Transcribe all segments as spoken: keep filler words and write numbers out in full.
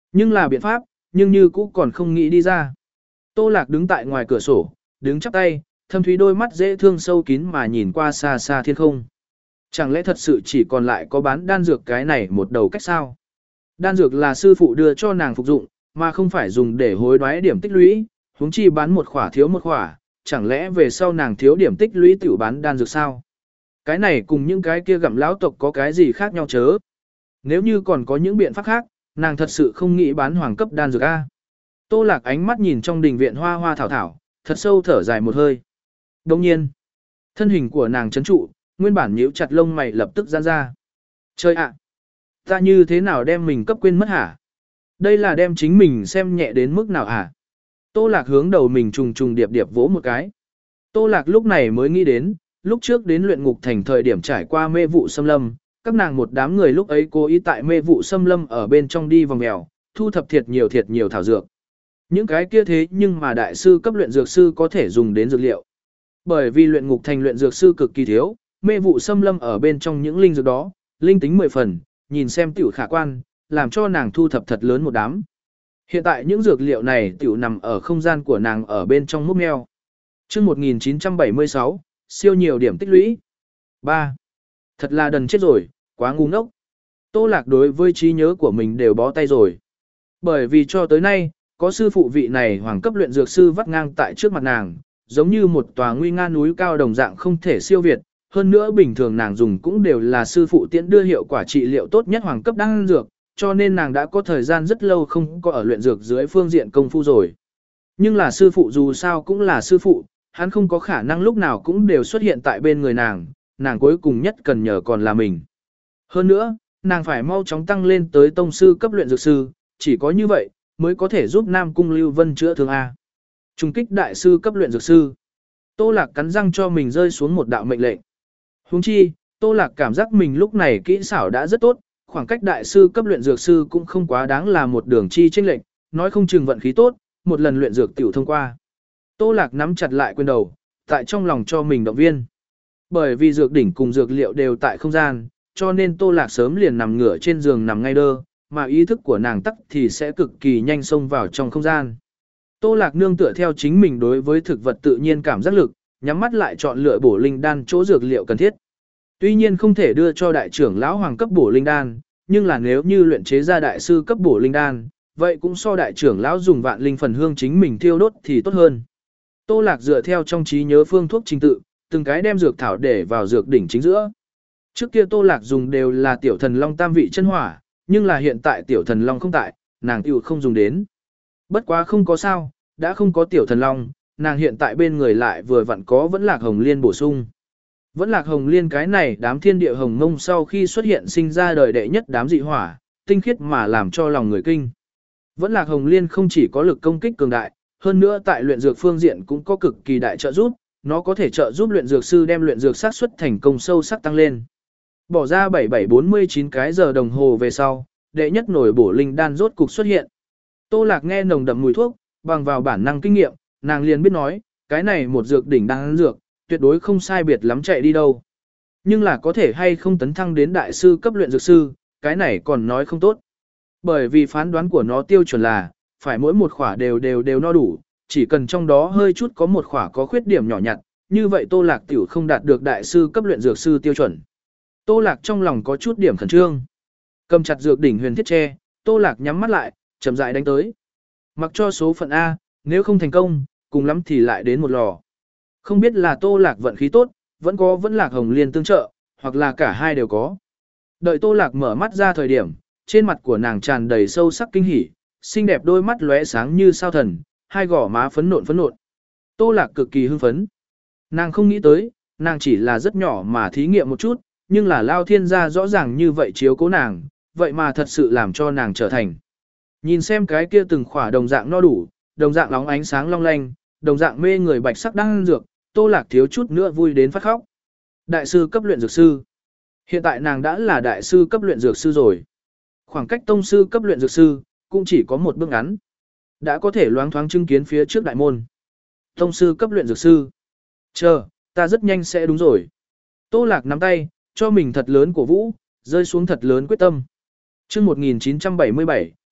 Nhưng là biện pháp, nhưng như cũ còn không nghĩ đi ra. Tô Lạc đứng tại ngoài cửa sổ, đứng chắp tay, thâm thúy đôi mắt dễ thương sâu kín mà nhìn qua xa xa thiên không. Chẳng lẽ thật sự chỉ còn lại có bán đan dược cái này một đầu cách sao? Đan dược là sư phụ đưa cho nàng phục dụng, mà không phải dùng để hối đoái điểm tích lũy, huống chi bán một khỏa thiếu một khỏa, chẳng lẽ về sau nàng thiếu điểm tích lũy tiểu bán đan dược sao? Cái này cùng những cái kia gặm lão tộc có cái gì khác nhau chớ? Nếu như còn có những biện pháp khác, nàng thật sự không nghĩ bán hoàng cấp đan dược a. Tô Lạc ánh mắt nhìn trong đình viện hoa hoa thảo thảo, thật sâu thở dài một hơi. Đồng nhiên, thân hình của nàng chấn trụ, nguyên bản nhíu chặt lông mày lập tức giãn ra. Trời ạ! Ta như thế nào đem mình cấp quên mất hả? Đây là đem chính mình xem nhẹ đến mức nào hả? Tô Lạc hướng đầu mình trùng trùng điệp điệp vỗ một cái. Tô Lạc lúc này mới nghĩ đến, lúc trước đến luyện ngục thành thời điểm trải qua mê vụ xâm lâm, các nàng một đám người lúc ấy cố ý tại mê vụ xâm lâm ở bên trong đi vòng mèo, thu thập thiệt nhiều thiệt nhiều thảo dược. Những cái kia thế nhưng mà đại sư cấp luyện dược sư có thể dùng đến dược liệu. Bởi vì luyện ngục thành luyện dược sư cực kỳ thiếu, mê vụ xâm lâm ở bên trong những linh dược đó, linh tính mười phần, nhìn xem tiểu khả quan, làm cho nàng thu thập thật lớn một đám. Hiện tại những dược liệu này tiểu nằm ở không gian của nàng ở bên trong múc meo. Chương một nghìn chín trăm bảy mươi sáu, siêu nhiều điểm tích lũy. ba. Thật là đần chết rồi, quá ngu ngốc. Tô Lạc đối với trí nhớ của mình đều bó tay rồi. Bởi vì cho tới nay, có sư phụ vị này hoàng cấp luyện dược sư vắt ngang tại trước mặt nàng, giống như một tòa nguy nga núi cao đồng dạng không thể siêu việt. Hơn nữa bình thường nàng dùng cũng đều là sư phụ tiễn đưa hiệu quả trị liệu tốt nhất hoàng cấp đan dược, cho nên nàng đã có thời gian rất lâu không có ở luyện dược dưới phương diện công phu rồi. Nhưng là sư phụ dù sao cũng là sư phụ, hắn không có khả năng lúc nào cũng đều xuất hiện tại bên người nàng, nàng cuối cùng nhất cần nhờ còn là mình. Hơn nữa, nàng phải mau chóng tăng lên tới tông sư cấp luyện dược sư, chỉ có như vậy mới có thể giúp Nam Cung Lưu Vân chữa thương A. Trung kích đại sư cấp luyện dược sư. Tô Lạc cắn răng cho mình rơi xuống một đạo mệnh lệnh. Huống chi, Tô Lạc cảm giác mình lúc này kỹ xảo đã rất tốt, khoảng cách đại sư cấp luyện dược sư cũng không quá đáng là một đường chi chênh lệnh, nói không chừng vận khí tốt, một lần luyện dược tiểu thông qua. Tô Lạc nắm chặt lại quyền đầu, tại trong lòng cho mình động viên. Bởi vì dược đỉnh cùng dược liệu đều tại không gian, cho nên Tô Lạc sớm liền nằm ngửa trên giường nằm ngay đơ, mà ý thức của nàng tắc thì sẽ cực kỳ nhanh xông vào trong không gian. Tô Lạc nương tựa theo chính mình đối với thực vật tự nhiên cảm giác lực, nhắm mắt lại chọn lựa bổ linh đan chỗ dược liệu cần thiết. Tuy nhiên không thể đưa cho đại trưởng lão hoàng cấp bổ linh đan, nhưng là nếu như luyện chế ra đại sư cấp bổ linh đan, vậy cũng so đại trưởng lão dùng vạn linh phần hương chính mình thiêu đốt thì tốt hơn. Tô Lạc dựa theo trong trí nhớ phương thuốc trình tự, từng cái đem dược thảo để vào dược đỉnh chính giữa. Trước kia Tô Lạc dùng đều là tiểu thần long tam vị chân hỏa, nhưng là hiện tại tiểu thần long không tại, nàng tiểu không dùng đến. Bất quá không có sao, đã không có tiểu thần long, nàng hiện tại bên người lại vừa vặn có vẫn lạc hồng liên bổ sung. Vẫn lạc hồng liên cái này đám thiên địa hồng mông sau khi xuất hiện sinh ra đời đệ nhất đám dị hỏa, tinh khiết mà làm cho lòng người kinh. Vẫn lạc hồng liên không chỉ có lực công kích cường đại, hơn nữa tại luyện dược phương diện cũng có cực kỳ đại trợ giúp, nó có thể trợ giúp luyện dược sư đem luyện dược xác suất thành công sâu sắc tăng lên. Bỏ ra bảy bảy bốn mươi chín cái giờ đồng hồ về sau, đệ nhất nổi bổ linh đan rốt cục xuất hiện. Tô Lạc nghe nồng đậm mùi thuốc, bằng vào bản năng kinh nghiệm, nàng liền biết nói, cái này một dược đỉnh đan dược, tuyệt đối không sai biệt lắm chạy đi đâu. Nhưng là có thể hay không tấn thăng đến đại sư cấp luyện dược sư, cái này còn nói không tốt. Bởi vì phán đoán của nó tiêu chuẩn là, phải mỗi một khỏa đều đều đều no đủ, chỉ cần trong đó hơi chút có một khỏa có khuyết điểm nhỏ nhặt, như vậy Tô Lạc tiểu không đạt được đại sư cấp luyện dược sư tiêu chuẩn. Tô Lạc trong lòng có chút điểm khẩn trương. Cầm chặt dược đỉnh huyền thiết tre, Tô Lạc nhắm mắt lại, chậm rãi đánh tới. Mặc cho số phận A, nếu không thành công, cùng lắm thì lại đến một lò. Không biết là Tô Lạc vận khí tốt, vẫn có vẫn lạc hồng liên tương trợ, hoặc là cả hai đều có. Đợi Tô Lạc mở mắt ra thời điểm, trên mặt của nàng tràn đầy sâu sắc kinh hỉ, xinh đẹp đôi mắt lóe sáng như sao thần, hai gò má phấn nộn phấn nộn. Tô Lạc cực kỳ hưng phấn. Nàng không nghĩ tới, nàng chỉ là rất nhỏ mà thí nghiệm một chút, nhưng là Lao Thiên gia rõ ràng như vậy chiếu cố nàng, vậy mà thật sự làm cho nàng trở thành. Nhìn xem cái kia từng khỏa đồng dạng no đủ, đồng dạng nóng ánh sáng long lanh, đồng dạng mê người bạch sắc đang dược, Tô Lạc thiếu chút nữa vui đến phát khóc. Đại sư cấp luyện dược sư. Hiện tại nàng đã là đại sư cấp luyện dược sư rồi. Khoảng cách tông sư cấp luyện dược sư, cũng chỉ có một bước ngắn. Đã có thể loáng thoáng chứng kiến phía trước đại môn. Tông sư cấp luyện dược sư. Chờ, ta rất nhanh sẽ đúng rồi. Tô Lạc nắm tay, cho mình thật lớn cổ vũ, rơi xuống thật lớn quyết tâm. Chương một nghìn chín trăm bảy mươi bảy,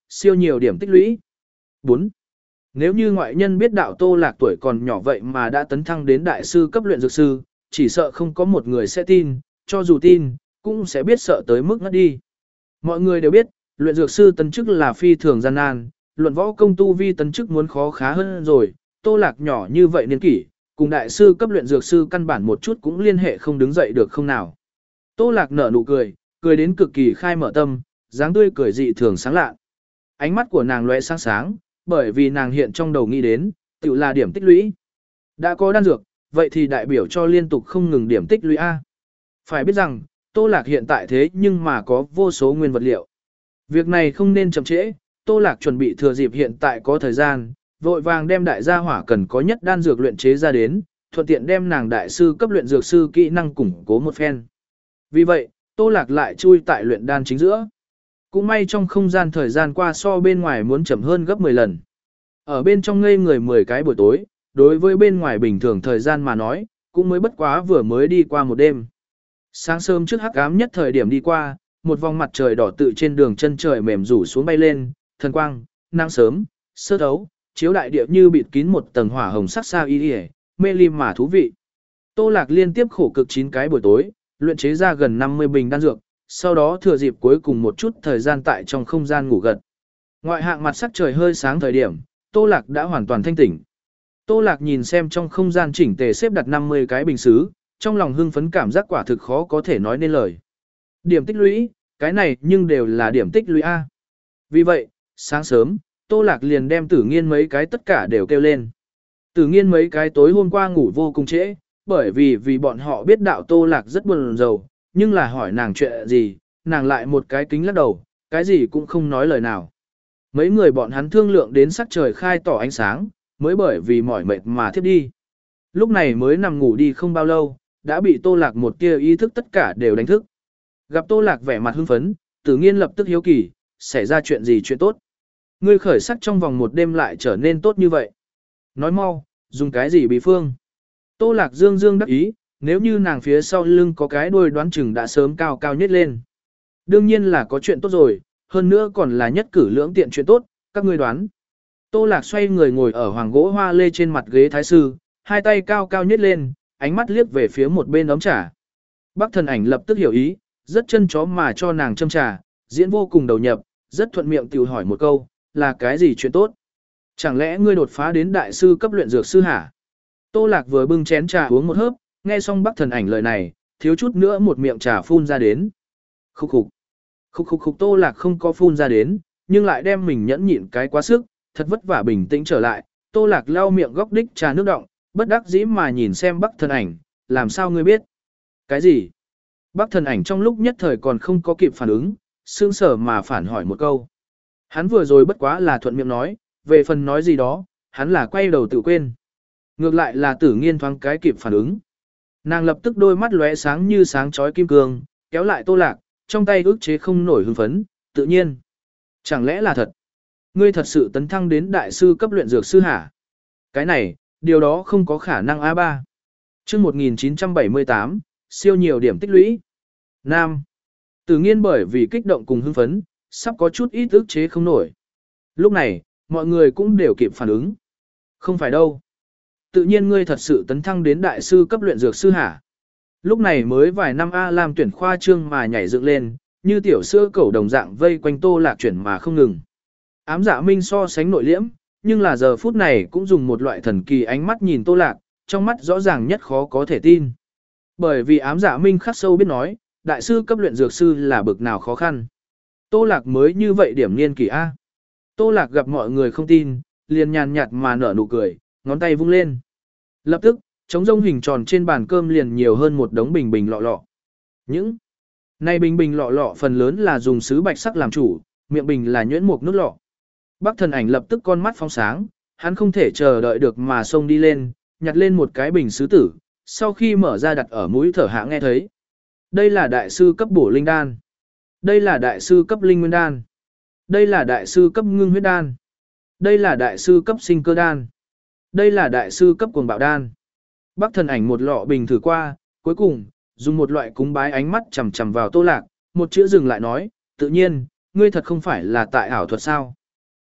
siêu nhiều điểm tích lũy. bốn. Nếu như ngoại nhân biết đạo Tô Lạc tuổi còn nhỏ vậy mà đã tấn thăng đến đại sư cấp luyện dược sư, chỉ sợ không có một người sẽ tin, cho dù tin, cũng sẽ biết sợ tới mức ngất đi. Mọi người đều biết, luyện dược sư tấn chức là phi thường gian nan, luận võ công tu vi tấn chức muốn khó khá hơn rồi, Tô Lạc nhỏ như vậy niên kỷ, cùng đại sư cấp luyện dược sư căn bản một chút cũng liên hệ không đứng dậy được không nào. Tô Lạc nở nụ cười, cười đến cực kỳ khai mở tâm, dáng tươi cười dị thường sáng lạ. Ánh mắt của nàng lóe sáng sáng, bởi vì nàng hiện trong đầu nghĩ đến, tự là điểm tích lũy. Đã có đan dược, vậy thì đại biểu cho liên tục không ngừng điểm tích lũy A. Phải biết rằng, Tô Lạc hiện tại thế nhưng mà có vô số nguyên vật liệu. Việc này không nên chậm trễ, Tô Lạc chuẩn bị thừa dịp hiện tại có thời gian, vội vàng đem đại gia hỏa cần có nhất đan dược luyện chế ra đến, thuận tiện đem nàng đại sư cấp luyện dược sư kỹ năng củng cố một phen. Vì vậy, Tô Lạc lại chui tại luyện đan chính giữa. Cũng may trong không gian thời gian qua so bên ngoài muốn chậm hơn gấp mười lần. Ở bên trong ngây người mười cái buổi tối, đối với bên ngoài bình thường thời gian mà nói, cũng mới bất quá vừa mới đi qua một đêm. Sáng sớm trước hắc ám nhất thời điểm đi qua, một vòng mặt trời đỏ tự trên đường chân trời mềm rủ xuống bay lên, thần quang, nắng sớm, sơ thấu, chiếu đại địa như bịt kín một tầng hỏa hồng sắc sao y y, mê lim mà thú vị. Tô Lạc liên tiếp khổ cực chín cái buổi tối, luyện chế ra gần năm mươi bình đan dược, sau đó thừa dịp cuối cùng một chút thời gian tại trong không gian ngủ gật. Ngoại hạng mặt sắc trời hơi sáng thời điểm, Tô Lạc đã hoàn toàn thanh tỉnh. Tô Lạc nhìn xem trong không gian chỉnh tề xếp đặt năm mươi cái bình sứ, trong lòng hưng phấn cảm giác quả thực khó có thể nói nên lời. Điểm tích lũy, cái này nhưng đều là điểm tích lũy A. Vì vậy, sáng sớm, Tô Lạc liền đem Tử Nghiên mấy cái tất cả đều kêu lên. Tử Nghiên mấy cái tối hôm qua ngủ vô cùng trễ, bởi vì vì bọn họ biết đạo Tô Lạc rất buồn rầu, nhưng là hỏi nàng chuyện gì, nàng lại một cái kính lắc đầu, cái gì cũng không nói lời nào. Mấy người bọn hắn thương lượng đến sắc trời khai tỏ ánh sáng, mới bởi vì mỏi mệt mà thiếp đi. Lúc này mới nằm ngủ đi không bao lâu, đã bị Tô Lạc một tia ý thức tất cả đều đánh thức. Gặp Tô Lạc vẻ mặt hưng phấn, Tử Nghiên lập tức hiếu kỳ, xảy ra chuyện gì chuyện tốt. Ngươi khởi sắc trong vòng một đêm lại trở nên tốt như vậy. Nói mau, dùng cái gì bí phương. Tô Lạc dương dương đắc ý, nếu như nàng phía sau lưng có cái đuôi đoán chừng đã sớm cao cao nhất lên. Đương nhiên là có chuyện tốt rồi, hơn nữa còn là nhất cử lưỡng tiện chuyện tốt, các ngươi đoán. Tô Lạc xoay người ngồi ở hoàng gỗ hoa lê trên mặt ghế thái sư, hai tay cao cao nhất lên, ánh mắt liếc về phía một bên ấm trà. Bác Thần Ảnh lập tức hiểu ý, rất chân chó mà cho nàng châm trà, diễn vô cùng đầu nhập, rất thuận miệng tự hỏi một câu, là cái gì chuyện tốt? Chẳng lẽ ngươi đột phá đến đại sư cấp luyện dược sư hả? Tô Lạc vừa bưng chén trà uống một hớp, nghe xong Bác Thần Ảnh lời này, thiếu chút nữa một miệng trà phun ra đến. Khúc khục. Khúc khục khục Tô Lạc không có phun ra đến, nhưng lại đem mình nhẫn nhịn cái quá sức, thật vất vả bình tĩnh trở lại. Tô Lạc lau miệng góc đích trà nước đọng, bất đắc dĩ mà nhìn xem Bác Thần Ảnh, làm sao ngươi biết? Cái gì? Bác Thần Ảnh trong lúc nhất thời còn không có kịp phản ứng, sương sở mà phản hỏi một câu. Hắn vừa rồi bất quá là thuận miệng nói, về phần nói gì đó, hắn là quay đầu tự quên. Ngược lại là Tử Nghiên thoáng cái kịp phản ứng. Nàng lập tức đôi mắt lóe sáng như sáng chói kim cương, kéo lại Tô Lạc, trong tay ức chế không nổi hưng phấn, tự nhiên. Chẳng lẽ là thật? Ngươi thật sự tấn thăng đến đại sư cấp luyện dược sư hả? Cái này, điều đó không có khả năng a ba. Chương một nghìn chín trăm bảy mươi tám, siêu nhiều điểm tích lũy. Nam. Tử Nghiên bởi vì kích động cùng hưng phấn, sắp có chút ít ức chế không nổi. Lúc này, mọi người cũng đều kịp phản ứng. Không phải đâu. Tự nhiên ngươi thật sự tấn thăng đến đại sư cấp luyện dược sư hả? Lúc này mới vài năm A Lam tuyển khoa trương mà nhảy dựng lên, như tiểu sữa cẩu đồng dạng vây quanh Tô Lạc chuyển mà không ngừng. Ám Dạ Minh so sánh nội liễm, nhưng là giờ phút này cũng dùng một loại thần kỳ ánh mắt nhìn Tô Lạc, trong mắt rõ ràng nhất khó có thể tin. Bởi vì Ám Dạ Minh khắc sâu biết nói, đại sư cấp luyện dược sư là bực nào khó khăn. Tô Lạc mới như vậy điểm niên kỳ A. Tô Lạc gặp mọi người không tin, liền nhàn nhạt mà nở nụ cười, ngón tay vung lên. Lập tức, trống rông hình tròn trên bàn cơm liền nhiều hơn một đống bình bình lọ lọ. Những này bình bình lọ lọ phần lớn là dùng sứ bạch sắc làm chủ, miệng bình là nhuyễn mục nước lọ. Bác Thần Ảnh lập tức con mắt phóng sáng, hắn không thể chờ đợi được mà xông đi lên, nhặt lên một cái bình sứ tử, sau khi mở ra đặt ở mũi thở hạ nghe thấy. Đây là đại sư cấp bổ linh đan. Đây là đại sư cấp linh nguyên đan. Đây là đại sư cấp ngưng huyết đan. Đây là đại sư cấp sinh cơ đan. Đây là đại sư cấp cuồng bạo đan. Bác Thần Ảnh một lọ bình thử qua, cuối cùng, dùng một loại cúng bái ánh mắt chằm chằm vào Tô Lạc, một chữ dừng lại nói, tự nhiên, ngươi thật không phải là tại ảo thuật sao?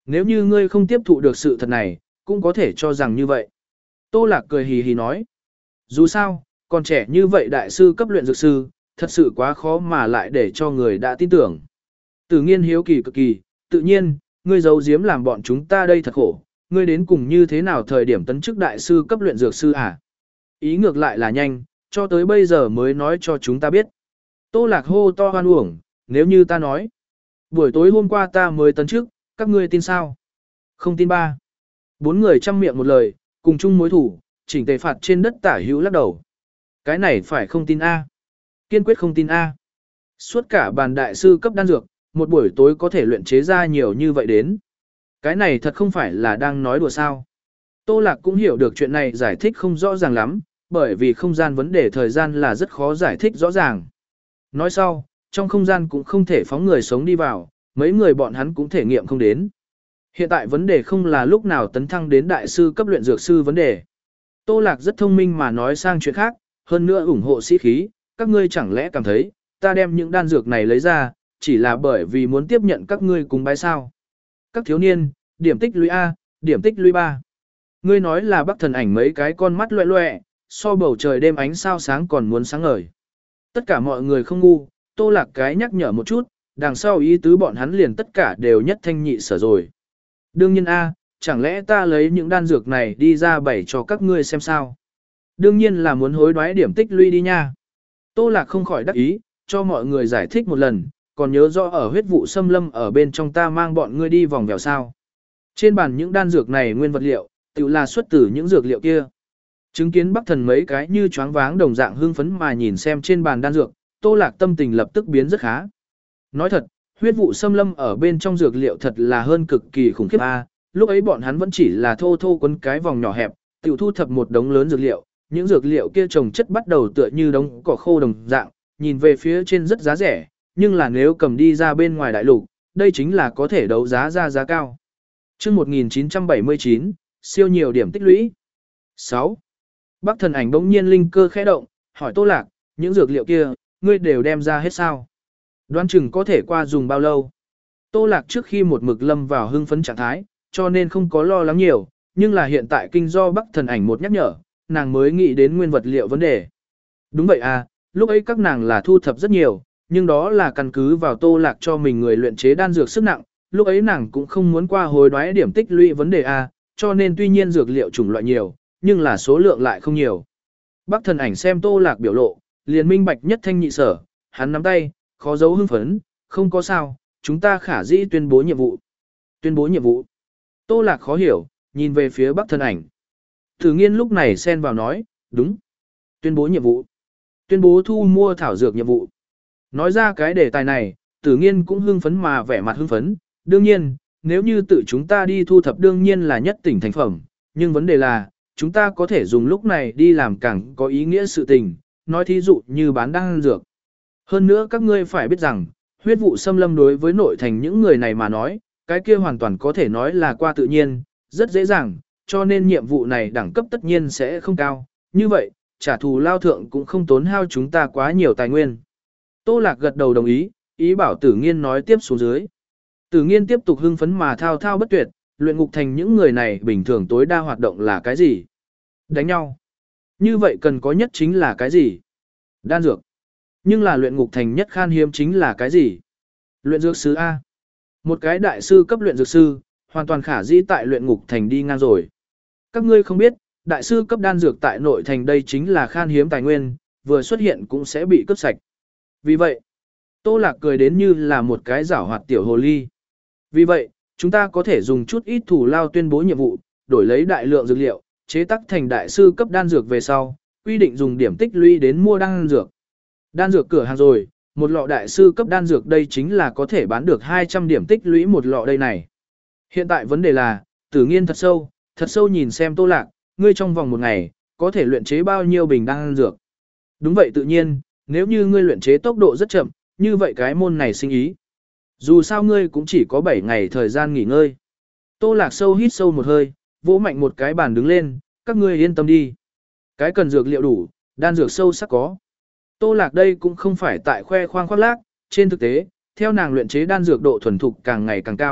Nếu như ngươi không tiếp thụ được sự thật này, cũng có thể cho rằng như vậy. Tô Lạc cười hì hì nói. Dù sao, còn trẻ như vậy đại sư cấp luyện dược sư, thật sự quá khó mà lại để cho người đã tin tưởng. Tử Nghiên hiếu kỳ cực kỳ, tự nhiên, ngươi giấu giếm làm bọn chúng ta đây thật khổ, ngươi đến cùng như thế nào thời điểm tấn chức đại sư cấp luyện dược sư à? Ý ngược lại là nhanh, cho tới bây giờ mới nói cho chúng ta biết. Tô Lạc hô to hoan uổng, nếu như ta nói, buổi tối hôm qua ta mới tấn chức, các ngươi tin sao? Không tin ba. Bốn người chăm miệng một lời, cùng chung mối thủ, chỉnh tề phạt trên đất tả hữu lắc đầu. Cái này phải không tin A. Kiên quyết không tin A. Suốt cả bàn đại sư cấp đan dược, một buổi tối có thể luyện chế ra nhiều như vậy đến. Cái này thật không phải là đang nói đùa sao. Tô Lạc cũng hiểu được chuyện này giải thích không rõ ràng lắm, bởi vì không gian vấn đề thời gian là rất khó giải thích rõ ràng. Nói sau, trong không gian cũng không thể phóng người sống đi vào, mấy người bọn hắn cũng thể nghiệm không đến. Hiện tại vấn đề không là lúc nào tấn thăng đến đại sư cấp luyện dược sư vấn đề. Tô Lạc rất thông minh mà nói sang chuyện khác, hơn nữa ủng hộ sĩ khí, các ngươi chẳng lẽ cảm thấy, ta đem những đan dược này lấy ra, chỉ là bởi vì muốn tiếp nhận các ngươi cùng bái sao. Các thiếu niên, điểm tích lũy A, điểm tích lũy ba. Ngươi nói là Bắc Thần Ảnh mấy cái con mắt loẹ loẹ, so bầu trời đêm ánh sao sáng còn muốn sáng ngời. Tất cả mọi người không ngu, Tô Lạc cái nhắc nhở một chút, đằng sau ý tứ bọn hắn liền tất cả đều nhất thanh nhị sở rồi. Đương nhiên A, chẳng lẽ ta lấy những đan dược này đi ra bày cho các ngươi xem sao? Đương nhiên là muốn hối đoái điểm tích lũy đi nha. Tô Lạc không khỏi đắc ý, cho mọi người giải thích một lần, còn nhớ rõ ở huyết vụ xâm lâm ở bên trong ta mang bọn ngươi đi vòng vèo sao. Trên bàn những đan dược này nguyên vật liệu, tự là xuất từ những dược liệu kia. Chứng kiến Bắc Thần mấy cái như choáng váng đồng dạng hưng phấn mà nhìn xem trên bàn đan dược, Tô Lạc tâm tình lập tức biến rất khá. Nói thật, huyết vụ xâm lâm ở bên trong dược liệu thật là hơn cực kỳ khủng khiếp a. Lúc ấy bọn hắn vẫn chỉ là thô thô quấn cái vòng nhỏ hẹp, tiểu thu thập một đống lớn dược liệu, những dược liệu kia trồng chất bắt đầu tựa như đống cỏ khô đồng dạng, nhìn về phía trên rất giá rẻ, nhưng là nếu cầm đi ra bên ngoài đại lục, đây chính là có thể đấu giá ra giá cao. Chương một nghìn chín trăm bảy mươi chín, siêu nhiều điểm tích lũy. sáu. Bắc Thần Ảnh bỗng nhiên linh cơ khẽ động, hỏi Tô Lạc, những dược liệu kia, ngươi đều đem ra hết sao? Đoán chừng có thể qua dùng bao lâu? Tô Lạc trước khi một mực lâm vào hưng phấn trạng thái, cho nên không có lo lắng nhiều, nhưng là hiện tại kinh do Bắc Thần Ảnh một nhắc nhở, nàng mới nghĩ đến nguyên vật liệu vấn đề. Đúng vậy à, lúc ấy các nàng là thu thập rất nhiều, nhưng đó là căn cứ vào Tô Lạc cho mình người luyện chế đan dược sức nặng, lúc ấy nàng cũng không muốn qua hối đoái điểm tích lũy vấn đề à, cho nên tuy nhiên dược liệu chủng loại nhiều, nhưng là số lượng lại không nhiều. Bắc Thần Ảnh xem Tô Lạc biểu lộ, liền minh bạch nhất thanh nhị sở, hắn nắm tay, khó giấu hưng phấn, không có sao, chúng ta khả dĩ tuyên bố nhiệm vụ. Tuyên bố nhiệm vụ. Tô Lạc khó hiểu, nhìn về phía Bắc Thần Ảnh. Thử Nghiên lúc này xen vào nói, đúng. Tuyên bố nhiệm vụ. Tuyên bố thu mua thảo dược nhiệm vụ. Nói ra cái đề tài này, Tử Nghiên cũng hưng phấn mà vẻ mặt hưng phấn. Đương nhiên, nếu như tự chúng ta đi thu thập đương nhiên là nhất tỉnh thành phẩm. Nhưng vấn đề là, chúng ta có thể dùng lúc này đi làm càng có ý nghĩa sự tình. Nói thí dụ như bán đan dược. Hơn nữa các ngươi phải biết rằng, huyết vụ xâm lâm đối với nội thành những người này mà nói, cái kia hoàn toàn có thể nói là qua tự nhiên, rất dễ dàng, cho nên nhiệm vụ này đẳng cấp tất nhiên sẽ không cao. Như vậy, trả thù lao thượng cũng không tốn hao chúng ta quá nhiều tài nguyên. Tô Lạc gật đầu đồng ý, ý bảo Tử Nghiên nói tiếp xuống dưới. Tử Nghiên tiếp tục hưng phấn mà thao thao bất tuyệt, luyện ngục thành những người này bình thường tối đa hoạt động là cái gì? Đánh nhau. Như vậy cần có nhất chính là cái gì? Đan dược. Nhưng là luyện ngục thành nhất khan hiếm chính là cái gì? Luyện dược sư A. Một cái đại sư cấp luyện dược sư, hoàn toàn khả dĩ tại luyện ngục thành đi ngang rồi. Các ngươi không biết, đại sư cấp đan dược tại nội thành đây chính là khan hiếm tài nguyên, vừa xuất hiện cũng sẽ bị cướp sạch. Vì vậy, Tô Lạc cười đến như là một cái giảo hoạt tiểu hồ ly. Vì vậy, chúng ta có thể dùng chút ít thủ lao tuyên bố nhiệm vụ, đổi lấy đại lượng dược liệu, chế tác thành đại sư cấp đan dược về sau, quy định dùng điểm tích lũy đến mua đan dược. Đan dược cửa hàng rồi, một lọ đại sư cấp đan dược đây chính là có thể bán được hai trăm điểm tích lũy một lọ đây này. Hiện tại vấn đề là, Tử Nghiên thật sâu, thật sâu nhìn xem Tô Lạc, ngươi trong vòng một ngày, có thể luyện chế bao nhiêu bình đan dược. Đúng vậy tự nhiên, nếu như ngươi luyện chế tốc độ rất chậm, như vậy cái môn này sinh ý. Dù sao ngươi cũng chỉ có bảy ngày thời gian nghỉ ngơi. Tô Lạc sâu hít sâu một hơi, vỗ mạnh một cái bàn đứng lên, các ngươi yên tâm đi. Cái cần dược liệu đủ, đan dược sâu sắc có. Tô Lạc đây cũng không phải tại khoe khoang khoác lác, trên thực tế, theo nàng luyện chế đan dược độ thuần thục càng ngày càng cao,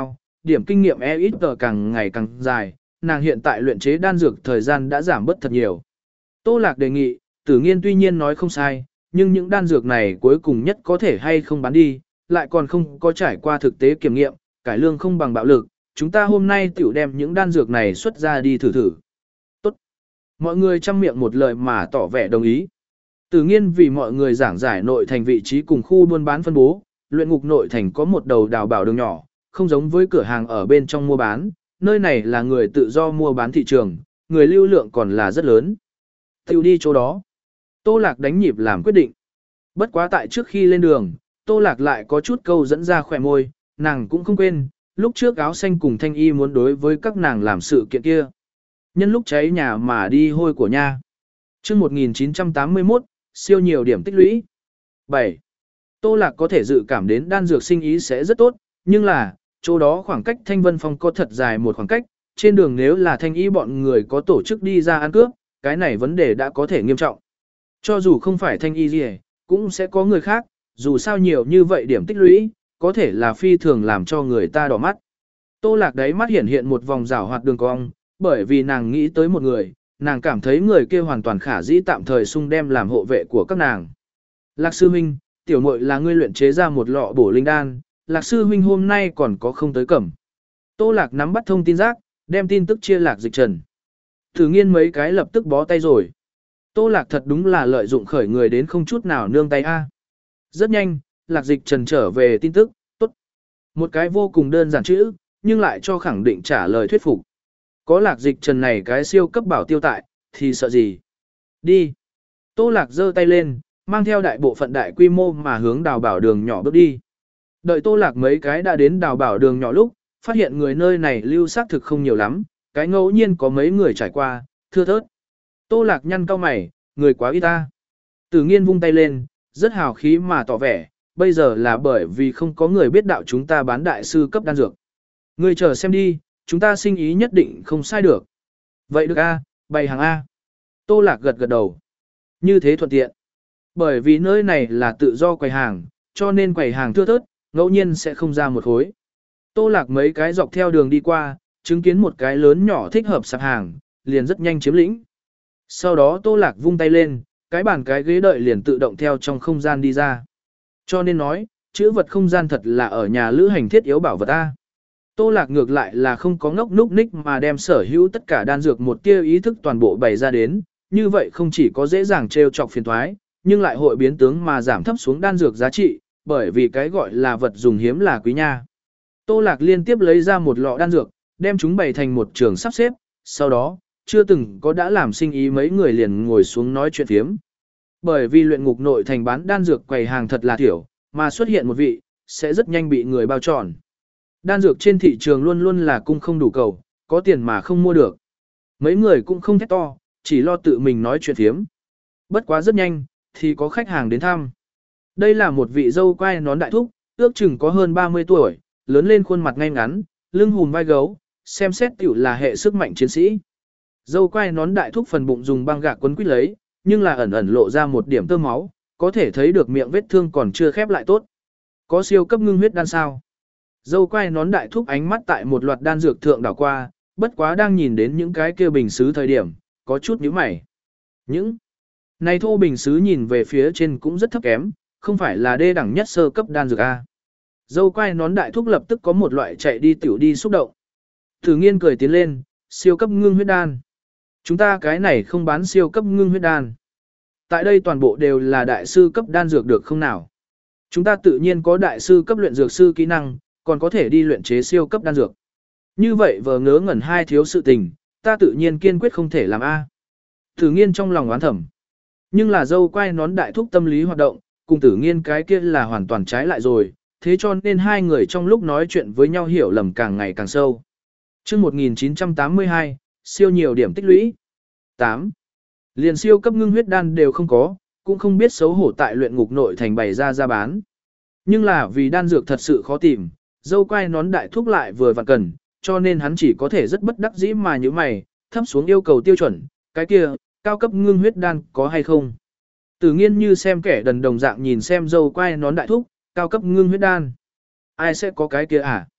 điểm kinh nghiệm e ít tờ càng ngày càng dài, nàng hiện tại luyện chế đan dược thời gian đã giảm bớt thật nhiều. Tô Lạc đề nghị, Tử Nghiên tuy nhiên nói không sai, nhưng những đan dược này cuối cùng nhất có thể hay không bán đi, lại còn không có trải qua thực tế kiểm nghiệm, cải lương không bằng bạo lực, chúng ta hôm nay tiểu đem những đan dược này xuất ra đi thử thử. Tốt. Mọi người chăm miệng một lời mà tỏ vẻ đồng ý. Tử Nghiên vì mọi người giảng giải nội thành vị trí cùng khu buôn bán phân bố, luyện ngục nội thành có một đầu đào bảo đường nhỏ, không giống với cửa hàng ở bên trong mua bán, nơi này là người tự do mua bán thị trường, người lưu lượng còn là rất lớn. Tiểu đi chỗ đó. Tô Lạc đánh nhịp làm quyết định. Bất quá tại trước khi lên đường, Tô Lạc lại có chút câu dẫn ra khỏe môi, nàng cũng không quên, lúc trước áo xanh cùng thanh y muốn đối với các nàng làm sự kiện kia. Nhân lúc cháy nhà mà đi hôi của nha. Chương một nghìn chín trăm tám mươi mốt, siêu nhiều điểm tích lũy. bảy. Tô Lạc có thể dự cảm đến đan dược sinh ý sẽ rất tốt, nhưng là, chỗ đó khoảng cách Thanh Vân Phong có thật dài một khoảng cách, trên đường nếu là thanh y bọn người có tổ chức đi ra ăn cướp, cái này vấn đề đã có thể nghiêm trọng. Cho dù không phải thanh y gì, cũng sẽ có người khác, dù sao nhiều như vậy điểm tích lũy, có thể là phi thường làm cho người ta đỏ mắt. Tô Lạc đáy mắt hiện hiện một vòng rào hoạt đường cong, bởi vì nàng nghĩ tới một người, nàng cảm thấy người kia hoàn toàn khả dĩ tạm thời xung đem làm hộ vệ của các nàng. Lạc sư huynh, tiểu muội là ngươi luyện chế ra một lọ bổ linh đan, Lạc sư huynh hôm nay còn có không tới cẩm. Tô Lạc nắm bắt thông tin rác, đem tin tức chia Lạc Dịch Trần. Thử Nghiên mấy cái lập tức bó tay rồi. Tô Lạc thật đúng là lợi dụng khởi người đến không chút nào nương tay a. Rất nhanh, Lạc Dịch Trần trở về tin tức, tốt. Một cái vô cùng đơn giản chữ, nhưng lại cho khẳng định trả lời thuyết phục. Có Lạc Dịch Trần này cái siêu cấp bảo tiêu tại, thì sợ gì? Đi. Tô Lạc giơ tay lên, mang theo đại bộ phận đại quy mô mà hướng đào bảo đường nhỏ bước đi. Đợi Tô Lạc mấy cái đã đến đào bảo đường nhỏ lúc, phát hiện người nơi này lưu xác thực không nhiều lắm, cái ngẫu nhiên có mấy người trải qua, thưa thớt. Tô Lạc nhăn cau mày, người quá ít ta. Tử Nghiên vung tay lên, rất hào khí mà tỏ vẻ, bây giờ là bởi vì không có người biết đạo chúng ta bán đại sư cấp đan dược. Người chờ xem đi, chúng ta sinh ý nhất định không sai được. Vậy được a, bày hàng A. Tô Lạc gật gật đầu. Như thế thuận tiện. Bởi vì nơi này là tự do quầy hàng, cho nên quầy hàng thưa thớt, ngẫu nhiên sẽ không ra một khối. Tô Lạc mấy cái dọc theo đường đi qua, chứng kiến một cái lớn nhỏ thích hợp sạp hàng, liền rất nhanh chiếm lĩnh. Sau đó Tô Lạc vung tay lên, cái bàn cái ghế đợi liền tự động theo trong không gian đi ra. Cho nên nói, chữ vật không gian thật là ở nhà lữ hành thiết yếu bảo vật A. Tô Lạc ngược lại là không có ngốc núc ních mà đem sở hữu tất cả đan dược một tia ý thức toàn bộ bày ra đến, như vậy không chỉ có dễ dàng trêu chọc phiền toái, nhưng lại hội biến tướng mà giảm thấp xuống đan dược giá trị, bởi vì cái gọi là vật dùng hiếm là quý nha. Tô Lạc liên tiếp lấy ra một lọ đan dược, đem chúng bày thành một trường sắp xếp, sau đó, chưa từng có đã làm sinh ý mấy người liền ngồi xuống nói chuyện phiếm. Bởi vì luyện ngục nội thành bán đan dược quầy hàng thật là thiểu, mà xuất hiện một vị, sẽ rất nhanh bị người bao tròn. Đan dược trên thị trường luôn luôn là cung không đủ cầu, có tiền mà không mua được. Mấy người cũng không thét to, chỉ lo tự mình nói chuyện phiếm. Bất quá rất nhanh, thì có khách hàng đến thăm. Đây là một vị dâu quai nón đại thúc, ước chừng có hơn ba mươi tuổi, lớn lên khuôn mặt ngay ngắn, lưng hùm vai gấu, xem xét tiểu là hệ sức mạnh chiến sĩ. Dâu quai nón đại thúc phần bụng dùng băng gạc quấn quýt lấy, nhưng là ẩn ẩn lộ ra một điểm tơ máu, có thể thấy được miệng vết thương còn chưa khép lại tốt. Có siêu cấp ngưng huyết đan sao? Dâu quai nón đại thúc ánh mắt tại một loạt đan dược thượng đảo qua, bất quá đang nhìn đến những cái kia bình sứ thời điểm, có chút nhíu mày. Những này thô bình sứ nhìn về phía trên cũng rất thấp kém, không phải là đê đẳng nhất sơ cấp đan dược A. Dâu quai nón đại thúc lập tức có một loại chạy đi tiểu đi xúc động. Thử Nghiên cười tiến lên, siêu cấp ngưng huyết đan. Chúng ta cái này không bán siêu cấp ngưng huyết đan. Tại đây toàn bộ đều là đại sư cấp đan dược được không nào? Chúng ta tự nhiên có đại sư cấp luyện dược sư kỹ năng, còn có thể đi luyện chế siêu cấp đan dược. Như vậy vờ ngớ ngẩn hai thiếu sự tình, ta tự nhiên kiên quyết không thể làm A. Thử Nghiên trong lòng oán thầm. Nhưng là dâu quai nón đại thúc tâm lý hoạt động, cùng Tử Nghiên cái kia là hoàn toàn trái lại rồi, thế cho nên hai người trong lúc nói chuyện với nhau hiểu lầm càng ngày càng sâu. Chương một nghìn chín trăm tám mươi hai, siêu nhiều điểm tích lũy. tám. Liền siêu cấp ngưng huyết đan đều không có, cũng không biết xấu hổ tại luyện ngục nội thành bày ra ra bán. Nhưng là vì đan dược thật sự khó tìm, dâu quai nón đại thúc lại vừa vặn cần, cho nên hắn chỉ có thể rất bất đắc dĩ mà như mày, thấp xuống yêu cầu tiêu chuẩn, cái kia, cao cấp ngưng huyết đan có hay không. Tử Nghiên như xem kẻ đần đồng dạng nhìn xem dâu quai nón đại thúc, cao cấp ngưng huyết đan. Ai sẽ có cái kia à?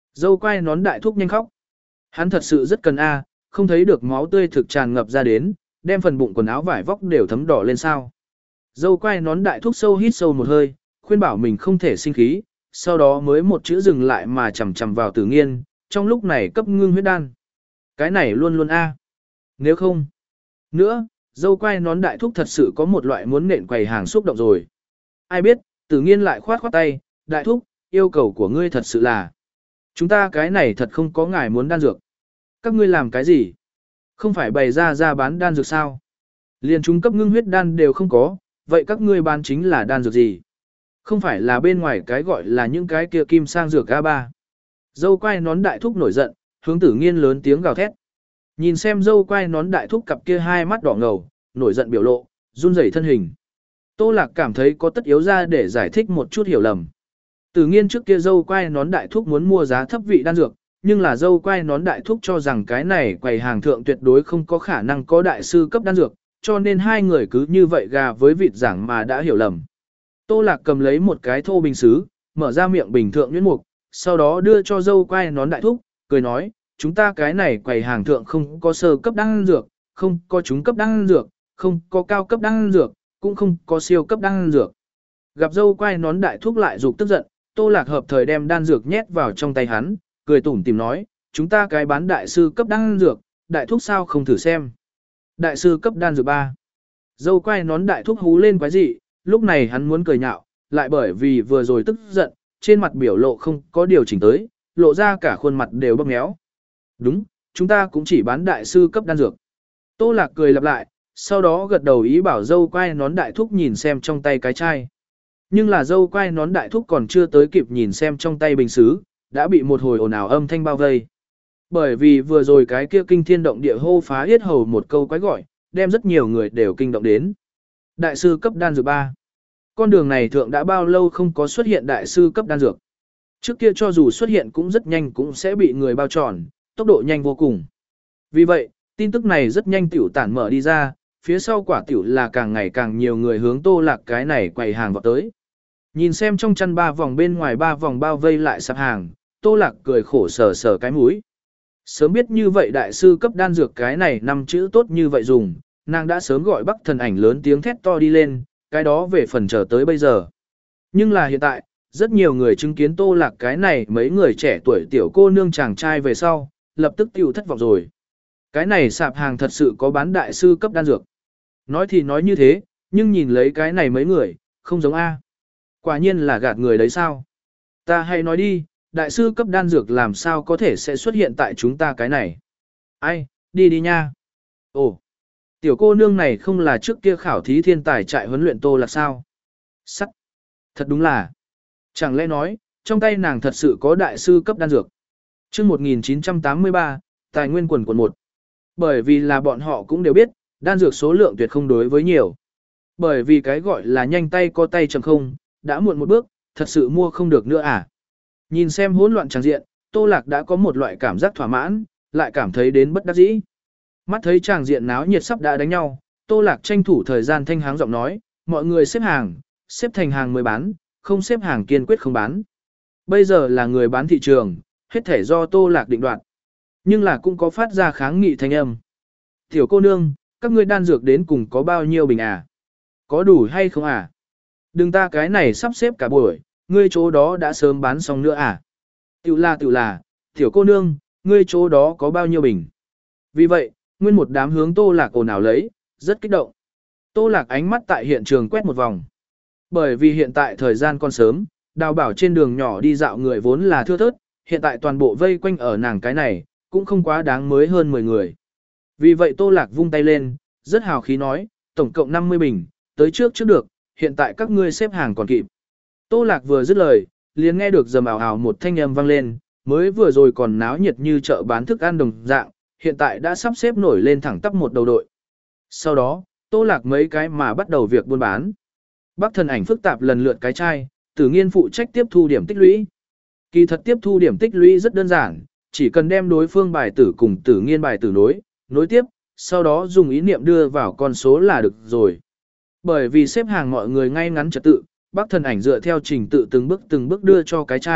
Dâu quai nón đại thúc nhanh khóc. Hắn thật sự rất cần A, không thấy được máu tươi thực tràn ngập ra đến, đem phần bụng quần áo vải vóc đều thấm đỏ lên sao. Dâu quai nón đại thúc sâu hít sâu một hơi, khuyên bảo mình không thể sinh khí, sau đó mới một chữ dừng lại mà chầm chầm vào Tử Nghiên, trong lúc này cấp ngưng huyết đan. Cái này luôn luôn A. Nếu không. Nữa, dâu quai nón đại thúc thật sự có một loại muốn nện quầy hàng xúc động rồi. Ai biết, Tử Nghiên lại khoát khoát tay, đại thúc, yêu cầu của ngươi thật sự là. Chúng ta cái này thật không có ngài muốn đan dược. Các ngươi làm cái gì? Không phải bày ra ra bán đan dược sao? Liền chúng cấp ngưng huyết đan đều không có, vậy các ngươi bán chính là đan dược gì? Không phải là bên ngoài cái gọi là những cái kia kim sang dược a ba. Dâu quai nón đại thúc nổi giận, hướng Tử Nghiên lớn tiếng gào thét. Nhìn xem dâu quai nón đại thúc cặp kia hai mắt đỏ ngầu, nổi giận biểu lộ, run rẩy thân hình. Tô Lạc cảm thấy có tất yếu ra để giải thích một chút hiểu lầm. Tử Nghiên trước kia dâu quai nón đại thúc muốn mua giá thấp vị đan dược, nhưng là dâu quai nón đại thúc cho rằng cái này quầy hàng thượng tuyệt đối không có khả năng có đại sư cấp đan dược, cho nên hai người cứ như vậy gà với vịt giảng mà đã hiểu lầm. Tô Lạc cầm lấy một cái thô bình sứ, mở ra miệng bình thượng nhuyễn mục, sau đó đưa cho dâu quai nón đại thúc, cười nói, chúng ta cái này quầy hàng thượng không có sơ cấp đan dược, không có trung cấp đan dược, không có cao cấp đan dược, cũng không có siêu cấp đan dược. Gặp dâu quai nón đại thúc lại dục tức giận, Tô Lạc hợp thời đem đan dược nhét vào trong tay hắn, cười tủm tìm nói, chúng ta cái bán đại sư cấp đan dược, đại thúc sao không thử xem. Đại sư cấp đan dược ba. Dâu quai nón đại thúc hú lên quái dị, lúc này hắn muốn cười nhạo, lại bởi vì vừa rồi tức giận, trên mặt biểu lộ không có điều chỉnh tới, lộ ra cả khuôn mặt đều bóp méo. Đúng, chúng ta cũng chỉ bán đại sư cấp đan dược. Tô Lạc cười lặp lại, sau đó gật đầu ý bảo dâu quai nón đại thúc nhìn xem trong tay cái chai. Nhưng là dâu quai nón đại thúc còn chưa tới kịp nhìn xem trong tay bình sứ, đã bị một hồi ồn ào âm thanh bao vây. Bởi vì vừa rồi cái kia kinh thiên động địa hô phá yết hầu một câu quái gọi, đem rất nhiều người đều kinh động đến. Đại sư cấp đan dược ba. Con đường này thượng đã bao lâu không có xuất hiện đại sư cấp đan dược. Trước kia cho dù xuất hiện cũng rất nhanh cũng sẽ bị người bao tròn, tốc độ nhanh vô cùng. Vì vậy, tin tức này rất nhanh tiểu tản mở đi ra, phía sau quả tiểu là càng ngày càng nhiều người hướng Tô Lạc cái này quầy hàng vào tới. Nhìn xem trong chăn ba vòng bên ngoài ba vòng bao vây lại sạp hàng, Tô Lạc cười khổ sờ sờ cái mũi. Sớm biết như vậy đại sư cấp đan dược cái này năm chữ tốt như vậy dùng, nàng đã sớm gọi Bắc Thần Ảnh lớn tiếng thét to đi lên, cái đó về phần chờ tới bây giờ. Nhưng là hiện tại, rất nhiều người chứng kiến Tô Lạc cái này mấy người trẻ tuổi tiểu cô nương chàng trai về sau, lập tức tiêu thất vọng rồi. Cái này sạp hàng thật sự có bán đại sư cấp đan dược. Nói thì nói như thế, nhưng nhìn lấy cái này mấy người, không giống A. Quả nhiên là gạt người đấy sao? Ta hay nói đi, đại sư cấp đan dược làm sao có thể sẽ xuất hiện tại chúng ta cái này? Ai, đi đi nha. Ồ, tiểu cô nương này không là trước kia khảo thí thiên tài trại huấn luyện Tô Lạc sao? Sắc. Thật đúng là. Chẳng lẽ nói, trong tay nàng thật sự có đại sư cấp đan dược. Trước một nghìn chín trăm tám mươi ba, tài nguyên quần quần một. Bởi vì là bọn họ cũng đều biết, đan dược số lượng tuyệt không đối với nhiều. Bởi vì cái gọi là nhanh tay có tay chậm không, đã muộn một bước, thật sự mua không được nữa à. Nhìn xem hỗn loạn tràng diện, Tô Lạc đã có một loại cảm giác thỏa mãn, lại cảm thấy đến bất đắc dĩ. Mắt thấy tràng diện náo nhiệt sắp đã đánh nhau, Tô Lạc tranh thủ thời gian thanh háng giọng nói, mọi người xếp hàng, xếp thành hàng mới bán, không xếp hàng kiên quyết không bán. Bây giờ là người bán thị trường, hết thể do Tô Lạc định đoạt. Nhưng là cũng có phát ra kháng nghị thanh âm. Tiểu cô nương, các ngươi đan dược đến cùng có bao nhiêu bình à? Có đủ hay không à? Đừng ta cái này sắp xếp cả buổi, ngươi chỗ đó đã sớm bán xong nữa à? Tiểu là tiểu là, tiểu cô nương, ngươi chỗ đó có bao nhiêu bình? Vì vậy, nguyên một đám hướng Tô Lạc ồn ào lấy, rất kích động. Tô Lạc ánh mắt tại hiện trường quét một vòng. Bởi vì hiện tại thời gian còn sớm, đào bảo trên đường nhỏ đi dạo người vốn là thưa thớt, hiện tại toàn bộ vây quanh ở nàng cái này, cũng không quá đáng mới hơn mười người. Vì vậy Tô Lạc vung tay lên, rất hào khí nói, tổng cộng năm mươi bình, tới trước trước được, hiện tại các ngươi xếp hàng còn kịp. Tô Lạc vừa dứt lời, liền nghe được rầm ào ào một thanh âm vang lên, mới vừa rồi còn náo nhiệt như chợ bán thức ăn đồng dạng, hiện tại đã sắp xếp nổi lên thẳng tắp một đầu đội. Sau đó, Tô Lạc mấy cái mà bắt đầu việc buôn bán. Bắc Thần Ảnh phức tạp lần lượt cái chai, Tử Nghiên phụ trách tiếp thu điểm tích lũy. Kỳ thật tiếp thu điểm tích lũy rất đơn giản, chỉ cần đem đối phương bài tử cùng Tử Nghiên bài tử nối, nối tiếp, sau đó dùng ý niệm đưa vào con số là được rồi. Bởi vì xếp hàng mọi người ngay ngắn trật tự, Bắc Thần Ảnh dựa theo trình tự từng bước từng bước đưa cho cái chai,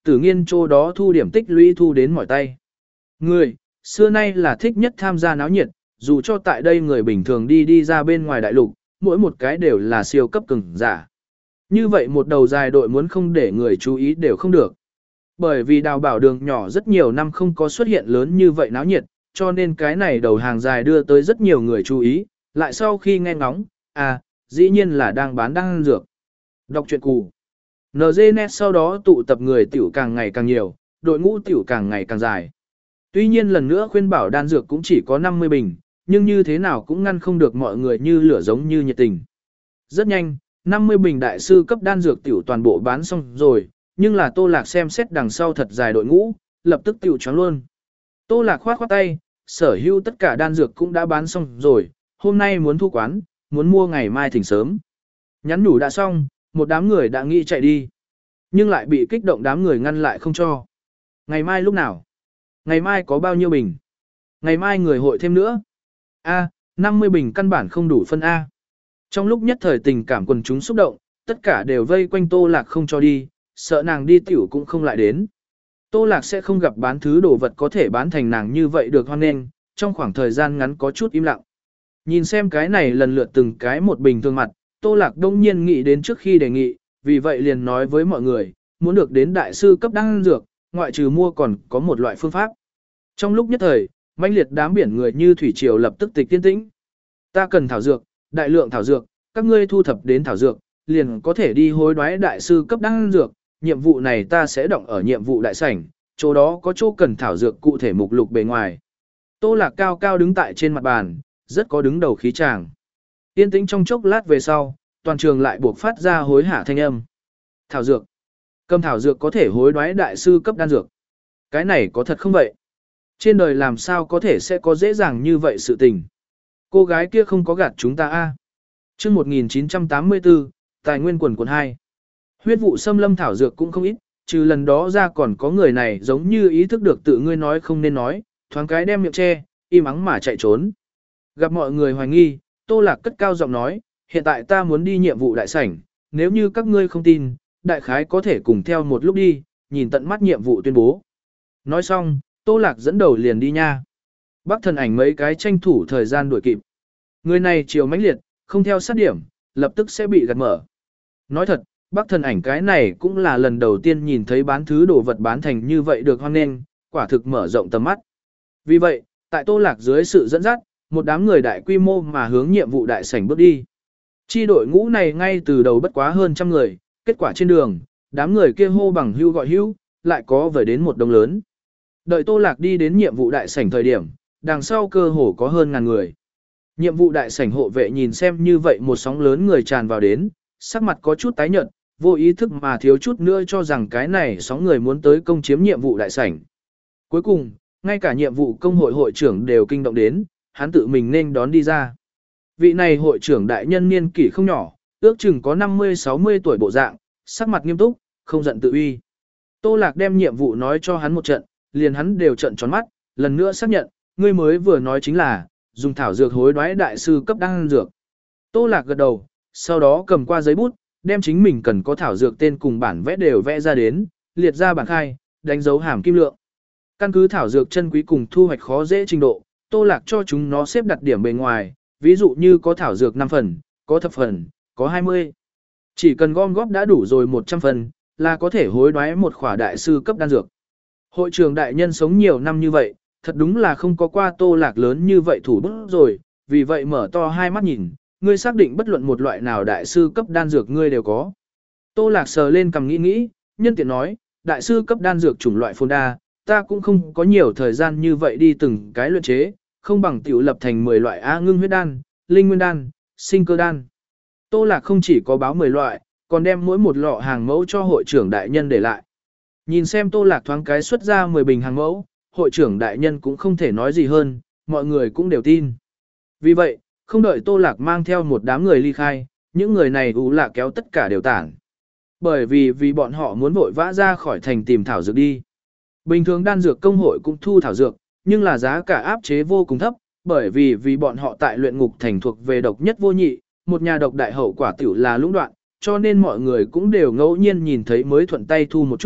tử nghiên chỗ đó thu điểm tích lũy thu đến mỏi tay. Người, xưa nay là thích nhất tham gia náo nhiệt, dù cho tại đây người bình thường đi đi ra bên ngoài đại lục, mỗi một cái đều là siêu cấp cường giả. Như vậy một đầu dài đội muốn không để người chú ý đều không được. Bởi vì đào bảo đường nhỏ rất nhiều năm không có xuất hiện lớn như vậy náo nhiệt, cho nên cái này đầu hàng dài đưa tới rất nhiều người chú ý, lại sau khi nghe ngóng, à, dĩ nhiên là đang bán đan dược. Đọc truyện cù. en giê net sau đó tụ tập người tiểu càng ngày càng nhiều, đội ngũ tiểu càng ngày càng dài. Tuy nhiên lần nữa khuyên bảo đan dược cũng chỉ có năm mươi bình, nhưng như thế nào cũng ngăn không được mọi người như lửa giống như nhiệt tình. Rất nhanh, năm mươi bình đại sư cấp đan dược tiểu toàn bộ bán xong rồi, nhưng là Tô Lạc xem xét đằng sau thật dài đội ngũ, lập tức tiểu choáng luôn. Tô Lạc khoát khoát tay, sở hữu tất cả đan dược cũng đã bán xong rồi, hôm nay muốn thu quán, muốn mua ngày mai thỉnh sớm. Nhắn nhủ đã xong, một đám người đã nghĩ chạy đi, nhưng lại bị kích động đám người ngăn lại không cho. Ngày mai lúc nào? Ngày mai có bao nhiêu bình? Ngày mai người hội thêm nữa. A, năm mươi bình căn bản không đủ phân A. Trong lúc nhất thời tình cảm quần chúng xúc động, tất cả đều vây quanh Tô Lạc không cho đi, sợ nàng đi tiểu cũng không lại đến. Tô Lạc sẽ không gặp bán thứ đồ vật có thể bán thành nàng như vậy được hoan nghênh, trong khoảng thời gian ngắn có chút im lặng. Nhìn xem cái này lần lượt từng cái một bình thường mặt, Tô Lạc đông nhiên nghĩ đến trước khi đề nghị, vì vậy liền nói với mọi người, muốn được đến đại sư cấp đan dược, ngoại trừ mua còn có một loại phương pháp. Trong lúc nhất thời, mãnh liệt đám biển người như thủy triều lập tức tịch tiên tĩnh. Ta cần thảo dược, đại lượng thảo dược, các ngươi thu thập đến thảo dược, liền có thể đi hối đoái đại sư cấp đan dược, nhiệm vụ này ta sẽ động ở nhiệm vụ đại sảnh, chỗ đó có chỗ cần thảo dược cụ thể mục lục bề ngoài. Tô Lạc cao cao đứng tại trên mặt bàn, rất có đứng đầu khí chàng. Yên tĩnh trong chốc lát về sau, toàn trường lại buộc phát ra hối hả thanh âm. Thảo dược. Cầm thảo dược có thể hối đoái đại sư cấp đan dược. Cái này có thật không vậy? Trên đời làm sao có thể sẽ có dễ dàng như vậy sự tình? Cô gái kia không có gạt chúng ta a. À? Chương một nghìn chín trăm tám mươi tư, Tài nguyên quần quần hai. Huyết vụ xâm lâm thảo dược cũng không ít, trừ lần đó ra còn có người này giống như ý thức được tự ngươi nói không nên nói, thoáng cái đem miệng che, im ắng mà chạy trốn. Gặp mọi người hoài nghi, Tô Lạc cất cao giọng nói, hiện tại ta muốn đi nhiệm vụ đại sảnh, nếu như các ngươi không tin, đại khái có thể cùng theo một lúc đi, nhìn tận mắt nhiệm vụ tuyên bố. Nói xong, Tô Lạc dẫn đầu liền đi nha. Bác thần ảnh mấy cái tranh thủ thời gian đuổi kịp. Người này chiều mãnh liệt, không theo sát điểm, lập tức sẽ bị gạt mở. Nói thật, bác thần ảnh cái này cũng là lần đầu tiên nhìn thấy bán thứ đồ vật bán thành như vậy được hoan nghênh, quả thực mở rộng tầm mắt. Vì vậy, tại Tô Lạc dưới sự dẫn dắt, một đám người đại quy mô mà hướng nhiệm vụ đại sảnh bước đi. Chi đội ngũ này ngay từ đầu bất quá hơn trăm người, kết quả trên đường, đám người kia hô bằng hưu gọi hưu, lại có về đến một đông lớn. Đợi Tô Lạc đi đến nhiệm vụ đại sảnh thời điểm, đằng sau cơ hồ có hơn ngàn người. Nhiệm vụ đại sảnh hộ vệ nhìn xem như vậy một sóng lớn người tràn vào đến, sắc mặt có chút tái nhợt, vô ý thức mà thiếu chút nữa cho rằng cái này sóng người muốn tới công chiếm nhiệm vụ đại sảnh. Cuối cùng, ngay cả nhiệm vụ công hội hội trưởng đều kinh động đến, hắn tự mình nên đón đi ra. Vị này hội trưởng đại nhân niên kỷ không nhỏ, ước chừng có năm mươi sáu mươi tuổi bộ dạng, sắc mặt nghiêm túc, không giận tự uy. Tô Lạc đem nhiệm vụ nói cho hắn một trận, liền hắn đều trận tròn mắt, lần nữa xác nhận, ngươi mới vừa nói chính là, dùng thảo dược hối đoái đại sư cấp đan dược. Tô Lạc gật đầu, sau đó cầm qua giấy bút, đem chính mình cần có thảo dược tên cùng bản vẽ đều vẽ ra đến, liệt ra bản khai, đánh dấu hàm kim lượng. Căn cứ thảo dược chân quý cùng thu hoạch khó dễ trình độ, Tô Lạc cho chúng nó xếp đặt điểm bề ngoài, ví dụ như có thảo dược năm phần, có thập phần, có hai mươi. Chỉ cần gom góp đã đủ rồi một trăm phần, là có thể hối đoái một khỏa đại sư cấp đan dược. Hội trưởng đại nhân sống nhiều năm như vậy, thật đúng là không có qua Tô Lạc lớn như vậy thủ bút rồi, vì vậy mở to hai mắt nhìn, ngươi xác định bất luận một loại nào đại sư cấp đan dược ngươi đều có. Tô Lạc sờ lên cầm nghĩ nghĩ, nhân tiện nói, đại sư cấp đan dược chủng loại phồn đa, ta cũng không có nhiều thời gian như vậy đi từng cái luyện chế, không bằng tiểu lập thành mười loại A ngưng huyết đan, linh nguyên đan, sinh cơ đan. Tô Lạc không chỉ có báo mười loại, còn đem mỗi một lọ hàng mẫu cho hội trưởng đại nhân để lại. Nhìn xem Tô Lạc thoáng cái xuất ra mười bình hàng mẫu, hội trưởng đại nhân cũng không thể nói gì hơn, mọi người cũng đều tin. Vì vậy, không đợi Tô Lạc mang theo một đám người ly khai, những người này ú lạ kéo tất cả đều tản. Bởi vì vì bọn họ muốn vội vã ra khỏi thành tìm thảo dược đi. Bình thường đan dược công hội cũng thu thảo dược, nhưng là giá cả áp chế vô cùng thấp, bởi vì vì bọn họ tại luyện ngục thành thuộc về độc nhất vô nhị, một nhà độc đại hậu quả tiểu là lũng đoạn, cho nên mọi người cũng đều ngẫu nhiên nhìn thấy mới thuận tay thu một chút,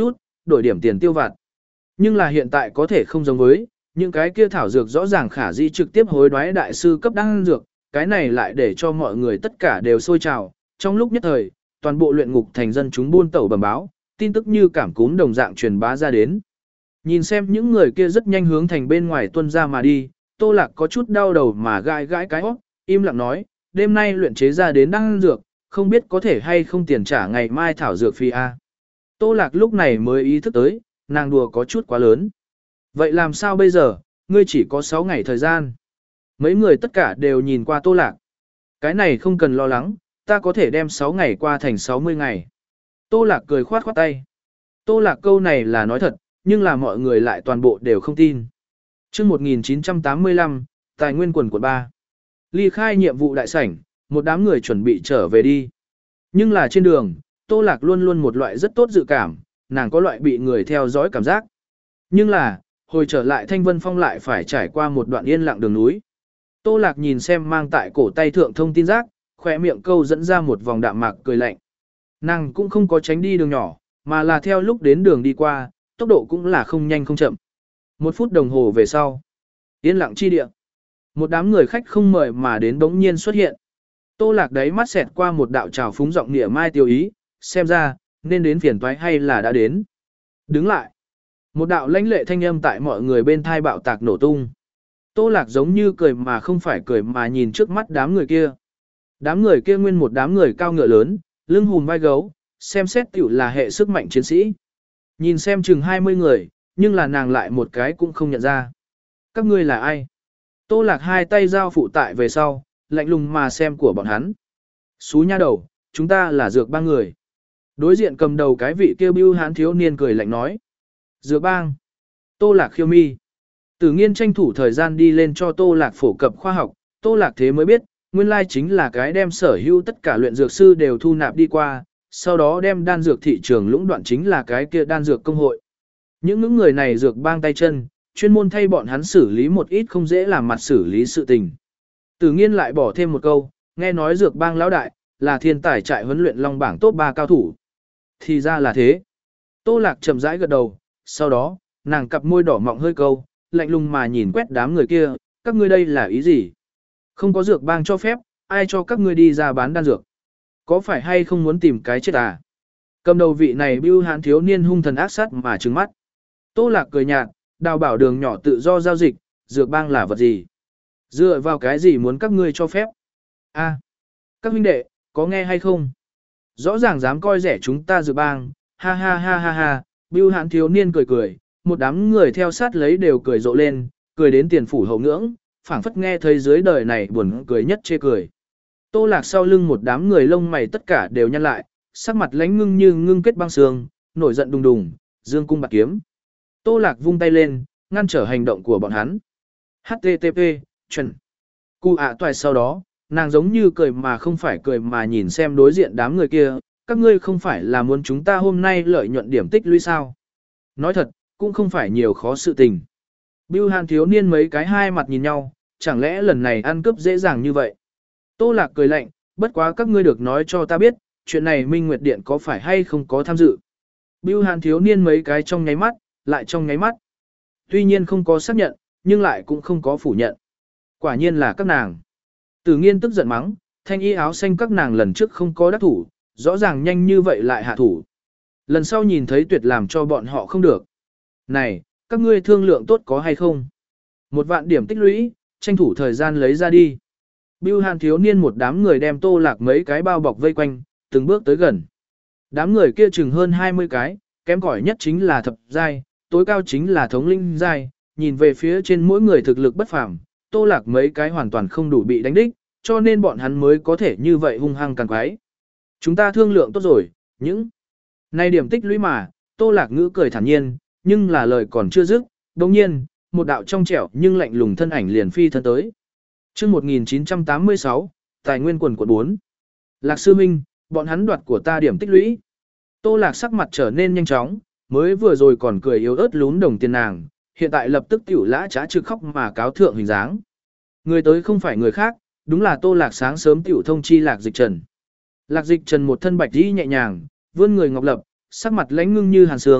đổi điểm tiền tiêu vặt. Nhưng là hiện tại có thể không giống với, những cái kia thảo dược rõ ràng khả dĩ trực tiếp hối đoái đại sư cấp đan dược, cái này lại để cho mọi người tất cả đều sôi trào. Trong lúc nhất thời, toàn bộ luyện ngục thành dân chúng buôn tẩu bẩm báo, tin tức như cảm cúm đồng dạng truyền bá ra đến. Nhìn xem những người kia rất nhanh hướng thành bên ngoài tuân ra mà đi, Tô Lạc có chút đau đầu mà gãi gãi cái hót, im lặng nói, đêm nay luyện chế ra đến đan dược, không biết có thể hay không tiền trả ngày mai thảo dược phi a. Tô Lạc lúc này mới ý thức tới, nàng đùa có chút quá lớn. Vậy làm sao bây giờ, ngươi chỉ có sáu ngày thời gian. Mấy người tất cả đều nhìn qua Tô Lạc. Cái này không cần lo lắng, ta có thể đem sáu ngày qua thành sáu mươi ngày. Tô Lạc cười khoát khoát tay. Tô Lạc câu này là nói thật, nhưng là mọi người lại toàn bộ đều không tin. Chương một nghìn chín trăm tám mươi lăm, Tài nguyên quần quận ba. Ly khai nhiệm vụ đại sảnh, một đám người chuẩn bị trở về đi. Nhưng là trên đường, Tô Lạc luôn luôn một loại rất tốt dự cảm, nàng có loại bị người theo dõi cảm giác. Nhưng là, hồi trở lại Thanh Vân Phong lại phải trải qua một đoạn yên lặng đường núi. Tô Lạc nhìn xem mang tại cổ tay thượng thông tin giác, khỏe miệng câu dẫn ra một vòng đạm mạc cười lạnh. Nàng cũng không có tránh đi đường nhỏ, mà là theo lúc đến đường đi qua, tốc độ cũng là không nhanh không chậm. Một phút đồng hồ về sau, yên lặng chi địa. Một đám người khách không mời mà đến bỗng nhiên xuất hiện. Tô Lạc đáy mắt xẹt qua một đạo trào phúng giọng nịa mai tiêu ý, xem ra, nên đến phiền toái hay là đã đến. Đứng lại. Một đạo lãnh lệ thanh âm tại mọi người bên thai bạo tạc nổ tung. Tô Lạc giống như cười mà không phải cười mà nhìn trước mắt đám người kia. Đám người kia nguyên một đám người cao ngựa lớn, lưng hùm vai gấu, xem xét tiểu là hệ sức mạnh chiến sĩ. Nhìn xem chừng hai mươi người, nhưng là nàng lại một cái cũng không nhận ra. Các ngươi là ai? Tô Lạc hai tay giao phụ tại về sau, lạnh lùng mà xem của bọn hắn. Xú nha đầu, chúng ta là dược ba người. Đối diện cầm đầu cái vị kêu bưu hán thiếu niên cười lạnh nói. Dược bang. Tô Lạc khiêu mi. Tử Nghiên tranh thủ thời gian đi lên cho Tô Lạc phổ cập khoa học, Tô Lạc thế mới biết, nguyên lai chính là cái đem sở hữu tất cả luyện dược sư đều thu nạp đi qua, sau đó đem đan dược thị trường lũng đoạn chính là cái kia đan dược công hội. Những những người này dược bang tay chân, chuyên môn thay bọn hắn xử lý một ít không dễ làm mặt xử lý sự tình. Tử Nghiên lại bỏ thêm một câu, nghe nói dược bang lão đại, là thiên tài trại huấn luyện long bảng top ba cao thủ. Thì ra là thế. Tô Lạc chậm rãi gật đầu, sau đó, nàng cặp môi đỏ mọng hơi câu, lạnh lùng mà nhìn quét đám người kia, các ngươi đây là ý gì? Không có dược bang cho phép, ai cho các ngươi đi ra bán đan dược? Có phải hay không muốn tìm cái chết à? Cầm đầu vị này bưu hán thiếu niên hung thần ác sát mà trừng mắt. Tô Lạc cười nhạt, đào bảo đường nhỏ tự do giao dịch, dược bang là vật gì? Dựa vào cái gì muốn các ngươi cho phép? A, các huynh đệ, có nghe hay không? Rõ ràng dám coi rẻ chúng ta dược bang, ha ha ha ha ha, bưu hán thiếu niên cười cười, một đám người theo sát lấy đều cười rộ lên, cười đến tiền phủ hậu ngưỡng, phảng phất nghe thấy dưới đời này buồn cười nhất chê cười. Tô Lạc sau lưng một đám người lông mày tất cả đều nhăn lại, sắc mặt lánh ngưng như ngưng kết băng sương, nổi giận đùng đùng, dương cung bạc kiếm. Tô Lạc vung tay lên, ngăn trở hành động của bọn hắn. hát tê tê pê, chuẩn. Cụ ạ toài sau đó, nàng giống như cười mà không phải cười mà nhìn xem đối diện đám người kia, các ngươi không phải là muốn chúng ta hôm nay lợi nhuận điểm tích lũy sao? Nói thật, cũng không phải nhiều khó sự tình. Bưu hàn thiếu niên mấy cái hai mặt nhìn nhau, chẳng lẽ lần này ăn cướp dễ dàng như vậy? Tô Lạc cười lạnh, bất quá các ngươi được nói cho ta biết, chuyện này Minh Nguyệt Điện có phải hay không có tham dự. Bưu hàn thiếu niên mấy cái trong nháy mắt, lại trong nháy mắt. Tuy nhiên không có xác nhận, nhưng lại cũng không có phủ nhận. Quả nhiên là các nàng. Tử Nghiên tức giận mắng, thanh y áo xanh các nàng lần trước không có đắc thủ, rõ ràng nhanh như vậy lại hạ thủ. Lần sau nhìn thấy tuyệt làm cho bọn họ không được. Này, các ngươi thương lượng tốt có hay không? Một vạn điểm tích lũy, tranh thủ thời gian lấy ra đi. Bưu hàn thiếu niên một đám người đem Tô Lạc mấy cái bao bọc vây quanh, từng bước tới gần. Đám người kia chừng hơn hai mươi cái, kém cỏi nhất chính là thập giai, tối cao chính là thống linh giai, nhìn về phía trên mỗi người thực lực bất phàm, Tô Lạc mấy cái hoàn toàn không đủ bị đánh đích, cho nên bọn hắn mới có thể như vậy hung hăng càng quái. Chúng ta thương lượng tốt rồi, những này điểm tích lũy mà, Tô Lạc ngữ cười thản nhiên, nhưng là lời còn chưa dứt, đồng nhiên, một đạo trong trẻo nhưng lạnh lùng thân ảnh liền phi thân tới. Chương một nghìn chín trăm tám mươi sáu, Tài nguyên quần quận bốn. Lạc sư minh, bọn hắn đoạt của ta điểm tích lũy. Tô Lạc sắc mặt trở nên nhanh chóng, mới vừa rồi còn cười yếu ớt lún đồng tiền nàng, hiện tại lập tức tiểu lã trá trực khóc mà cáo thượng hình dáng. Người tới không phải người khác, đúng là Tô Lạc sáng sớm tiểu thông chi Lạc Dịch Trần. Lạc Dịch Trần một thân bạch y nhẹ nhàng, vươn người ngọc lập, sắc mặt lãnh ngưng như hàn sương,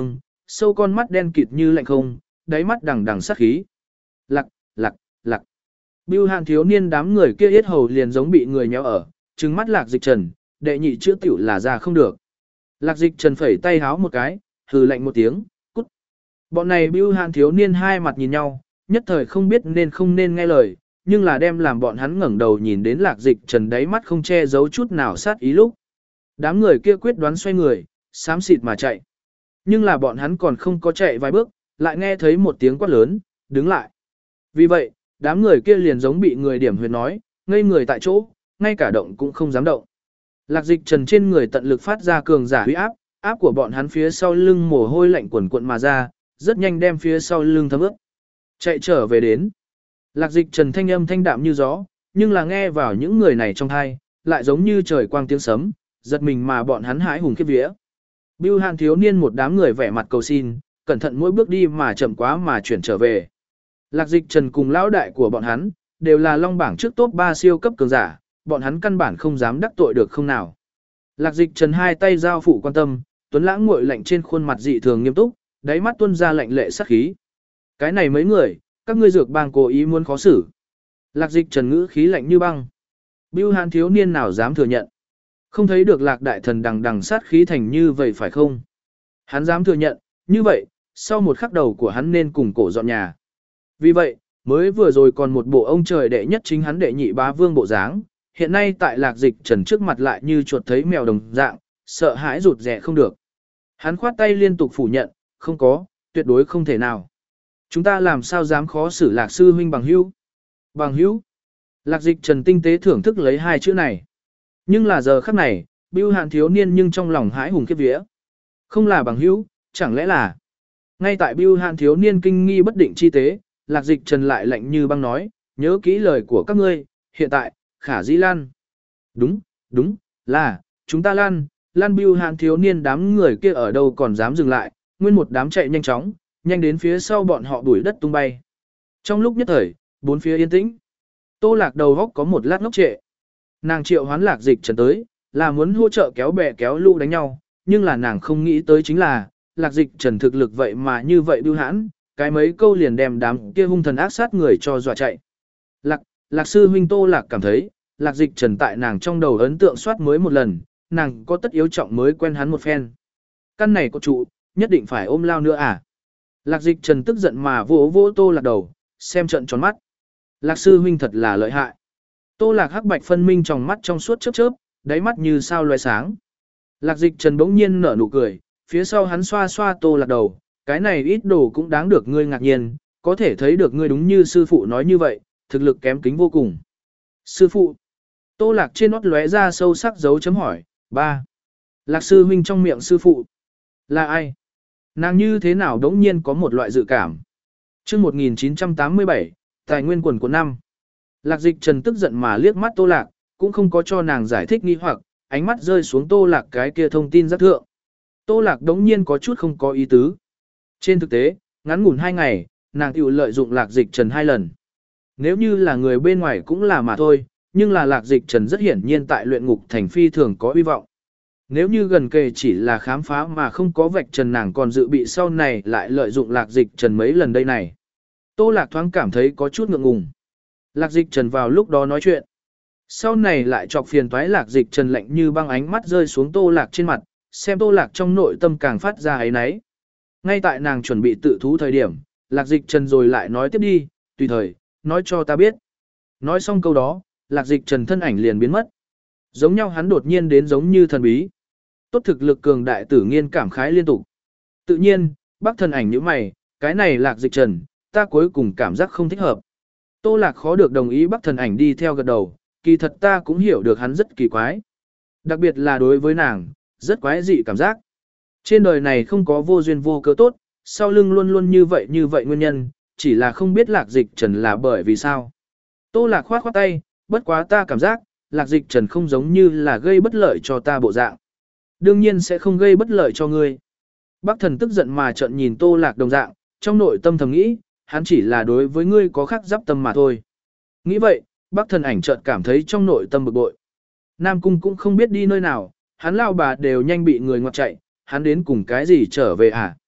sâu con mắt đen kịt như lạnh không, đáy mắt đằng đằng sát khí. Lặc, lặc, lặc. Bưu Hàn thiếu niên đám người kia yết hầu liền giống bị người nhéo ở, trừng mắt Lạc Dịch Trần, đệ nhị chữa tiểu là ra không được. Lạc Dịch Trần phẩy tay háo một cái, hừ lạnh một tiếng, cút. Bọn này Bưu Hàn thiếu niên hai mặt nhìn nhau, nhất thời không biết nên không nên nghe lời, nhưng là đem làm bọn hắn ngẩng đầu nhìn đến Lạc Dịch Trần đáy mắt không che giấu chút nào sát ý lúc. Đám người kia quyết đoán xoay người, xám xịt mà chạy. Nhưng là bọn hắn còn không có chạy vài bước, lại nghe thấy một tiếng quát lớn, đứng lại. Vì vậy, đám người kia liền giống bị người điểm huyệt nói, ngây người tại chỗ, ngay cả động cũng không dám động. Lạc Dịch Trần trên người tận lực phát ra cường giả huy áp, áp của bọn hắn phía sau lưng mồ hôi lạnh quần cuộn mà ra, rất nhanh đem phía sau lưng thấm ướt. Chạy trở về đến. Lạc Dịch Trần thanh âm thanh đạm như gió, nhưng là nghe vào những người này trong tai, lại giống như trời quang tiếng sấm, giật mình mà bọn hắn hãi hùng khiếp vía. Bưu Hàn thiếu niên một đám người vẻ mặt cầu xin, cẩn thận mỗi bước đi mà chậm quá mà chuyển trở về. Lạc Dịch Trần cùng lão đại của bọn hắn, đều là long bảng trước top ba siêu cấp cường giả, bọn hắn căn bản không dám đắc tội được không nào. Lạc Dịch Trần hai tay giao phụ quan tâm, tuấn lãng ngội lạnh trên khuôn mặt dị thường nghiêm túc, đáy mắt tuôn ra lạnh lệ sát khí. Cái này mấy người, các ngươi dược bang cố ý muốn khó xử. Lạc Dịch Trần ngữ khí lạnh như băng. Bưu Hàn thiếu niên nào dám thừa nhận. Không thấy được Lạc đại thần đằng đằng sát khí thành như vậy phải không? Hắn dám thừa nhận, như vậy, sau một khắc đầu của hắn nên cùng cổ dọn nhà. Vì vậy, mới vừa rồi còn một bộ ông trời đệ nhất chính hắn đệ nhị bá vương bộ dáng, hiện nay tại Lạc Dịch Trần trước mặt lại như chuột thấy mèo đồng dạng, sợ hãi rụt rè không được. Hắn khoát tay liên tục phủ nhận, không có, tuyệt đối không thể nào. Chúng ta làm sao dám khó xử Lạc sư huynh bằng hữu? Bằng hữu? Lạc Dịch Trần tinh tế thưởng thức lấy hai chữ này. Nhưng là giờ khắc này, Bưu Hàn thiếu niên nhưng trong lòng hãi hùng khiếp vía. Không là bằng hữu, chẳng lẽ là... Ngay tại Bưu Hàn thiếu niên kinh nghi bất định chi tế, Lạc Dịch Trần lại lạnh như băng nói, nhớ kỹ lời của các ngươi, hiện tại, khả dĩ lan. Đúng, đúng, là, chúng ta lan, lan Bưu Hàn thiếu niên đám người kia ở đâu còn dám dừng lại, nguyên một đám chạy nhanh chóng, nhanh đến phía sau bọn họ đuổi đất tung bay. Trong lúc nhất thời, bốn phía yên tĩnh. Tô Lạc đầu góc có một lát ngốc trệ. Nàng triệu hoán Lạc Dịch Trần tới, là muốn hỗ trợ kéo bè kéo lũ đánh nhau, nhưng là nàng không nghĩ tới chính là, Lạc Dịch Trần thực lực vậy mà như vậy bưu hãn, cái mấy câu liền đem đám kia hung thần ác sát người cho dọa chạy. Lạc, Lạc sư huynh Tô Lạc cảm thấy, Lạc Dịch Trần tại nàng trong đầu ấn tượng soát mới một lần, nàng có tất yếu trọng mới quen hắn một phen. Căn này có trụ, nhất định phải ôm lao nữa à? Lạc Dịch Trần tức giận mà vỗ vỗ Tô Lạc đầu, xem trận tròn mắt. Lạc sư huynh thật là lợi hại. Tô Lạc hắc bạch phân minh trong mắt trong suốt chớp chớp, đáy mắt như sao loé sáng. Lạc Dịch Trần bỗng nhiên nở nụ cười, phía sau hắn xoa xoa Tô Lạc đầu, cái này ít đồ cũng đáng được ngươi ngạc nhiên, có thể thấy được ngươi đúng như sư phụ nói như vậy, thực lực kém kính vô cùng. Sư phụ. Tô Lạc trên nót lóe ra sâu sắc dấu chấm hỏi, ba. Lạc sư huynh trong miệng sư phụ. Là ai? Nàng như thế nào đống nhiên có một loại dự cảm. Trước một nghìn chín trăm tám mươi bảy, tài nguyên quần của năm. Lạc Dịch Trần tức giận mà liếc mắt Tô Lạc, cũng không có cho nàng giải thích nghi hoặc, ánh mắt rơi xuống Tô Lạc cái kia thông tin giác thượng. Tô Lạc đống nhiên có chút không có ý tứ. Trên thực tế, ngắn ngủn hai ngày, nàng tiểu lợi dụng Lạc Dịch Trần hai lần. Nếu như là người bên ngoài cũng là mà thôi, nhưng là Lạc Dịch Trần rất hiển nhiên tại luyện ngục thành phi thường có uy vọng. Nếu như gần kề chỉ là khám phá mà không có vạch trần nàng còn dự bị sau này lại lợi dụng Lạc Dịch Trần mấy lần đây này. Tô Lạc thoáng cảm thấy có chút ngượng ngùng. Lạc Dịch Trần vào lúc đó nói chuyện. Sau này lại chọc phiền toái Lạc Dịch Trần lạnh như băng ánh mắt rơi xuống Tô Lạc trên mặt, xem Tô Lạc trong nội tâm càng phát ra ấy nấy. Ngay tại nàng chuẩn bị tự thú thời điểm, Lạc Dịch Trần rồi lại nói tiếp đi, tùy thời, nói cho ta biết. Nói xong câu đó, Lạc Dịch Trần thân ảnh liền biến mất. Giống nhau hắn đột nhiên đến giống như thần bí. Tốt thực lực cường đại tử nghiên cảm khái liên tục. Tự nhiên, bác thần ảnh như mày, cái này Lạc Dịch Trần, ta cuối cùng cảm giác không thích hợp. Tô Lạc khó được đồng ý bác thần ảnh đi theo gật đầu, kỳ thật ta cũng hiểu được hắn rất kỳ quái. Đặc biệt là đối với nàng, rất quái dị cảm giác. Trên đời này không có vô duyên vô cớ tốt, sau lưng luôn luôn như vậy như vậy nguyên nhân, chỉ là không biết Lạc Dịch Trần là bởi vì sao. Tô Lạc khoát khoát tay, bất quá ta cảm giác, Lạc Dịch Trần không giống như là gây bất lợi cho ta bộ dạng. Đương nhiên sẽ không gây bất lợi cho ngươi. Bác thần tức giận mà trợn nhìn Tô Lạc đồng dạng, trong nội tâm thầm nghĩ, hắn chỉ là đối với ngươi có khác giáp tâm mà thôi. Nghĩ vậy, bác thần ảnh chợt cảm thấy trong nội tâm bực bội. Nam Cung cũng không biết đi nơi nào, hắn lao bà đều nhanh bị người ngoặt chạy, hắn đến cùng cái gì trở về à?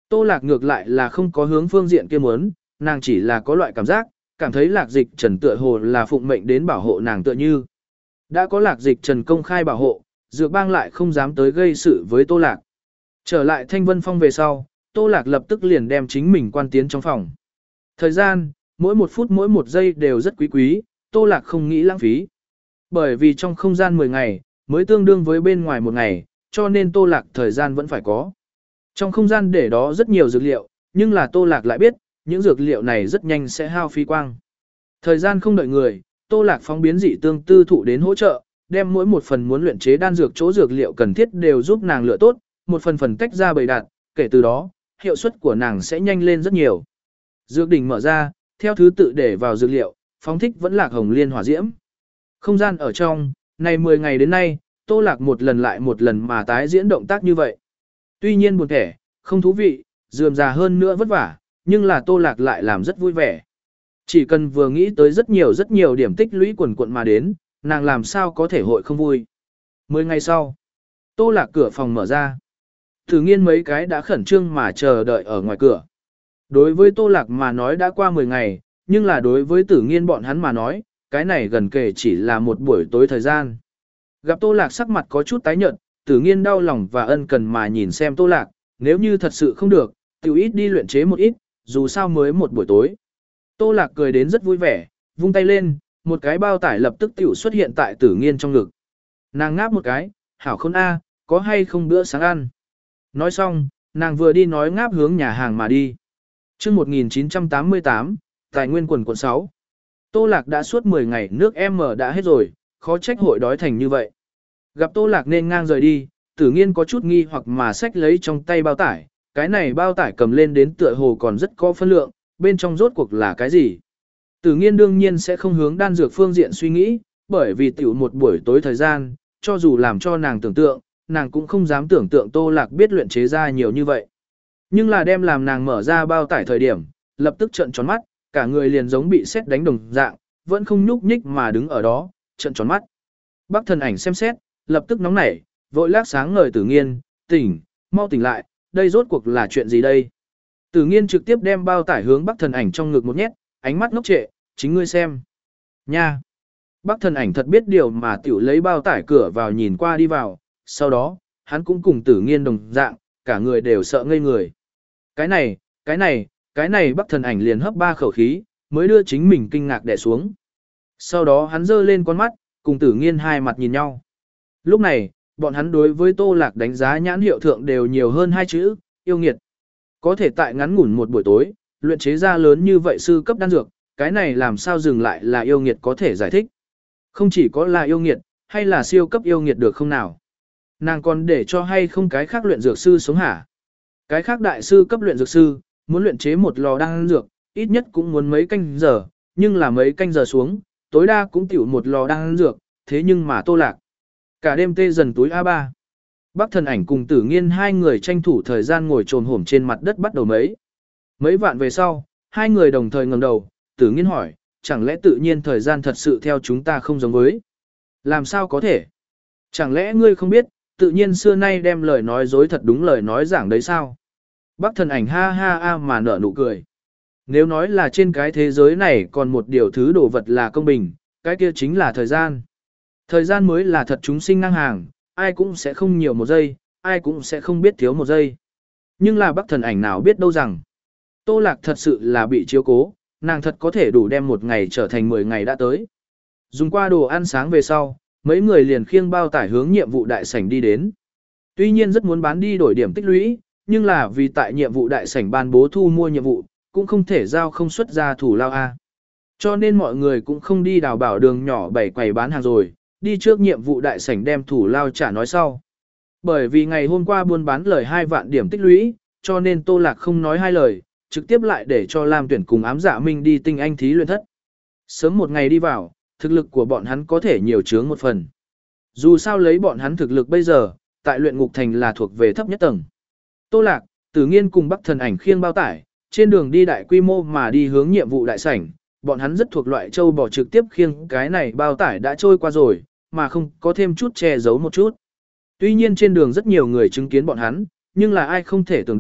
Tô Lạc ngược lại là không có hướng phương diện kia muốn, nàng chỉ là có loại cảm giác, cảm thấy Lạc Dịch Trần tựa hồ là phụng mệnh đến bảo hộ nàng tựa như. Đã có Lạc Dịch Trần công khai bảo hộ, Dược Bang lại không dám tới gây sự với Tô Lạc. Trở lại Thanh Vân Phong về sau, Tô Lạc lập tức liền đem chính mình quan tiến trong phòng. Thời gian, mỗi một phút mỗi một giây đều rất quý quý, Tô Lạc không nghĩ lãng phí. Bởi vì trong không gian mười ngày, mới tương đương với bên ngoài một ngày, cho nên Tô Lạc thời gian vẫn phải có. Trong không gian để đó rất nhiều dược liệu, nhưng là Tô Lạc lại biết, những dược liệu này rất nhanh sẽ hao phí quang. Thời gian không đợi người, Tô Lạc phóng biến dị tương tư thụ đến hỗ trợ, đem mỗi một phần muốn luyện chế đan dược chỗ dược liệu cần thiết đều giúp nàng lựa tốt, một phần phần tách ra bày đạt, kể từ đó, hiệu suất của nàng sẽ nhanh lên rất nhiều. Dược đỉnh mở ra, theo thứ tự để vào dược liệu, phóng thích vẫn Lạc Hồng Liên hỏa diễm. Không gian ở trong, này mười ngày đến nay, Tô Lạc một lần lại một lần mà tái diễn động tác như vậy. Tuy nhiên buồn thẻ, không thú vị, rườm rà hơn nữa vất vả, nhưng là Tô Lạc lại làm rất vui vẻ. Chỉ cần vừa nghĩ tới rất nhiều rất nhiều điểm tích lũy quần quận mà đến, nàng làm sao có thể hội không vui. Mười ngày sau, Tô Lạc cửa phòng mở ra. Thử nghiên mấy cái đã khẩn trương mà chờ đợi ở ngoài cửa. Đối với Tô Lạc mà nói đã qua mười ngày, nhưng là đối với tử nghiên bọn hắn mà nói, cái này gần kể chỉ là một buổi tối thời gian. Gặp Tô Lạc sắc mặt có chút tái nhợt, tử nghiên đau lòng và ân cần mà nhìn xem Tô Lạc, nếu như thật sự không được, tiểu ít đi luyện chế một ít, dù sao mới một buổi tối. Tô Lạc cười đến rất vui vẻ, vung tay lên, một cái bao tải lập tức tiểu xuất hiện tại tử nghiên trong ngực. Nàng ngáp một cái, hảo khôn a, có hay không bữa sáng ăn. Nói xong, nàng vừa đi nói ngáp hướng nhà hàng mà đi. Trước một nghìn chín trăm tám mươi tám, Tài nguyên quần quận sáu. Tô Lạc đã suốt mười ngày nước M đã hết rồi, khó trách hội đói thành như vậy. Gặp Tô Lạc nên ngang rời đi, tử nghiên có chút nghi hoặc mà xách lấy trong tay bao tải, cái này bao tải cầm lên đến tựa hồ còn rất có phân lượng, bên trong rốt cuộc là cái gì. Tử nghiên đương nhiên sẽ không hướng đan dược phương diện suy nghĩ, bởi vì tiểu một buổi tối thời gian, cho dù làm cho nàng tưởng tượng, nàng cũng không dám tưởng tượng Tô Lạc biết luyện chế ra nhiều như vậy. Nhưng là đem làm nàng mở ra bao tải thời điểm, lập tức trợn tròn mắt, cả người liền giống bị sét đánh đồng dạng, vẫn không nhúc nhích mà đứng ở đó, trợn tròn mắt. Bắc Thần Ảnh xem xét, lập tức nóng nảy, vội lác sáng ngời Tử nghiên, tỉnh, mau tỉnh lại, đây rốt cuộc là chuyện gì đây? Tử nghiên trực tiếp đem bao tải hướng Bắc Thần Ảnh trong ngực một nhét, ánh mắt ngốc trệ, chính ngươi xem. Nha! Bắc Thần Ảnh thật biết điều mà tiểu lấy bao tải cửa vào nhìn qua đi vào, sau đó, hắn cũng cùng Tử nghiên đồng dạng, cả người đều sợ ngây người. Cái này, cái này, cái này Bắc Thần Ảnh liền hấp ba khẩu khí, mới đưa chính mình kinh ngạc đè xuống. Sau đó hắn giơ lên con mắt, cùng Tử nghiên hai mặt nhìn nhau. Lúc này, bọn hắn đối với Tô Lạc đánh giá nhãn hiệu thượng đều nhiều hơn hai chữ, yêu nghiệt. Có thể tại ngắn ngủn một buổi tối, luyện chế ra lớn như vậy sư cấp đan dược, cái này làm sao dừng lại là yêu nghiệt có thể giải thích. Không chỉ có là yêu nghiệt, hay là siêu cấp yêu nghiệt được không nào? Nàng còn để cho hay không cái khác luyện dược sư sống hả? Cái khác đại sư cấp luyện dược sư, muốn luyện chế một lò đan dược, ít nhất cũng muốn mấy canh giờ, nhưng là mấy canh giờ xuống, tối đa cũng tiểu một lò đan dược, thế nhưng mà Tô Lạc. Cả đêm tê dần túi a ba. Bắc Thần Ảnh cùng Tử nghiên hai người tranh thủ thời gian ngồi trồm hổm trên mặt đất bắt đầu mấy. Mấy vạn về sau, hai người đồng thời ngẩng đầu, Tử nghiên hỏi, chẳng lẽ tự nhiên thời gian thật sự theo chúng ta không giống với? Làm sao có thể? Chẳng lẽ ngươi không biết, tự nhiên xưa nay đem lời nói dối thật đúng lời nói giảng đấy sao? Bắc Thần Ảnh ha ha a mà nở nụ cười. Nếu nói là trên cái thế giới này còn một điều thứ đồ vật là công bình, cái kia chính là thời gian. Thời gian mới là thật chúng sinh ngang hàng, ai cũng sẽ không nhiều một giây, ai cũng sẽ không biết thiếu một giây. Nhưng là Bắc Thần Ảnh nào biết đâu rằng, Tô Lạc thật sự là bị chiếu cố, nàng thật có thể đủ đem một ngày trở thành mười ngày đã tới. Dùng qua đồ ăn sáng về sau, mấy người liền khiêng bao tải hướng nhiệm vụ đại sảnh đi đến. Tuy nhiên rất muốn bán đi đổi điểm tích lũy, nhưng là vì tại nhiệm vụ đại sảnh ban bố thu mua nhiệm vụ, cũng không thể giao không xuất ra thủ lao A. Cho nên mọi người cũng không đi đào bảo đường nhỏ bày quầy bán hàng rồi, đi trước nhiệm vụ đại sảnh đem thủ lao trả nói sau. Bởi vì ngày hôm qua buôn bán lời hai vạn điểm tích lũy, cho nên Tô Lạc không nói hai lời, trực tiếp lại để cho Lam Tuyển cùng Ám Dạ Minh đi tinh anh thí luyện thất. Sớm một ngày đi vào, thực lực của bọn hắn có thể nhiều chướng một phần. Dù sao lấy bọn hắn thực lực bây giờ, tại luyện ngục thành là thuộc về thấp nhất tầng. Tô Lạc, Tử nghiên cùng Bắc Thần Ảnh khiêng bao tải, trên đường đi đại quy mô mà đi hướng nhiệm vụ đại sảnh, bọn hắn rất thuộc loại châu bò trực tiếp khiêng cái này bao tải đã trôi qua rồi, mà không có thêm chút che giấu một chút. Tuy nhiên trên đường rất nhiều người chứng kiến bọn hắn, nhưng là ai không thể tưởng được,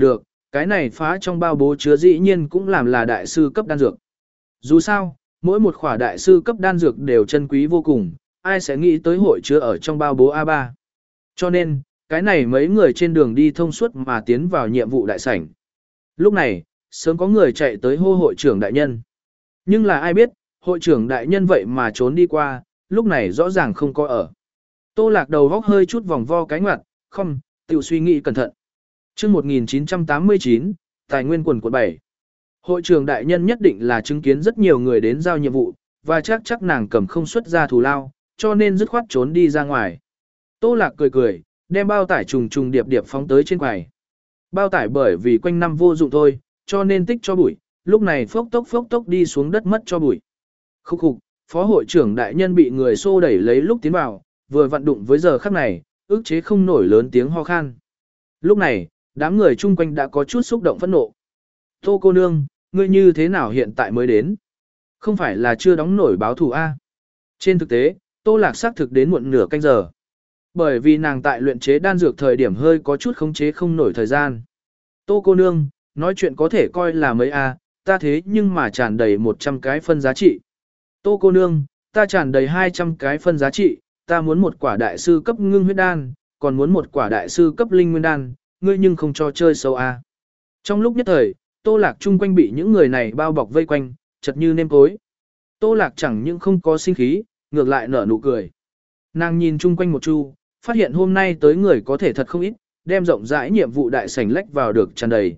cái này phá trong bao bố chứa dĩ nhiên cũng làm là đại sư cấp đan dược. Dù sao, mỗi một khỏa đại sư cấp đan dược đều chân quý vô cùng, ai sẽ nghĩ tới hội chứa ở trong bao bố a ba. Cho nên, cái này mấy người trên đường đi thông suốt mà tiến vào nhiệm vụ đại sảnh. Lúc này, sớm có người chạy tới hô hội trưởng đại nhân. Nhưng là ai biết, hội trưởng đại nhân vậy mà trốn đi qua, lúc này rõ ràng không có ở. Tô Lạc đầu góc hơi chút vòng vo cái ngoặt, không, tự suy nghĩ cẩn thận. Trước một nghìn chín trăm tám mươi chín, Tài nguyên quần quận bảy. Hội trưởng đại nhân nhất định là chứng kiến rất nhiều người đến giao nhiệm vụ, và chắc chắc nàng cầm không xuất ra thù lao, cho nên dứt khoát trốn đi ra ngoài. Tô Lạc cười cười, đem bao tải trùng trùng điệp điệp phóng tới trên quầy. Bao tải bởi vì quanh năm vô dụng thôi, cho nên tích cho bụi, lúc này phốc tốc phốc tốc đi xuống đất mất cho bụi. Khúc khục, phó hội trưởng đại nhân bị người xô đẩy lấy lúc tiến vào, vừa vận đụng với giờ khắc này, ức chế không nổi lớn tiếng ho khan. Lúc này, đám người chung quanh đã có chút xúc động phẫn nộ. Tô cô nương, ngươi như thế nào hiện tại mới đến? Không phải là chưa đóng nổi báo thù A. Trên thực tế, Tô Lạc xác thực đến muộn nửa canh giờ. Bởi vì nàng tại luyện chế đan dược thời điểm hơi có chút khống chế không nổi thời gian. Tô cô nương, nói chuyện có thể coi là mấy A, ta thế nhưng mà tràn đầy một trăm cái phân giá trị. Tô cô nương, ta tràn đầy hai trăm cái phân giá trị, ta muốn một quả đại sư cấp ngưng huyết đan, còn muốn một quả đại sư cấp linh nguyên đan, ngươi nhưng không cho chơi xấu A. Trong lúc nhất thời, Tô Lạc chung quanh bị những người này bao bọc vây quanh, chật như nêm cối. Tô Lạc chẳng những không có sinh khí, ngược lại nở nụ cười. Nàng nhìn chung quanh một chu, phát hiện hôm nay tới người có thể thật không ít, đem rộng rãi nhiệm vụ đại sảnh lách vào được tràn đầy.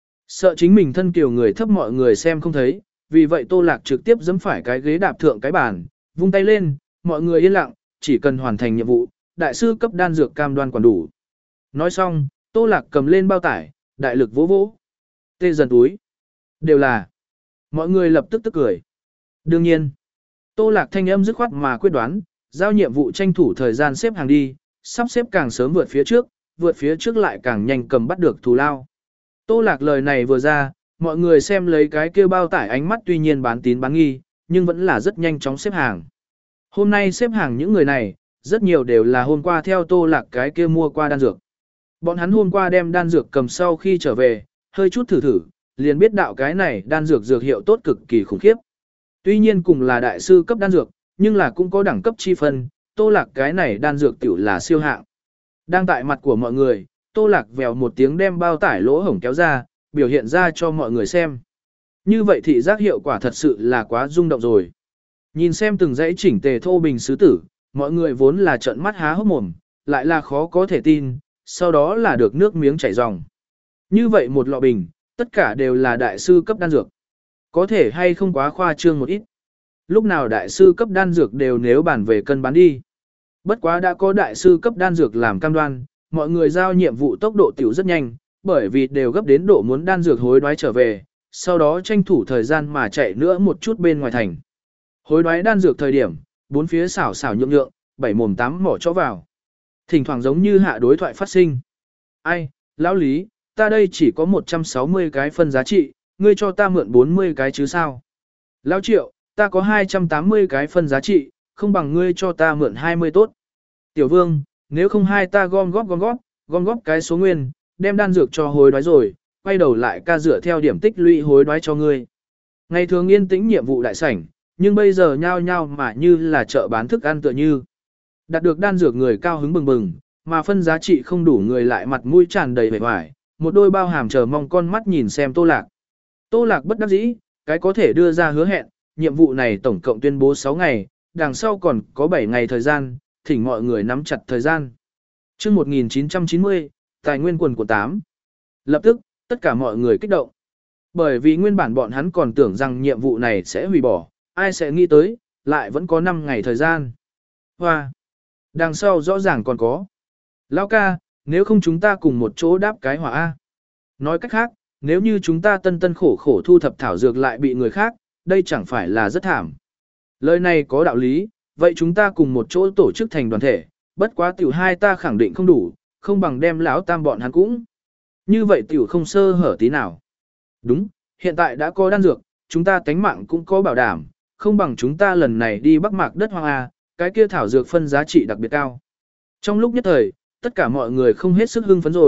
Sợ chính mình thân kiều người thấp mọi người xem không thấy, vì vậy Tô Lạc trực tiếp giẫm phải cái ghế đạp thượng cái bàn, vung tay lên, mọi người yên lặng, chỉ cần hoàn thành nhiệm vụ, đại sư cấp đan dược cam đoan quản đủ. Nói xong, Tô Lạc cầm lên bao tải, đại lực vỗ vỗ. Tê dần túi. Đều là. Mọi người lập tức tức cười. Đương nhiên, Tô Lạc thanh âm dứt khoát mà quyết đoán, giao nhiệm vụ tranh thủ thời gian xếp hàng đi, sắp xếp càng sớm vượt phía trước, vượt phía trước lại càng nhanh cầm bắt được thù lao. Tô Lạc lời này vừa ra, mọi người xem lấy cái kia bao tải ánh mắt tuy nhiên bán tín bán nghi, nhưng vẫn là rất nhanh chóng xếp hàng. Hôm nay xếp hàng những người này, rất nhiều đều là hôm qua theo Tô Lạc cái kia mua qua đan dược. Bọn hắn hôm qua đem đan dược cầm sau khi trở về, hơi chút thử thử, liền biết đạo cái này đan dược dược hiệu tốt cực kỳ khủng khiếp. Tuy nhiên cùng là đại sư cấp đan dược, nhưng là cũng có đẳng cấp chi phân, Tô Lạc cái này đan dược tiểu là siêu hạng. Đang tại mặt của mọi người, Tô Lạc vèo một tiếng đem bao tải lỗ hổng kéo ra, biểu hiện ra cho mọi người xem. Như vậy thị giác hiệu quả thật sự là quá rung động rồi. Nhìn xem từng dãy chỉnh tề thô bình sứ tử, mọi người vốn là trợn mắt há hốc mồm, lại là khó có thể tin, sau đó là được nước miếng chảy ròng. Như vậy một lọ bình, tất cả đều là đại sư cấp đan dược. Có thể hay không quá khoa trương một ít. Lúc nào đại sư cấp đan dược đều nếu bản về cân bán đi. Bất quá đã có đại sư cấp đan dược làm cam đoan, mọi người giao nhiệm vụ tốc độ tiểu rất nhanh, bởi vì đều gấp đến độ muốn đan dược hối đoái trở về, sau đó tranh thủ thời gian mà chạy nữa một chút bên ngoài thành. Hối đoái đan dược thời điểm, bốn phía xảo xảo nhượng nhượng, bảy mồm tám mỏ cho vào. Thỉnh thoảng giống như hạ đối thoại phát sinh. Ai, lão Lý, ta đây chỉ có một trăm sáu mươi cái phân giá trị, ngươi cho ta mượn bốn mươi cái chứ sao? Lão Triệu, ta có hai trăm tám mươi cái phân giá trị, không bằng ngươi cho ta mượn hai mươi tốt. Tiểu Vương, nếu không hai ta gom góp gom góp, gom góp cái số nguyên, đem đan dược cho hối đoái rồi, quay đầu lại ca dựa theo điểm tích lũy hối đoái cho ngươi. Ngày thường yên tĩnh nhiệm vụ đại sảnh, nhưng bây giờ nhao nhao mà như là chợ bán thức ăn tựa như. Đạt được đan dược người cao hứng bừng bừng, mà phân giá trị không đủ người lại mặt mũi tràn đầy vẻ vải, một đôi bao hàm chờ mong con mắt nhìn xem Tô Lạc. Tô Lạc bất đắc dĩ, cái có thể đưa ra hứa hẹn, nhiệm vụ này tổng cộng tuyên bố sáu ngày, đằng sau còn có bảy ngày thời gian, thỉnh mọi người nắm chặt thời gian. Trước một nghìn chín trăm chín mươi, Tài nguyên quần của tám. Lập tức, tất cả mọi người kích động. Bởi vì nguyên bản bọn hắn còn tưởng rằng nhiệm vụ này sẽ hủy bỏ, ai sẽ nghĩ tới, lại vẫn có năm ngày thời gian. Hoa! Đằng sau rõ ràng còn có. Lão ca, nếu không chúng ta cùng một chỗ đáp cái hỏa A. Nói cách khác, nếu như chúng ta tân tân khổ khổ thu thập thảo dược lại bị người khác, đây chẳng phải là rất thảm. Lời này có đạo lý, vậy chúng ta cùng một chỗ tổ chức thành đoàn thể, bất quá tiểu hai ta khẳng định không đủ, không bằng đem lão tam bọn hắn cũng. Như vậy tiểu không sơ hở tí nào. Đúng, hiện tại đã có đan dược, chúng ta tánh mạng cũng có bảo đảm, không bằng chúng ta lần này đi bắc mạc đất hoang A, cái kia thảo dược phân giá trị đặc biệt cao. Trong lúc nhất thời, tất cả mọi người không hết sức hưng phấn rồi,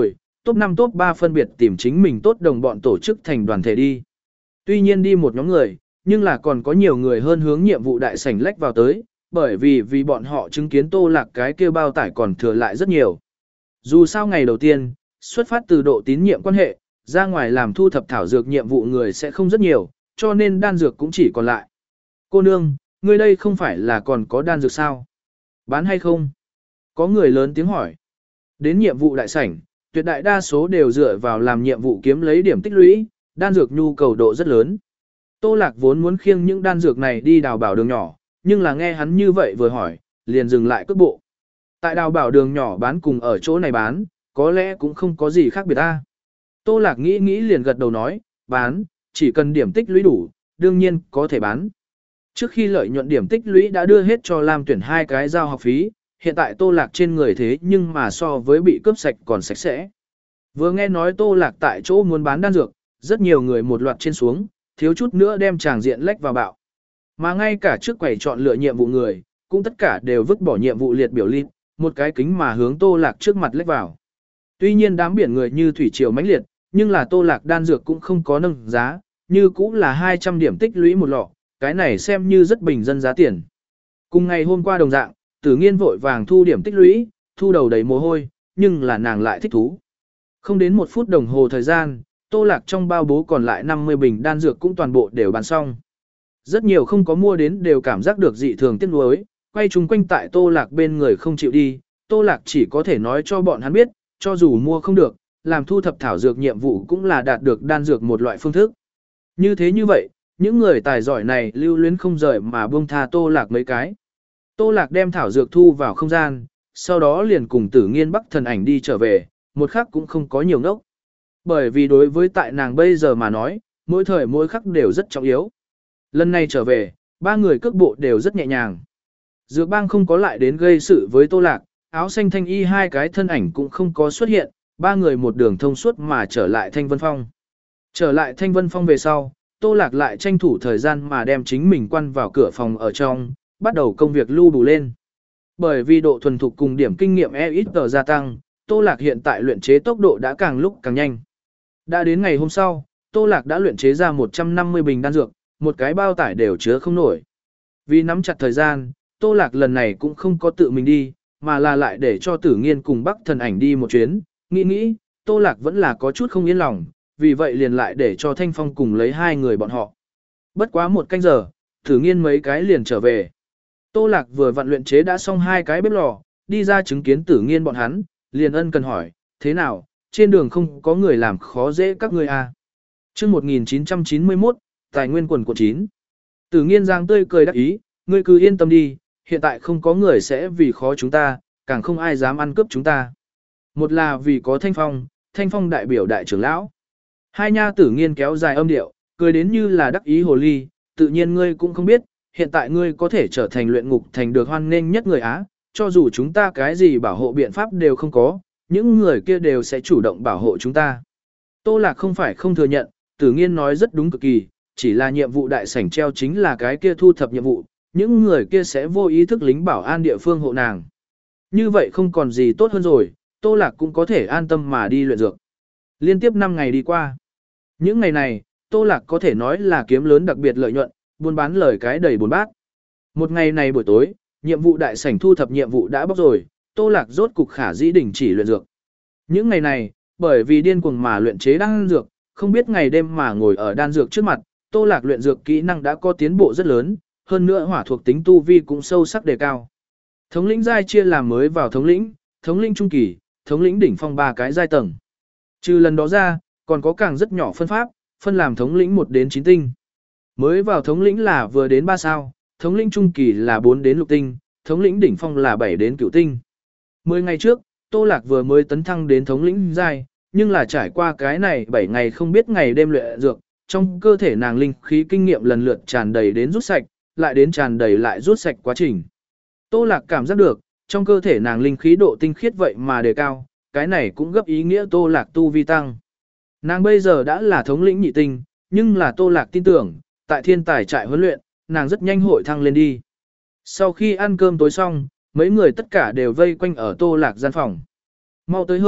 top năm top ba phân biệt tìm chính mình tốt đồng bọn tổ chức thành đoàn thể đi. Tuy nhiên đi một nhóm người, nhưng là còn có nhiều người hơn hướng nhiệm vụ đại sảnh lách vào tới, bởi vì vì bọn họ chứng kiến Tô Lạc cái kia bao tải còn thừa lại rất nhiều. Dù sao ngày đầu tiên, xuất phát từ độ tín nhiệm quan hệ, ra ngoài làm thu thập thảo dược nhiệm vụ người sẽ không rất nhiều, cho nên đan dược cũng chỉ còn lại. Cô nương, ngươi đây không phải là còn có đan dược sao? Bán hay không? Có người lớn tiếng hỏi. Đến nhiệm vụ đại sảnh, tuyệt đại đa số đều dựa vào làm nhiệm vụ kiếm lấy điểm tích lũy, đan dược nhu cầu độ rất lớn. Tô Lạc vốn muốn khiêng những đan dược này đi đào bảo đường nhỏ, nhưng là nghe hắn như vậy vừa hỏi, liền dừng lại cước bộ. Tại đào bảo đường nhỏ bán cùng ở chỗ này bán, có lẽ cũng không có gì khác biệt ta. Tô Lạc nghĩ nghĩ liền gật đầu nói, bán, chỉ cần điểm tích lũy đủ, đương nhiên có thể bán. Trước khi lợi nhuận điểm tích lũy đã đưa hết cho Lam Tuyển hai cái giao học phí, hiện tại Tô Lạc trên người thế nhưng mà so với bị cướp sạch còn sạch sẽ. Vừa nghe nói Tô Lạc tại chỗ muốn bán đan dược, rất nhiều người một loạt trên xuống, thiếu chút nữa đem tràng diện lách vào bạo. Mà ngay cả trước quầy chọn lựa nhiệm vụ người, cũng tất cả đều vứt bỏ nhiệm vụ liệt biểu lít, một cái kính mà hướng Tô Lạc trước mặt lách vào. Tuy nhiên đám biển người như thủy triều mãnh liệt, nhưng là Tô Lạc đan dược cũng không có nâng giá, như cũng là hai trăm điểm tích lũy một lọ, cái này xem như rất bình dân giá tiền. Cùng ngày hôm qua đồng dạng, Tử Nghiên vội vàng thu điểm tích lũy, thu đầu đầy mồ hôi, nhưng là nàng lại thích thú. Không đến một phút đồng hồ thời gian, Tô Lạc trong bao bố còn lại năm mươi bình đan dược cũng toàn bộ đều bán xong. Rất nhiều không có mua đến đều cảm giác được dị thường tiếc nuối, quay chung quanh tại Tô Lạc bên người không chịu đi, Tô Lạc chỉ có thể nói cho bọn hắn biết, cho dù mua không được, làm thu thập thảo dược nhiệm vụ cũng là đạt được đan dược một loại phương thức. Như thế như vậy, những người tài giỏi này lưu luyến không rời mà buông tha Tô Lạc mấy cái. Tô Lạc đem thảo dược thu vào không gian, sau đó liền cùng Tử Nghiên Bắc thần ảnh đi trở về, một khắc cũng không có nhiều ngốc. Bởi vì đối với tại nàng bây giờ mà nói, mỗi thời mỗi khắc đều rất trọng yếu. Lần này trở về, ba người cước bộ đều rất nhẹ nhàng. Dược bang không có lại đến gây sự với Tô Lạc, áo xanh thanh y hai cái thân ảnh cũng không có xuất hiện, ba người một đường thông suốt mà trở lại Thanh Vân Phong. Trở lại Thanh Vân Phong về sau, Tô Lạc lại tranh thủ thời gian mà đem chính mình quan vào cửa phòng ở trong, bắt đầu công việc lưu đủ lên. Bởi vì độ thuần thục cùng điểm kinh nghiệm e ít tờ gia tăng, Tô Lạc hiện tại luyện chế tốc độ đã càng lúc càng nhanh. Đã đến ngày hôm sau, Tô Lạc đã luyện chế ra một trăm năm mươi bình đan dược, một cái bao tải đều chứa không nổi. Vì nắm chặt thời gian, Tô Lạc lần này cũng không có tự mình đi, mà là lại để cho Tử Nghiên cùng Bắc thần ảnh đi một chuyến, nghĩ nghĩ, Tô Lạc vẫn là có chút không yên lòng, vì vậy liền lại để cho Thanh Phong cùng lấy hai người bọn họ. Bất quá một canh giờ, Tử Nghiên mấy cái liền trở về. Tô Lạc vừa vặn luyện chế đã xong hai cái bếp lò, đi ra chứng kiến Tử Nghiên bọn hắn, liền ân cần hỏi, thế nào, trên đường không có người làm khó dễ các ngươi à. Trước một nghìn chín trăm chín mươi mốt, Tài nguyên quần quận chín. Tử Nghiên giang tươi cười đắc ý, ngươi cứ yên tâm đi, hiện tại không có người sẽ vì khó chúng ta, càng không ai dám ăn cướp chúng ta. Một là vì có Thanh Phong, Thanh Phong đại biểu đại trưởng lão. Hai nha Tử Nghiên kéo dài âm điệu, cười đến như là đắc ý hồ ly, tự nhiên ngươi cũng không biết, hiện tại ngươi có thể trở thành luyện ngục thành được hoan nghênh nhất người Á, cho dù chúng ta cái gì bảo hộ biện pháp đều không có, những người kia đều sẽ chủ động bảo hộ chúng ta. Tô Lạc không phải không thừa nhận, Tử Nghiên nói rất đúng cực kỳ, chỉ là nhiệm vụ đại sảnh treo chính là cái kia thu thập nhiệm vụ, những người kia sẽ vô ý thức lính bảo an địa phương hộ nàng. Như vậy không còn gì tốt hơn rồi, Tô Lạc cũng có thể an tâm mà đi luyện dược. Liên tiếp năm ngày đi qua. Những ngày này, Tô Lạc có thể nói là kiếm lớn đặc biệt lợi nhuận, buôn bán lời cái đầy buồn bát. Một ngày này buổi tối, nhiệm vụ đại sảnh thu thập nhiệm vụ đã bóc rồi, Tô Lạc rốt cục khả dĩ đình chỉ luyện dược. Những ngày này, bởi vì điên cuồng mà luyện chế đan dược, không biết ngày đêm mà ngồi ở đan dược trước mặt, Tô Lạc luyện dược kỹ năng đã có tiến bộ rất lớn, hơn nữa hỏa thuộc tính tu vi cũng sâu sắc đề cao. Thống lĩnh giai chia làm mới vào thống lĩnh, thống lĩnh trung kỳ, thống lĩnh đỉnh phong ba cái giai tầng. Trừ lần đó ra, còn có càng rất nhỏ phân pháp, phân làm thống lĩnh một đến chín tinh. Mới vào thống lĩnh là vừa đến ba sao, thống lĩnh trung kỳ là bốn đến lục tinh, thống lĩnh đỉnh phong là bảy đến cửu tinh. Mười ngày trước, Tô Lạc vừa mới tấn thăng đến thống lĩnh giai, nhưng là trải qua cái này bảy ngày không biết ngày đêm luyện dược, trong cơ thể nàng linh khí kinh nghiệm lần lượt tràn đầy đến rút sạch, lại đến tràn đầy lại rút sạch quá trình. Tô Lạc cảm giác được, trong cơ thể nàng linh khí độ tinh khiết vậy mà đề cao, cái này cũng gấp ý nghĩa Tô Lạc tu vi tăng. Nàng bây giờ đã là thống lĩnh nhị tinh, nhưng là Tô Lạc tin tưởng, tại thiên tài trại huấn luyện, nàng rất nhanh hội thăng lên đi. Sau khi ăn cơm tối xong, mấy người tất cả đều vây quanh ở Tô Lạc gian phòng. Mau tới hơn,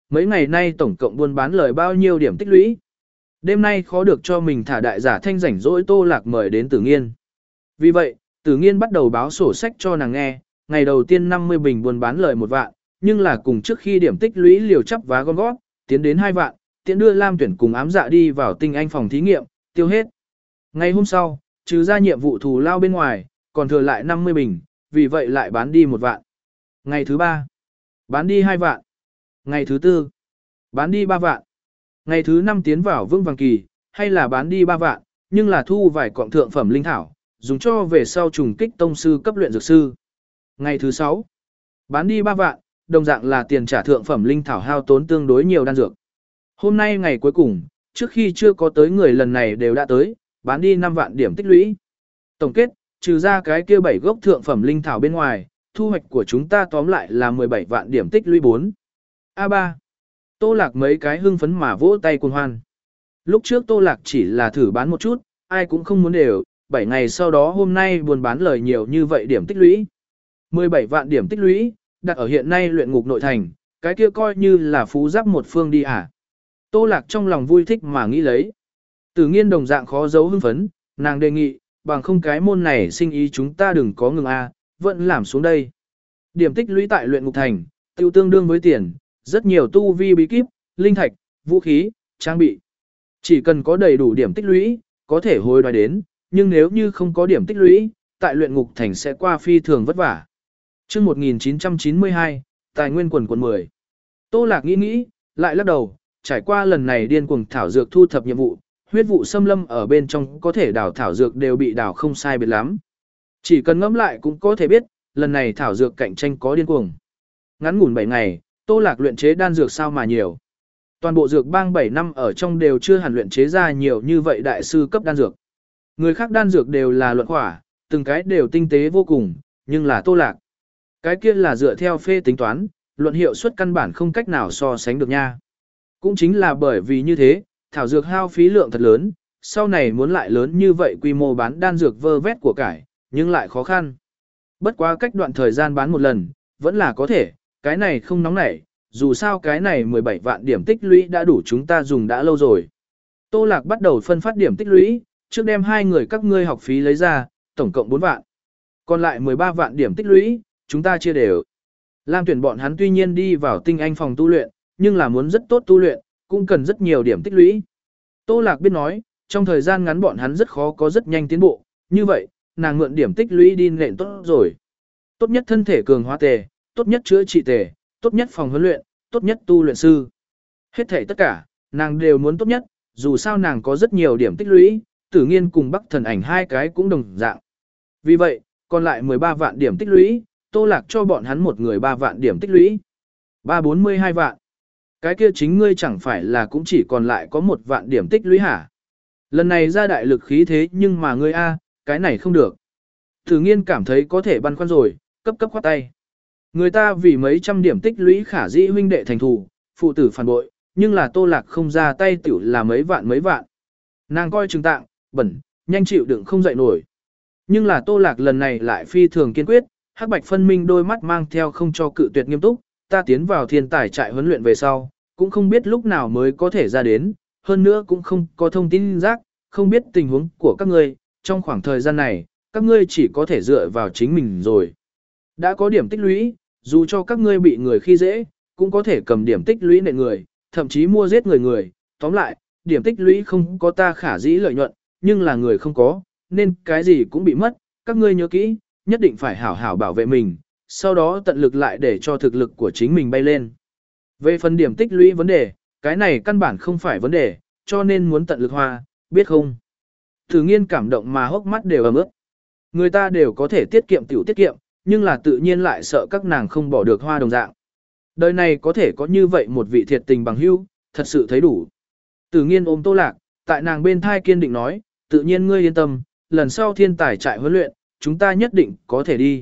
mấy ngày nay tổng cộng buôn bán lời bao nhiêu điểm tích lũy. Đêm nay khó được cho mình thả đại giả thanh rảnh rỗi Tô Lạc mời đến Tử Nghiên. Vì vậy, Tử Nghiên bắt đầu báo sổ sách cho nàng nghe, ngày đầu tiên năm mươi bình buôn bán lời một vạn, nhưng là cùng trước khi điểm tích lũy liều chắp vá gom gót, tiến đến hai vạn, tiện đưa Lam Tuyển cùng ám dạ đi vào tinh anh phòng thí nghiệm, tiêu hết. Ngày hôm sau, trừ ra nhiệm vụ thù lao bên ngoài, còn thừa lại năm mươi bình, vì vậy lại bán đi một vạn. Ngày thứ ba, bán đi hai vạn. Ngày thứ tư, bán đi ba vạn. Ngày thứ năm tiến vào vững vàng kỳ, hay là bán đi ba vạn, nhưng là thu vài quặng thượng phẩm linh thảo, dùng cho về sau trùng kích tông sư cấp luyện dược sư. Ngày thứ sáu, bán đi ba vạn, đồng dạng là tiền trả thượng phẩm linh thảo hao tốn tương đối nhiều đan dược. Hôm nay ngày cuối cùng, trước khi chưa có tới người lần này đều đã tới, bán đi năm vạn điểm tích lũy. Tổng kết, trừ ra cái kia bảy gốc thượng phẩm linh thảo bên ngoài, thu hoạch của chúng ta tóm lại là mười bảy vạn điểm tích lũy bốn. a ba. Tô Lạc mấy cái hưng phấn mà vỗ tay cuồng hoan. Lúc trước Tô Lạc chỉ là thử bán một chút, ai cũng không muốn đều, bảy ngày sau đó hôm nay buôn bán lời nhiều như vậy điểm tích lũy. mười bảy vạn điểm tích lũy, đặt ở hiện nay luyện ngục nội thành, cái kia coi như là phú giáp một phương đi à. Tô Lạc trong lòng vui thích mà nghĩ lấy. Tử Nghiên đồng dạng khó giấu hưng phấn, nàng đề nghị, bằng không cái môn này sinh ý chúng ta đừng có ngừng a, vẫn làm xuống đây. Điểm tích lũy tại luyện ngục thành, tiêu tương đương với tiền, rất nhiều tu vi bí kíp, linh thạch, vũ khí, trang bị. Chỉ cần có đầy đủ điểm tích lũy, có thể hối đoái đến, nhưng nếu như không có điểm tích lũy, tại luyện ngục thành sẽ qua phi thường vất vả. Chương một nghìn chín trăm chín mươi hai, Tài nguyên quần quần mười. Tô Lạc nghĩ nghĩ, lại lắc đầu, trải qua lần này điên cuồng thảo dược thu thập nhiệm vụ, huyết vụ xâm lâm ở bên trong có thể đào thảo dược đều bị đào không sai biệt lắm. Chỉ cần ngẫm lại cũng có thể biết, lần này thảo dược cạnh tranh có điên cuồng. Ngắn ngủn bảy ngày, Tô Lạc luyện chế đan dược sao mà nhiều. Toàn bộ dược bang bảy năm ở trong đều chưa hẳn luyện chế ra nhiều như vậy đại sư cấp đan dược. Người khác đan dược đều là luận khỏa, từng cái đều tinh tế vô cùng, nhưng là Tô Lạc. Cái kia là dựa theo phê tính toán, luận hiệu suất căn bản không cách nào so sánh được nha. Cũng chính là bởi vì như thế, thảo dược hao phí lượng thật lớn, sau này muốn lại lớn như vậy quy mô bán đan dược vơ vét của cải, nhưng lại khó khăn. Bất quá cách đoạn thời gian bán một lần, vẫn là có thể, cái này không nóng nảy, dù sao cái này mười bảy vạn điểm tích lũy đã đủ chúng ta dùng đã lâu rồi. Tô Lạc bắt đầu phân phát điểm tích lũy, trước đem hai người các ngươi học phí lấy ra, tổng cộng bốn vạn. Còn lại mười ba vạn điểm tích lũy, chúng ta chia đều. Lam Tuyển bọn hắn tuy nhiên đi vào tinh anh phòng tu luyện, nhưng là muốn rất tốt tu luyện, cũng cần rất nhiều điểm tích lũy. Tô Lạc biết nói, trong thời gian ngắn bọn hắn rất khó có rất nhanh tiến bộ, như vậy, nàng mượn điểm tích lũy đi nện tốt rồi. Tốt nhất thân thể cường hóa tề, tốt nhất chữa trị tề, tốt nhất phòng huấn luyện, tốt nhất tu luyện sư. Hết thảy tất cả, nàng đều muốn tốt nhất, dù sao nàng có rất nhiều điểm tích lũy, Tử Nghiên cùng Bắc Thần Ảnh hai cái cũng đồng dạng. Vì vậy, còn lại mười ba vạn điểm tích lũy, Tô Lạc cho bọn hắn một người ba vạn điểm tích lũy. ba bốn mươi hai vạn. Cái kia chính ngươi chẳng phải là cũng chỉ còn lại có một vạn điểm tích lũy hả? Lần này ra đại lực khí thế nhưng mà ngươi a, cái này không được. Tử Nghiên cảm thấy có thể băn khoăn rồi, cấp cấp khoát tay. Người ta vì mấy trăm điểm tích lũy khả dĩ huynh đệ thành thù, phụ tử phản bội, nhưng là Tô Lạc không ra tay tiểu là mấy vạn mấy vạn. Nàng coi chừng tạng, bẩn, nhanh chịu đựng không dậy nổi. Nhưng là Tô Lạc lần này lại phi thường kiên quyết, hắc bạch phân minh đôi mắt mang theo không cho cự tuyệt nghiêm túc, ta tiến vào thiên tài trại huấn luyện về sau, cũng không biết lúc nào mới có thể ra đến, hơn nữa cũng không có thông tin rác, không biết tình huống của các ngươi, trong khoảng thời gian này, các ngươi chỉ có thể dựa vào chính mình rồi. Đã có điểm tích lũy, dù cho các ngươi bị người khi dễ, cũng có thể cầm điểm tích lũy nện người, thậm chí mua giết người người, tóm lại, điểm tích lũy không có ta khả dĩ lợi nhuận, nhưng là người không có, nên cái gì cũng bị mất, các ngươi nhớ kỹ, nhất định phải hảo hảo bảo vệ mình, sau đó tận lực lại để cho thực lực của chính mình bay lên. Về phần điểm tích lũy vấn đề, cái này căn bản không phải vấn đề, cho nên muốn tận lực hoa, biết không? Tử Nghiên cảm động mà hốc mắt đều ẩm ướt. Người ta đều có thể tiết kiệm tiểu tiết kiệm, nhưng là tự nhiên lại sợ các nàng không bỏ được hoa đồng dạng. Đời này có thể có như vậy một vị thiệt tình bằng hữu, thật sự thấy đủ. Tử Nghiên ôm Tô Lạc, tại nàng bên thai kiên định nói, tự nhiên ngươi yên tâm, lần sau thiên tài trại huấn luyện, chúng ta nhất định có thể đi.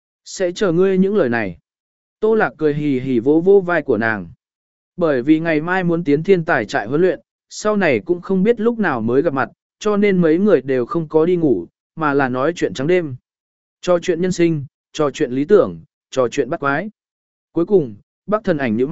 Sẽ chờ ngươi những lời này. Tô Lạc cười hì hì vỗ vỗ vai của nàng. Bởi vì ngày mai muốn tiến thiên tài trại huấn luyện, sau này cũng không biết lúc nào mới gặp mặt, cho nên mấy người đều không có đi ngủ, mà là nói chuyện trắng đêm. Trò chuyện nhân sinh, trò chuyện lý tưởng, trò chuyện bắt quái. Cuối cùng, Bắc Thần Ảnh nhíu mày,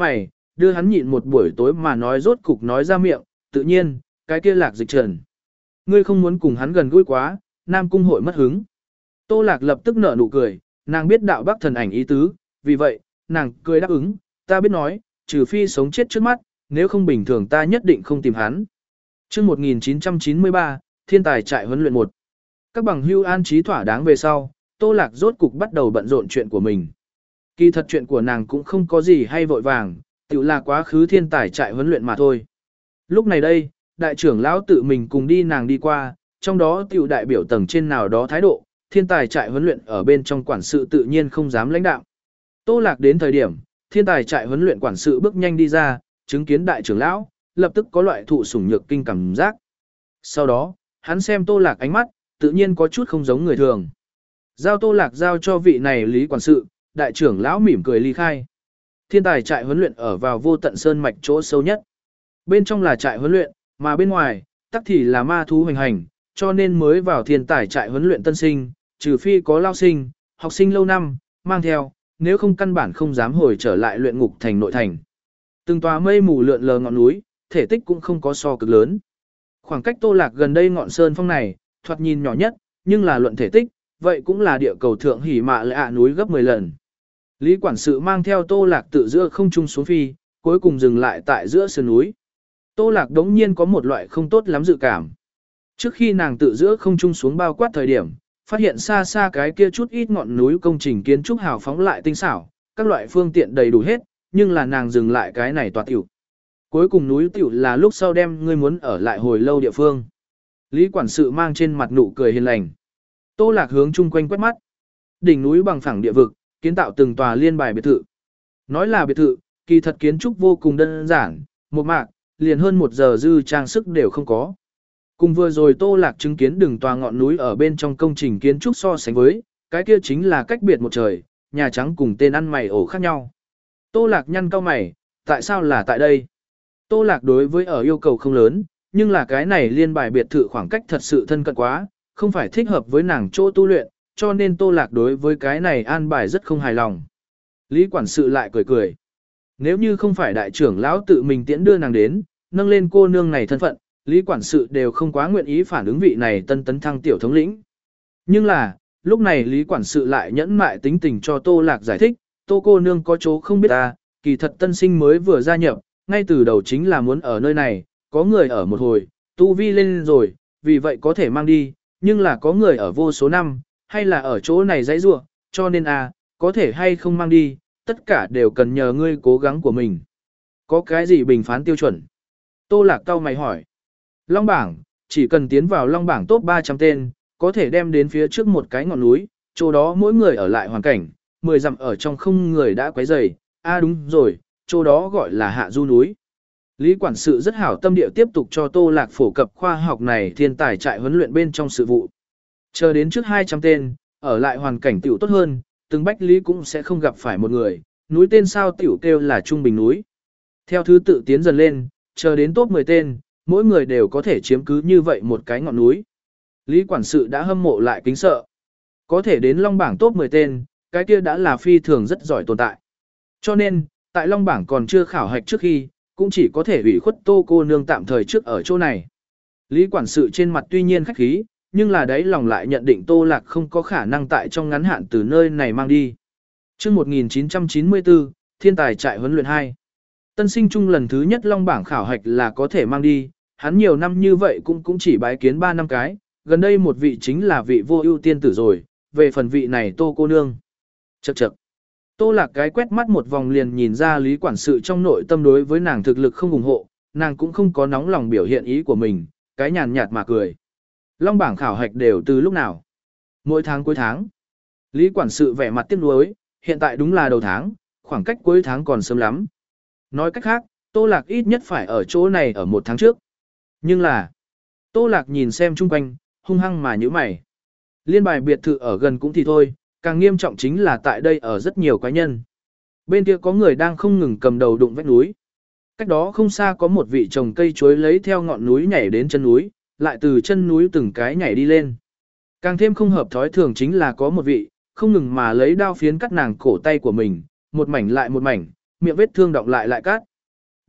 đưa hắn nhịn một buổi tối mà nói rốt cục nói ra miệng, tự nhiên, cái kia Lạc Dịch Trần. Ngươi không muốn cùng hắn gần gũi quá, Nam Cung hội mất hứng. Tô Lạc lập tức nở nụ cười, nàng biết đạo Bắc thần ảnh ý tứ, vì vậy, nàng cười đáp ứng, ta biết nói, trừ phi sống chết trước mắt, nếu không bình thường ta nhất định không tìm hắn. Chương một nghìn chín trăm chín mươi ba, Thiên tài trại huấn luyện một. Các bằng hưu an trí thỏa đáng về sau, Tô Lạc rốt cục bắt đầu bận rộn chuyện của mình. Kỳ thật chuyện của nàng cũng không có gì hay vội vàng, tự là quá khứ thiên tài trại huấn luyện mà thôi. Lúc này đây, đại trưởng lão tự mình cùng đi nàng đi qua, trong đó tiểu đại biểu tầng trên nào đó thái độ, thiên tài trại huấn luyện ở bên trong quản sự tự nhiên không dám lãnh đạo. Tô Lạc đến thời điểm, thiên tài trại huấn luyện quản sự bước nhanh đi ra, chứng kiến đại trưởng lão, lập tức có loại thụ sủng nhược kinh cảm giác. Sau đó, hắn xem Tô Lạc ánh mắt, tự nhiên có chút không giống người thường. Giao Tô Lạc giao cho vị này lý quản sự, đại trưởng lão mỉm cười ly khai. Thiên tài trại huấn luyện ở vào vô tận sơn mạch chỗ sâu nhất. Bên trong là trại huấn luyện, mà bên ngoài, tắc thì là ma thú hoành hành, cho nên mới vào thiên tài trại huấn luyện tân sinh, trừ phi có lao sinh, học sinh lâu năm, mang theo, nếu không căn bản không dám hồi trở lại luyện ngục thành nội thành. Từng tòa mây mù lượn lờ ngọn núi, thể tích cũng không có so cực lớn. Khoảng cách Tô Lạc gần đây ngọn sơn phong này, thoạt nhìn nhỏ nhất, nhưng là luận thể tích, vậy cũng là địa cầu thượng hỉ mạ lạ à núi gấp mười lần. Lý quản sự mang theo Tô Lạc tự giữa không trung xuống phi, cuối cùng dừng lại tại giữa sườn núi. Tô Lạc đống nhiên có một loại không tốt lắm dự cảm. Trước khi nàng tự giữa không trung xuống bao quát thời điểm, phát hiện xa xa cái kia chút ít ngọn núi công trình kiến trúc hào phóng lại tinh xảo, các loại phương tiện đầy đủ hết, nhưng là nàng dừng lại cái này tòa tiểu. Cuối cùng núi tiểu là lúc sau đem ngươi muốn ở lại hồi lâu địa phương. Lý quản sự mang trên mặt nụ cười hiền lành. Tô Lạc hướng chung quanh quét mắt. Đỉnh núi bằng phẳng địa vực, kiến tạo từng tòa liên bài biệt thự. Nói là biệt thự, kỳ thật kiến trúc vô cùng đơn giản, một mạc, liền hơn một giờ dư trang sức đều không có. Cùng vừa rồi Tô Lạc chứng kiến đường tòa ngọn núi ở bên trong công trình kiến trúc so sánh với, cái kia chính là cách biệt một trời, nhà trắng cùng tên ăn mày ổ khác nhau. Tô Lạc nhăn cau mày, tại sao là tại đây? Tô Lạc đối với ở yêu cầu không lớn, nhưng là cái này liên bài biệt thự khoảng cách thật sự thân cận quá, không phải thích hợp với nàng chỗ tu luyện, cho nên Tô Lạc đối với cái này an bài rất không hài lòng. Lý quản sự lại cười cười. Nếu như không phải đại trưởng lão tự mình tiễn đưa nàng đến, nâng lên cô nương này thân phận, Lý quản sự đều không quá nguyện ý phản ứng vị này tân tấn thăng tiểu thống lĩnh. Nhưng là, lúc này Lý quản sự lại nhẫn mại tính tình cho Tô Lạc giải thích, Tô cô nương có chỗ không biết ta, kỳ thật tân sinh mới vừa gia nhập, ngay từ đầu chính là muốn ở nơi này, có người ở một hồi, tu vi lên rồi, vì vậy có thể mang đi, nhưng là có người ở vô số năm, hay là ở chỗ này dãy rua, cho nên à, có thể hay không mang đi, tất cả đều cần nhờ ngươi cố gắng của mình. Có cái gì bình phán tiêu chuẩn? Tô Lạc cau mày hỏi. Long bảng, chỉ cần tiến vào long bảng top ba trăm tên, có thể đem đến phía trước một cái ngọn núi, chỗ đó mỗi người ở lại hoàn cảnh, mười dặm ở trong không người đã quấy rầy. À đúng rồi, chỗ đó gọi là Hạ Du núi. Lý quản sự rất hảo tâm địa tiếp tục cho Tô Lạc phổ cập khoa học này thiên tài trại huấn luyện bên trong sự vụ. Chờ đến trước hai trăm tên, ở lại hoàn cảnh tiểu tốt hơn, từng bách lý cũng sẽ không gặp phải một người, núi tên sao tiểu kêu là trung bình núi. Theo thứ tự tiến dần lên, chờ đến top mười tên, mỗi người đều có thể chiếm cứ như vậy một cái ngọn núi. Lý quản sự đã hâm mộ lại kính sợ. Có thể đến long bảng top mười tên, cái kia đã là phi thường rất giỏi tồn tại. Cho nên, tại long bảng còn chưa khảo hạch trước khi, cũng chỉ có thể ủy khuất Tô cô nương tạm thời trước ở chỗ này. Lý quản sự trên mặt tuy nhiên khách khí, nhưng là đấy lòng lại nhận định Tô Lạc không có khả năng tại trong ngắn hạn từ nơi này mang đi. Chương một nghìn chín trăm chín mươi tư, Thiên tài trại huấn luyện hai. Tân sinh trung lần thứ nhất long bảng khảo hạch là có thể mang đi, hắn nhiều năm như vậy cũng cũng chỉ bái kiến ba năm cái, gần đây một vị chính là vị vô ưu tiên tử rồi, về phần vị này Tô cô nương. Chậc chậc. Tô Lạc cái quét mắt một vòng liền nhìn ra Lý quản sự trong nội tâm đối với nàng thực lực không ủng hộ, nàng cũng không có nóng lòng biểu hiện ý của mình, cái nhàn nhạt mà cười. Long bảng khảo hạch đều từ lúc nào? Mỗi tháng cuối tháng. Lý quản sự vẻ mặt tiếc nuối, hiện tại đúng là đầu tháng, khoảng cách cuối tháng còn sớm lắm. Nói cách khác, Tô Lạc ít nhất phải ở chỗ này ở một tháng trước. Nhưng là, Tô Lạc nhìn xem chung quanh, hung hăng mà nhíu mày. Liên bài biệt thự ở gần cũng thì thôi, càng nghiêm trọng chính là tại đây ở rất nhiều quái nhân. Bên kia có người đang không ngừng cầm đầu đụng vách núi. Cách đó không xa có một vị trồng cây chuối lấy theo ngọn núi nhảy đến chân núi, lại từ chân núi từng cái nhảy đi lên. Càng thêm không hợp thói thường chính là có một vị, không ngừng mà lấy đao phiến cắt nàng cổ tay của mình, một mảnh lại một mảnh, miệng vết thương đọng lại lại cắt.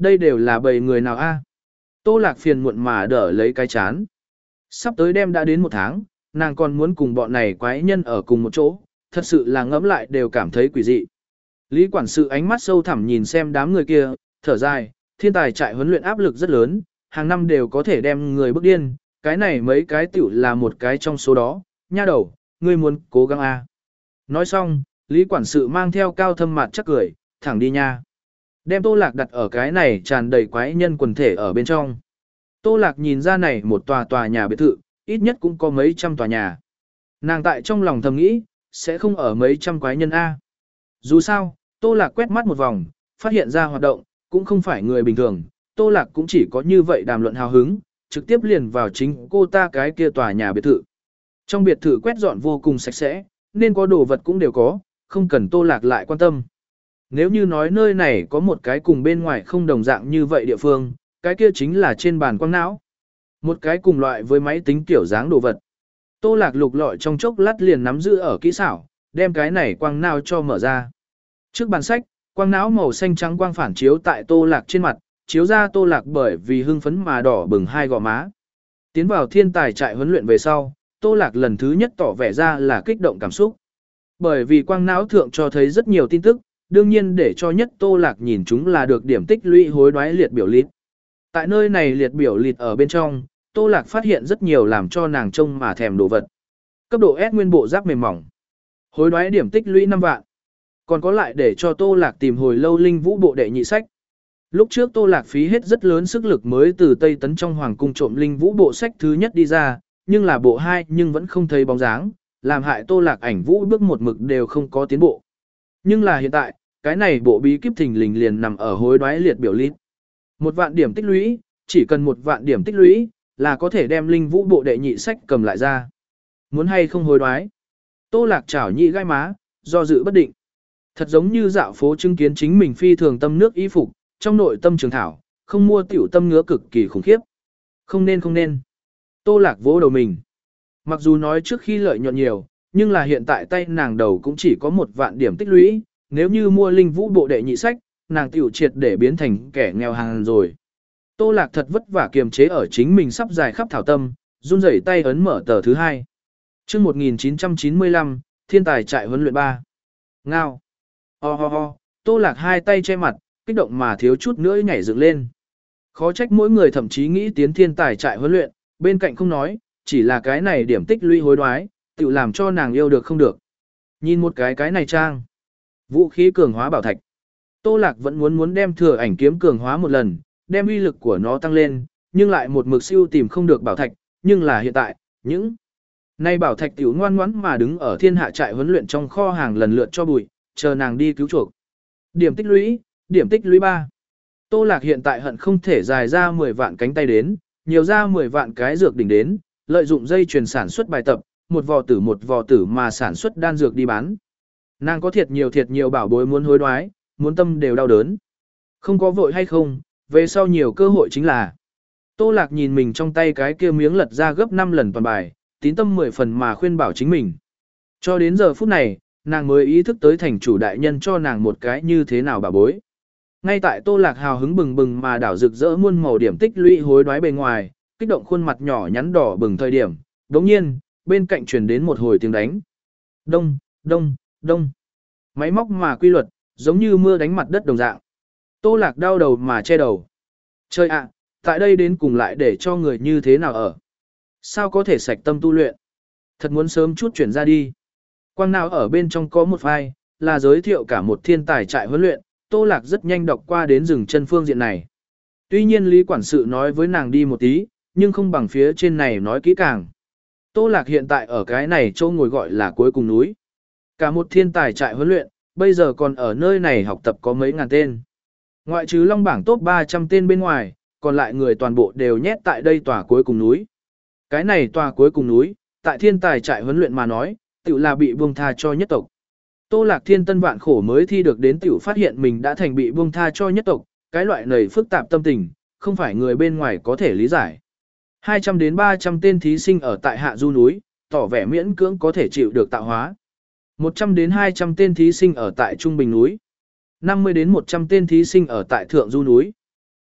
Đây đều là bầy người nào a? Tô Lạc phiền muộn mà đỡ lấy cái chán. Sắp tới đêm đã đến một tháng, nàng còn muốn cùng bọn này quái nhân ở cùng một chỗ, thật sự là ngẫm lại đều cảm thấy quỷ dị. Lý quản sự ánh mắt sâu thẳm nhìn xem đám người kia, thở dài, thiên tài trại huấn luyện áp lực rất lớn, hàng năm đều có thể đem người bức điên, cái này mấy cái tiểu là một cái trong số đó, nha đầu, ngươi muốn cố gắng a. Nói xong, Lý quản sự mang theo cao thâm mặt chắc cười, thẳng đi nha. Đem Tô Lạc đặt ở cái này tràn đầy quái nhân quần thể ở bên trong. Tô Lạc nhìn ra này một tòa tòa nhà biệt thự, ít nhất cũng có mấy trăm tòa nhà. Nàng tại trong lòng thầm nghĩ, sẽ không ở mấy trăm quái nhân A. Dù sao, Tô Lạc quét mắt một vòng, phát hiện ra hoạt động, cũng không phải người bình thường. Tô Lạc cũng chỉ có như vậy đàm luận hào hứng, trực tiếp liền vào chính cô ta cái kia tòa nhà biệt thự. Trong biệt thự quét dọn vô cùng sạch sẽ, nên có đồ vật cũng đều có, không cần Tô Lạc lại quan tâm. Nếu như nói nơi này có một cái cùng bên ngoài không đồng dạng như vậy địa phương, cái kia chính là trên bàn quang não. Một cái cùng loại với máy tính kiểu dáng đồ vật. Tô Lạc lục lọi trong chốc lát liền nắm giữ ở kỹ xảo, đem cái này quang não cho mở ra. Trước bàn sách, quang não màu xanh trắng quang phản chiếu tại Tô Lạc trên mặt, chiếu ra Tô Lạc bởi vì hưng phấn mà đỏ bừng hai gò má. Tiến vào thiên tài trại huấn luyện về sau, Tô Lạc lần thứ nhất tỏ vẻ ra là kích động cảm xúc. Bởi vì quang não thượng cho thấy rất nhiều tin tức, đương nhiên để cho nhất Tô Lạc nhìn chúng là được điểm tích lũy hối đoái liệt biểu lít. Tại nơi này liệt biểu lịt ở bên trong, Tô Lạc phát hiện rất nhiều làm cho nàng trông mà thèm đồ vật. Cấp độ S nguyên bộ giáp mềm mỏng. Hối đoái điểm tích lũy năm vạn. Còn có lại để cho Tô Lạc tìm hồi lâu linh vũ bộ đệ nhị sách. Lúc trước Tô Lạc phí hết rất lớn sức lực mới từ Tây Tấn trong hoàng cung trộm linh vũ bộ sách thứ nhất đi ra, nhưng là bộ hai nhưng vẫn không thấy bóng dáng, làm hại Tô Lạc ảnh vũ bước một mực đều không có tiến bộ. Nhưng là hiện tại, cái này bộ bí kíp thình lình liền nằm ở hối đoái liệt biểu lít. Một vạn điểm tích lũy, chỉ cần một vạn điểm tích lũy, là có thể đem linh vũ bộ đệ nhị sách cầm lại ra. Muốn hay không hối đoái? Tô Lạc chảo nhị gai má, do dự bất định. Thật giống như dạo phố chứng kiến chính mình phi thường tâm nước y phục, trong nội tâm trường thảo, không mua tiểu tâm ngứa cực kỳ khủng khiếp. Không nên không nên. Tô Lạc vỗ đầu mình. Mặc dù nói trước khi lợi nhuận nhiều, nhưng là hiện tại tay nàng đầu cũng chỉ có một vạn điểm tích lũy, nếu như mua linh vũ bộ đệ nhị sách, nàng tiểu triệt để biến thành kẻ nghèo hàng rồi. Tô Lạc thật vất vả kiềm chế ở chính mình sắp dài khắp thảo tâm, run rẩy tay ấn mở tờ thứ hai. Chương một nghìn chín trăm chín mươi lăm, thiên tài trại huấn luyện ba. Ngao. Ho ho ho, Tô Lạc hai tay che mặt, kích động mà thiếu chút nữa nhảy dựng lên. Khó trách mỗi người thậm chí nghĩ tiến thiên tài trại huấn luyện, bên cạnh không nói, chỉ là cái này điểm tích lũy hối đoái, tự làm cho nàng yêu được không được. Nhìn một cái cái này trang. Vũ khí cường hóa bảo thạch. Tô Lạc vẫn muốn muốn đem thừa ảnh kiếm cường hóa một lần, đem uy lực của nó tăng lên, nhưng lại một mực siêu tìm không được bảo thạch, nhưng là hiện tại, những nay bảo thạch tiểu ngoan ngoãn mà đứng ở thiên hạ trại huấn luyện trong kho hàng lần lượt cho bụi, chờ nàng đi cứu chuộc. Điểm tích lũy, điểm tích lũy ba. Tô Lạc hiện tại hận không thể dài ra mười vạn cánh tay đến, nhiều ra mười vạn cái dược đỉnh đến, lợi dụng dây chuyền sản xuất bài tập, một vò tử một vò tử mà sản xuất đan dược đi bán. Nàng có thiệt nhiều thiệt nhiều bảo bối muốn hối đoái, muốn tâm đều đau đớn. Không có vội hay không, về sau nhiều cơ hội chính là. Tô Lạc nhìn mình trong tay cái kia miếng lật ra gấp năm lần toàn bài, tín tâm mười phần mà khuyên bảo chính mình. Cho đến giờ phút này, nàng mới ý thức tới thành chủ đại nhân cho nàng một cái như thế nào bảo bối. Ngay tại Tô Lạc hào hứng bừng bừng mà đảo rực rỡ muôn màu điểm tích lũy hối đoái bề ngoài, kích động khuôn mặt nhỏ nhắn đỏ bừng thời điểm, đống nhiên, bên cạnh truyền đến một hồi tiếng đánh. Đông, đông, đông. Máy móc mà quy luật, giống như mưa đánh mặt đất đồng dạng. Tô Lạc đau đầu mà che đầu. Trời ạ, tại đây đến cùng lại để cho người như thế nào ở? Sao có thể sạch tâm tu luyện? Thật muốn sớm chút chuyển ra đi. Quang nào ở bên trong có một file, là giới thiệu cả một thiên tài trại huấn luyện, Tô Lạc rất nhanh đọc qua đến rừng chân phương diện này. Tuy nhiên Lý quản sự nói với nàng đi một tí, nhưng không bằng phía trên này nói kỹ càng. Tô Lạc hiện tại ở cái này châu ngồi gọi là cuối cùng núi. Cả một thiên tài trại huấn luyện, bây giờ còn ở nơi này học tập có mấy ngàn tên. Ngoại trừ long bảng top ba trăm tên bên ngoài, còn lại người toàn bộ đều nhét tại đây tòa cuối cùng núi. Cái này tòa cuối cùng núi, tại thiên tài trại huấn luyện mà nói, tự là bị buông tha cho nhất tộc. Tô Lạc thiên tân vạn khổ mới thi được đến tiểu phát hiện mình đã thành bị buông tha cho nhất tộc, cái loại này phức tạp tâm tình, không phải người bên ngoài có thể lý giải. hai trăm đến ba trăm tên thí sinh ở tại hạ du núi, tỏ vẻ miễn cưỡng có thể chịu được tạo hóa. một trăm đến hai trăm tên thí sinh ở tại trung bình núi. năm mươi đến một trăm tên thí sinh ở tại thượng du núi.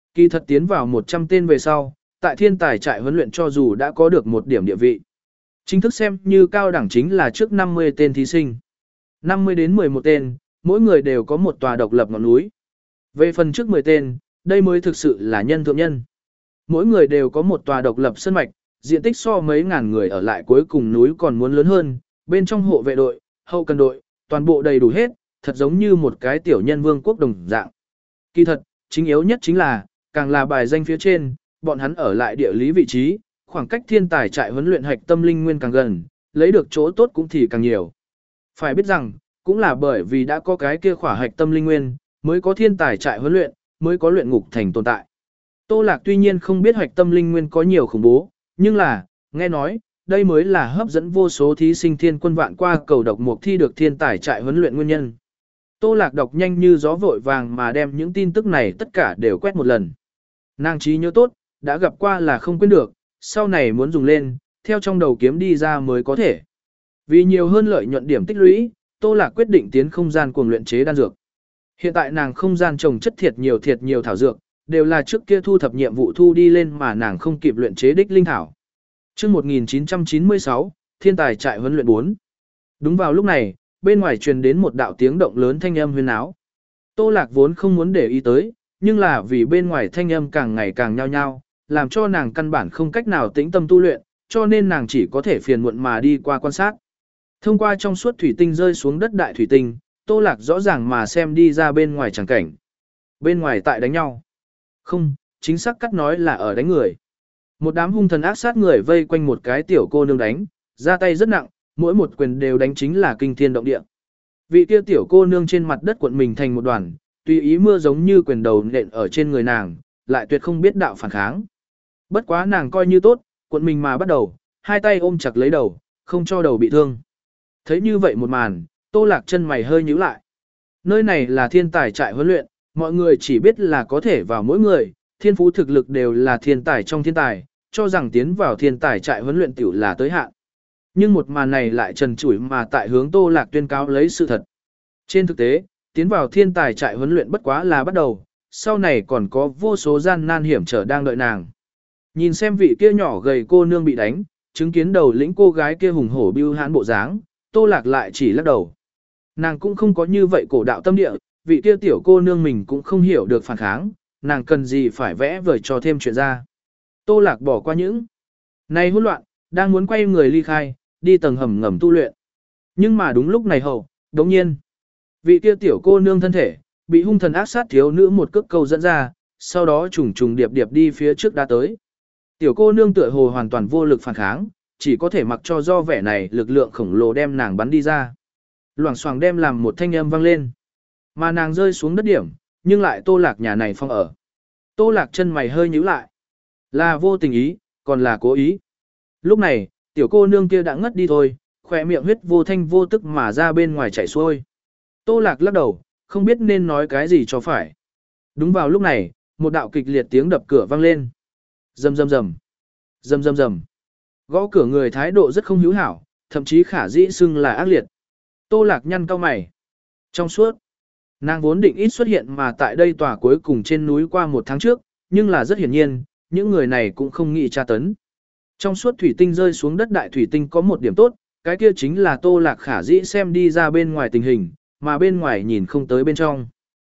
Kỳ thật tiến vào một trăm tên về sau, tại thiên tài trại huấn luyện cho dù đã có được một điểm địa vị. Chính thức xem như cao đẳng chính là trước năm mươi tên thí sinh. năm mươi đến mười một tên, mỗi người đều có một tòa độc lập ngọn núi. Về phần trước mười tên, đây mới thực sự là nhân thượng nhân. Mỗi người đều có một tòa độc lập sơn mạch, diện tích so mấy ngàn người ở lại cuối cùng núi còn muốn lớn hơn, bên trong hộ vệ đội, hậu cần đội, toàn bộ đầy đủ hết, thật giống như một cái tiểu nhân vương quốc đồng dạng. Kỳ thật, chính yếu nhất chính là, càng là bài danh phía trên, bọn hắn ở lại địa lý vị trí, khoảng cách thiên tài trại huấn luyện hạch tâm linh nguyên càng gần, lấy được chỗ tốt cũng thì càng nhiều. Phải biết rằng, cũng là bởi vì đã có cái kia khỏa hạch tâm linh nguyên, mới có thiên tài trại huấn luyện, mới có luyện ngục thành tồn tại. Tô Lạc tuy nhiên không biết hạch tâm linh nguyên có nhiều khủng bố, nhưng là, nghe nói, đây mới là hấp dẫn vô số thí sinh thiên quân vạn qua cầu độc mục thi được thiên tài trại huấn luyện nguyên nhân. Tô Lạc đọc nhanh như gió vội vàng mà đem những tin tức này tất cả đều quét một lần. Nàng trí nhớ tốt, đã gặp qua là không quên được, sau này muốn dùng lên, theo trong đầu kiếm đi ra mới có thể. Vì nhiều hơn lợi nhuận điểm tích lũy, Tô Lạc quyết định tiến không gian cuồng luyện chế đan dược. Hiện tại nàng không gian trồng chất thiệt nhiều thiệt nhiều thảo dược, đều là trước kia thu thập nhiệm vụ thu đi lên mà nàng không kịp luyện chế đích linh thảo. Chương một nghìn chín trăm chín mươi sáu, Thiên tài trại huấn luyện bốn. Đúng vào lúc này, bên ngoài truyền đến một đạo tiếng động lớn thanh âm huyên áo. Tô Lạc vốn không muốn để ý tới, nhưng là vì bên ngoài thanh âm càng ngày càng nhao nhao, làm cho nàng căn bản không cách nào tĩnh tâm tu luyện, cho nên nàng chỉ có thể phiền muộn mà đi qua quan sát. Thông qua trong suốt thủy tinh rơi xuống đất đại thủy tinh, Tô Lạc rõ ràng mà xem đi ra bên ngoài chẳng cảnh. Bên ngoài tại đánh nhau. Không, chính xác cắt nói là ở đánh người. Một đám hung thần ác sát người vây quanh một cái tiểu cô nương đánh, ra tay rất nặng, mỗi một quyền đều đánh chính là kinh thiên động địa. Vị kia tiểu cô nương trên mặt đất cuộn mình thành một đoàn, tùy ý mưa giống như quyền đầu nện ở trên người nàng, lại tuyệt không biết đạo phản kháng. Bất quá nàng coi như tốt, cuộn mình mà bắt đầu, hai tay ôm chặt lấy đầu, không cho đầu bị thương. Thấy như vậy một màn, Tô Lạc chân mày hơi nhíu lại. Nơi này là thiên tài trại huấn luyện, mọi người chỉ biết là có thể vào mỗi người, thiên phú thực lực đều là thiên tài trong thiên tài, cho rằng tiến vào thiên tài trại huấn luyện tiểu là tới hạn. Nhưng một màn này lại trần trụi mà tại hướng Tô Lạc tuyên cáo lấy sự thật. Trên thực tế, tiến vào thiên tài trại huấn luyện bất quá là bắt đầu, sau này còn có vô số gian nan hiểm trở đang đợi nàng. Nhìn xem vị kia nhỏ gầy cô nương bị đánh, chứng kiến đầu lĩnh cô gái kia hùng hổ bưu hãn bộ dáng, Tô Lạc lại chỉ lắc đầu. Nàng cũng không có như vậy cổ đạo tâm địa, vị kia tiểu cô nương mình cũng không hiểu được phản kháng, nàng cần gì phải vẽ vời cho thêm chuyện ra. Tô Lạc bỏ qua những này hỗn loạn, đang muốn quay người ly khai, đi tầng hầm ngầm tu luyện. Nhưng mà đúng lúc này hậu, đống nhiên, vị kia tiểu cô nương thân thể, bị hung thần ác sát thiếu nữ một cước câu dẫn ra, sau đó trùng trùng điệp điệp đi phía trước đã tới. Tiểu cô nương tựa hồ hoàn toàn vô lực phản kháng, chỉ có thể mặc cho do vẻ này lực lượng khổng lồ đem nàng bắn đi ra. Loảng xoảng đem làm một thanh âm vang lên. Mà nàng rơi xuống đất điểm, nhưng lại Tô Lạc nhà này phong ở. Tô Lạc chân mày hơi nhíu lại. Là vô tình ý, còn là cố ý. Lúc này, tiểu cô nương kia đã ngất đi thôi, khỏe miệng huyết vô thanh vô tức mà ra bên ngoài chảy xuôi. Tô Lạc lắc đầu, không biết nên nói cái gì cho phải. Đúng vào lúc này, một đạo kịch liệt tiếng đập cửa vang lên. Rầm rầm rầm. Rầm rầm rầm. Gõ cửa người thái độ rất không hữu hảo, thậm chí khả dĩ xưng là ác liệt. Tô Lạc nhăn cau mày. Trong suốt, nàng vốn định ít xuất hiện mà tại đây tòa cuối cùng trên núi qua một tháng trước, nhưng là rất hiển nhiên, những người này cũng không nghĩ tra tấn. Trong suốt thủy tinh rơi xuống đất đại thủy tinh có một điểm tốt, cái kia chính là Tô Lạc khả dĩ xem đi ra bên ngoài tình hình, mà bên ngoài nhìn không tới bên trong.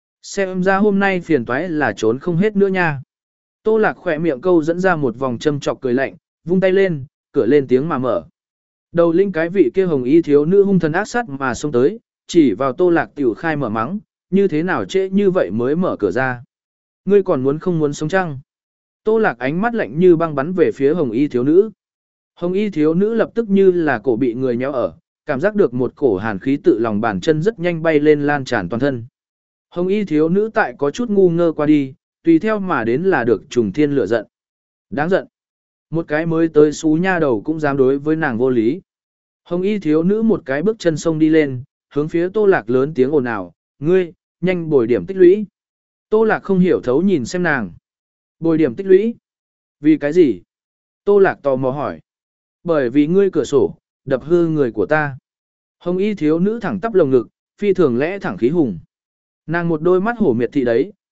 Xem ra hôm nay phiền toái là trốn không hết nữa nha. Tô Lạc khỏe miệng câu dẫn ra một vòng châm chọc cười lạnh, vung tay lên, cửa lên tiếng mà mở. Đầu linh cái vị kia hồng y thiếu nữ hung thần ác sát mà xông tới, chỉ vào Tô Lạc tiểu khai mở mắng, như thế nào trễ như vậy mới mở cửa ra. Ngươi còn muốn không muốn sống chăng? Tô Lạc ánh mắt lạnh như băng bắn về phía hồng y thiếu nữ. Hồng y thiếu nữ lập tức như là cổ bị người nhéo ở, cảm giác được một cổ hàn khí tự lòng bàn chân rất nhanh bay lên lan tràn toàn thân. Hồng y thiếu nữ tại có chút ngu ngơ qua đi, tùy theo mà đến là được trùng thiên lửa giận. Đáng giận. Một cái mới tới xú nha đầu cũng dám đối với nàng vô lý. Hồng y thiếu nữ một cái bước chân sông đi lên, hướng phía Tô Lạc lớn tiếng ồn ào, ngươi, nhanh bồi điểm tích lũy. Tô Lạc không hiểu thấu nhìn xem nàng. Bồi điểm tích lũy? Vì cái gì? Tô Lạc tò mò hỏi. Bởi vì ngươi cửa sổ, đập hư người của ta. Hồng y thiếu nữ thẳng tắp lồng ngực, phi thường lẽ thẳng khí hùng. Nàng một đôi mắt hổ miệt thị đấy,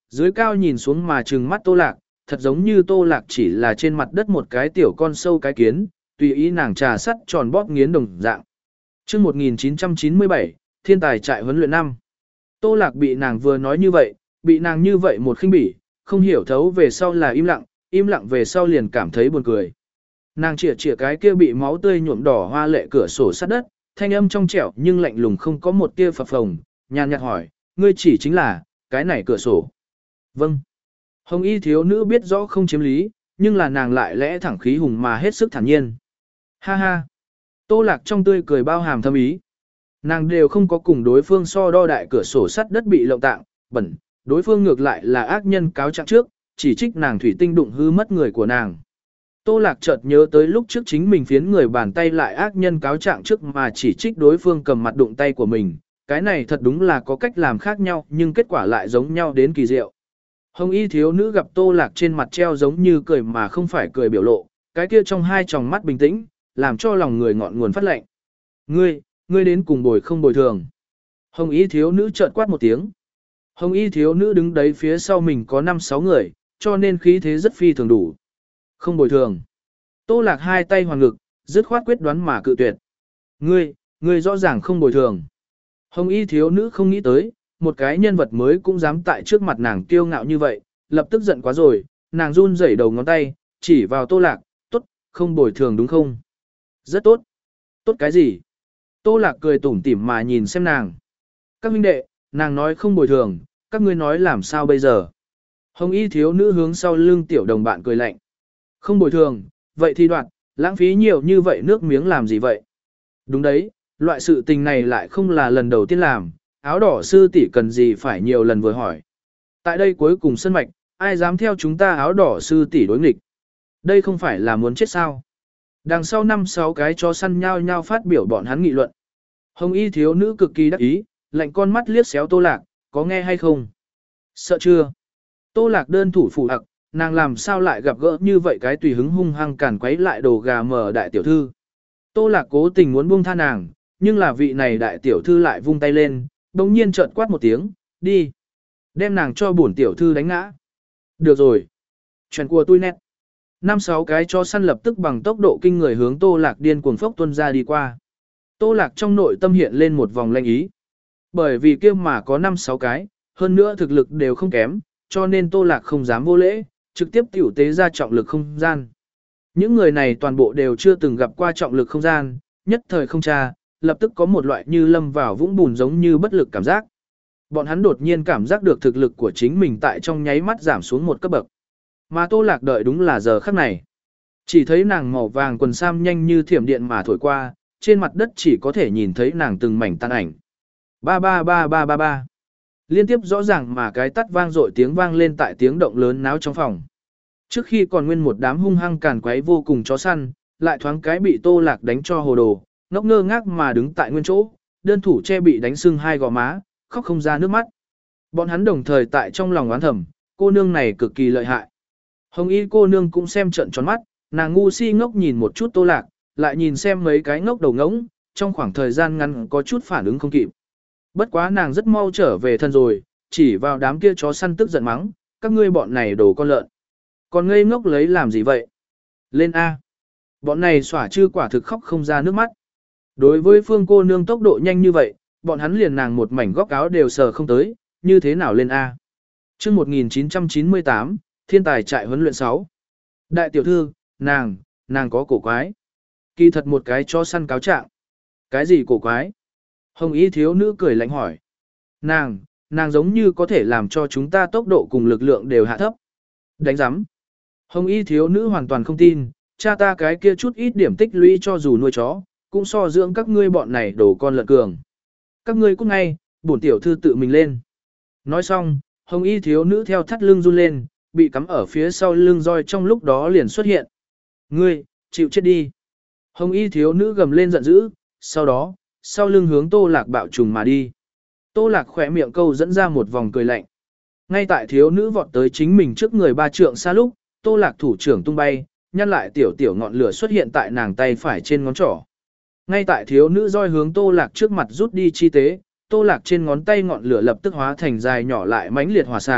dưới cao nhìn xuống mà trừng mắt Tô Lạc, thật giống như Tô Lạc chỉ là trên mặt đất một cái tiểu con sâu cái kiến, tùy ý nàng trà sắt tròn bóp nghiến đồng dạng. Chương một nghìn chín trăm chín mươi bảy, Thiên tài trại huấn luyện năm. Tô Lạc bị nàng vừa nói như vậy, bị nàng như vậy một khinh bỉ, không hiểu thấu về sau là im lặng, im lặng về sau liền cảm thấy buồn cười. Nàng chĩa chĩa cái kia bị máu tươi nhuộm đỏ hoa lệ cửa sổ sát đất, thanh âm trong trẻo nhưng lạnh lùng không có một tia phập phồng, nhàn nhạt hỏi, ngươi chỉ chính là, cái này cửa sổ. Vâng. Hồng y thiếu nữ biết rõ không chiếm lý, nhưng là nàng lại lẽ thẳng khí hùng mà hết sức thản nhiên. Ha ha. Tô Lạc trong tươi cười bao hàm thâm ý. Nàng đều không có cùng đối phương so đo đại cửa sổ sắt đất bị lộng tạng, bẩn, đối phương ngược lại là ác nhân cáo trạng trước, chỉ trích nàng thủy tinh đụng hư mất người của nàng. Tô Lạc chợt nhớ tới lúc trước chính mình phiến người bàn tay lại ác nhân cáo trạng trước mà chỉ trích đối phương cầm mặt đụng tay của mình, cái này thật đúng là có cách làm khác nhau nhưng kết quả lại giống nhau đến kỳ diệu. Hồng y thiếu nữ gặp Tô Lạc trên mặt treo giống như cười mà không phải cười biểu lộ, cái kia trong hai tròng mắt bình tĩnh, làm cho lòng người ngọn nguồn phát lạnh. Ngươi, ngươi đến cùng bồi không bồi thường. Hồng y thiếu nữ chợt quát một tiếng. Hồng y thiếu nữ đứng đấy phía sau mình có năm sáu người, cho nên khí thế rất phi thường đủ. Không bồi thường. Tô Lạc hai tay hoàn ngực, dứt khoát quyết đoán mà cự tuyệt. Ngươi, ngươi rõ ràng không bồi thường. Hồng y thiếu nữ không nghĩ tới, một cái nhân vật mới cũng dám tại trước mặt nàng kiêu ngạo như vậy, lập tức giận quá rồi, nàng run rẩy đầu ngón tay, chỉ vào Tô Lạc, tốt, không bồi thường đúng không? Rất tốt. Tốt cái gì? Tô Lạc cười tủm tỉm mà nhìn xem nàng. Các huynh đệ, nàng nói không bồi thường, các ngươi nói làm sao bây giờ? Hồng y thiếu nữ hướng sau lưng tiểu đồng bạn cười lạnh. Không bồi thường, vậy thì đoạt, lãng phí nhiều như vậy nước miếng làm gì vậy? Đúng đấy, loại sự tình này lại không là lần đầu tiên làm, áo đỏ sư tỷ cần gì phải nhiều lần vừa hỏi. Tại đây cuối cùng sân mạch, ai dám theo chúng ta áo đỏ sư tỷ đối nghịch? Đây không phải là muốn chết sao? Đằng sau năm sáu cái chó săn nhau nhau phát biểu bọn hắn nghị luận. Hồng y thiếu nữ cực kỳ đắc ý, lạnh con mắt liếc xéo Tô Lạc, có nghe hay không? Sợ chưa? Tô Lạc đơn thủ phủ ặc, nàng làm sao lại gặp gỡ như vậy cái tùy hứng hung hăng cản quấy lại đồ gà mở đại tiểu thư. Tô Lạc cố tình muốn buông tha nàng, nhưng là vị này đại tiểu thư lại vung tay lên, đồng nhiên trợn quát một tiếng, đi. Đem nàng cho bổn tiểu thư đánh ngã. Được rồi. Chuyện của tôi nét. Năm sáu cái chó săn lập tức bằng tốc độ kinh người hướng Tô Lạc điên cuồng phốc tuân ra đi qua. Tô Lạc trong nội tâm hiện lên một vòng lanh ý. Bởi vì kia mà có năm sáu cái, hơn nữa thực lực đều không kém, cho nên Tô Lạc không dám vô lễ, trực tiếp tiểu tế ra trọng lực không gian. Những người này toàn bộ đều chưa từng gặp qua trọng lực không gian, nhất thời không tra, lập tức có một loại như lâm vào vũng bùn giống như bất lực cảm giác. Bọn hắn đột nhiên cảm giác được thực lực của chính mình tại trong nháy mắt giảm xuống một cấp bậc. Mà Tô Lạc đợi đúng là giờ khắc này. Chỉ thấy nàng màu vàng quần sam nhanh như thiểm điện mà thổi qua, trên mặt đất chỉ có thể nhìn thấy nàng từng mảnh tan ảnh. Ba ba ba ba ba ba. Liên tiếp rõ ràng mà cái tắt vang dội tiếng vang lên tại tiếng động lớn náo trong phòng. Trước khi còn nguyên một đám hung hăng càn quấy vô cùng chó săn, lại thoáng cái bị Tô Lạc đánh cho hồ đồ, ngốc ngơ ngác mà đứng tại nguyên chỗ, đơn thủ che bị đánh sưng hai gò má, khóc không ra nước mắt. Bọn hắn đồng thời tại trong lòng oán thầm, cô nương này cực kỳ lợi hại. Hồng y cô nương cũng xem trận tròn mắt, nàng ngu si ngốc nhìn một chút Tô Lạc, lại nhìn xem mấy cái ngốc đầu ngỗng, trong khoảng thời gian ngắn có chút phản ứng không kịp. Bất quá nàng rất mau trở về thân rồi, chỉ vào đám kia chó săn tức giận mắng, các ngươi bọn này đồ con lợn. Còn ngây ngốc lấy làm gì vậy? Lên A. Bọn này xỏa chư quả thực khóc không ra nước mắt. Đối với phương cô nương tốc độ nhanh như vậy, bọn hắn liền nàng một mảnh góc áo đều sờ không tới, như thế nào lên A. Chương một nghìn chín trăm chín mươi tám, Thiên tài trại huấn luyện sáu. Đại tiểu thư, nàng, nàng có cổ quái. Kỳ thật một cái chó săn cáo trạng. Cái gì cổ quái? Hồng y thiếu nữ cười lạnh hỏi. Nàng, nàng giống như có thể làm cho chúng ta tốc độ cùng lực lượng đều hạ thấp. Đánh giám. Hồng y thiếu nữ hoàn toàn không tin, cha ta cái kia chút ít điểm tích lũy cho dù nuôi chó, cũng so dưỡng các ngươi bọn này đồ con lợn cường. Các ngươi cút ngay, bổn tiểu thư tự mình lên. Nói xong, hồng y thiếu nữ theo thắt lưng run lên, bị cắm ở phía sau lưng roi trong lúc đó liền xuất hiện. Ngươi, chịu chết đi. Hồng y thiếu nữ gầm lên giận dữ, sau đó, sau lưng hướng Tô Lạc bạo trùng mà đi. Tô Lạc khỏe miệng câu dẫn ra một vòng cười lạnh. Ngay tại thiếu nữ vọt tới chính mình trước người ba trượng xa lúc, Tô Lạc thủ trưởng tung bay, nhăn lại tiểu tiểu ngọn lửa xuất hiện tại nàng tay phải trên ngón trỏ. Ngay tại thiếu nữ roi hướng Tô Lạc trước mặt rút đi chi tế, Tô Lạc trên ngón tay ngọn lửa lập tức hóa thành dài nhỏ lại mãnh liệt hỏa xả,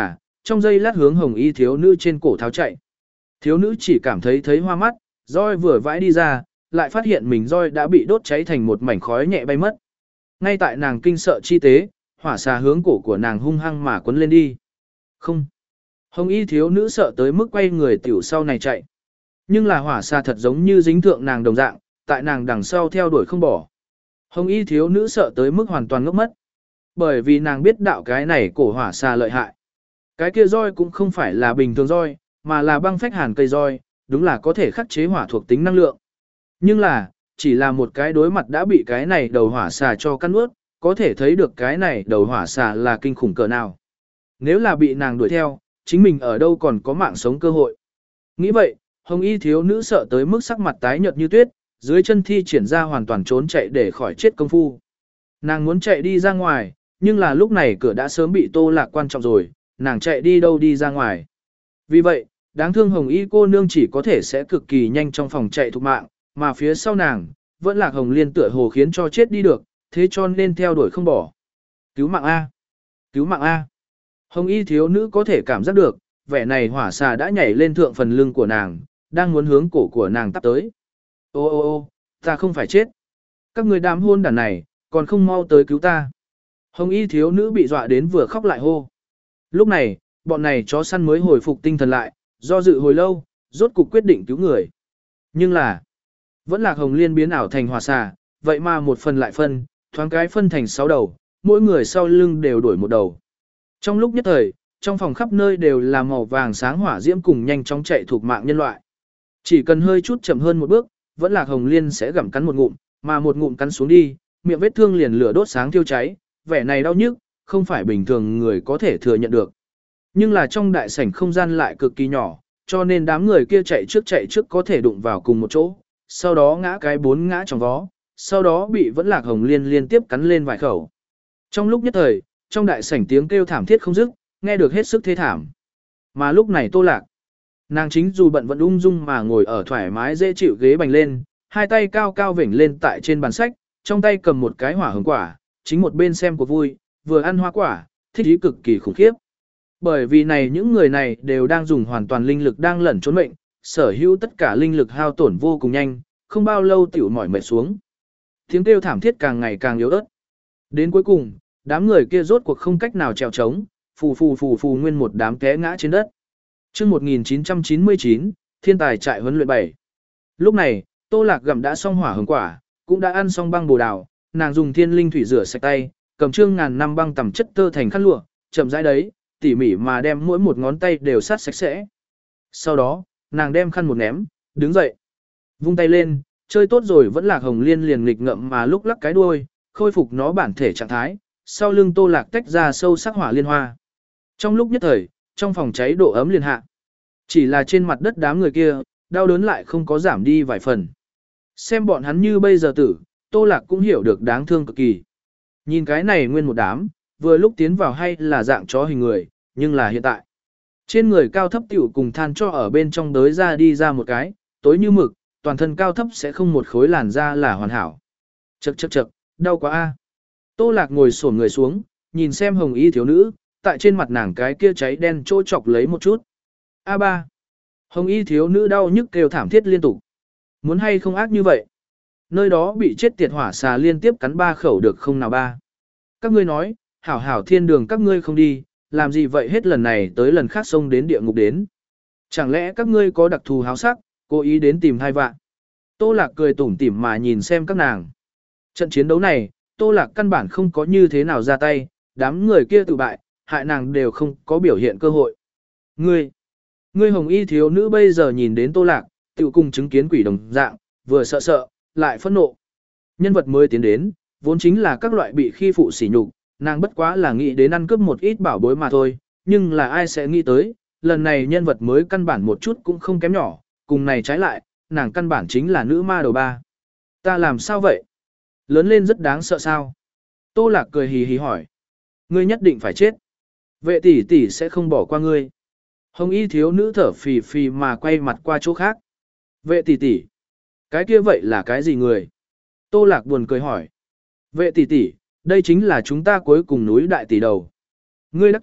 trong giây lát hướng hồng y thiếu nữ trên cổ tháo chạy. Thiếu nữ chỉ cảm thấy thấy hoa mắt, roi vừa vãi đi ra, lại phát hiện mình roi đã bị đốt cháy thành một mảnh khói nhẹ bay mất. Ngay tại nàng kinh sợ chi tế, hỏa xà hướng cổ của nàng hung hăng mà quấn lên đi. Không. Hồng y thiếu nữ sợ tới mức quay người tiểu sau này chạy. Nhưng là hỏa xà thật giống như dính thượng nàng đồng dạng, tại nàng đằng sau theo đuổi không bỏ. Hồng y thiếu nữ sợ tới mức hoàn toàn ngốc mất. Bởi vì nàng biết đạo cái này cổ hỏa xà lợi hại. Cái kia roi cũng không phải là bình thường roi, mà là băng phách hàn cây roi, đúng là có thể khắc chế hỏa thuộc tính năng lượng. Nhưng là, chỉ là một cái đối mặt đã bị cái này đầu hỏa xà cho cắn nuốt, có thể thấy được cái này đầu hỏa xà là kinh khủng cỡ nào. Nếu là bị nàng đuổi theo, chính mình ở đâu còn có mạng sống cơ hội. Nghĩ vậy, hồng y thiếu nữ sợ tới mức sắc mặt tái nhợt như tuyết, dưới chân thi triển ra hoàn toàn trốn chạy để khỏi chết công phu. Nàng muốn chạy đi ra ngoài, nhưng là lúc này cửa đã sớm bị Tô Lạc quan trọng rồi, nàng chạy đi đâu đi ra ngoài. Vì vậy, đáng thương hồng y cô nương chỉ có thể sẽ cực kỳ nhanh trong phòng chạy thục mạng, mà phía sau nàng, vẫn Lạc Hồng Liên tựa hồ khiến cho chết đi được, thế cho nên theo đuổi không bỏ. Cứu mạng A! Cứu mạng A! Hồng y thiếu nữ có thể cảm giác được, vẻ này hỏa xà đã nhảy lên thượng phần lưng của nàng, đang muốn hướng cổ của nàng tắp tới. Ô ô ô, ta không phải chết. Các người đám hôn đàn này, còn không mau tới cứu ta. Hồng y thiếu nữ bị dọa đến vừa khóc lại hô. Lúc này, bọn này chó săn mới hồi phục tinh thần lại, do dự hồi lâu, rốt cục quyết định cứu người. Nhưng là, vẫn Lạc Hồng Liên biến ảo thành hỏa xà, vậy mà một phần lại phân, thoáng cái phân thành sáu đầu, mỗi người sau lưng đều đổi một đầu. Trong lúc nhất thời, trong phòng khắp nơi đều là màu vàng sáng hỏa diễm cùng nhanh chóng chạy thuộc mạng nhân loại. Chỉ cần hơi chút chậm hơn một bước, vẫn Lạc Hồng Liên sẽ gặm cắn một ngụm, mà một ngụm cắn xuống đi, miệng vết thương liền lửa đốt sáng thiêu cháy, vẻ này đau nhức, không phải bình thường người có thể thừa nhận được. Nhưng là trong đại sảnh không gian lại cực kỳ nhỏ, cho nên đám người kia chạy trước chạy trước có thể đụng vào cùng một chỗ, sau đó ngã cái bốn ngã trong vó, sau đó bị vẫn Lạc Hồng Liên liên tiếp cắn lên vài khẩu. Trong lúc nhất thời, trong đại sảnh tiếng kêu thảm thiết không dứt, nghe được hết sức thê thảm. Mà lúc này Tô Lạc, nàng chính dù bận vẫn ung dung mà ngồi ở thoải mái dễ chịu ghế bành lên, hai tay cao cao vểnh lên tại trên bàn sách, trong tay cầm một cái hỏa hồng quả, chính một bên xem của vui, vừa ăn hoa quả, thích ý cực kỳ khủng khiếp. Bởi vì này những người này đều đang dùng hoàn toàn linh lực đang lẩn trốn mệnh, sở hữu tất cả linh lực hao tổn vô cùng nhanh, không bao lâu tiểu mỏi mệt xuống. Tiếng kêu thảm thiết càng ngày càng yếu ớt. Đến cuối cùng, đám người kia rốt cuộc không cách nào trèo trống, phù phù phù phù nguyên một đám té ngã trên đất. Chương một nghìn chín trăm chín mươi chín, Thiên tài trại huấn luyện bảy. Lúc này, Tô Lạc gặm đã xong hỏa hồng quả, cũng đã ăn xong băng bồ đào, nàng dùng thiên linh thủy rửa sạch tay, cầm trương ngàn năm băng tẩm chất tơ thành khăn lụa, chậm rãi đấy, tỉ mỉ mà đem mỗi một ngón tay đều sát sạch sẽ. Sau đó, nàng đem khăn một ném, đứng dậy, vung tay lên, chơi tốt rồi vẫn Lạc Hồng Liên liền nghịch ngợm mà lúc lắc cái đuôi, khôi phục nó bản thể trạng thái, sau lưng Tô Lạc tách ra sâu sắc hỏa liên hoa. Trong lúc nhất thời, trong phòng cháy độ ấm liền hạ. Chỉ là trên mặt đất đám người kia, đau đớn lại không có giảm đi vài phần. Xem bọn hắn như bây giờ tử, Tô Lạc cũng hiểu được đáng thương cực kỳ. Nhìn cái này nguyên một đám, vừa lúc tiến vào hay là dạng chó hình người, nhưng là hiện tại. Trên người cao thấp tiểu cùng than cho ở bên trong đới ra đi ra một cái, tối như mực, toàn thân cao thấp sẽ không một khối làn da là hoàn hảo. Chậc chậc chậc, đau quá a. Tô Lạc ngồi xổm người xuống, nhìn xem hồng y thiếu nữ, tại trên mặt nàng cái kia cháy đen chỗ chọc lấy một chút. A ba. Hồng y thiếu nữ đau nhức kêu thảm thiết liên tục. Muốn hay không ác như vậy? Nơi đó bị chết tiệt hỏa xà liên tiếp cắn ba khẩu được không nào ba? Các ngươi nói, hảo hảo thiên đường các ngươi không đi, làm gì vậy hết lần này tới lần khác xông đến địa ngục đến? Chẳng lẽ các ngươi có đặc thù háo sắc, cố ý đến tìm hai vạn? Tô Lạc cười tủm tỉm mà nhìn xem các nàng. Trận chiến đấu này, Tô Lạc căn bản không có như thế nào ra tay, đám người kia tự bại, hại nàng đều không có biểu hiện cơ hội. Ngươi, ngươi hồng y thiếu nữ bây giờ nhìn đến Tô Lạc, tự cùng chứng kiến quỷ đồng dạng, vừa sợ sợ, lại phẫn nộ. Nhân vật mới tiến đến, vốn chính là các loại bị khi phụ sỉ nhục, nàng bất quá là nghĩ đến ăn cướp một ít bảo bối mà thôi, nhưng là ai sẽ nghĩ tới, lần này nhân vật mới căn bản một chút cũng không kém nhỏ, cùng này trái lại, nàng căn bản chính là nữ ma đầu ba. Ta làm sao vậy? Lớn lên rất đáng sợ sao? Tô Lạc cười hì hì hỏi. Ngươi nhất định phải chết. Vệ tỷ tỷ sẽ không bỏ qua ngươi. Hồng y thiếu nữ thở phì phì mà quay mặt qua chỗ khác. Vệ tỷ tỷ, cái kia vậy là cái gì người? Tô Lạc buồn cười hỏi. Vệ tỷ tỷ, đây chính là chúng ta cuối cùng núi đại tỷ đầu. Ngươi đắc tội,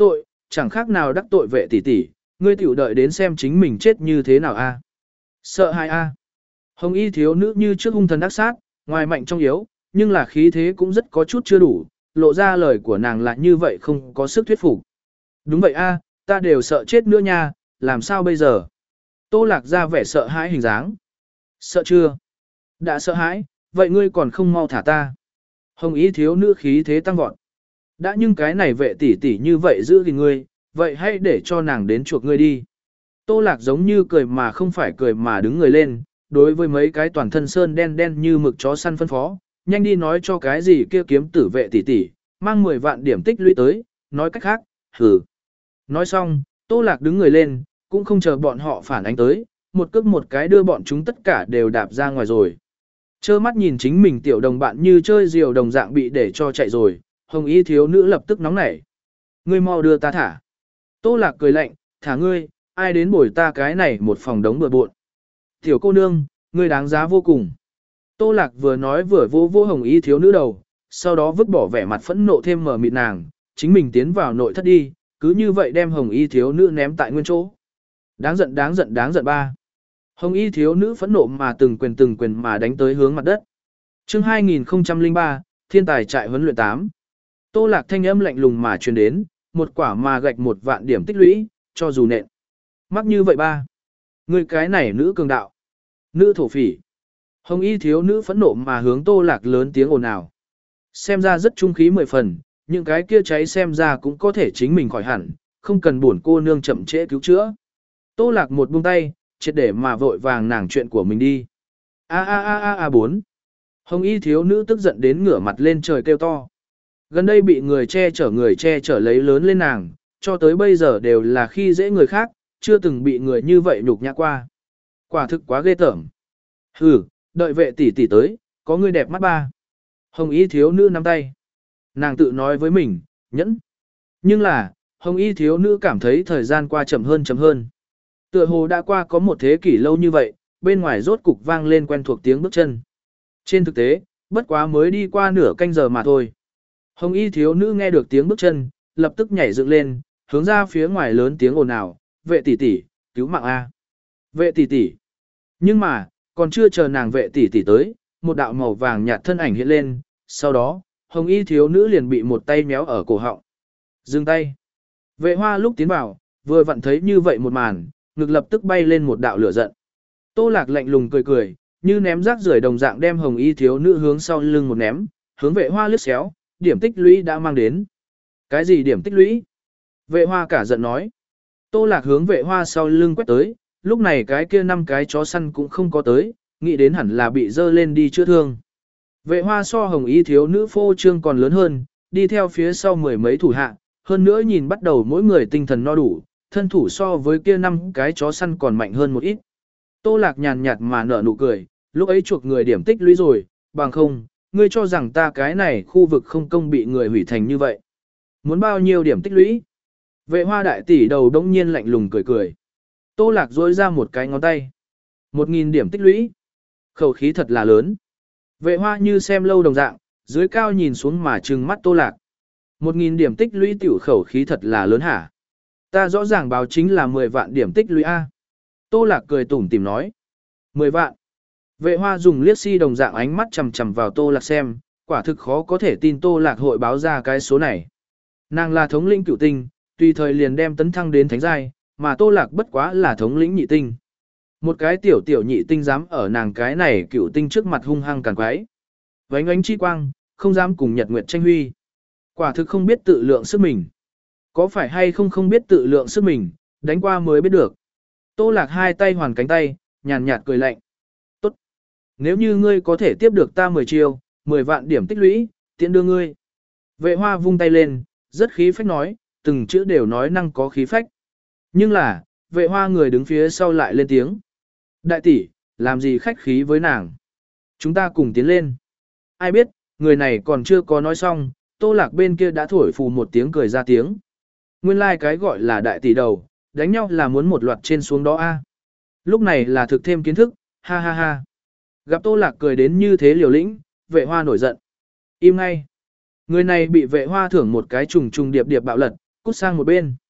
chẳng khác nào đắc tội vệ tỷ tỷ, ngươi tiểu đợi đến xem chính mình chết như thế nào a. Sợ hãi a. Hồng y thiếu nữ như trước hung thần ác sát, ngoài mạnh trong yếu, nhưng là khí thế cũng rất có chút chưa đủ, lộ ra lời của nàng là như vậy không có sức thuyết phục. Đúng vậy a, ta đều sợ chết nữa nha, làm sao bây giờ? Tô Lạc ra vẻ sợ hãi hình dáng. Sợ chưa? Đã sợ hãi, vậy ngươi còn không mau thả ta. Hồng y thiếu nữ khí thế tăng vọt. Đã nhưng cái này vệ tỷ tỷ như vậy giữ gìn ngươi, vậy hãy để cho nàng đến chuộc ngươi đi. Tô Lạc giống như cười mà không phải cười mà đứng người lên, đối với mấy cái toàn thân sơn đen đen như mực chó săn phân phó, nhanh đi nói cho cái gì kia kiếm tử vệ tỷ tỷ, mang mười vạn điểm tích lũy tới, nói cách khác, hừ. Nói xong, Tô Lạc đứng người lên, cũng không chờ bọn họ phản ánh tới, một cước một cái đưa bọn chúng tất cả đều đạp ra ngoài rồi. Chơ mắt nhìn chính mình tiểu đồng bạn như chơi diều đồng dạng bị để cho chạy rồi, hồng y thiếu nữ lập tức nóng nảy. Ngươi mau đưa ta thả. Tô Lạc cười lạnh, thả ngươi, ai đến bồi ta cái này một phòng đống bừa bộn. Tiểu cô nương, ngươi đáng giá vô cùng. Tô Lạc vừa nói vừa vô vô hồng y thiếu nữ đầu, sau đó vứt bỏ vẻ mặt phẫn nộ thêm mờ mịt nàng, chính mình tiến vào nội thất đi, cứ như vậy đem hồng y thiếu nữ ném tại nguyên chỗ. Đáng giận đáng giận đáng giận ba. Hồng y thiếu nữ phẫn nộ mà từng quyền từng quyền mà đánh tới hướng mặt đất. Chương hai nghìn không trăm lẻ ba, Thiên tài trại huấn luyện tám. Tô Lạc thanh âm lạnh lùng mà truyền đến, một quả mà gạch một vạn điểm tích lũy, cho dù nện. Mắc như vậy ba. Người cái này nữ cường đạo. Nữ thổ phỉ. Hồng y thiếu nữ phẫn nộ mà hướng Tô Lạc lớn tiếng ồn ào. Xem ra rất trung khí mười phần, những cái kia cháy xem ra cũng có thể chính mình khỏi hẳn, không cần buồn cô nương chậm trễ cứu chữa. Tô Lạc một buông tay, triệt để mà vội vàng nàng chuyện của mình đi. A a a a a bốn. Hồng y thiếu nữ tức giận đến ngửa mặt lên trời kêu to. Gần đây bị người che chở người che chở lấy lớn lên nàng, cho tới bây giờ đều là khi dễ người khác, chưa từng bị người như vậy nhục nhã qua. Quả thực quá ghê tởm. Hừ, đợi vệ tỷ tỷ tới, có người đẹp mắt ba. Hồng y thiếu nữ nắm tay. Nàng tự nói với mình, nhẫn. Nhưng là, hồng y thiếu nữ cảm thấy thời gian qua chậm hơn chậm hơn. Tựa hồ đã qua có một thế kỷ lâu như vậy, bên ngoài rốt cục vang lên quen thuộc tiếng bước chân. Trên thực tế, bất quá mới đi qua nửa canh giờ mà thôi. Hồng y thiếu nữ nghe được tiếng bước chân, lập tức nhảy dựng lên, hướng ra phía ngoài lớn tiếng ồn ào, vệ tỷ tỷ, cứu mạng A. Vệ tỷ tỷ. Nhưng mà, còn chưa chờ nàng vệ tỷ tỷ tới, một đạo màu vàng nhạt thân ảnh hiện lên, sau đó, hồng y thiếu nữ liền bị một tay méo ở cổ họng. Dừng tay. Vệ hoa lúc tiến vào, vừa vặn thấy như vậy một màn, ngực lập tức bay lên một đạo lửa giận. Tô Lạc lạnh lùng cười cười, như ném rác rưởi đồng dạng đem hồng y thiếu nữ hướng sau lưng một ném, hướng vệ hoa liếc xéo, điểm tích lũy đã mang đến. Cái gì điểm tích lũy? Vệ hoa cả giận nói. Tô Lạc hướng vệ hoa sau lưng quét tới, lúc này cái kia năm cái chó săn cũng không có tới, nghĩ đến hẳn là bị dơ lên đi chữa thương. Vệ hoa so hồng y thiếu nữ phô trương còn lớn hơn, đi theo phía sau mười mấy thủ hạ, hơn nữa nhìn bắt đầu mỗi người tinh thần no đủ, thân thủ so với kia năm cái chó săn còn mạnh hơn một ít. Tô Lạc nhàn nhạt mà nở nụ cười, lúc ấy chuộc người điểm tích lũy rồi, bằng không, ngươi cho rằng ta cái này khu vực không công bị người hủy thành như vậy. Muốn bao nhiêu điểm tích lũy? Vệ hoa đại tỷ đầu đông nhiên lạnh lùng cười cười. Tô Lạc dối ra một cái ngón tay. Một nghìn điểm tích lũy. Khẩu khí thật là lớn. Vệ hoa như xem lâu đồng dạng, dưới cao nhìn xuống mà trừng mắt Tô Lạc. Một nghìn điểm tích lũy tiểu khẩu khí thật là lớn hả? Ta rõ ràng báo chính là mười vạn điểm tích lũy A. Tô Lạc cười tủm tỉm nói. Mười vạn. Vệ hoa dùng liếc si đồng dạng ánh mắt chầm chầm vào Tô Lạc xem, quả thực khó có thể tin Tô Lạc hội báo ra cái số này. Nàng là thống lĩnh cửu tinh, tùy thời liền đem tấn thăng đến thánh giai, mà Tô Lạc bất quá là thống lĩnh nhị tinh. Một cái tiểu tiểu nhị tinh dám ở nàng cái này cửu tinh trước mặt hung hăng càn quái. Vánh ánh chi quang, không dám cùng nhật nguyệt tranh huy. Quả thực không biết tự lượng sức mình. Có phải hay không không biết tự lượng sức mình, đánh qua mới biết được. Tô Lạc hai tay hoàn cánh tay, nhàn nhạt cười lạnh. Tốt. Nếu như ngươi có thể tiếp được ta mười chiêu, mười vạn điểm tích lũy, tiện đưa ngươi. Vệ hoa vung tay lên, rất khí phách nói, từng chữ đều nói năng có khí phách. Nhưng là, vệ hoa người đứng phía sau lại lên tiếng. Đại tỷ, làm gì khách khí với nàng? Chúng ta cùng tiến lên. Ai biết, người này còn chưa có nói xong, Tô Lạc bên kia đã thổi phù một tiếng cười ra tiếng. Nguyên lai like cái gọi là đại tỷ đầu, đánh nhau là muốn một loạt trên xuống đó a. Lúc này là thực thêm kiến thức, ha ha ha. Gặp Tô Lạc cười đến như thế liều lĩnh, vệ hoa nổi giận. Im ngay. Người này bị vệ hoa thưởng một cái trùng trùng điệp điệp bạo lật, cút sang một bên.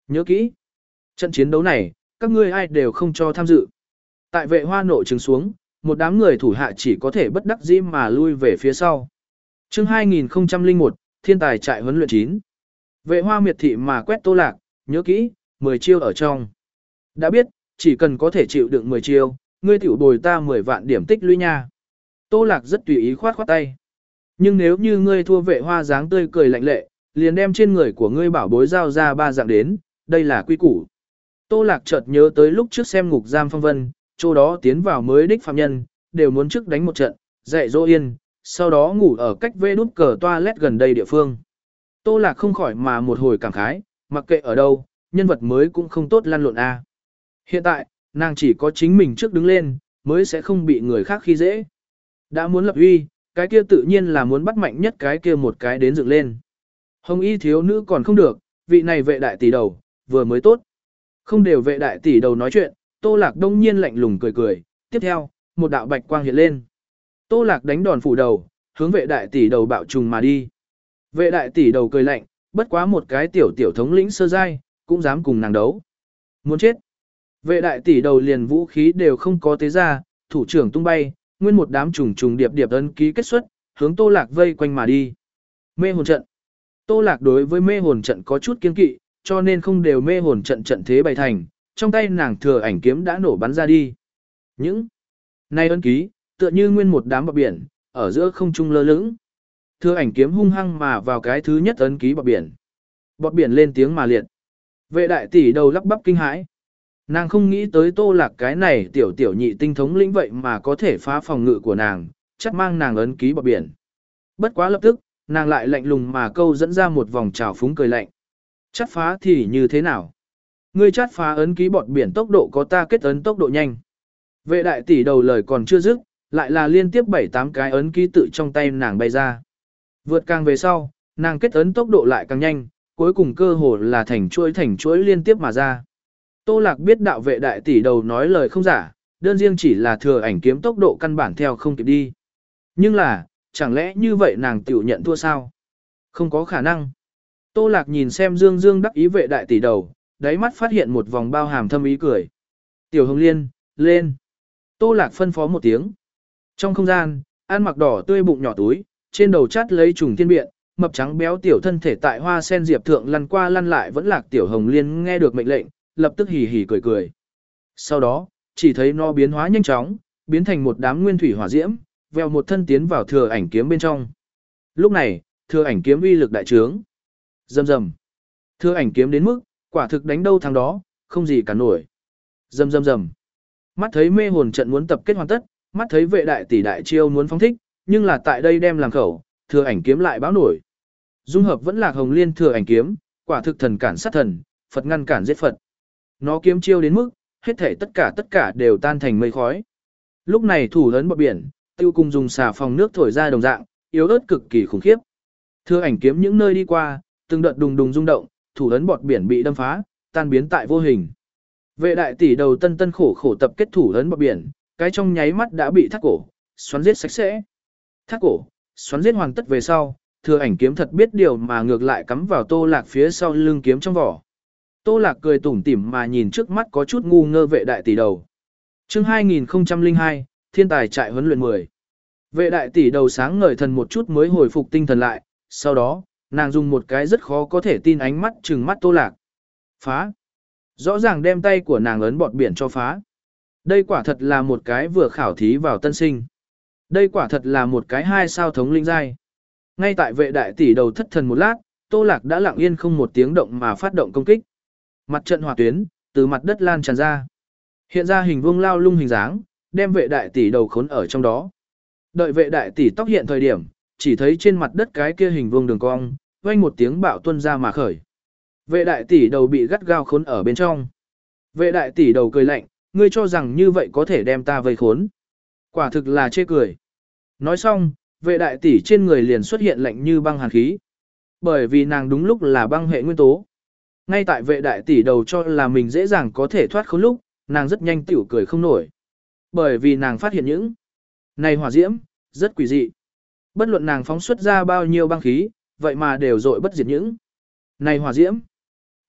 Nhớ kỹ, trận chiến đấu này, các ngươi ai đều không cho tham dự. Tại vệ hoa nộ trừng xuống, một đám người thủ hạ chỉ có thể bất đắc dĩ mà lui về phía sau. Chương hai nghìn không trăm lẻ một, Thiên tài trại huấn luyện chín. Vệ hoa miệt thị mà quét Tô Lạc, nhớ kỹ, mười chiêu ở trong. Đã biết, chỉ cần có thể chịu đựng mười chiêu, ngươi tiểu bồi ta mười vạn điểm tích lũy nha. Tô Lạc rất tùy ý khoát khoát tay. Nhưng nếu như ngươi thua vệ hoa dáng tươi cười lạnh lệ, liền đem trên người của ngươi bảo bối giao ra ba dạng đến, đây là quy củ. Tô Lạc chợt nhớ tới lúc trước xem ngục giam phong vân, chỗ đó tiến vào mới đích phạm nhân, đều muốn trước đánh một trận, dạy dỗ yên, sau đó ngủ ở cách vê đút cờ toilet gần đây địa phương. Tô Lạc không khỏi mà một hồi cảm khái, mặc kệ ở đâu, nhân vật mới cũng không tốt lăn lộn a. Hiện tại, nàng chỉ có chính mình trước đứng lên, mới sẽ không bị người khác khi dễ. Đã muốn lập uy, cái kia tự nhiên là muốn bắt mạnh nhất cái kia một cái đến dựng lên. Hồng y thiếu nữ còn không được, vị này vệ đại tỷ đầu, vừa mới tốt. Không đều vệ đại tỷ đầu nói chuyện, Tô Lạc đông nhiên lạnh lùng cười cười, tiếp theo, một đạo bạch quang hiện lên. Tô Lạc đánh đòn phủ đầu, hướng vệ đại tỷ đầu bạo trùng mà đi. Vệ đại tỷ đầu cười lạnh, bất quá một cái tiểu tiểu thống lĩnh sơ giai, cũng dám cùng nàng đấu. Muốn chết. Vệ đại tỷ đầu liền vũ khí đều không có tế ra, thủ trưởng tung bay, nguyên một đám trùng trùng điệp điệp ấn ký kết xuất, hướng Tô Lạc vây quanh mà đi. Mê hồn trận. Tô Lạc đối với mê hồn trận có chút kiên kỵ, cho nên không đều mê hồn trận trận thế bày thành, trong tay nàng thừa ảnh kiếm đã nổ bắn ra đi. Những này ấn ký, tựa như nguyên một đám bọt biển, ở giữa không trung lơ lửng. Thừa ảnh kiếm hung hăng mà vào cái thứ nhất ấn ký bọt biển. Bọt biển lên tiếng mà liệt. Vệ đại tỷ đầu lắp bắp kinh hãi. Nàng không nghĩ tới Tô Lạc cái này tiểu tiểu nhị tinh thống lĩnh vậy mà có thể phá phòng ngự của nàng, chắc mang nàng ấn ký bọt biển. Bất quá lập tức, nàng lại lạnh lùng mà câu dẫn ra một vòng trào phúng cười lạnh. Chát phá thì như thế nào? Ngươi chát phá ấn ký bọt biển tốc độ có ta kết ấn tốc độ nhanh. Vệ đại tỷ đầu lời còn chưa dứt, lại là liên tiếp bảy tám cái ấn ký tự trong tay nàng bay ra. Vượt càng về sau, nàng kết ấn tốc độ lại càng nhanh, cuối cùng cơ hồ là thành chuỗi thành chuỗi liên tiếp mà ra. Tô Lạc biết đạo vệ đại tỷ đầu nói lời không giả, đơn riêng chỉ là thừa ảnh kiếm tốc độ căn bản theo không kịp đi. Nhưng là, chẳng lẽ như vậy nàng tiểu nhận thua sao? Không có khả năng. Tô Lạc nhìn xem Dương Dương đắc ý vệ đại tỷ đầu, đáy mắt phát hiện một vòng bao hàm thâm ý cười. Tiểu Hồng Liên, lên. Tô Lạc phân phó một tiếng. Trong không gian, ăn mặc đỏ tươi bụng nhỏ túi, trên đầu chát lấy trùng thiên biện, mập trắng béo tiểu thân thể tại hoa sen diệp thượng lăn qua lăn lại vẫn lạc Tiểu Hồng Liên nghe được mệnh lệnh, lập tức hì hì cười cười. Sau đó, chỉ thấy nó biến hóa nhanh chóng, biến thành một đám nguyên thủy hỏa diễm, veo một thân tiến vào thừa ảnh kiếm bên trong. Lúc này, thừa ảnh kiếm uy lực đại trướng. Rầm rầm. Thừa ảnh kiếm đến mức, quả thực đánh đâu thằng đó, không gì cả nổi. Rầm rầm rầm. Mắt thấy mê hồn trận muốn tập kết hoàn tất, mắt thấy vệ đại tỷ đại chiêu muốn phóng thích, nhưng là tại đây đem làm khẩu, thừa ảnh kiếm lại báo nổi. Dung hợp vẫn là Hồng Liên thừa ảnh kiếm, quả thực thần cản sát thần, Phật ngăn cản giết Phật. Nó kiếm chiêu đến mức, hết thể tất cả tất cả đều tan thành mây khói. Lúc này thủ ấn bọt biển, tiêu cùng dùng xà phòng nước thổi ra đồng dạng, yếu ớt cực kỳ khủng khiếp. Thừa ảnh kiếm những nơi đi qua, từng đợt đùng đùng rung động, thủ ấn bọt biển bị đâm phá, tan biến tại vô hình. Vệ đại tỷ đầu tân tân khổ khổ tập kết thủ ấn bọt biển, cái trong nháy mắt đã bị thắt cổ, xoắn giết sạch sẽ. Thắt cổ, xoắn giết hoàn tất về sau, thừa ảnh kiếm thật biết điều mà ngược lại cắm vào Tô Lạc phía sau lưng kiếm trong vỏ. Tô Lạc cười tủm tỉm mà nhìn trước mắt có chút ngu ngơ vệ đại tỷ đầu. Chương hai nghìn không trăm lẻ hai, Thiên tài trại huấn luyện mười. Vệ đại tỷ đầu sáng ngời thần một chút mới hồi phục tinh thần lại, sau đó, nàng dùng một cái rất khó có thể tin ánh mắt trừng mắt Tô Lạc. Phá! Rõ ràng đem tay của nàng ấn bọt biển cho phá. Đây quả thật là một cái vừa khảo thí vào tân sinh. Đây quả thật là một cái hai sao thống linh giai. Ngay tại vệ đại tỷ đầu thất thần một lát, Tô Lạc đã lặng yên không một tiếng động mà phát động công kích. Mặt trận hỏa tuyến, từ mặt đất lan tràn ra. Hiện ra hình vuông lao lung hình dáng, đem vệ đại tỷ đầu khốn ở trong đó. Đợi vệ đại tỷ tóc hiện thời điểm, chỉ thấy trên mặt đất cái kia hình vuông đường cong, vang một tiếng bạo tuôn ra mà khởi. Vệ đại tỷ đầu bị gắt gao khốn ở bên trong. Vệ đại tỷ đầu cười lạnh, ngươi cho rằng như vậy có thể đem ta vây khốn. Quả thực là chê cười. Nói xong, vệ đại tỷ trên người liền xuất hiện lạnh như băng hàn khí. Bởi vì nàng đúng lúc là băng hệ nguyên tố. Ngay tại vệ đại tỷ đầu cho là mình dễ dàng có thể thoát khốn lúc, nàng rất nhanh tiểu cười không nổi. Bởi vì nàng phát hiện những này hỏa diễm, rất quỷ dị. Bất luận nàng phóng xuất ra bao nhiêu băng khí, vậy mà đều dội bất diệt những này hỏa diễm.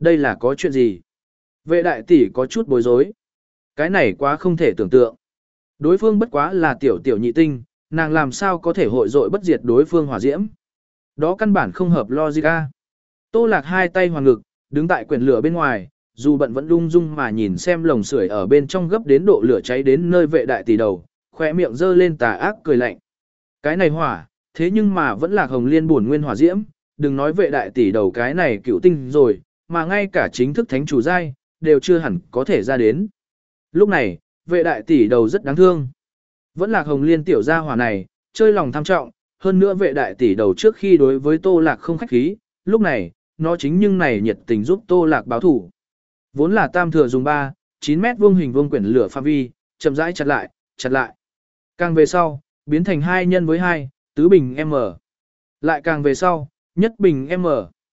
Đây là có chuyện gì? Vệ đại tỷ có chút bối rối. Cái này quá không thể tưởng tượng. Đối phương bất quá là tiểu tiểu nhị tinh, nàng làm sao có thể hội dội bất diệt đối phương hỏa diễm. Đó căn bản không hợp logic a. Tô Lạc hai tay hoàn ngực, đứng tại quyển lửa bên ngoài, dù bận vẫn lung dung mà nhìn xem lồng sưởi ở bên trong gấp đến độ lửa cháy đến nơi vệ đại tỷ đầu, khóe miệng giơ lên tà ác cười lạnh. Cái này hỏa, thế nhưng mà vẫn là Hồng Liên bổn nguyên hỏa diễm, đừng nói vệ đại tỷ đầu cái này cựu tinh rồi, mà ngay cả chính thức thánh chủ giai đều chưa hẳn có thể ra đến. Lúc này, vệ đại tỷ đầu rất đáng thương. Vẫn là Hồng Liên tiểu gia hỏa này, chơi lòng tham trọng, hơn nữa vệ đại tỷ đầu trước khi đối với Tô Lạc không khách khí, lúc này, nó chính nhưng này nhiệt tình giúp Tô Lạc báo thủ. Vốn là tam thừa dùng ba, chín mét vuông hình vuông quyển lửa phạm vi, chậm rãi chặt lại, chặt lại. Càng về sau, biến thành hai nhân với hai, tứ bình M. Lại càng về sau, nhất bình M.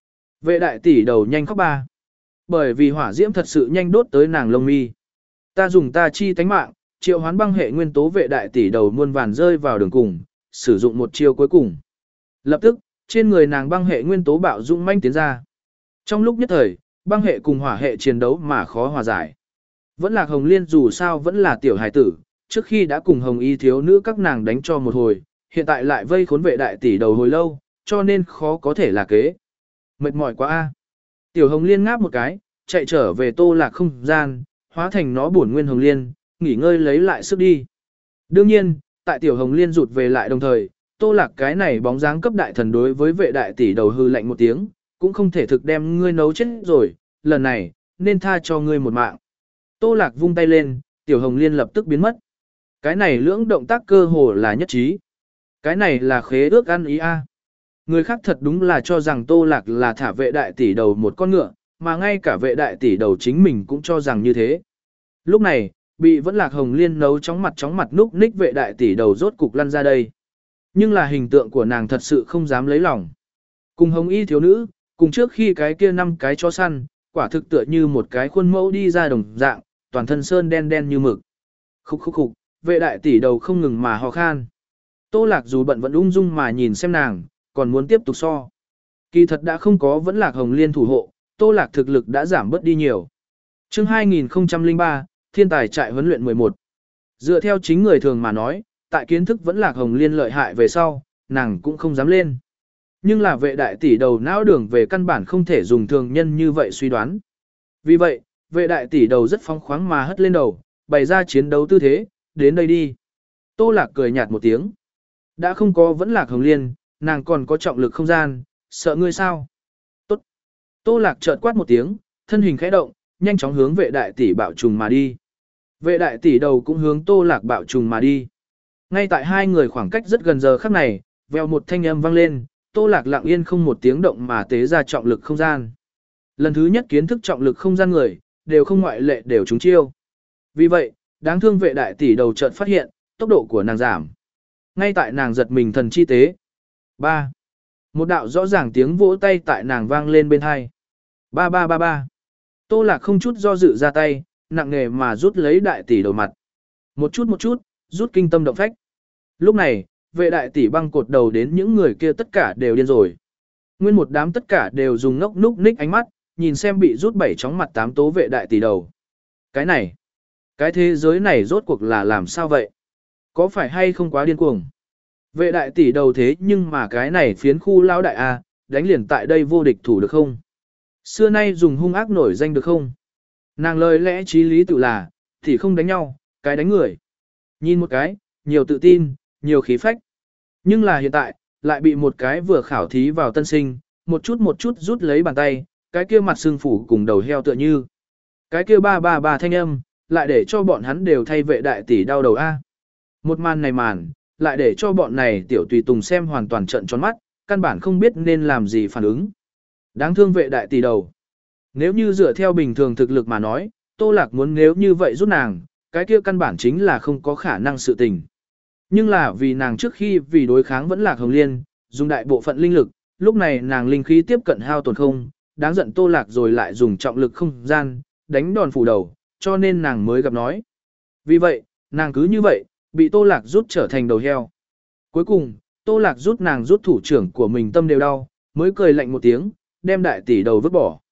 Vệ đại tỷ đầu nhanh khóc ba. Bởi vì hỏa diễm thật sự nhanh đốt tới nàng lông mi. Ta dùng ta chi tánh mạng, triệu hoán băng hệ nguyên tố vệ đại tỷ đầu muôn vàn rơi vào đường cùng, sử dụng một chiêu cuối cùng. Lập tức, trên người nàng băng hệ nguyên tố bạo dũng manh tiến ra. Trong lúc nhất thời, băng hệ cùng hỏa hệ chiến đấu mà khó hòa giải. Vẫn là Hồng Liên dù sao vẫn là tiểu hài tử, trước khi đã cùng Hồng Y thiếu nữ các nàng đánh cho một hồi, hiện tại lại vây khốn vệ đại tỷ đầu hồi lâu, cho nên khó có thể là kế. Mệt mỏi quá a. Tiểu Hồng Liên ngáp một cái, chạy trở về Tô Lạc không gian, hóa thành nó bổn nguyên Hồng Liên, nghỉ ngơi lấy lại sức đi. Đương nhiên, tại Tiểu Hồng Liên rụt về lại đồng thời, Tô Lạc cái này bóng dáng cấp đại thần đối với vệ đại tỷ đầu hư lạnh một tiếng, cũng không thể thực đem ngươi nấu chết rồi, lần này, nên tha cho ngươi một mạng. Tô Lạc vung tay lên, Tiểu Hồng Liên lập tức biến mất. Cái này lưỡng động tác cơ hồ là nhất trí. Cái này là khế ước ăn ý a. Người khác thật đúng là cho rằng Tô Lạc là thả vệ đại tỷ đầu một con ngựa, mà ngay cả vệ đại tỷ đầu chính mình cũng cho rằng như thế. Lúc này, bị vẫn Lạc Hồng Liên nấu chóng mặt chóng mặt núp ních vệ đại tỷ đầu rốt cục lăn ra đây. Nhưng là hình tượng của nàng thật sự không dám lấy lòng. Cùng Hồng Y thiếu nữ, cùng trước khi cái kia năm cái chó săn, quả thực tựa như một cái khuôn mẫu đi ra đồng dạng, toàn thân sơn đen đen như mực. Khúc khúc khúc, vệ đại tỷ đầu không ngừng mà ho khan. Tô Lạc dù bận vẫn ung dung mà nhìn xem nàng, còn muốn tiếp tục so. Kỳ thật đã không có vẫn Lạc Hồng Liên thủ hộ, Tô Lạc thực lực đã giảm bớt đi nhiều. Chương hai nghìn không trăm lẻ ba, Thiên tài trại huấn luyện mười một. Dựa theo chính người thường mà nói, tại kiến thức vẫn Lạc Hồng Liên lợi hại về sau, nàng cũng không dám lên. Nhưng là vệ đại tỷ đầu não đường về căn bản không thể dùng thường nhân như vậy suy đoán. Vì vậy, vệ đại tỷ đầu rất phóng khoáng mà hất lên đầu, bày ra chiến đấu tư thế, đến đây đi. Tô Lạc cười nhạt một tiếng. Đã không có vẫn Lạc Hồng Liên, nàng còn có trọng lực không gian, sợ ngươi sao? Tốt. Tô Lạc chợt quát một tiếng, thân hình khẽ động, nhanh chóng hướng vệ đại tỷ bạo trùng mà đi. Vệ đại tỷ đầu cũng hướng Tô Lạc bạo trùng mà đi. Ngay tại hai người khoảng cách rất gần giờ khắc này, vèo một thanh âm vang lên, Tô Lạc lặng yên không một tiếng động mà tế ra trọng lực không gian. Lần thứ nhất kiến thức trọng lực không gian người, đều không ngoại lệ đều trúng chiêu. Vì vậy, đáng thương vệ đại tỷ đầu chợt phát hiện, tốc độ của nàng giảm. Ngay tại nàng giật mình thần chi tế. ba. Một đạo rõ ràng tiếng vỗ tay tại nàng vang lên bên hai. ba ba ba ba. Tô Lạc không chút do dự ra tay, nặng nề mà rút lấy đại tỷ đầu mặt. Một chút một chút, rút kinh tâm động phách. Lúc này, vệ đại tỷ băng cột đầu đến những người kia tất cả đều điên rồi. Nguyên một đám tất cả đều dùng ngốc núc ních ánh mắt, nhìn xem bị rút bảy chóng mặt tám tố vệ đại tỷ đầu. Cái này, cái thế giới này rốt cuộc là làm sao vậy? Có phải hay không quá điên cuồng? Vệ đại tỷ đầu thế nhưng mà cái này phiến khu lao đại A, đánh liền tại đây vô địch thủ được không? Xưa nay dùng hung ác nổi danh được không? Nàng lời lẽ trí lý tự là, thì không đánh nhau, cái đánh người. Nhìn một cái, nhiều tự tin, nhiều khí phách. Nhưng là hiện tại, lại bị một cái vừa khảo thí vào tân sinh, một chút một chút rút lấy bàn tay, cái kia mặt sưng phủ cùng đầu heo tựa như. Cái kia ba ba ba thanh âm, lại để cho bọn hắn đều thay vệ đại tỷ đau đầu A. Một màn này màn, lại để cho bọn này tiểu tùy tùng xem hoàn toàn trận tròn mắt, căn bản không biết nên làm gì phản ứng. Đáng thương vệ đại tỷ đầu. Nếu như dựa theo bình thường thực lực mà nói, Tô Lạc muốn nếu như vậy rút nàng, cái kia căn bản chính là không có khả năng sự tình. Nhưng là vì nàng trước khi vì đối kháng vẫn Lạc Hồng Liên, dùng đại bộ phận linh lực, lúc này nàng linh khí tiếp cận hao tổn không, đáng giận Tô Lạc rồi lại dùng trọng lực không gian, đánh đòn phủ đầu, cho nên nàng mới gặp nói. Vì vậy, nàng cứ như vậy, bị Tô Lạc rút trở thành đầu heo. Cuối cùng, Tô Lạc rút nàng rút thủ trưởng của mình tâm đều đau, mới cười lạnh một tiếng, đem đại tỷ đầu vứt bỏ.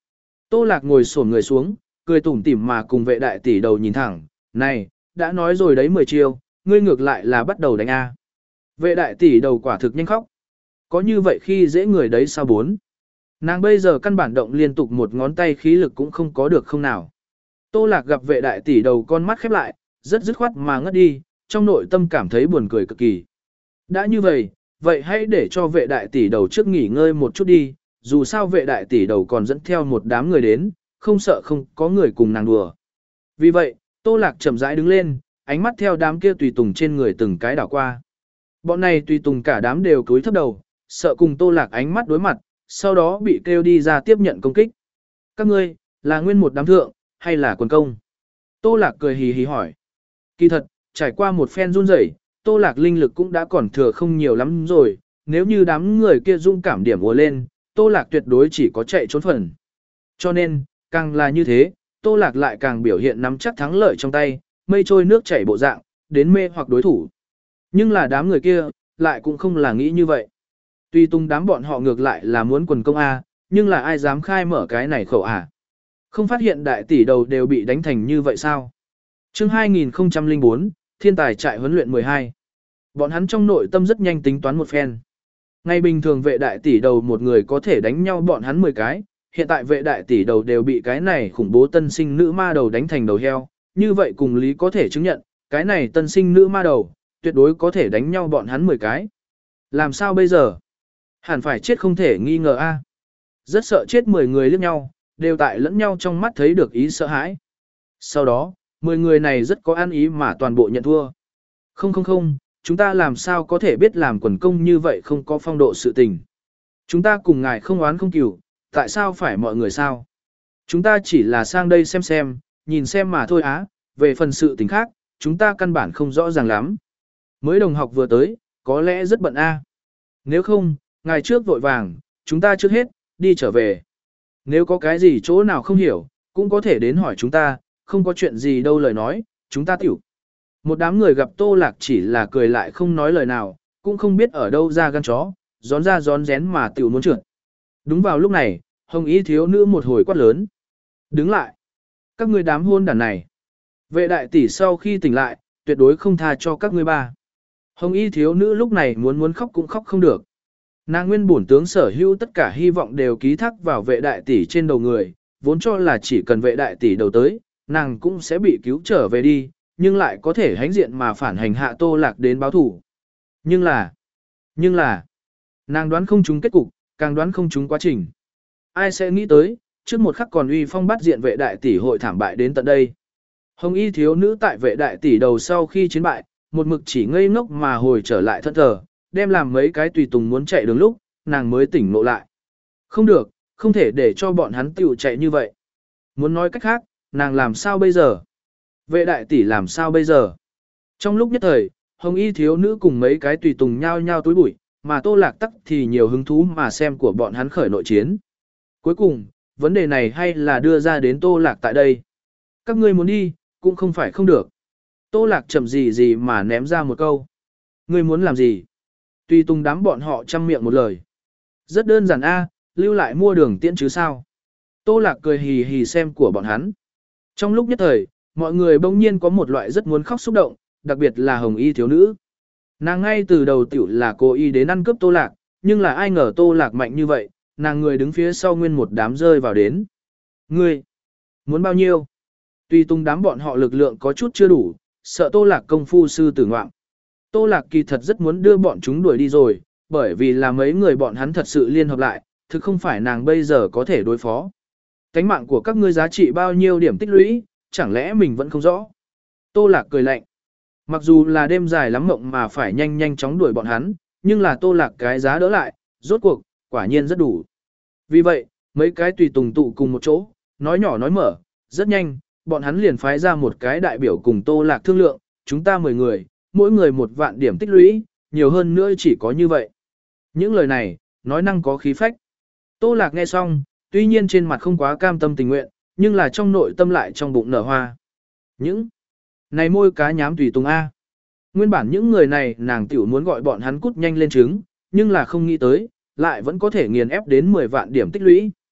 Tô Lạc ngồi xổm người xuống, cười tủm tỉm mà cùng vệ đại tỷ đầu nhìn thẳng, này, đã nói rồi đấy mười chiêu, ngươi ngược lại là bắt đầu đánh A. Vệ đại tỷ đầu quả thực nhanh khóc. Có như vậy khi dễ người đấy sao bốn. Nàng bây giờ căn bản động liên tục một ngón tay khí lực cũng không có được không nào. Tô Lạc gặp vệ đại tỷ đầu con mắt khép lại, rất dứt khoát mà ngất đi, trong nội tâm cảm thấy buồn cười cực kỳ. Đã như vậy, vậy hãy để cho vệ đại tỷ đầu trước nghỉ ngơi một chút đi, dù sao vệ đại tỷ đầu còn dẫn theo một đám người đến, không sợ không có người cùng nàng đùa. Vì vậy, Tô Lạc chậm rãi đứng lên, ánh mắt theo đám kia tùy tùng trên người từng cái đảo qua. Bọn này tùy tùng cả đám đều cúi thấp đầu, sợ cùng Tô Lạc ánh mắt đối mặt, sau đó bị kêu đi ra tiếp nhận công kích. Các ngươi, là nguyên một đám thượng, hay là quần công? Tô Lạc cười hì hì hỏi. Kỳ thật, trải qua một phen run rẩy, Tô Lạc linh lực cũng đã còn thừa không nhiều lắm rồi, nếu như đám người kia dung cảm điểm ùa lên, Tô Lạc tuyệt đối chỉ có chạy trốn phần. Cho nên, càng là như thế, Tô Lạc lại càng biểu hiện nắm chắc thắng lợi trong tay, mây trôi nước chảy bộ dạng, đến mê hoặc đối thủ. Nhưng là đám người kia, lại cũng không là nghĩ như vậy. Tuy tung đám bọn họ ngược lại là muốn quần công A, nhưng là ai dám khai mở cái này khẩu à? Không phát hiện đại tỷ đầu đều bị đánh thành như vậy sao? Chương hai nghìn không trăm lẻ bốn, Thiên tài trại huấn luyện mười hai. Bọn hắn trong nội tâm rất nhanh tính toán một phen. Ngày bình thường vệ đại tỷ đầu một người có thể đánh nhau bọn hắn mười cái, hiện tại vệ đại tỷ đầu đều bị cái này khủng bố tân sinh nữ ma đầu đánh thành đầu heo, như vậy cùng lý có thể chứng nhận, cái này tân sinh nữ ma đầu, tuyệt đối có thể đánh nhau bọn hắn mười cái. Làm sao bây giờ? Hẳn phải chết không thể nghi ngờ a. Rất sợ chết mười người liếc nhau, đều tại lẫn nhau trong mắt thấy được ý sợ hãi. Sau đó, mười người này rất có ăn ý mà toàn bộ nhận thua. Không không không, chúng ta làm sao có thể biết làm quần công như vậy không có phong độ sự tình. Chúng ta cùng ngài không oán không cừu, tại sao phải mọi người sao? Chúng ta chỉ là sang đây xem xem, nhìn xem mà thôi á, về phần sự tình khác, chúng ta căn bản không rõ ràng lắm. Mới đồng học vừa tới, có lẽ rất bận a. Nếu không, ngài trước vội vàng, chúng ta trước hết, đi trở về. Nếu có cái gì chỗ nào không hiểu, cũng có thể đến hỏi chúng ta, không có chuyện gì đâu lời nói, chúng ta tiểu. Một đám người gặp Tô Lạc chỉ là cười lại không nói lời nào, cũng không biết ở đâu ra gan chó, gión ra gión rén mà tiểu muốn trượt. Đúng vào lúc này, Hồng Y thiếu nữ một hồi quát lớn. Đứng lại. Các ngươi đám hôn đàn này. Vệ đại tỷ sau khi tỉnh lại, tuyệt đối không tha cho các ngươi ba. Hồng Y thiếu nữ lúc này muốn muốn khóc cũng khóc không được. Nàng nguyên bổn tướng sở hữu tất cả hy vọng đều ký thác vào vệ đại tỷ trên đầu người, vốn cho là chỉ cần vệ đại tỷ đầu tới, nàng cũng sẽ bị cứu trở về đi, nhưng lại có thể hãnh diện mà phản hành hạ Tô Lạc đến báo thủ. Nhưng là, nhưng là, nàng đoán không trúng kết cục, càng đoán không trúng quá trình. Ai sẽ nghĩ tới, trước một khắc còn uy phong bắt diện vệ đại tỷ hội thảm bại đến tận đây. Hồng Y thiếu nữ tại vệ đại tỷ đầu sau khi chiến bại, một mực chỉ ngây ngốc mà hồi trở lại thân thờ, đem làm mấy cái tùy tùng muốn chạy đường lúc, nàng mới tỉnh ngộ lại. Không được, không thể để cho bọn hắn tiểu chạy như vậy. Muốn nói cách khác, nàng làm sao bây giờ? Vệ đại tỷ làm sao bây giờ? Trong lúc nhất thời, Hồng Y thiếu nữ cùng mấy cái tùy tùng nhao nhao túi bụi, mà Tô Lạc tắc thì nhiều hứng thú mà xem của bọn hắn khởi nội chiến. Cuối cùng, vấn đề này hay là đưa ra đến Tô Lạc tại đây. Các ngươi muốn đi, cũng không phải không được. Tô Lạc chậm gì gì mà ném ra một câu. Ngươi muốn làm gì? Tùy tùng đám bọn họ chăm miệng một lời. Rất đơn giản a, lưu lại mua đường tiễn chứ sao. Tô Lạc cười hì hì xem của bọn hắn. Trong lúc nhất thời, mọi người bỗng nhiên có một loại rất muốn khóc xúc động, đặc biệt là Hồng Y thiếu nữ. Nàng ngay từ đầu tiểu là cố ý đến ăn cướp Tô Lạc, nhưng là ai ngờ Tô Lạc mạnh như vậy, nàng người đứng phía sau nguyên một đám rơi vào đến. Ngươi, muốn bao nhiêu? Tùy tùng đám bọn họ lực lượng có chút chưa đủ, sợ Tô Lạc công phu sư tử ngoạm. Tô Lạc kỳ thật rất muốn đưa bọn chúng đuổi đi rồi, bởi vì là mấy người bọn hắn thật sự liên hợp lại, thực không phải nàng bây giờ có thể đối phó. Cánh mạng của các ngươi giá trị bao nhiêu điểm tích lũy, chẳng lẽ mình vẫn không rõ. Tô Lạc cười lạnh. Mặc dù là đêm dài lắm mộng mà phải nhanh nhanh chóng đuổi bọn hắn, nhưng là Tô Lạc cái giá đỡ lại, rốt cuộc, quả nhiên rất đủ. Vì vậy, mấy cái tùy tùng tụ cùng một chỗ, nói nhỏ nói mở, rất nhanh, bọn hắn liền phái ra một cái đại biểu cùng Tô Lạc thương lượng, chúng ta mười người, mỗi người một vạn điểm tích lũy, nhiều hơn nữa chỉ có như vậy. Những lời này, nói năng có khí phách. Tô Lạc nghe xong, tuy nhiên trên mặt không quá cam tâm tình nguyện, nhưng là trong nội tâm lại trong bụng nở hoa. Những này môi cá nhám tùy tùng A. Nguyên bản những người này nàng tiểu muốn gọi bọn hắn cút nhanh lên trứng, nhưng là không nghĩ tới, lại vẫn có thể nghiền ép đến mười vạn điểm tích lũy.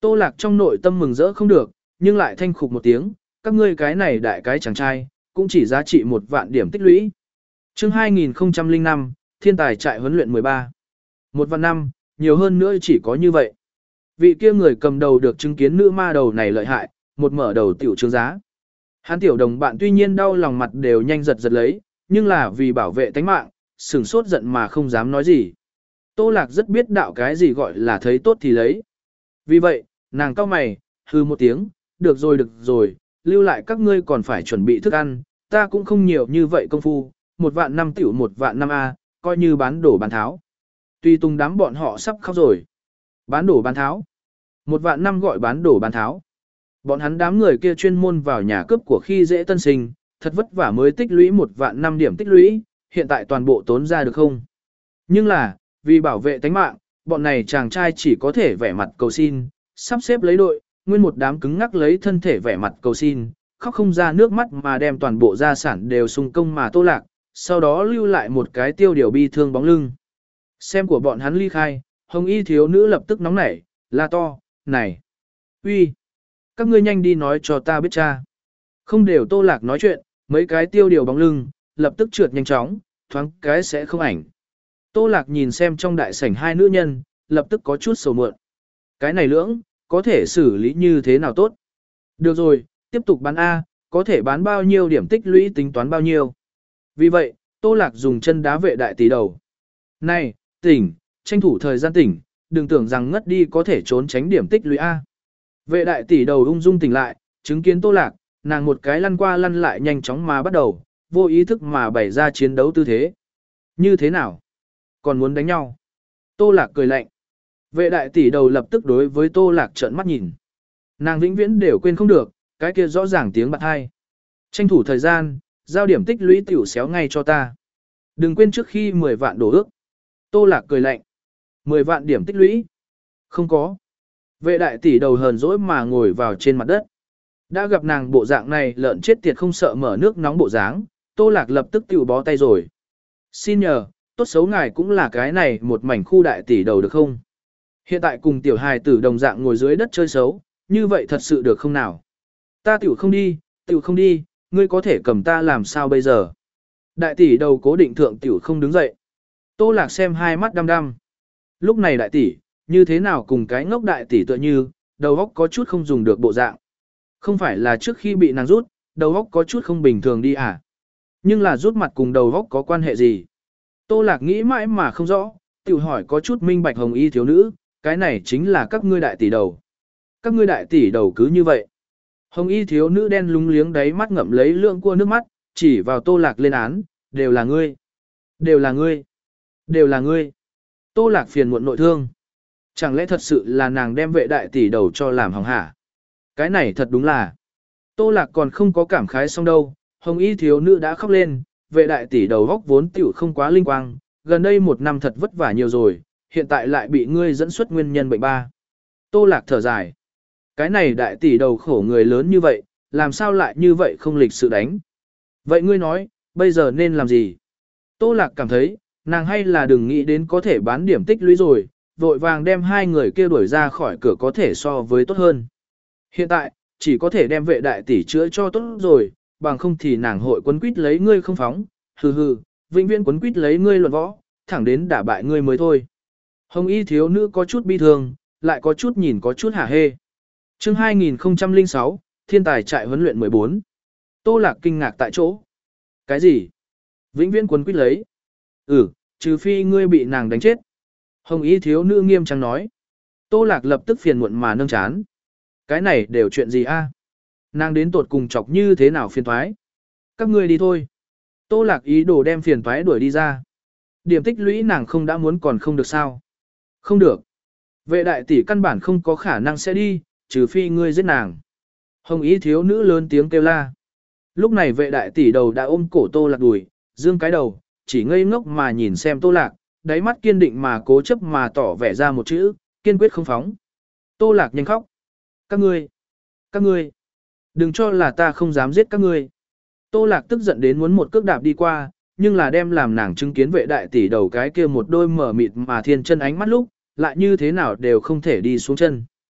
Tô Lạc trong nội tâm mừng rỡ không được, nhưng lại thanh khục một tiếng, các ngươi cái này đại cái chàng trai, cũng chỉ giá trị một vạn điểm tích lũy. Chương hai nghìn không trăm lẻ năm, Thiên tài trại huấn luyện mười ba. Một vạn năm, nhiều hơn nữa chỉ có như vậy. Vị kia người cầm đầu được chứng kiến nữ ma đầu này lợi hại, một mở đầu tiểu trướng giá. Hắn tiểu đồng bạn tuy nhiên đau lòng mặt đều nhanh giật giật lấy, nhưng là vì bảo vệ tánh mạng, sửng sốt giận mà không dám nói gì. Tô Lạc rất biết đạo cái gì gọi là thấy tốt thì lấy. Vì vậy, nàng cau mày, hư một tiếng, được rồi được rồi, lưu lại các ngươi còn phải chuẩn bị thức ăn, ta cũng không nhiều như vậy công phu, một vạn năm tiểu một vạn năm A, coi như bán đổ bán tháo. Tuy tung đám bọn họ sắp khóc rồi. Bán đổ bán tháo. Một vạn năm gọi bán đổ bán tháo. Bọn hắn đám người kia chuyên môn vào nhà cướp của khi dễ tân sinh, thật vất vả mới tích lũy một vạn năm điểm tích lũy, hiện tại toàn bộ tốn ra được không? Nhưng là, vì bảo vệ tánh mạng, bọn này chàng trai chỉ có thể vẻ mặt cầu xin, sắp xếp lấy đội, nguyên một đám cứng ngắc lấy thân thể vẻ mặt cầu xin, khóc không ra nước mắt mà đem toàn bộ gia sản đều sung công mà Tô Lạc, sau đó lưu lại một cái tiêu điều bi thương bóng lưng. Xem của bọn hắn ly khai, hồng y thiếu nữ lập tức nóng nảy, la to, này, uy, các ngươi nhanh đi nói cho ta biết cha. Không đều Tô Lạc nói chuyện, mấy cái tiêu điều bóng lưng, lập tức trượt nhanh chóng, thoáng cái sẽ không ảnh. Tô Lạc nhìn xem trong đại sảnh hai nữ nhân, lập tức có chút sầu muộn. Cái này lưỡng, có thể xử lý như thế nào tốt? Được rồi, tiếp tục bán A, có thể bán bao nhiêu điểm tích lũy tính toán bao nhiêu. Vì vậy, Tô Lạc dùng chân đá vệ đại tỷ đầu. Này, tỉnh, tranh thủ thời gian tỉnh, đừng tưởng rằng ngất đi có thể trốn tránh điểm tích lũy A. Vệ đại tỷ đầu ung dung tỉnh lại, chứng kiến Tô Lạc, nàng một cái lăn qua lăn lại nhanh chóng mà bắt đầu, vô ý thức mà bày ra chiến đấu tư thế. Như thế nào? Còn muốn đánh nhau? Tô Lạc cười lạnh. Vệ đại tỷ đầu lập tức đối với Tô Lạc trợn mắt nhìn. Nàng vĩnh viễn đều quên không được, cái kia rõ ràng tiếng bạc hai. Tranh thủ thời gian, giao điểm tích lũy tiểu xéo ngay cho ta. Đừng quên trước khi mười vạn đổ ước. Tô Lạc cười lạnh. mười vạn điểm tích lũy? Không có. Vệ đại tỷ đầu hờn dỗi mà ngồi vào trên mặt đất. Đã gặp nàng bộ dạng này lợn chết tiệt không sợ mở nước nóng bộ dáng, Tô Lạc lập tức tiểu bó tay rồi. Xin nhờ, tốt xấu ngài cũng là cái này một mảnh khu đại tỷ đầu được không? Hiện tại cùng tiểu hài tử đồng dạng ngồi dưới đất chơi xấu, như vậy thật sự được không nào? Ta tiểu không đi, tiểu không đi, ngươi có thể cầm ta làm sao bây giờ? Đại tỷ đầu cố định thượng tiểu không đứng dậy. Tô Lạc xem hai mắt đăm đăm. Lúc này đại tỷ, như thế nào cùng cái ngốc đại tỷ tựa như, đầu óc có chút không dùng được bộ dạng. Không phải là trước khi bị nàng rút, đầu óc có chút không bình thường đi à? Nhưng là rút mặt cùng đầu óc có quan hệ gì? Tô Lạc nghĩ mãi mà không rõ, tiểu hỏi có chút minh bạch hồng y thiếu nữ, cái này chính là các ngươi đại tỷ đầu. Các ngươi đại tỷ đầu cứ như vậy. Hồng y thiếu nữ đen lúng liếng đáy mắt ngậm lấy lượng cua nước mắt, chỉ vào Tô Lạc lên án, đều là ngươi. Đều là ngươi. Đều là ngươi. Tô Lạc phiền muộn nội thương. Chẳng lẽ thật sự là nàng đem vệ đại tỷ đầu cho làm hỏng hả? Cái này thật đúng là. Tô Lạc còn không có cảm khái xong đâu, hồng y thiếu nữ đã khóc lên, vệ đại tỷ đầu góc vốn tiểu không quá linh quang, gần đây một năm thật vất vả nhiều rồi, hiện tại lại bị ngươi dẫn xuất nguyên nhân bệnh ba. Tô Lạc thở dài. Cái này đại tỷ đầu khổ người lớn như vậy, làm sao lại như vậy không lịch sự đánh. Vậy ngươi nói, bây giờ nên làm gì? Tô Lạc cảm thấy, nàng hay là đừng nghĩ đến có thể bán điểm tích lũy rồi, vội vàng đem hai người kia đuổi ra khỏi cửa có thể so với tốt hơn. Hiện tại, chỉ có thể đem vệ đại tỷ chữa cho tốt rồi, bằng không thì nàng hội quấn quýt lấy ngươi không phóng, hừ hừ, vĩnh viễn quấn quýt lấy ngươi luận võ, thẳng đến đả bại ngươi mới thôi. Hồng y thiếu nữ có chút bi thương, lại có chút nhìn có chút hả hê. Chương hai nghìn không trăm lẻ sáu, Thiên tài trại huấn luyện mười bốn. Tô Lạc kinh ngạc tại chỗ. Cái gì? Vĩnh viễn quấn quýt lấy. Ừ, trừ phi ngươi bị nàng đánh chết. Hồng y thiếu nữ nghiêm trang nói. Tô Lạc lập tức phiền muộn mà nâng chán. Cái này đều chuyện gì a? Nàng đến tột cùng chọc như thế nào phiền toái? Các ngươi đi thôi. Tô Lạc ý đồ đem phiền toái đuổi đi ra. Điểm tích lũy nàng không đã muốn còn không được sao? Không được. Vệ đại tỷ căn bản không có khả năng sẽ đi, trừ phi ngươi giết nàng. Hồng ý thiếu nữ lớn tiếng kêu la. Lúc này vệ đại tỷ đầu đã ôm cổ Tô Lạc đùi, dương cái đầu, chỉ ngây ngốc mà nhìn xem Tô Lạc, đáy mắt kiên định mà cố chấp mà tỏ vẻ ra một chữ, kiên quyết không phóng. Tô Lạc nhanh khóc. Các ngươi, các ngươi, đừng cho là ta không dám giết các ngươi. Tô Lạc tức giận đến muốn một cước đạp đi qua, nhưng là đem làm nàng chứng kiến vệ đại tỷ đầu cái kia một đôi mở mịt mà thiên chân ánh mắt lúc, lại như thế nào đều không thể đi xuống chân.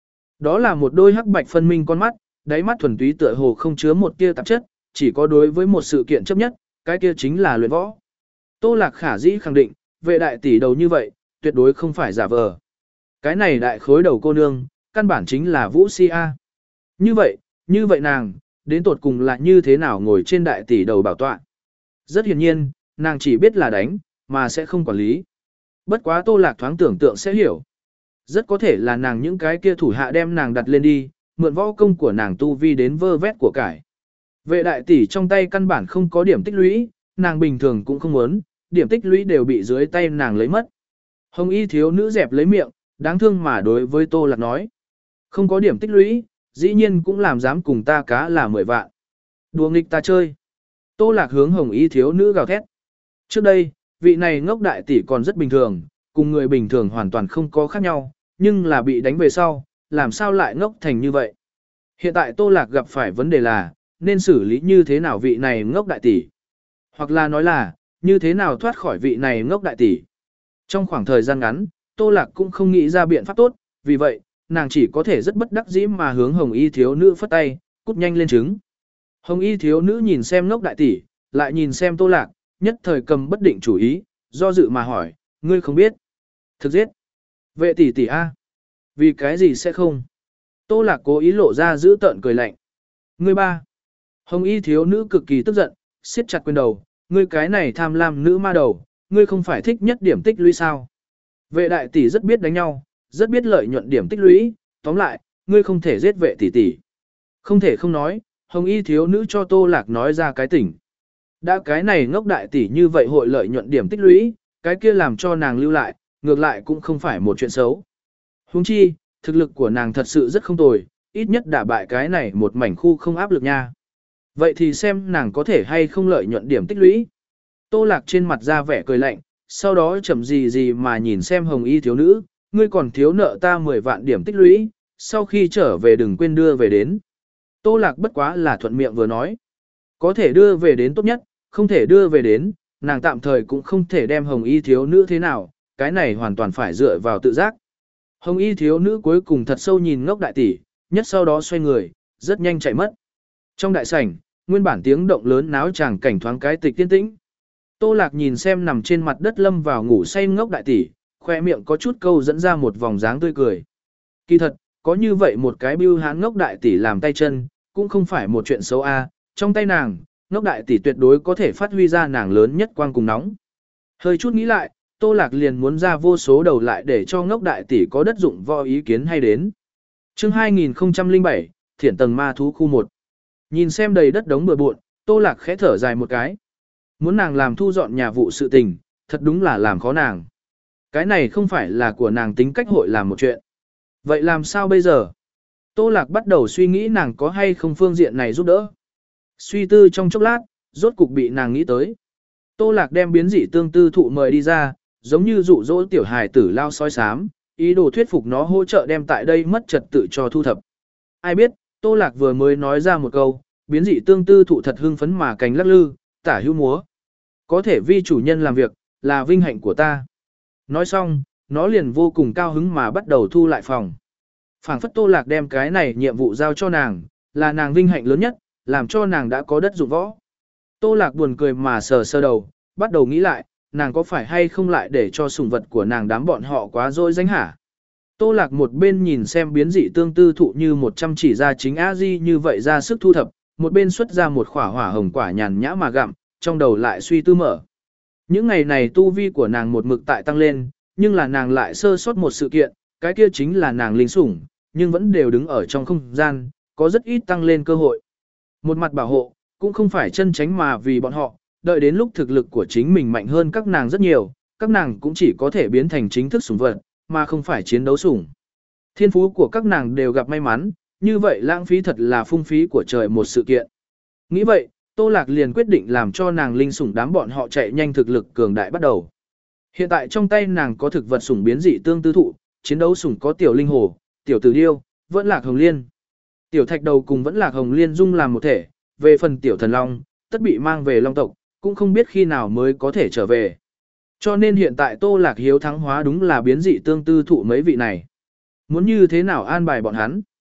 Đó là một đôi hắc bạch phân minh con mắt, đáy mắt thuần túy tựa hồ không chứa một tia tạp chất, chỉ có đối với một sự kiện chấp nhất, cái kia chính là luyện võ. Tô Lạc khả dĩ khẳng định, vệ đại tỷ đầu như vậy, tuyệt đối không phải giả vờ. Cái này đại khối đầu cô nương, căn bản chính là Vũ Si A. Như vậy, như vậy nàng, đến tột cùng là như thế nào ngồi trên đại tỷ đầu bảo tọa. Rất hiển nhiên, nàng chỉ biết là đánh, mà sẽ không quản lý. Bất quá Tô Lạc thoáng tưởng tượng sẽ hiểu. Rất có thể là nàng những cái kia thủ hạ đem nàng đặt lên đi, mượn võ công của nàng tu vi đến vơ vét của cải. Vệ đại tỷ trong tay căn bản không có điểm tích lũy, nàng bình thường cũng không muốn, điểm tích lũy đều bị dưới tay nàng lấy mất. Hồng y thiếu nữ dẹp lấy miệng, đáng thương mà đối với Tô Lạc nói. Không có điểm tích lũy, dĩ nhiên cũng làm dám cùng ta cá là mười vạn. Đùa nghịch ta chơi. Tô Lạc hướng hồng y thiếu nữ gào thét. Trước đây, vị này ngốc đại tỷ còn rất bình thường, cùng người bình thường hoàn toàn không có khác nhau, nhưng là bị đánh về sau, làm sao lại ngốc thành như vậy. Hiện tại Tô Lạc gặp phải vấn đề là, nên xử lý như thế nào vị này ngốc đại tỷ. Hoặc là nói là, như thế nào thoát khỏi vị này ngốc đại tỷ. Trong khoảng thời gian ngắn, Tô Lạc cũng không nghĩ ra biện pháp tốt, vì vậy, nàng chỉ có thể rất bất đắc dĩ mà hướng hồng y thiếu nữ phất tay, cút nhanh lên trứng. Hồng y thiếu nữ nhìn xem ngốc đại tỷ, lại nhìn xem Tô Lạc, nhất thời cầm bất định chủ ý, do dự mà hỏi, ngươi không biết. Thực giết. Vệ tỷ tỷ A. Vì cái gì sẽ không? Tô Lạc cố ý lộ ra giữ tợn cười lạnh. Ngươi ba. Hồng y thiếu nữ cực kỳ tức giận, siết chặt quyền đầu, ngươi cái này tham lam nữ ma đầu, ngươi không phải thích nhất điểm tích lũy sao? Vệ đại tỷ rất biết đánh nhau, rất biết lợi nhuận điểm tích lũy, tóm lại, ngươi không thể giết vệ tỷ tỷ. Không thể không nói, hồng y thiếu nữ cho Tô Lạc nói ra cái tỉnh. Đã cái này ngốc đại tỷ như vậy hội lợi nhuận điểm tích lũy, cái kia làm cho nàng lưu lại, ngược lại cũng không phải một chuyện xấu. Huống chi, thực lực của nàng thật sự rất không tồi, ít nhất đả bại cái này một mảnh khu không áp lực nha. Vậy thì xem nàng có thể hay không lợi nhuận điểm tích lũy. Tô Lạc trên mặt ra vẻ cười lạnh, sau đó chậm gì gì mà nhìn xem hồng y thiếu nữ, ngươi còn thiếu nợ ta mười vạn điểm tích lũy, sau khi trở về đừng quên đưa về đến. Tô Lạc bất quá là thuận miệng vừa nói. Có thể đưa về đến tốt nhất, không thể đưa về đến, nàng tạm thời cũng không thể đem hồng y thiếu nữ thế nào, cái này hoàn toàn phải dựa vào tự giác. Hồng y thiếu nữ cuối cùng thật sâu nhìn ngốc đại tỷ, nhất sau đó xoay người, rất nhanh chạy mất. Trong đại sảnh, nguyên bản tiếng động lớn náo tràng cảnh thoáng cái tịch tiên tĩnh. Tô Lạc nhìn xem nằm trên mặt đất lâm vào ngủ say ngốc đại tỷ, khoe miệng có chút câu dẫn ra một vòng dáng tươi cười. Kỳ thật, có như vậy một cái bưu hán ngốc đại tỷ làm tay chân, cũng không phải một chuyện xấu a. Trong tay nàng, ngốc đại tỷ tuyệt đối có thể phát huy ra nàng lớn nhất quang cùng nóng. Hơi chút nghĩ lại, Tô Lạc liền muốn ra vô số đầu lại để cho ngốc đại tỷ có đất dụng võ ý kiến hay đến. Chương hai nghìn không trăm lẻ bảy, Thiển tầng ma thú khu một. Nhìn xem đầy đất đống bừa bộn, Tô Lạc khẽ thở dài một cái. Muốn nàng làm thu dọn nhà vụ sự tình, thật đúng là làm khó nàng. Cái này không phải là của nàng tính cách hội làm một chuyện. Vậy làm sao bây giờ? Tô Lạc bắt đầu suy nghĩ nàng có hay không phương diện này giúp đỡ. Suy tư trong chốc lát, rốt cục bị nàng nghĩ tới. Tô Lạc đem biến dị tương tư thụ mời đi ra, giống như dụ dỗ tiểu hài tử lao sói sám, ý đồ thuyết phục nó hỗ trợ đem tại đây mất trật tự cho thu thập. Ai biết, Tô Lạc vừa mới nói ra một câu, biến dị tương tư thụ thật hưng phấn mà cánh lắc lư, tả hữu múa. Có thể vi chủ nhân làm việc, là vinh hạnh của ta. Nói xong, nó liền vô cùng cao hứng mà bắt đầu thu lại phòng. Phảng phất Tô Lạc đem cái này nhiệm vụ giao cho nàng, là nàng vinh hạnh lớn nhất, làm cho nàng đã có đất dụng võ. Tô Lạc buồn cười mà sờ sờ đầu, bắt đầu nghĩ lại, nàng có phải hay không lại để cho sủng vật của nàng đám bọn họ quá dối danh hả? Tô Lạc một bên nhìn xem biến dị tương tư thụ như một trăm chỉ ra chính a di như vậy ra sức thu thập, một bên xuất ra một khỏa hỏa hồng quả nhàn nhã mà gặm, trong đầu lại suy tư mở. Những ngày này tu vi của nàng một mực tại tăng lên, nhưng là nàng lại sơ sót một sự kiện, cái kia chính là nàng linh sủng, nhưng vẫn đều đứng ở trong không gian, có rất ít tăng lên cơ hội. Một mặt bảo hộ, cũng không phải chân tránh mà vì bọn họ, đợi đến lúc thực lực của chính mình mạnh hơn các nàng rất nhiều, các nàng cũng chỉ có thể biến thành chính thức sủng vật, mà không phải chiến đấu sủng. Thiên phú của các nàng đều gặp may mắn, như vậy lãng phí thật là phung phí của trời một sự kiện. Nghĩ vậy, Tô Lạc liền quyết định làm cho nàng linh sủng đám bọn họ chạy nhanh thực lực cường đại bắt đầu. Hiện tại trong tay nàng có thực vật sủng biến dị tương tư thụ, chiến đấu sủng có tiểu linh hồ, tiểu tử điêu, vẫn lạc hồng liên. Tiểu thạch đầu cùng vẫn lạc hồng liên dung làm một thể, về phần tiểu thần long, tất bị mang về long tộc, cũng không biết khi nào mới có thể trở về. Cho nên hiện tại Tô Lạc hiếu thắng hóa đúng là biến dị tương tư thụ mấy vị này. Muốn như thế nào an bài bọn hắn?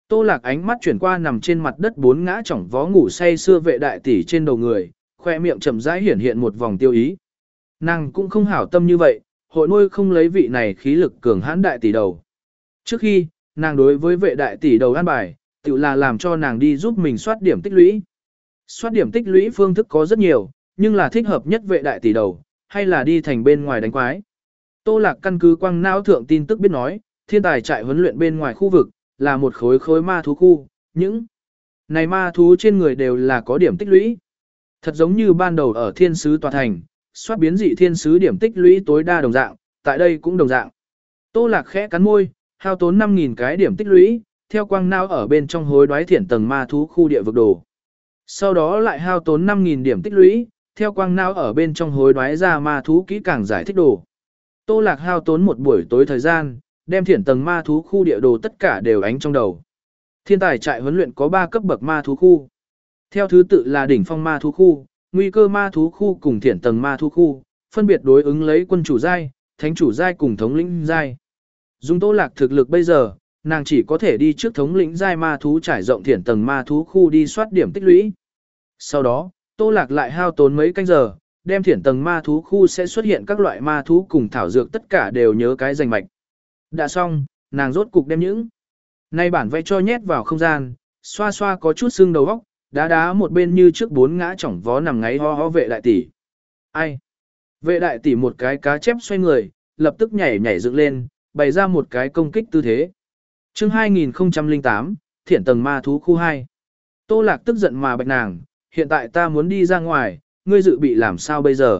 Tô Lạc ánh mắt chuyển qua nằm trên mặt đất bốn ngã chỏng vó ngủ say sưa vệ đại tỷ trên đầu người, khoe miệng chậm rãi hiển hiện một vòng tiêu ý. Nàng cũng không hảo tâm như vậy, hội nuôi không lấy vị này khí lực cường hãn đại tỷ đầu. Trước khi, nàng đối với vệ đại tỷ đầu an bài, tự là làm cho nàng đi giúp mình soát điểm tích lũy. Soát điểm tích lũy phương thức có rất nhiều, nhưng là thích hợp nhất vệ đại tỷ đầu, hay là đi thành bên ngoài đánh quái. Tô Lạc căn cứ quang não thượng tin tức biết nói, thiên tài trại huấn luyện bên ngoài khu vực, là một khối khối ma thú khu, những này ma thú trên người đều là có điểm tích lũy. Thật giống như ban đầu ở thiên sứ tòa thành, soát biến dị thiên sứ điểm tích lũy tối đa đồng dạng, tại đây cũng đồng dạng. Tô Lạc khẽ cắn môi, hao tốn năm nghìn cái điểm tích lũy, theo quang não ở bên trong hối đoái thiển tầng ma thú khu địa vực đồ. Sau đó lại hao tốn năm nghìn điểm tích lũy, theo quang não ở bên trong hối đoái ra ma thú kỹ càng giải thích đồ. Tô Lạc hao tốn một buổi tối thời gian, đem thiển tầng ma thú khu địa đồ tất cả đều ánh trong đầu. Thiên tài trại huấn luyện có ba cấp bậc ma thú khu. Theo thứ tự là đỉnh phong ma thú khu, nguy cơ ma thú khu cùng thiển tầng ma thú khu, phân biệt đối ứng lấy quân chủ giai, thánh chủ giai cùng thống lĩnh giai. Dùng Tô Lạc thực lực bây giờ, nàng chỉ có thể đi trước thống lĩnh giai ma thú trải rộng thiển tầng ma thú khu đi soát điểm tích lũy. Sau đó, Tô Lạc lại hao tốn mấy canh giờ, đem thiển tầng ma thú khu sẽ xuất hiện các loại ma thú cùng thảo dược tất cả đều nhớ cái danh mạch. Đã xong, nàng rốt cục đem những nay bản vẽ cho nhét vào không gian, xoa xoa có chút xương đầu óc, đá đá một bên như trước bốn ngã chỏng vó nằm ngáy ho ho vệ đại tỷ. Ai? Vệ đại tỷ một cái cá chép xoay người, lập tức nhảy nhảy dựng lên, bày ra một cái công kích tư thế. Chương hai nghìn không trăm lẻ tám, thiển tầng ma thú khu hai. Tô Lạc tức giận mà bạch nàng, hiện tại ta muốn đi ra ngoài, ngươi dự bị làm sao bây giờ?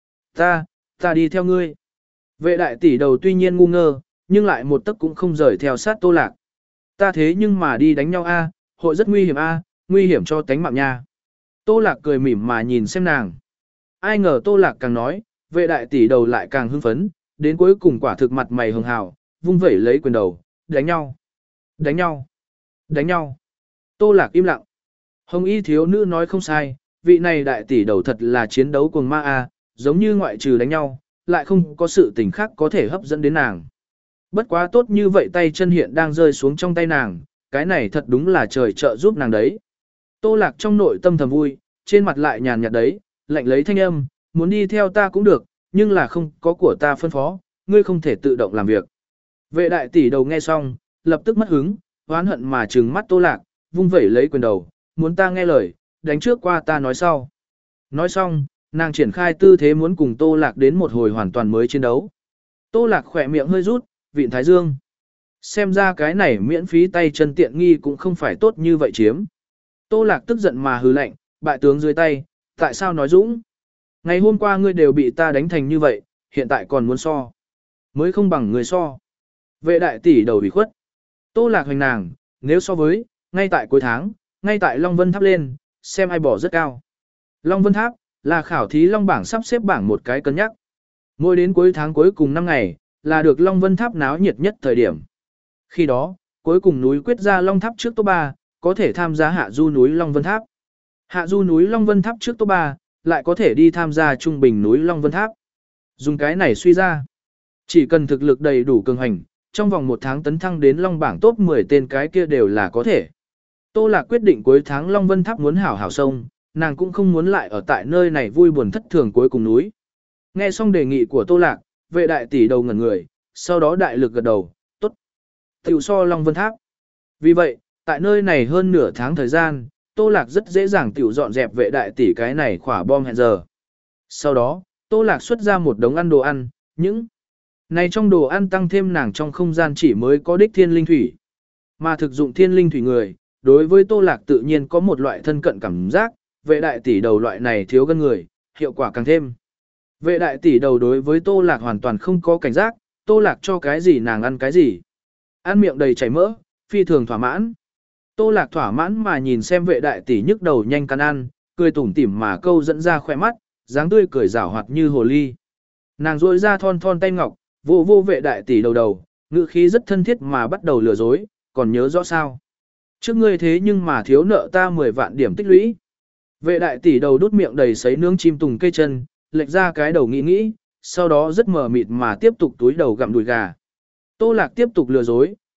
Ta, ta đi theo ngươi. Vệ đại tỷ đầu tuy nhiên ngu ngơ, nhưng lại một tấc cũng không rời theo sát Tô Lạc. Ta thế nhưng mà đi đánh nhau a, hội rất nguy hiểm a, nguy hiểm cho tánh mạng nha. Tô Lạc cười mỉm mà nhìn xem nàng. Ai ngờ Tô Lạc càng nói, vệ đại tỷ đầu lại càng hưng phấn, đến cuối cùng quả thực mặt mày hường hào, vung vẩy lấy quyền đầu, đánh nhau, đánh nhau, đánh nhau. Tô Lạc im lặng. Hồng y thiếu nữ nói không sai, vị này đại tỷ đầu thật là chiến đấu cùng ma a, giống như ngoại trừ đánh nhau, lại không có sự tình khác có thể hấp dẫn đến nàng. Bất quá tốt như vậy tay chân hiện đang rơi xuống trong tay nàng, cái này thật đúng là trời trợ giúp nàng đấy. Tô Lạc trong nội tâm thầm vui, trên mặt lại nhàn nhạt đấy, lạnh lấy thanh âm, muốn đi theo ta cũng được, nhưng là không có của ta phân phó, ngươi không thể tự động làm việc. Vệ đại tỷ đầu nghe xong, lập tức mất hứng, oán hận mà trừng mắt Tô Lạc, vung vẩy lấy quyền đầu, muốn ta nghe lời, đánh trước qua ta nói sau. Nói xong, nàng triển khai tư thế muốn cùng Tô Lạc đến một hồi hoàn toàn mới chiến đấu. Tô Lạc khỏe miệng hơi rút, vịn thái dương. Xem ra cái này miễn phí tay chân tiện nghi cũng không phải tốt như vậy chiếm. Tô Lạc tức giận mà hừ lạnh, bại tướng dưới tay, tại sao nói dũng? Ngày hôm qua ngươi đều bị ta đánh thành như vậy, hiện tại còn muốn so. Mới không bằng người so. Vệ đại tỷ đầu bị khuất. Tô Lạc hoành nàng, nếu so với, ngay tại cuối tháng, ngay tại Long Vân Tháp lên, xem ai bỏ rất cao. Long Vân Tháp, là khảo thí Long bảng sắp xếp bảng một cái cân nhắc. Mỗi đến cuối tháng cuối cùng năm ngày, là được Long Vân Tháp náo nhiệt nhất thời điểm. Khi đó, cuối cùng núi quyết ra Long Tháp trước top ba, có thể tham gia hạ du núi Long Vân Tháp. Hạ du núi Long Vân Tháp trước top ba, lại có thể đi tham gia trung bình núi Long Vân Tháp. Dùng cái này suy ra, chỉ cần thực lực đầy đủ cường hành, trong vòng một tháng tấn thăng đến Long bảng top mười tên cái kia đều là có thể. Tô Lạc quyết định cuối tháng Long Vân Tháp muốn hảo hảo sông, nàng cũng không muốn lại ở tại nơi này vui buồn thất thường cuối cùng núi. Nghe xong đề nghị của Tô Lạc, vệ đại tỷ đầu ngẩn người, sau đó đại lực gật đầu, tốt. Tiểu so Long Vân Tháp. Vì vậy, tại nơi này hơn nửa tháng thời gian, Tô Lạc rất dễ dàng tiểu dọn dẹp vệ đại tỷ cái này khỏa bom hẹn giờ. Sau đó, Tô Lạc xuất ra một đống ăn đồ ăn, những này trong đồ ăn tăng thêm nàng trong không gian chỉ mới có đích thiên linh thủy. Mà thực dụng thiên linh thủy người, đối với Tô Lạc tự nhiên có một loại thân cận cảm giác, vệ đại tỷ đầu loại này thiếu gân người, hiệu quả càng thêm. Vệ đại tỷ đầu đối với Tô Lạc hoàn toàn không có cảnh giác, Tô Lạc cho cái gì nàng ăn cái gì. Ăn miệng đầy chảy mỡ, phi thường thỏa mãn. Tô Lạc thỏa mãn mà nhìn xem vệ đại tỷ nhức đầu nhanh cắn ăn, cười tủm tỉm mà câu dẫn ra khỏe mắt, dáng tươi cười rảo hoạt như hồ ly. Nàng rôi ra thon thon tay ngọc, vô vô vệ đại tỷ đầu đầu, ngữ khí rất thân thiết mà bắt đầu lừa dối, còn nhớ rõ sao. Trước ngươi thế nhưng mà thiếu nợ ta mười vạn điểm tích lũy. Vệ đại tỷ đầu đút miệng đầy sấy nướng chim tùng cây chân, lệch ra cái đầu nghĩ nghĩ, sau đó rất mờ mịt mà tiếp tục túi đầu gặm đùi gà. Tô Lạc tiếp tục lừa dối,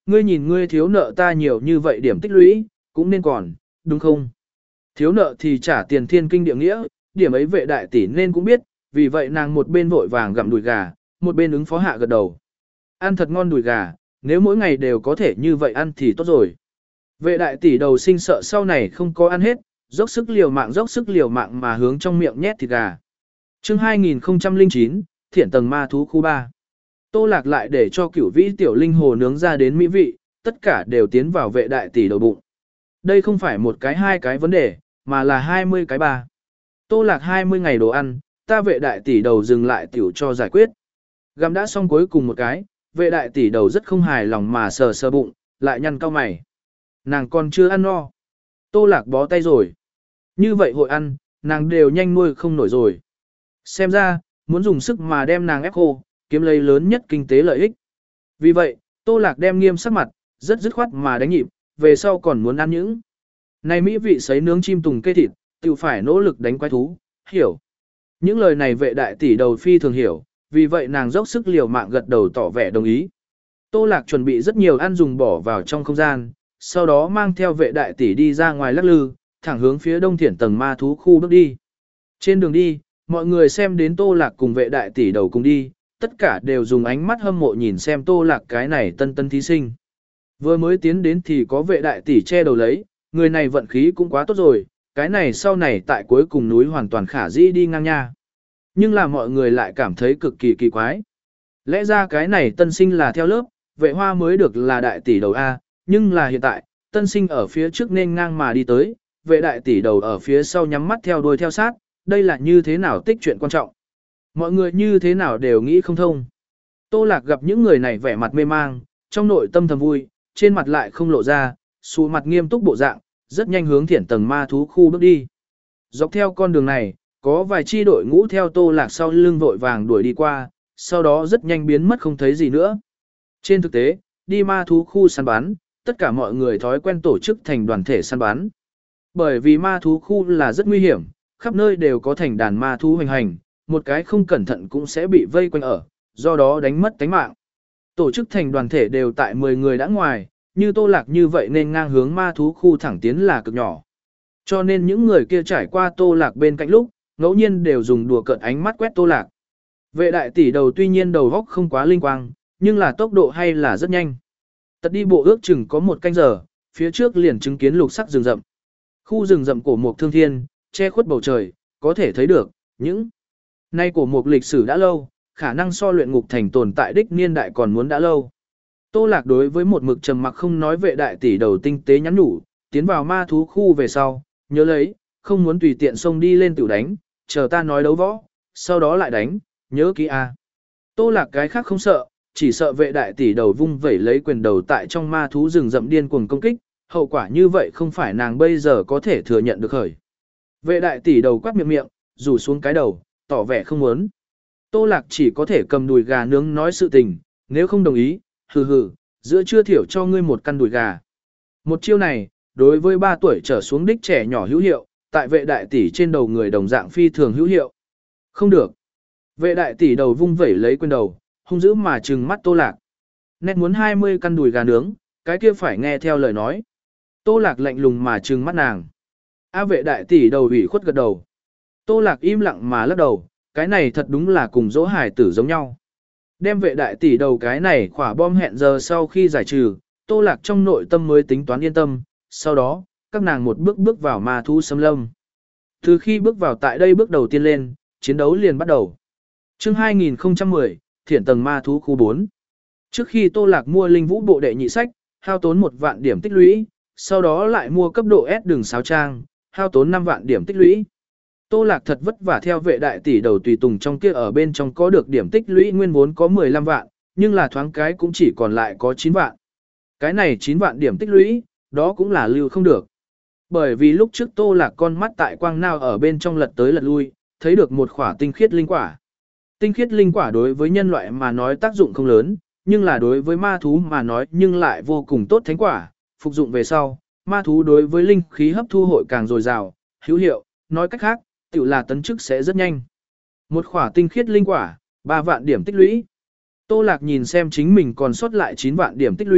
ngươi nhìn ngươi thiếu nợ ta nhiều như vậy điểm tích lũy, cũng nên còn, đúng không? Thiếu nợ thì trả tiền thiên kinh địa nghĩa, điểm ấy vệ đại tỷ nên cũng biết, vì vậy nàng một bên vội vàng gặm đùi gà, một bên ứng phó hạ gật đầu. Ăn thật ngon đùi gà, nếu mỗi ngày đều có thể như vậy ăn thì tốt rồi. Vệ đại tỷ đầu sinh sợ sau này không có ăn hết, dốc sức liều mạng dốc sức liều mạng mà hướng trong miệng nhét thịt gà. Chương hai nghìn không trăm lẻ chín, Thiển tầng ma thú khu ba. Tô Lạc lại để cho cửu vĩ tiểu linh hồ nướng ra đến mỹ vị, tất cả đều tiến vào vệ đại tỷ đầu bụng. Đây không phải một cái hai cái vấn đề, mà là hai mươi cái ba. Tô Lạc hai mươi ngày đồ ăn, ta vệ đại tỷ đầu dừng lại tiểu cho giải quyết. Gặm đã xong cuối cùng một cái, vệ đại tỷ đầu rất không hài lòng mà sờ sờ bụng, lại nhăn cau mày. Nàng còn chưa ăn no. Tô Lạc bó tay rồi. Như vậy hội ăn, nàng đều nhanh nuôi không nổi rồi. Xem ra, muốn dùng sức mà đem nàng ép khô, kiếm lấy lớn nhất kinh tế lợi ích. Vì vậy, Tô Lạc đem nghiêm sắc mặt, rất dứt khoát mà đánh nhịp, về sau còn muốn ăn những. Này mỹ vị sấy nướng chim tùng cây thịt, tự phải nỗ lực đánh quái thú, hiểu. Những lời này vệ đại tỷ đầu phi thường hiểu, vì vậy nàng dốc sức liều mạng gật đầu tỏ vẻ đồng ý. Tô Lạc chuẩn bị rất nhiều ăn dùng bỏ vào trong không gian, sau đó mang theo vệ đại tỷ đi ra ngoài lắc lư, thẳng hướng phía đông thiển tầng ma thú khu bước đi. Trên đường đi, mọi người xem đến Tô Lạc cùng vệ đại tỷ đầu cùng đi, tất cả đều dùng ánh mắt hâm mộ nhìn xem Tô Lạc cái này tân tân thí sinh. Vừa mới tiến đến thì có vệ đại tỷ che đầu lấy, người này vận khí cũng quá tốt rồi, cái này sau này tại cuối cùng núi hoàn toàn khả dĩ đi ngang nha. Nhưng là mọi người lại cảm thấy cực kỳ kỳ quái. Lẽ ra cái này tân sinh là theo lớp, vệ hoa mới được là đại tỷ đầu A, nhưng là hiện tại, tân sinh ở phía trước nên ngang mà đi tới, vệ đại tỷ đầu ở phía sau nhắm mắt theo đuôi theo sát, đây là như thế nào tích chuyện quan trọng. Mọi người như thế nào đều nghĩ không thông. Tô Lạc gặp những người này vẻ mặt mê mang, trong nội tâm thầm vui, trên mặt lại không lộ ra, xù mặt nghiêm túc bộ dạng, rất nhanh hướng thiển tầng ma thú khu bước đi. Dọc theo con đường này, có vài chi đội ngũ theo Tô Lạc sau lưng vội vàng đuổi đi qua, sau đó rất nhanh biến mất không thấy gì nữa. Trên thực tế, đi ma thú khu săn bắn, tất cả mọi người thói quen tổ chức thành đoàn thể săn bắn. Bởi vì ma thú khu là rất nguy hiểm, khắp nơi đều có thành đàn ma thú hoành hành, một cái không cẩn thận cũng sẽ bị vây quanh ở, do đó đánh mất tánh mạng. Tổ chức thành đoàn thể đều tại mười người đã ngoài, như Tô Lạc như vậy nên ngang hướng ma thú khu thẳng tiến là cực nhỏ. Cho nên những người kia trải qua Tô Lạc bên cạnh lúc, ngẫu nhiên đều dùng đùa cợt ánh mắt quét Tô Lạc. Vệ đại tỷ đầu tuy nhiên đầu góc không quá linh quang, nhưng là tốc độ hay là rất nhanh. Tật đi bộ ước chừng có một canh giờ, phía trước liền chứng kiến lục sắc rừng rậm. Khu rừng rậm cổ mục thương thiên, che khuất bầu trời, có thể thấy được, những nay cổ mục lịch sử đã lâu, khả năng so luyện ngục thành tồn tại đích niên đại còn muốn đã lâu. Tô Lạc đối với một mực trầm mặc không nói vệ đại tỷ đầu tinh tế nhắn nhủ, tiến vào ma thú khu về sau, nhớ lấy, không muốn tùy tiện xông đi lên tiểu đánh, chờ ta nói đấu võ, sau đó lại đánh, nhớ kỹ a. Tô Lạc cái khác không sợ, chỉ sợ vệ đại tỷ đầu vung vẩy lấy quyền đầu tại trong ma thú rừng rậm điên cuồng công kích, hậu quả như vậy không phải nàng bây giờ có thể thừa nhận được khởi. Vệ đại tỷ đầu quát miệng miệng, rủ xuống cái đầu, tỏ vẻ không muốn. Tô Lạc chỉ có thể cầm đùi gà nướng nói sự tình, nếu không đồng ý, hừ hừ, giữa trưa thiểu cho ngươi một căn đùi gà. Một chiêu này, đối với ba tuổi trở xuống đích trẻ nhỏ hữu hiệu, tại vệ đại tỷ trên đầu người đồng dạng phi thường hữu hiệu. Không được. Vệ đại tỷ đầu vung vẩy lấy quyền đầu, hung dữ mà trừng mắt Tô Lạc. Nét muốn hai mươi căn đùi gà nướng, cái kia phải nghe theo lời nói. Tô Lạc lạnh lùng mà trừng mắt nàng. A vệ đại tỷ đầu ủy khuất gật đầu. Tô Lạc im lặng mà lắc đầu, cái này thật đúng là cùng dỗ hải tử giống nhau. Đem vệ đại tỷ đầu cái này khỏa bom hẹn giờ sau khi giải trừ, Tô Lạc trong nội tâm mới tính toán yên tâm, sau đó, các nàng một bước bước vào ma thú xâm lâm. Từ khi bước vào tại đây bước đầu tiên lên, chiến đấu liền bắt đầu. Chương hai nghìn không trăm mười, Thiển tầng ma thú khu bốn. Trước khi Tô Lạc mua linh vũ bộ đệ nhị sách, hao tốn một vạn điểm tích lũy, sau đó lại mua cấp độ S đường sáo trang, hao tốn năm vạn điểm tích lũy. Tô Lạc thật vất vả theo vệ đại tỷ đầu tùy tùng trong kia ở bên trong có được điểm tích lũy nguyên vốn có mười lăm vạn, nhưng là thoáng cái cũng chỉ còn lại có chín vạn. Cái này chín vạn điểm tích lũy, đó cũng là lưu không được. Bởi vì lúc trước Tô Lạc con mắt tại quang nào ở bên trong lật tới lật lui, thấy được một khỏa tinh khiết linh quả. Tinh khiết linh quả đối với nhân loại mà nói tác dụng không lớn, nhưng là đối với ma thú mà nói nhưng lại vô cùng tốt thánh quả, phục dụng về sau, ma thú đối với linh khí hấp thu hội càng dồi dào, hữu hiệu, nói cách khác, tự là tấn chức sẽ rất nhanh. Một khỏa tinh khiết linh quả, ba vạn điểm tích lũy. Tô Lạc nhìn xem chính mình còn sót lại chín vạn điểm tích lũy,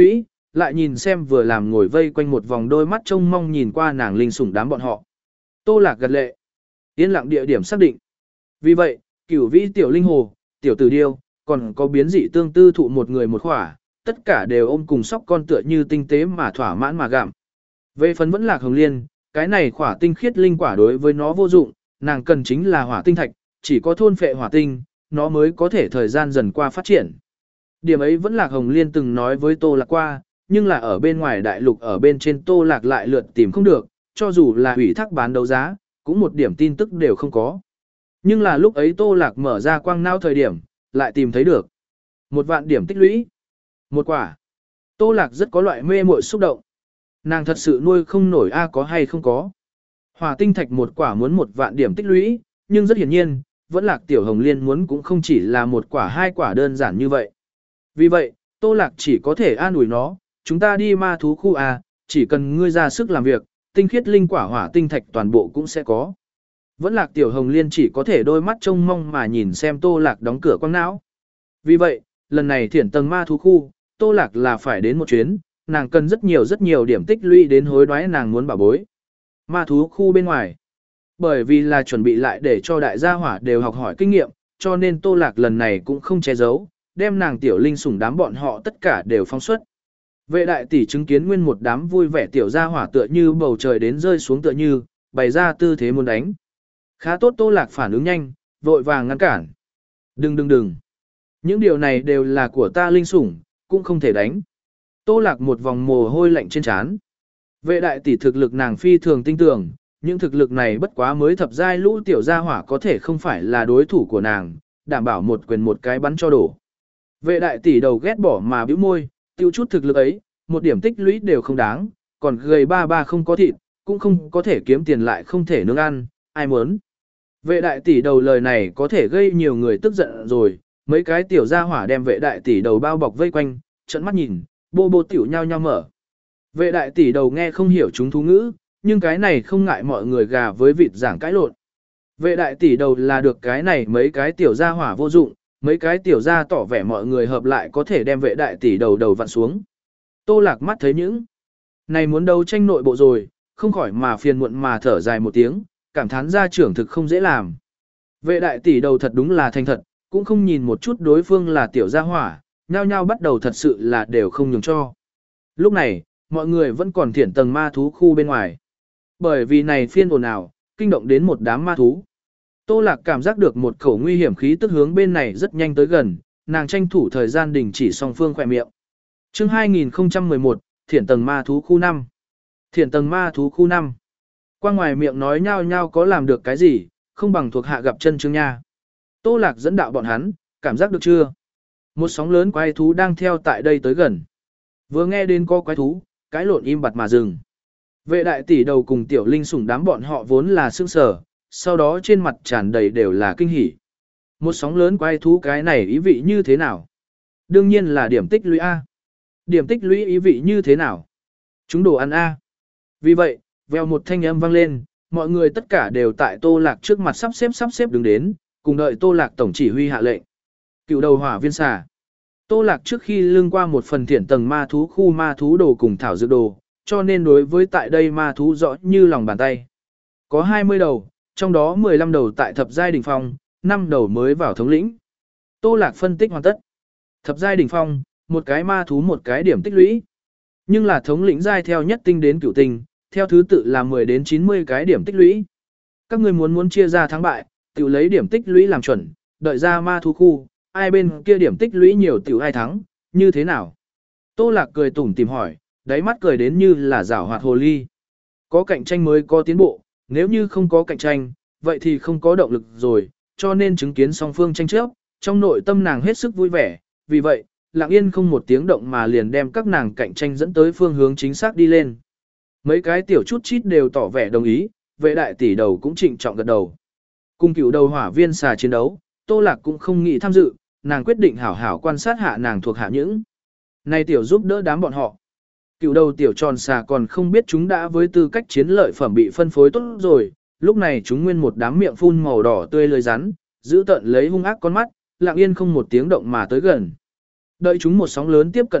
lại nhìn xem vừa làm ngồi vây quanh một vòng đôi mắt trông mong nhìn qua nàng linh sủng đám bọn họ. Tô Lạc gật lệ. Yên lặng địa điểm xác định. Vì vậy, Cửu Vĩ tiểu linh hồ, tiểu tử điêu, còn có biến dị tương tư thụ một người một khỏa, tất cả đều ôm cùng sóc con tựa như tinh tế mà thỏa mãn mà gặm. Về phần vẫn Lạc Hồng Liên, cái này khỏa tinh khiết linh quả đối với nó vô dụng, nàng cần chính là hỏa tinh thạch, chỉ có thôn phệ hỏa tinh, nó mới có thể thời gian dần qua phát triển. Điểm ấy vẫn Lạc Hồng Liên từng nói với Tô Lạc qua, nhưng là ở bên ngoài đại lục ở bên trên Tô Lạc lại lượt tìm không được, cho dù là ủy thác bán đấu giá, cũng một điểm tin tức đều không có. Nhưng là lúc ấy Tô Lạc mở ra quang não thời điểm, lại tìm thấy được. Một vạn điểm tích lũy. Một quả. Tô Lạc rất có loại mê muội xúc động. Nàng thật sự nuôi không nổi a có hay không có. Hỏa tinh thạch một quả muốn một vạn điểm tích lũy, nhưng rất hiển nhiên, vẫn Lạc Tiểu Hồng Liên muốn cũng không chỉ là một quả hai quả đơn giản như vậy. Vì vậy, Tô Lạc chỉ có thể an ủi nó, chúng ta đi ma thú khu a, chỉ cần ngươi ra sức làm việc, tinh khiết linh quả hỏa tinh thạch toàn bộ cũng sẽ có. Vẫn Lạc Tiểu Hồng Liên chỉ có thể đôi mắt trông mong mà nhìn xem Tô Lạc đóng cửa quang não. Vì vậy, lần này thiển tầng ma thú khu, Tô Lạc là phải đến một chuyến, nàng cần rất nhiều rất nhiều điểm tích lũy đến hối đoái nàng muốn bảo bối. Ma thú khu bên ngoài. Bởi vì là chuẩn bị lại để cho đại gia hỏa đều học hỏi kinh nghiệm, cho nên Tô Lạc lần này cũng không che giấu, đem nàng tiểu linh sủng đám bọn họ tất cả đều phóng xuất. Vệ đại tỷ chứng kiến nguyên một đám vui vẻ tiểu gia hỏa tựa như bầu trời đến rơi xuống tựa như, bày ra tư thế muốn đánh. Khá tốt Tô Lạc phản ứng nhanh, vội vàng ngăn cản. Đừng đừng đừng. Những điều này đều là của ta linh sủng, cũng không thể đánh. Tô Lạc một vòng mồ hôi lạnh trên trán. Vệ đại tỷ thực lực nàng phi thường tinh tưởng, những thực lực này bất quá mới thập giai lũ tiểu gia hỏa có thể không phải là đối thủ của nàng, đảm bảo một quyền một cái bắn cho đổ. Vệ đại tỷ đầu ghét bỏ mà bĩu môi, tiêu chút thực lực ấy, một điểm tích lũy đều không đáng, còn gầy ba ba không có thịt, cũng không có thể kiếm tiền lại không thể nướng ăn, ai muốn. Vệ đại tỷ đầu lời này có thể gây nhiều người tức giận rồi, mấy cái tiểu gia hỏa đem vệ đại tỷ đầu bao bọc vây quanh, trận mắt nhìn, bô bô tiểu nhau nhau mở. Vệ đại tỷ đầu nghe không hiểu chúng thú ngữ, nhưng cái này không ngại mọi người gà với vịt giảng cãi lộn. Vệ đại tỷ đầu là được cái này mấy cái tiểu gia hỏa vô dụng, mấy cái tiểu gia tỏ vẻ mọi người hợp lại có thể đem vệ đại tỷ đầu đầu vặn xuống. Tô Lạc mắt thấy những này muốn đấu tranh nội bộ rồi, không khỏi mà phiền muộn mà thở dài một tiếng, cảm thán gia trưởng thực không dễ làm. Vệ đại tỷ đầu thật đúng là thành thật, cũng không nhìn một chút đối phương là tiểu gia hỏa, nhao nhao bắt đầu thật sự là đều không nhường cho. Lúc này, mọi người vẫn còn thiển tầng ma thú khu bên ngoài. Bởi vì này phiên ồn ào, kinh động đến một đám ma thú. Tô Lạc cảm giác được một khẩu nguy hiểm khí tức hướng bên này rất nhanh tới gần, nàng tranh thủ thời gian đình chỉ song phương khỏe miệng. Chương hai nghìn không trăm mười một, thiển tầng ma thú khu năm. Thiển tầng ma thú khu năm. Qua ngoài miệng nói nhao nhao có làm được cái gì, không bằng thuộc hạ gặp chân chương nha. Tô Lạc dẫn đạo bọn hắn, cảm giác được chưa? Một sóng lớn quái thú đang theo tại đây tới gần. Vừa nghe đến có quái thú, cái lộn im bặt mà dừng. Vệ đại tỷ đầu cùng tiểu linh sủng đám bọn họ vốn là sương sở, sau đó trên mặt tràn đầy đều là kinh hỉ. Một sóng lớn quái thú cái này ý vị như thế nào? Đương nhiên là điểm tích lũy A. Điểm tích lũy ý vị như thế nào? Chúng đồ ăn A. Vì vậy, vèo một thanh âm vang lên, mọi người tất cả đều tại Tô Lạc trước mặt sắp xếp sắp xếp đứng đến, cùng đợi Tô Lạc tổng chỉ huy hạ lệnh. Cựu đầu hỏa viên xà. Tô Lạc trước khi lưng qua một phần thiển tầng ma thú khu ma thú đồ cùng thảo dược đồ, cho nên đối với tại đây ma thú rõ như lòng bàn tay. Có hai mươi đầu, trong đó mười lăm đầu tại thập giai đỉnh phong, năm đầu mới vào thống lĩnh. Tô Lạc phân tích hoàn tất. Thập giai đỉnh phong, một cái ma thú một cái điểm tích lũy. Nhưng là thống lĩnh giai theo nhất tinh đến cửu tinh, theo thứ tự là mười đến chín mươi cái điểm tích lũy. Các người muốn muốn chia ra thắng bại, tự lấy điểm tích lũy làm chuẩn, đợi ra ma thú khu, ai bên kia điểm tích lũy nhiều tiểu ai thắng, như thế nào? Tô Lạc cười tủm tìm hỏi, đáy mắt cười đến như là giảo hoạt hồ ly. Có cạnh tranh mới có tiến bộ, nếu như không có cạnh tranh, vậy thì không có động lực rồi, cho nên chứng kiến song phương tranh chấp, trong nội tâm nàng hết sức vui vẻ, vì vậy, lặng yên không một tiếng động mà liền đem các nàng cạnh tranh dẫn tới phương hướng chính xác đi lên. Mấy cái tiểu chút chít đều tỏ vẻ đồng ý, vệ đại tỷ đầu cũng trịnh trọng gật đầu. Cùng cựu đầu hỏa viên xà chiến đấu, Tô Lạc cũng không nghĩ tham dự, nàng quyết định hảo hảo quan sát hạ nàng thuộc hạ những. Này tiểu giúp đỡ đám bọn họ. Cựu đầu tiểu tròn xà còn không biết chúng đã với tư cách chiến lợi phẩm bị phân phối tốt rồi, lúc này chúng nguyên một đám miệng phun màu đỏ tươi lưới rắn, giữ tận lấy hung ác con mắt, lặng yên không một tiếng động mà tới gần. Đợi chúng một sóng lớn tiếp cận hậu,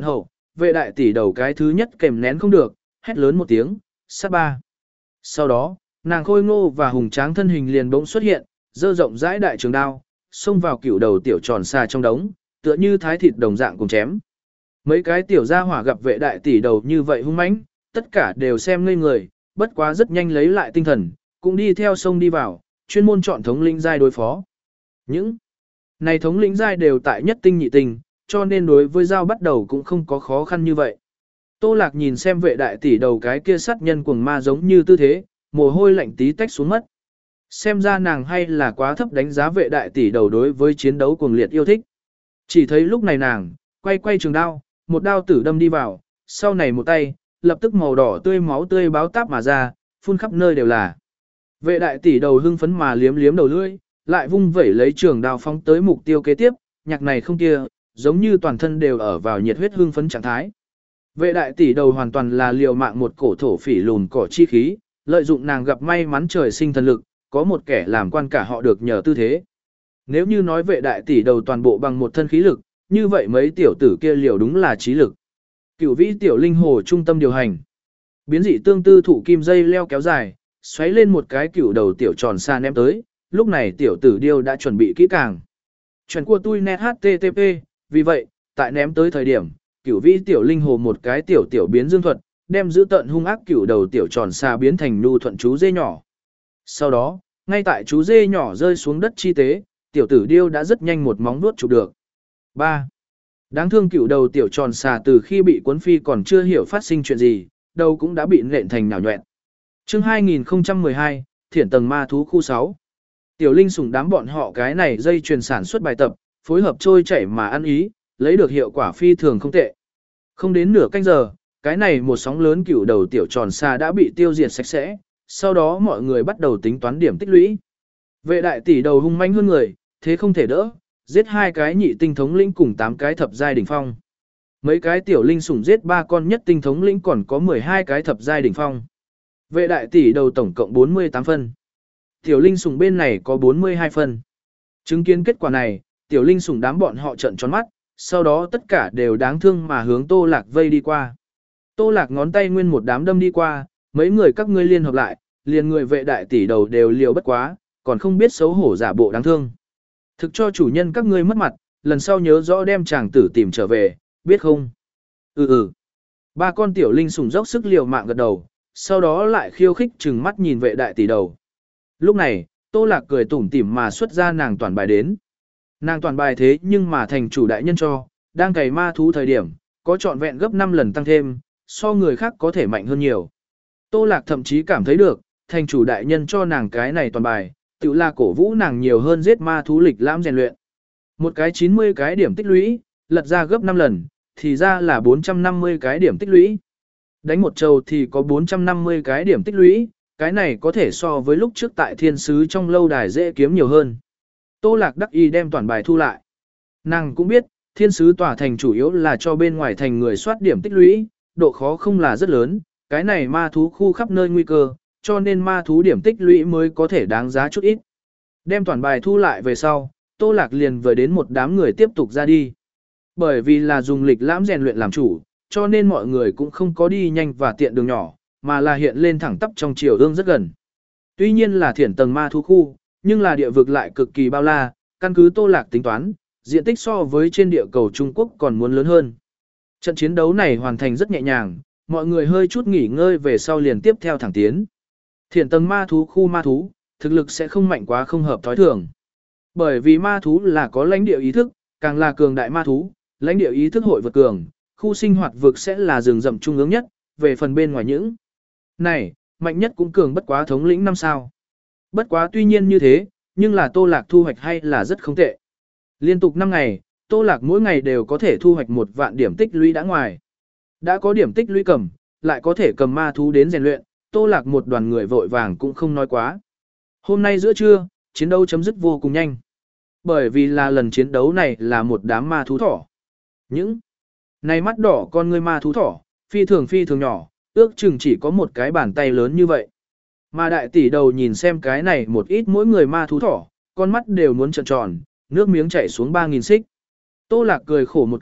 vệ đại tỷ đầu cái thứ nhất kèm nén không được, hét lớn một tiếng, sát ba. Sau đó, nàng khôi ngô và hùng tráng thân hình liền bỗng xuất hiện, dơ rộng rãi đại trường đao, xông vào cựu đầu tiểu tròn xa trong đống, tựa như thái thịt đồng dạng cùng chém. Mấy cái tiểu gia hỏa gặp vệ đại tỷ đầu như vậy hung mãnh, tất cả đều xem ngây người, bất quá rất nhanh lấy lại tinh thần, cũng đi theo sông đi vào, chuyên môn chọn thống lĩnh giai đối phó. Những này thống lĩnh giai đều tại nhất tinh nhị tinh, cho nên đối với giao bắt đầu cũng không có khó khăn như vậy. Tô Lạc nhìn xem vệ đại tỷ đầu cái kia sát nhân cuồng ma giống như tư thế, mồ hôi lạnh tí tách xuống mất. Xem ra nàng hay là quá thấp đánh giá vệ đại tỷ đầu đối với chiến đấu cuồng liệt yêu thích. Chỉ thấy lúc này nàng, quay quay trường đao, một đao tử đâm đi vào, sau này một tay, lập tức màu đỏ tươi máu tươi báo táp mà ra, phun khắp nơi đều là. Vệ đại tỷ đầu hưng phấn mà liếm liếm đầu lưỡi, lại vung vẩy lấy trường đao phóng tới mục tiêu kế tiếp, nhạc này không kia, giống như toàn thân đều ở vào nhiệt huyết hưng phấn trạng thái. Vệ đại tỷ đầu hoàn toàn là liều mạng một cổ thổ phỉ lùn cỏ chi khí, lợi dụng nàng gặp may mắn trời sinh thần lực, có một kẻ làm quan cả họ được nhờ tư thế. Nếu như nói vệ đại tỷ đầu toàn bộ bằng một thân khí lực, như vậy mấy tiểu tử kia liều đúng là trí lực. Cửu vĩ tiểu linh hồ trung tâm điều hành. Biến dị tương tư thủ kim dây leo kéo dài, xoáy lên một cái cửu đầu tiểu tròn xa ném tới, lúc này tiểu tử điêu đã chuẩn bị kỹ càng. Chuyện của tôi net hát tê tê pê, vì vậy, tại ném tới thời điểm, cửu vĩ tiểu linh hồ một cái tiểu tiểu biến dương thuật, đem giữ tận hung ác cửu đầu tiểu tròn xa biến thành nhu thuận chú dê nhỏ. Sau đó, ngay tại chú dê nhỏ rơi xuống đất chi tế, tiểu tử điêu đã rất nhanh một móng vuốt chụp được. ba. Đáng thương cựu đầu tiểu tròn xà từ khi bị cuốn phi còn chưa hiểu phát sinh chuyện gì, đầu cũng đã bị nện thành nhào nhọẹn. Chương hai nghìn không trăm mười hai, Thiển tầng ma thú khu sáu. Tiểu linh sủng đám bọn họ cái này dây chuyền sản xuất bài tập, phối hợp trôi chảy mà ăn ý, lấy được hiệu quả phi thường không tệ. Không đến nửa canh giờ, cái này một sóng lớn cựu đầu tiểu tròn xà đã bị tiêu diệt sạch sẽ, sau đó mọi người bắt đầu tính toán điểm tích lũy. Vệ đại tỷ đầu hung manh hơn người, thế không thể đỡ, giết hai cái nhị tinh thống lĩnh cùng tám cái thập giai đỉnh phong. Mấy cái tiểu linh sủng giết ba con nhất tinh thống lĩnh còn có mười hai cái thập giai đỉnh phong. Vệ đại tỷ đầu tổng cộng bốn mươi tám phân. Tiểu linh sủng bên này có bốn mươi hai phân. Chứng kiến kết quả này, tiểu linh sủng đám bọn họ trợn tròn mắt, sau đó tất cả đều đáng thương mà hướng Tô Lạc vây đi qua. Tô Lạc ngón tay nguyên một đám đâm đi qua, mấy người các ngươi liên hợp lại, liền người vệ đại tỷ đầu đều liều bất quá, còn không biết xấu hổ giả bộ đáng thương. Thực cho chủ nhân các ngươi mất mặt, lần sau nhớ rõ đem chàng tử tìm trở về, biết không? Ừ ừ. Ba con tiểu linh sủng dốc sức liều mạng gật đầu, sau đó lại khiêu khích chừng mắt nhìn vệ đại tỷ đầu. Lúc này, Tô Lạc cười tủm tỉm mà xuất ra nàng toàn bài đến. Nàng toàn bài thế nhưng mà thành chủ đại nhân cho, đang cày ma thú thời điểm, có trọn vẹn gấp năm lần tăng thêm, so người khác có thể mạnh hơn nhiều. Tô Lạc thậm chí cảm thấy được, thành chủ đại nhân cho nàng cái này toàn bài, tự là cổ vũ nàng nhiều hơn giết ma thú lịch lãm rèn luyện. Một cái chín mươi cái điểm tích lũy, lật ra gấp năm lần, thì ra là bốn trăm năm mươi cái điểm tích lũy. Đánh một trầu thì có bốn trăm năm mươi cái điểm tích lũy, cái này có thể so với lúc trước tại thiên sứ trong lâu đài dễ kiếm nhiều hơn. Tô Lạc đắc y đem toàn bài thu lại. Nàng cũng biết, thiên sứ tòa thành chủ yếu là cho bên ngoài thành người soát điểm tích lũy, độ khó không là rất lớn, cái này ma thú khu khắp nơi nguy cơ, cho nên ma thú điểm tích lũy mới có thể đáng giá chút ít. Đem toàn bài thu lại về sau, Tô Lạc liền vừa đến một đám người tiếp tục ra đi. Bởi vì là dùng lịch lãm rèn luyện làm chủ, cho nên mọi người cũng không có đi nhanh và tiện đường nhỏ, mà là hiện lên thẳng tắp trong chiều ương rất gần. Tuy nhiên là thiển tầng ma thú khu, nhưng là địa vực lại cực kỳ bao la, căn cứ Tô Lạc tính toán, diện tích so với trên địa cầu Trung Quốc còn muốn lớn hơn. Trận chiến đấu này hoàn thành rất nhẹ nhàng, mọi người hơi chút nghỉ ngơi về sau liền tiếp theo thẳng tiến. Thiển tầng ma thú khu ma thú, thực lực sẽ không mạnh quá không hợp thói thường. Bởi vì ma thú là có lãnh địa ý thức, càng là cường đại ma thú, lãnh địa ý thức hội vượt cường, khu sinh hoạt vực sẽ là rừng rậm trung ương nhất, về phần bên ngoài những. Này, mạnh nhất cũng cường bất quá thống lĩnh năm sao. Bất quá tuy nhiên như thế, nhưng là Tô Lạc thu hoạch hay là rất không tệ. Liên tục năm ngày, Tô Lạc mỗi ngày đều có thể thu hoạch một vạn điểm tích lũy đã ngoài. Đã có điểm tích lũy cầm, lại có thể cầm ma thú đến rèn luyện, Tô Lạc một đoàn người vội vàng cũng không nói quá. Hôm nay giữa trưa, chiến đấu chấm dứt vô cùng nhanh. Bởi vì là lần chiến đấu này là một đám ma thú thỏ. Những này mắt đỏ con ngươi ma thú thỏ, phi thường phi thường nhỏ, ước chừng chỉ có một cái bàn tay lớn như vậy. Mà đại tỷ đầu nhìn xem cái này một ít mỗi người ma thú thỏ, con mắt đều muốn trợn tròn, nước miếng chảy xuống ba nghìn xích. Tô Lạc cười khổ một cái,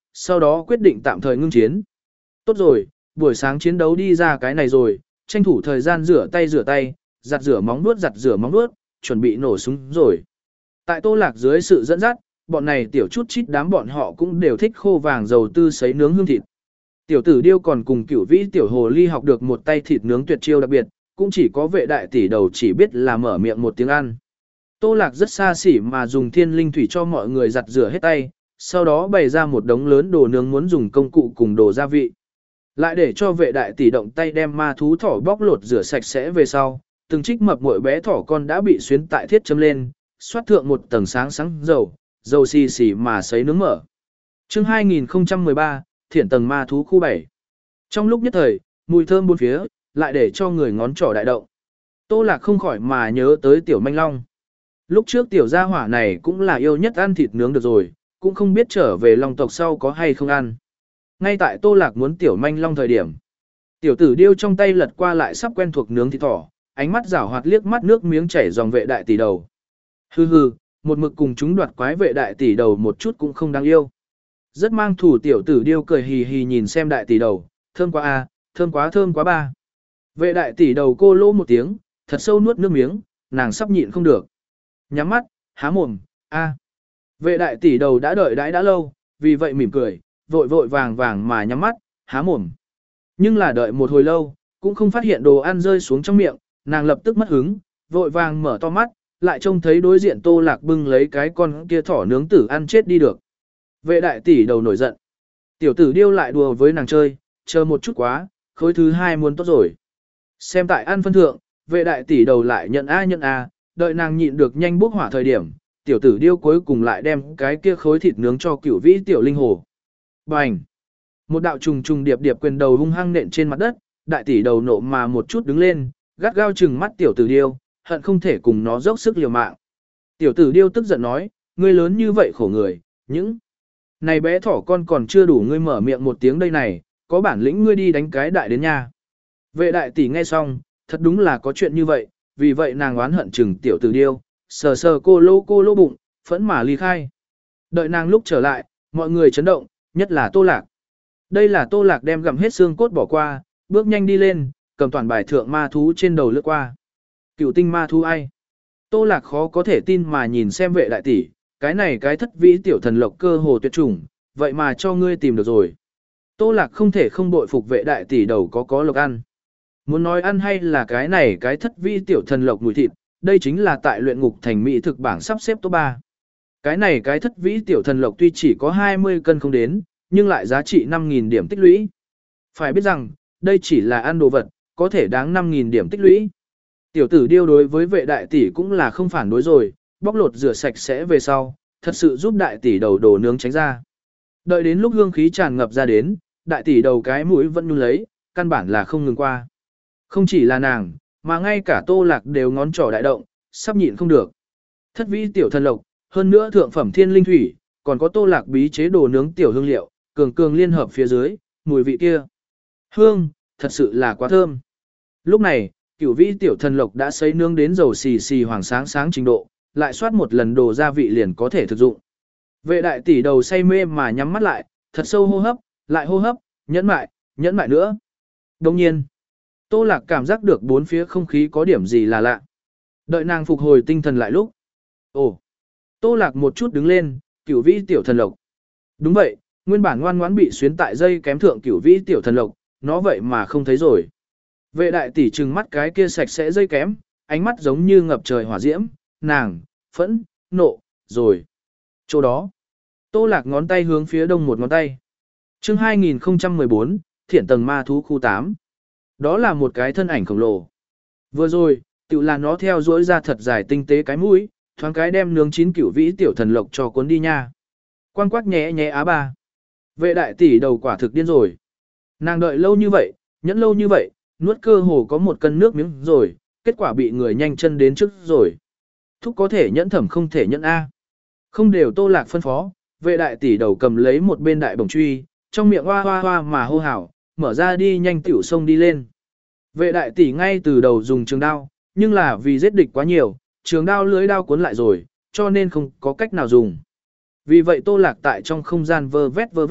sau đó quyết định tạm thời ngưng chiến. Tốt rồi, buổi sáng chiến đấu đi ra cái này rồi, tranh thủ thời gian rửa tay rửa tay, giặt rửa móng vuốt giặt rửa móng vuốt, chuẩn bị nổ súng rồi. Tại Tô Lạc dưới sự dẫn dắt, bọn này tiểu chút chít đám bọn họ cũng đều thích khô vàng dầu tư sấy nướng hương thịt. Tiểu tử điêu còn cùng cửu vĩ tiểu hồ ly học được một tay thịt nướng tuyệt chiêu đặc biệt, cũng chỉ có vệ đại tỷ đầu chỉ biết là mở miệng một tiếng ăn. Tô Lạc rất xa xỉ mà dùng thiên linh thủy cho mọi người giặt rửa hết tay, sau đó bày ra một đống lớn đồ nướng muốn dùng công cụ cùng đồ gia vị. Lại để cho vệ đại tỷ động tay đem ma thú thỏ bóc lột rửa sạch sẽ về sau, từng trích mập mỗi bé thỏ con đã bị xuyến tại thiết châm lên, xoát thượng một tầng sáng sáng dầu, dầu xì xì mà sấy nướng mở. Chương hai nghìn không trăm mười ba, Thiển tầng ma thú khu bảy. Trong lúc nhất thời, mùi thơm bốn phía, lại để cho người ngón trỏ đại động. Tô Lạc không khỏi mà nhớ tới tiểu manh long. Lúc trước tiểu gia hỏa này cũng là yêu nhất ăn thịt nướng được rồi, cũng không biết trở về long tộc sau có hay không ăn. Ngay tại Tô Lạc muốn tiểu manh long thời điểm, tiểu tử điêu trong tay lật qua lại sắp quen thuộc nướng thịt thỏ, ánh mắt rảo hoạt liếc mắt nước miếng chảy dòng vệ đại tỷ đầu. Hừ hừ, một mực cùng chúng đoạt quái vệ đại tỷ đầu một chút cũng không đáng yêu. Rất mang thủ tiểu tử điêu cười hì hì nhìn xem đại tỷ đầu, thơm quá a, thơm quá thơm quá ba. Vệ đại tỷ đầu cô lô một tiếng, thật sâu nuốt nước miếng, nàng sắp nhịn không được. Nhắm mắt, há mồm, a. Vệ đại tỷ đầu đã đợi đãi đã lâu, vì vậy mỉm cười, vội vội vàng vàng mà nhắm mắt, há mồm. Nhưng là đợi một hồi lâu, cũng không phát hiện đồ ăn rơi xuống trong miệng, nàng lập tức mất hứng, vội vàng mở to mắt, lại trông thấy đối diện Tô Lạc bưng lấy cái con kia thỏ nướng tử ăn chết đi được. Vệ đại tỷ đầu nổi giận. Tiểu tử điêu lại đùa với nàng chơi, chờ một chút quá, khối thứ hai muốn tốt rồi. Xem tại ăn phân thượng, vệ đại tỷ đầu lại nhận a nhận a, đợi nàng nhịn được nhanh bốc hỏa thời điểm, tiểu tử điêu cuối cùng lại đem cái kia khối thịt nướng cho cửu vĩ tiểu linh hồ. Bành! Một đạo trùng trùng điệp điệp quyền đầu hung hăng nện trên mặt đất, đại tỷ đầu nộ mà một chút đứng lên, gắt gao chừng mắt tiểu tử điêu, hận không thể cùng nó dốc sức liều mạng. Tiểu tử điêu tức giận nói, ngươi lớn như vậy khổ người, những này bé thỏ con còn chưa đủ ngươi mở miệng một tiếng đây này, có bản lĩnh ngươi đi đánh cái đại đến nha. Vệ đại tỷ nghe xong, thật đúng là có chuyện như vậy, vì vậy nàng oán hận chừng tiểu tử điêu, sờ sờ cô lô cô lô bụng, phẫn mà ly khai. Đợi nàng lúc trở lại, mọi người chấn động, nhất là Tô Lạc. Đây là Tô Lạc đem gặm hết xương cốt bỏ qua, bước nhanh đi lên, cầm toàn bài thượng ma thú trên đầu lướt qua. Cựu tinh ma thú ai? Tô Lạc khó có thể tin mà nhìn xem vệ đại tỷ, cái này cái thất vĩ tiểu thần lộc cơ hồ tuyệt chủng, vậy mà cho ngươi tìm được rồi. Tô Lạc không thể không bội phục vệ đại tỷ đầu có có lộc ăn. Muốn nói ăn hay là cái này cái thất vĩ tiểu thần lộc mùi thịt, đây chính là tại luyện ngục thành mỹ thực bảng sắp xếp top ba. Cái này cái thất vĩ tiểu thần lộc tuy chỉ có hai mươi cân không đến, nhưng lại giá trị năm nghìn điểm tích lũy. Phải biết rằng, đây chỉ là ăn đồ vật, có thể đáng năm nghìn điểm tích lũy. Tiểu tử điêu đối với vệ đại tỷ cũng là không phản đối rồi, bóc lột rửa sạch sẽ về sau, thật sự giúp đại tỷ đầu đồ nướng tránh ra. Đợi đến lúc hương khí tràn ngập ra đến, đại tỷ đầu cái mũi vẫn nhún lấy, căn bản là không ngừng qua. Không chỉ là nàng, mà ngay cả Tô Lạc đều ngón trỏ đại động, sắp nhịn không được. Thất vĩ tiểu thần lộc, hơn nữa thượng phẩm thiên linh thủy, còn có Tô Lạc bí chế đồ nướng tiểu hương liệu, cường cường liên hợp phía dưới, mùi vị kia. Hương, thật sự là quá thơm. Lúc này, cửu vĩ tiểu thần lộc đã sấy nướng đến dầu xì xì hoàng sáng sáng trình độ, lại soát một lần đồ gia vị liền có thể thực dụng. Vệ đại tỷ đầu say mê mà nhắm mắt lại, thật sâu hô hấp, lại hô hấp, nhẫn mại, nhẫn mại nữa. Đồng nhiên, Tô Lạc cảm giác được bốn phía không khí có điểm gì là lạ. Đợi nàng phục hồi tinh thần lại lúc. Ồ! Tô Lạc một chút đứng lên, cửu vĩ tiểu thần lộc. Đúng vậy, nguyên bản ngoan ngoãn bị xuyến tại dây kém thượng cửu vĩ tiểu thần lộc, nó vậy mà không thấy rồi. Vệ đại tỷ trừng mắt cái kia sạch sẽ dây kém, ánh mắt giống như ngập trời hỏa diễm, nàng, phẫn, nộ, rồi. Chỗ đó, Tô Lạc ngón tay hướng phía đông một ngón tay. Chương hai nghìn không trăm mười bốn, Thiển tầng ma thú khu tám. Đó là một cái thân ảnh khổng lồ. Vừa rồi, tự là nó theo dõi ra thật dài tinh tế cái mũi, thoáng cái đem nướng chín cửu vĩ tiểu thần lộc cho cuốn đi nha. Quang quắc nhẹ nhẹ á ba. Vệ đại tỷ đầu quả thực điên rồi. Nàng đợi lâu như vậy, nhẫn lâu như vậy, nuốt cơ hồ có một cân nước miếng rồi, kết quả bị người nhanh chân đến trước rồi. Thúc có thể nhẫn thẩm không thể nhẫn A. Không đều Tô Lạc phân phó, vệ đại tỷ đầu cầm lấy một bên đại bổng truy, trong miệng hoa hoa hoa mà hô hào, mở ra đi nhanh tiểu sông đi lên. Vệ đại tỷ ngay từ đầu dùng trường đao, nhưng là vì giết địch quá nhiều, trường đao lưới đao cuốn lại rồi, cho nên không có cách nào dùng. Vì vậy Tô Lạc tại trong không gian vơ vét vơ vét,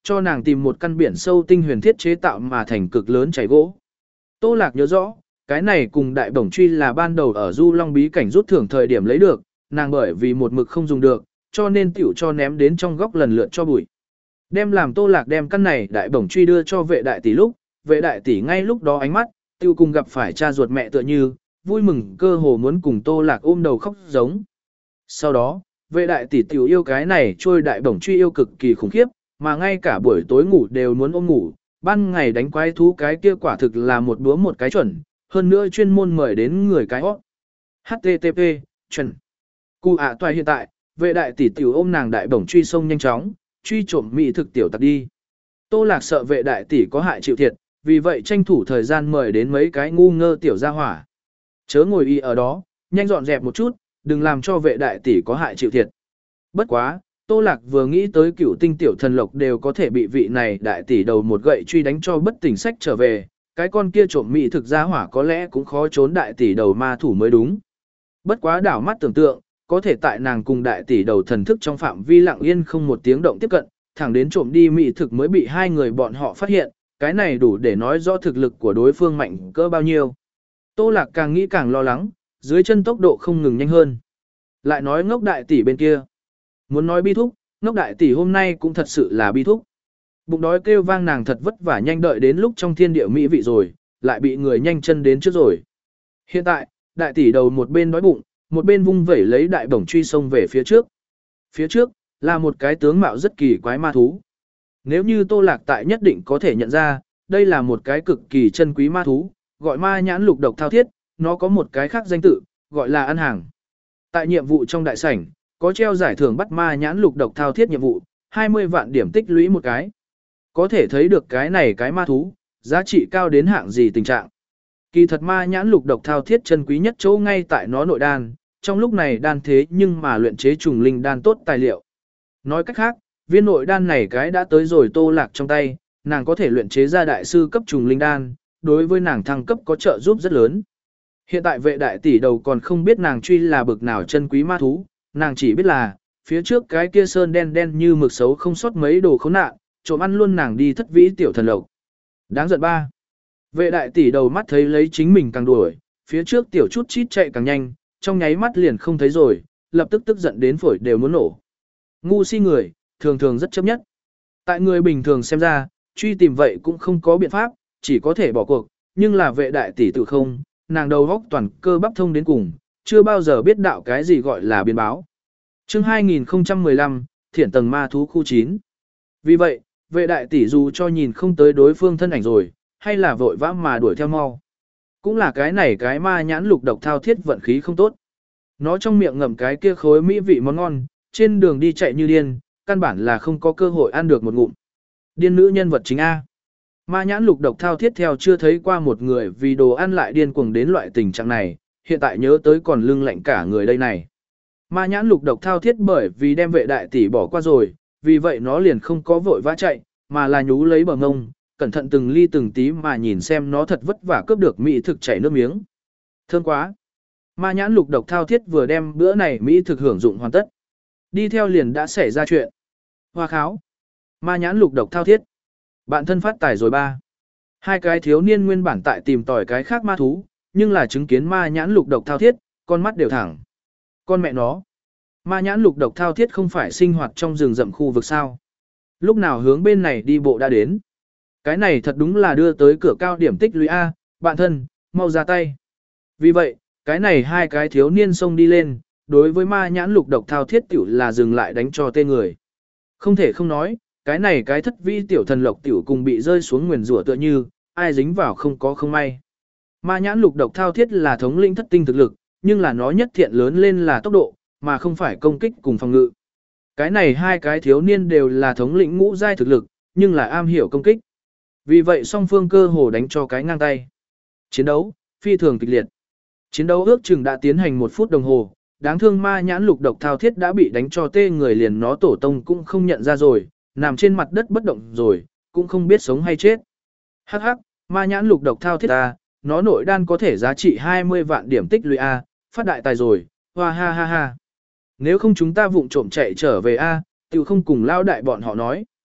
cho nàng tìm một căn biển sâu tinh huyền thiết chế tạo mà thành cực lớn chảy gỗ. Tô Lạc nhớ rõ, cái này cùng đại bổng truy là ban đầu ở Du Long bí cảnh rút thưởng thời điểm lấy được, nàng bởi vì một mực không dùng được, cho nên tiểu cho ném đến trong góc lần lượt cho bụi. Đem làm Tô Lạc đem căn này đại bổng truy đưa cho vệ đại tỷ lúc, vệ đại tỷ ngay lúc đó ánh mắt, tiêu cùng gặp phải cha ruột mẹ tựa như, vui mừng cơ hồ muốn cùng Tô Lạc ôm đầu khóc giống. Sau đó, vệ đại tỷ tiểu yêu cái này trôi đại bổng truy yêu cực kỳ khủng khiếp, mà ngay cả buổi tối ngủ đều muốn ôm ngủ, ban ngày đánh quái thú cái kia quả thực là một búa một cái chuẩn, hơn nữa chuyên môn mời đến người cái hót. hát tê tê pê, chuẩn. Cụ ạ toài hiện tại, vệ đại tỷ tiểu ôm nàng đại bổng truy sông nhanh chóng, truy trộm mỹ thực tiểu tặc đi. Tô Lạc sợ vệ đại tỷ có hại chịu thiệt, vì vậy tranh thủ thời gian mời đến mấy cái ngu ngơ tiểu gia hỏa. Chớ ngồi y ở đó, nhanh dọn dẹp một chút, đừng làm cho vệ đại tỷ có hại chịu thiệt. Bất quá, Tô Lạc vừa nghĩ tới cửu tinh tiểu thần lộc đều có thể bị vị này đại tỷ đầu một gậy truy đánh cho bất tỉnh sách trở về, cái con kia trộm mỹ thực gia hỏa có lẽ cũng khó trốn đại tỷ đầu ma thủ mới đúng. Bất quá đảo mắt tưởng tượng, có thể tại nàng cùng đại tỷ đầu thần thức trong phạm vi lặng yên không một tiếng động tiếp cận, thẳng đến trộm đi mỹ thực mới bị hai người bọn họ phát hiện, cái này đủ để nói rõ thực lực của đối phương mạnh cỡ bao nhiêu. Tô Lạc càng nghĩ càng lo lắng, dưới chân tốc độ không ngừng nhanh hơn. Lại nói ngốc đại tỷ bên kia. Muốn nói bi thúc, ngốc đại tỷ hôm nay cũng thật sự là bi thúc. Bụng đói kêu vang nàng thật vất vả nhanh đợi đến lúc trong thiên địa mỹ vị rồi, lại bị người nhanh chân đến trước rồi. Hiện tại, đại tỷ đầu một bên đói bụng, một bên vung vẩy lấy đại bổng truy sông về phía trước. Phía trước, là một cái tướng mạo rất kỳ quái ma thú. Nếu như Tô Lạc tại nhất định có thể nhận ra, đây là một cái cực kỳ chân quý ma thú, gọi ma nhãn lục độc thao thiết, nó có một cái khác danh tự, gọi là ăn hàng. Tại nhiệm vụ trong đại sảnh, có treo giải thưởng bắt ma nhãn lục độc thao thiết nhiệm vụ, hai mươi vạn điểm tích lũy một cái. Có thể thấy được cái này cái ma thú, giá trị cao đến hạng gì tình trạng. Kỳ thật ma nhãn lục độc thao thiết chân quý nhất chỗ ngay tại nó nội đan, trong lúc này đan thế nhưng mà luyện chế trùng linh đan tốt tài liệu. Nói cách khác, viên nội đan này cái đã tới rồi Tô Lạc trong tay, nàng có thể luyện chế ra đại sư cấp trùng linh đan, đối với nàng thăng cấp có trợ giúp rất lớn. Hiện tại vệ đại tỷ đầu còn không biết nàng truy là bực nào chân quý ma thú, nàng chỉ biết là, phía trước cái kia sơn đen đen như mực xấu không sót mấy đồ khốn nạn, trộm ăn luôn nàng đi thất vĩ tiểu thần lộc. Đáng giận ba. Vệ đại tỷ đầu mắt thấy lấy chính mình càng đuổi, phía trước tiểu chút chít chạy càng nhanh, trong nháy mắt liền không thấy rồi, lập tức tức giận đến phổi đều muốn nổ. Ngu si người, thường thường rất chấp nhất. Tại người bình thường xem ra, truy tìm vậy cũng không có biện pháp, chỉ có thể bỏ cuộc, nhưng là vệ đại tỷ tự không, nàng đầu góc toàn cơ bắp thông đến cùng, chưa bao giờ biết đạo cái gì gọi là biến báo. Chương hai nghìn không trăm mười lăm, Thiển tầng ma thú khu chín. Vì vậy, vệ đại tỷ dù cho nhìn không tới đối phương thân ảnh rồi, hay là vội vã mà đuổi theo mau. Cũng là cái này cái ma nhãn lục độc thao thiết vận khí không tốt. Nó trong miệng ngậm cái kia khối mỹ vị món ngon, trên đường đi chạy như điên, căn bản là không có cơ hội ăn được một ngụm. Điên nữ nhân vật chính A. Ma nhãn lục độc thao thiết theo chưa thấy qua một người vì đồ ăn lại điên cuồng đến loại tình trạng này, hiện tại nhớ tới còn lưng lạnh cả người đây này. Ma nhãn lục độc thao thiết bởi vì đem vệ đại tỷ bỏ qua rồi, vì vậy nó liền không có vội vã chạy, mà là nhú lấy bờ ngông, cẩn thận từng ly từng tí mà nhìn xem nó thật vất vả cướp được mỹ thực chảy nước miếng. Thơm quá. Ma nhãn lục độc thao thiết vừa đem bữa này mỹ thực hưởng dụng hoàn tất. Đi theo liền đã xảy ra chuyện. Hoa kháo. Ma nhãn lục độc thao thiết. Bạn thân phát tài rồi ba. Hai cái thiếu niên nguyên bản tại tìm tòi cái khác ma thú, nhưng là chứng kiến ma nhãn lục độc thao thiết, con mắt đều thẳng. Con mẹ nó. Ma nhãn lục độc thao thiết không phải sinh hoạt trong rừng rậm khu vực sao. Lúc nào hướng bên này đi bộ đã đến. Cái này thật đúng là đưa tới cửa cao điểm tích lũy A, bạn thân, mau ra tay. Vì vậy, cái này hai cái thiếu niên xông đi lên, đối với ma nhãn lục độc thao thiết tiểu là dừng lại đánh cho tên người. Không thể không nói, cái này cái thất vi tiểu thần lộc tiểu cùng bị rơi xuống nguyền rủa tựa như, ai dính vào không có không may. Ma nhãn lục độc thao thiết là thống lĩnh thất tinh thực lực, nhưng là nó nhất thiện lớn lên là tốc độ, mà không phải công kích cùng phòng ngự. Cái này hai cái thiếu niên đều là thống lĩnh ngũ giai thực lực, nhưng là am hiểu công kích. Vì vậy song phương cơ hồ đánh cho cái ngang tay. Chiến đấu, phi thường kịch liệt. Chiến đấu ước chừng đã tiến hành một phút đồng hồ, đáng thương ma nhãn lục độc thao thiết đã bị đánh cho tê người liền nó tổ tông cũng không nhận ra rồi, nằm trên mặt đất bất động rồi, cũng không biết sống hay chết. Hắc hắc, ma nhãn lục độc thao thiết A, nó nội đan có thể giá trị hai mươi vạn điểm tích lũy A, phát đại tài rồi, hoa ha ha ha. Nếu không chúng ta vụng trộm chạy trở về A, tiểu không cùng lao đại bọn họ nói.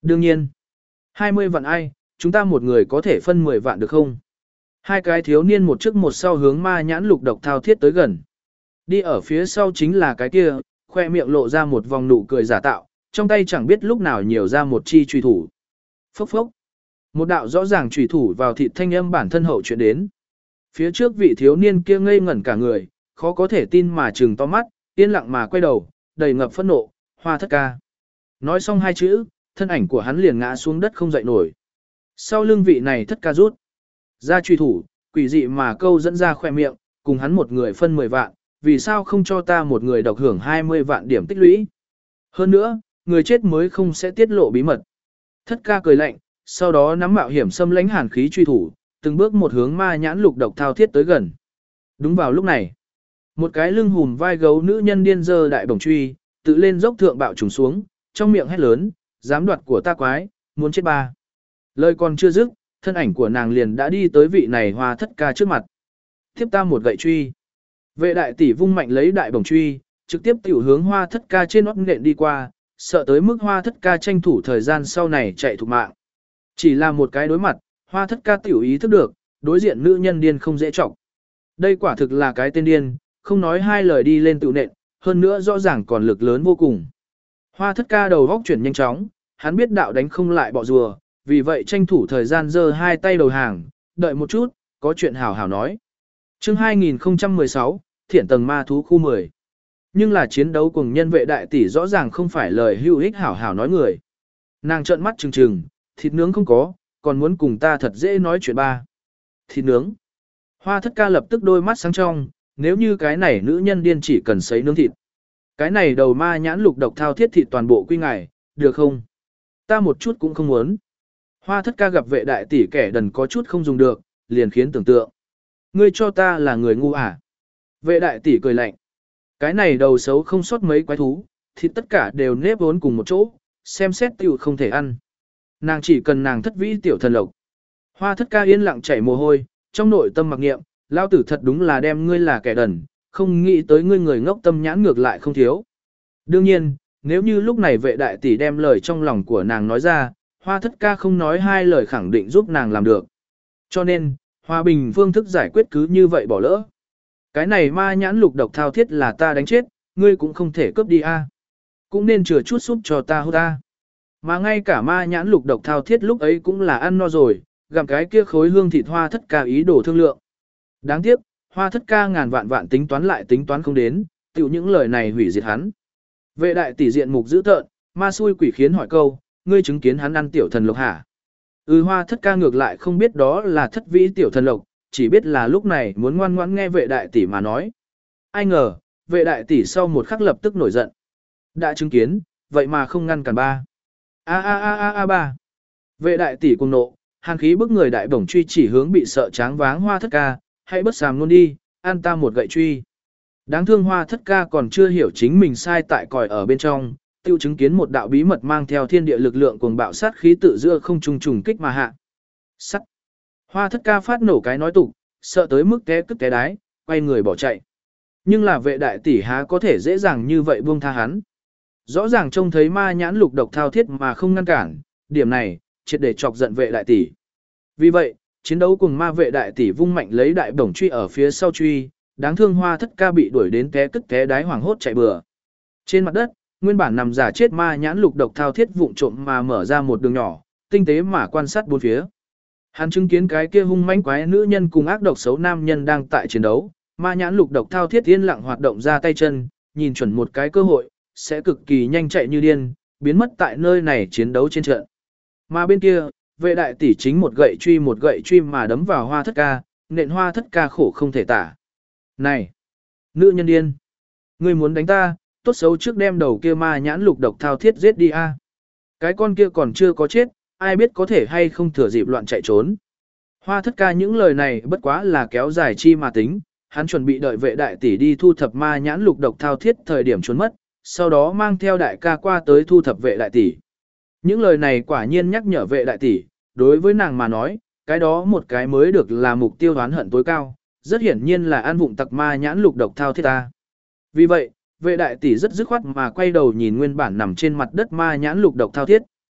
Đương nhiên. hai mươi vạn ai, chúng ta một người có thể phân mười vạn được không? Hai cái thiếu niên một trước một sau hướng ma nhãn lục độc thao thiết tới gần. Đi ở phía sau chính là cái kia, khoe miệng lộ ra một vòng nụ cười giả tạo, trong tay chẳng biết lúc nào nhiều ra một chi truy thủ. Phốc phốc. Một đạo rõ ràng truy thủ vào thịt thanh âm bản thân hậu chuyện đến. Phía trước vị thiếu niên kia ngây ngẩn cả người, khó có thể tin mà trừng to mắt, yên lặng mà quay đầu, đầy ngập phẫn nộ, Hoa Thất Ca. Nói xong hai chữ, thân ảnh của hắn liền ngã xuống đất không dậy nổi. Sau lưng vị này Thất Ca rút ra truy thủ, quỷ dị mà câu dẫn ra khoe miệng, cùng hắn một người phân mười vạn, vì sao không cho ta một người độc hưởng hai mươi vạn điểm tích lũy. Hơn nữa, người chết mới không sẽ tiết lộ bí mật. Thất Ca cười lạnh, sau đó nắm mạo hiểm xâm lãnh hàn khí truy thủ, từng bước một hướng ma nhãn lục độc thao thiết tới gần. Đúng vào lúc này, một cái lưng hùm vai gấu nữ nhân điên dơ đại bổng truy, tự lên dốc thượng bạo trùng xuống, trong miệng hét lớn, dám đoạt của ta quái, muốn chết ba. Lời còn chưa dứt, thân ảnh của nàng liền đã đi tới vị này Hoa Thất Ca trước mặt. Tiếp ta một gậy truy. Vệ đại tỷ vung mạnh lấy đại bổng truy, trực tiếp tiểu hướng Hoa Thất Ca trên nót nện đi qua, sợ tới mức Hoa Thất Ca tranh thủ thời gian sau này chạy thục mạng. Chỉ là một cái đối mặt, Hoa Thất Ca tiểu ý thức được, đối diện nữ nhân điên không dễ trọng. Đây quả thực là cái tên điên, không nói hai lời đi lên tự nện, hơn nữa rõ ràng còn lực lớn vô cùng. Hoa Thất Ca đầu góc chuyển nhanh chóng, hắn biết đạo đánh không lại bọ rùa, vì vậy tranh thủ thời gian giơ hai tay đầu hàng, đợi một chút, có chuyện hảo hảo nói. Chương hai nghìn không trăm mười sáu, Thiện tầng ma thú khu mười. Nhưng là chiến đấu cùng nhân vệ đại tỷ rõ ràng không phải lời hữu ích hảo hảo nói người. Nàng trợn mắt trừng trừng, thịt nướng không có, còn muốn cùng ta thật dễ nói chuyện ba. Thịt nướng. Hoa Thất Ca lập tức đôi mắt sáng trong, nếu như cái này nữ nhân điên chỉ cần sấy nướng thịt. Cái này đầu ma nhãn lục độc thao thiết thịt toàn bộ quy ngài, được không? Ta một chút cũng không muốn. Hoa Thất Ca gặp vệ đại tỷ kẻ đần có chút không dùng được, liền khiến tưởng tượng. Ngươi cho ta là người ngu à? Vệ đại tỷ cười lạnh. Cái này đầu xấu không sót mấy quái thú, thịt tất cả đều nếp vốn cùng một chỗ, xem xét tiểu không thể ăn. Nàng chỉ cần nàng thất vĩ tiểu thần lộc. Hoa Thất Ca yên lặng chảy mồ hôi, trong nội tâm mặc niệm, lao tử thật đúng là đem ngươi là kẻ đần, không nghĩ tới ngươi người ngốc tâm nhãn ngược lại không thiếu. Đương nhiên, nếu như lúc này vệ đại tỷ đem lời trong lòng của nàng nói ra, Hoa Thất Ca không nói hai lời khẳng định giúp nàng làm được. Cho nên, hòa bình phương thức giải quyết cứ như vậy bỏ lỡ. Cái này ma nhãn lục độc thao thiết là ta đánh chết, ngươi cũng không thể cướp đi a. Cũng nên chừa chút súp cho ta hút ta. Mà ngay cả ma nhãn lục độc thao thiết lúc ấy cũng là ăn no rồi, gặm cái kia khối hương thịt Hoa Thất Ca ý đồ thương lượng. Đáng tiếc, Hoa Thất Ca ngàn vạn vạn tính toán lại tính toán không đến, tiểu những lời này hủy diệt hắn. Vệ đại tỷ diện mục dữ tợn, ma xui quỷ khiến hỏi câu, ngươi chứng kiến hắn ăn tiểu thần lộc hả? Ừ, Hoa Thất Ca ngược lại không biết đó là thất vĩ tiểu thần lộc, chỉ biết là lúc này muốn ngoan ngoãn nghe vệ đại tỷ mà nói. Ai ngờ, vệ đại tỷ sau một khắc lập tức nổi giận. Đã chứng kiến, vậy mà không ngăn cản ba. A a a a a ba. Vệ đại tỷ cùng nộ, hàn khí bức người đại bổng truy chỉ hướng bị sợ tráng váng Hoa Thất Ca, hãy bất sàm luôn đi, ăn ta một gậy truy. Đáng thương Hoa Thất Ca còn chưa hiểu chính mình sai tại còi ở bên trong, tiêu chứng kiến một đạo bí mật mang theo thiên địa lực lượng cuồng bạo sát khí tự giữa không trùng trùng kích mà hạ. Sắt. Hoa Thất Ca phát nổ cái nói tục, sợ tới mức té cứt té đái, quay người bỏ chạy. Nhưng là vệ đại tỷ há có thể dễ dàng như vậy buông tha hắn. Rõ ràng trông thấy ma nhãn lục độc thao thiết mà không ngăn cản, điểm này, triệt để chọc giận vệ đại tỷ. Vì vậy, chiến đấu cùng ma vệ đại tỷ vung mạnh lấy đại bổng truy ở phía sau truy, đáng thương Hoa Thất Ca bị đuổi đến té cứt té đái hoảng hốt chạy bừa. Trên mặt đất, nguyên bản nằm giả chết ma nhãn lục độc thao thiết vụng trộm mà mở ra một đường nhỏ, tinh tế mà quan sát bốn phía. Hắn chứng kiến cái kia hung mãnh quái nữ nhân cùng ác độc xấu nam nhân đang tại chiến đấu, ma nhãn lục độc thao thiết yên lặng hoạt động ra tay chân, nhìn chuẩn một cái cơ hội, sẽ cực kỳ nhanh chạy như điên, biến mất tại nơi này chiến đấu trên trận. Mà bên kia, vệ đại tỷ chính một gậy truy một gậy truy mà đấm vào Hoa Thất Ca, nện Hoa Thất Ca khổ không thể tả. Này, nữ nhân điên, ngươi muốn đánh ta, tốt xấu trước đem đầu kia ma nhãn lục độc thao thiết giết đi a. Cái con kia còn chưa có chết, ai biết có thể hay không thừa dịp loạn chạy trốn. Hoa Thất Ca những lời này bất quá là kéo dài chi mà tính, hắn chuẩn bị đợi vệ đại tỷ đi thu thập ma nhãn lục độc thao thiết thời điểm trốn mất, sau đó mang theo đại ca qua tới thu thập vệ đại tỷ. Những lời này quả nhiên nhắc nhở vệ đại tỷ, đối với nàng mà nói, cái đó một cái mới được là mục tiêu oán hận tối cao, rất hiển nhiên là ăn vụng tặc ma nhãn lục độc thao thiết ta. Vì vậy, vệ đại tỷ rất dứt khoát mà quay đầu nhìn nguyên bản nằm trên mặt đất ma nhãn lục độc thao thiết.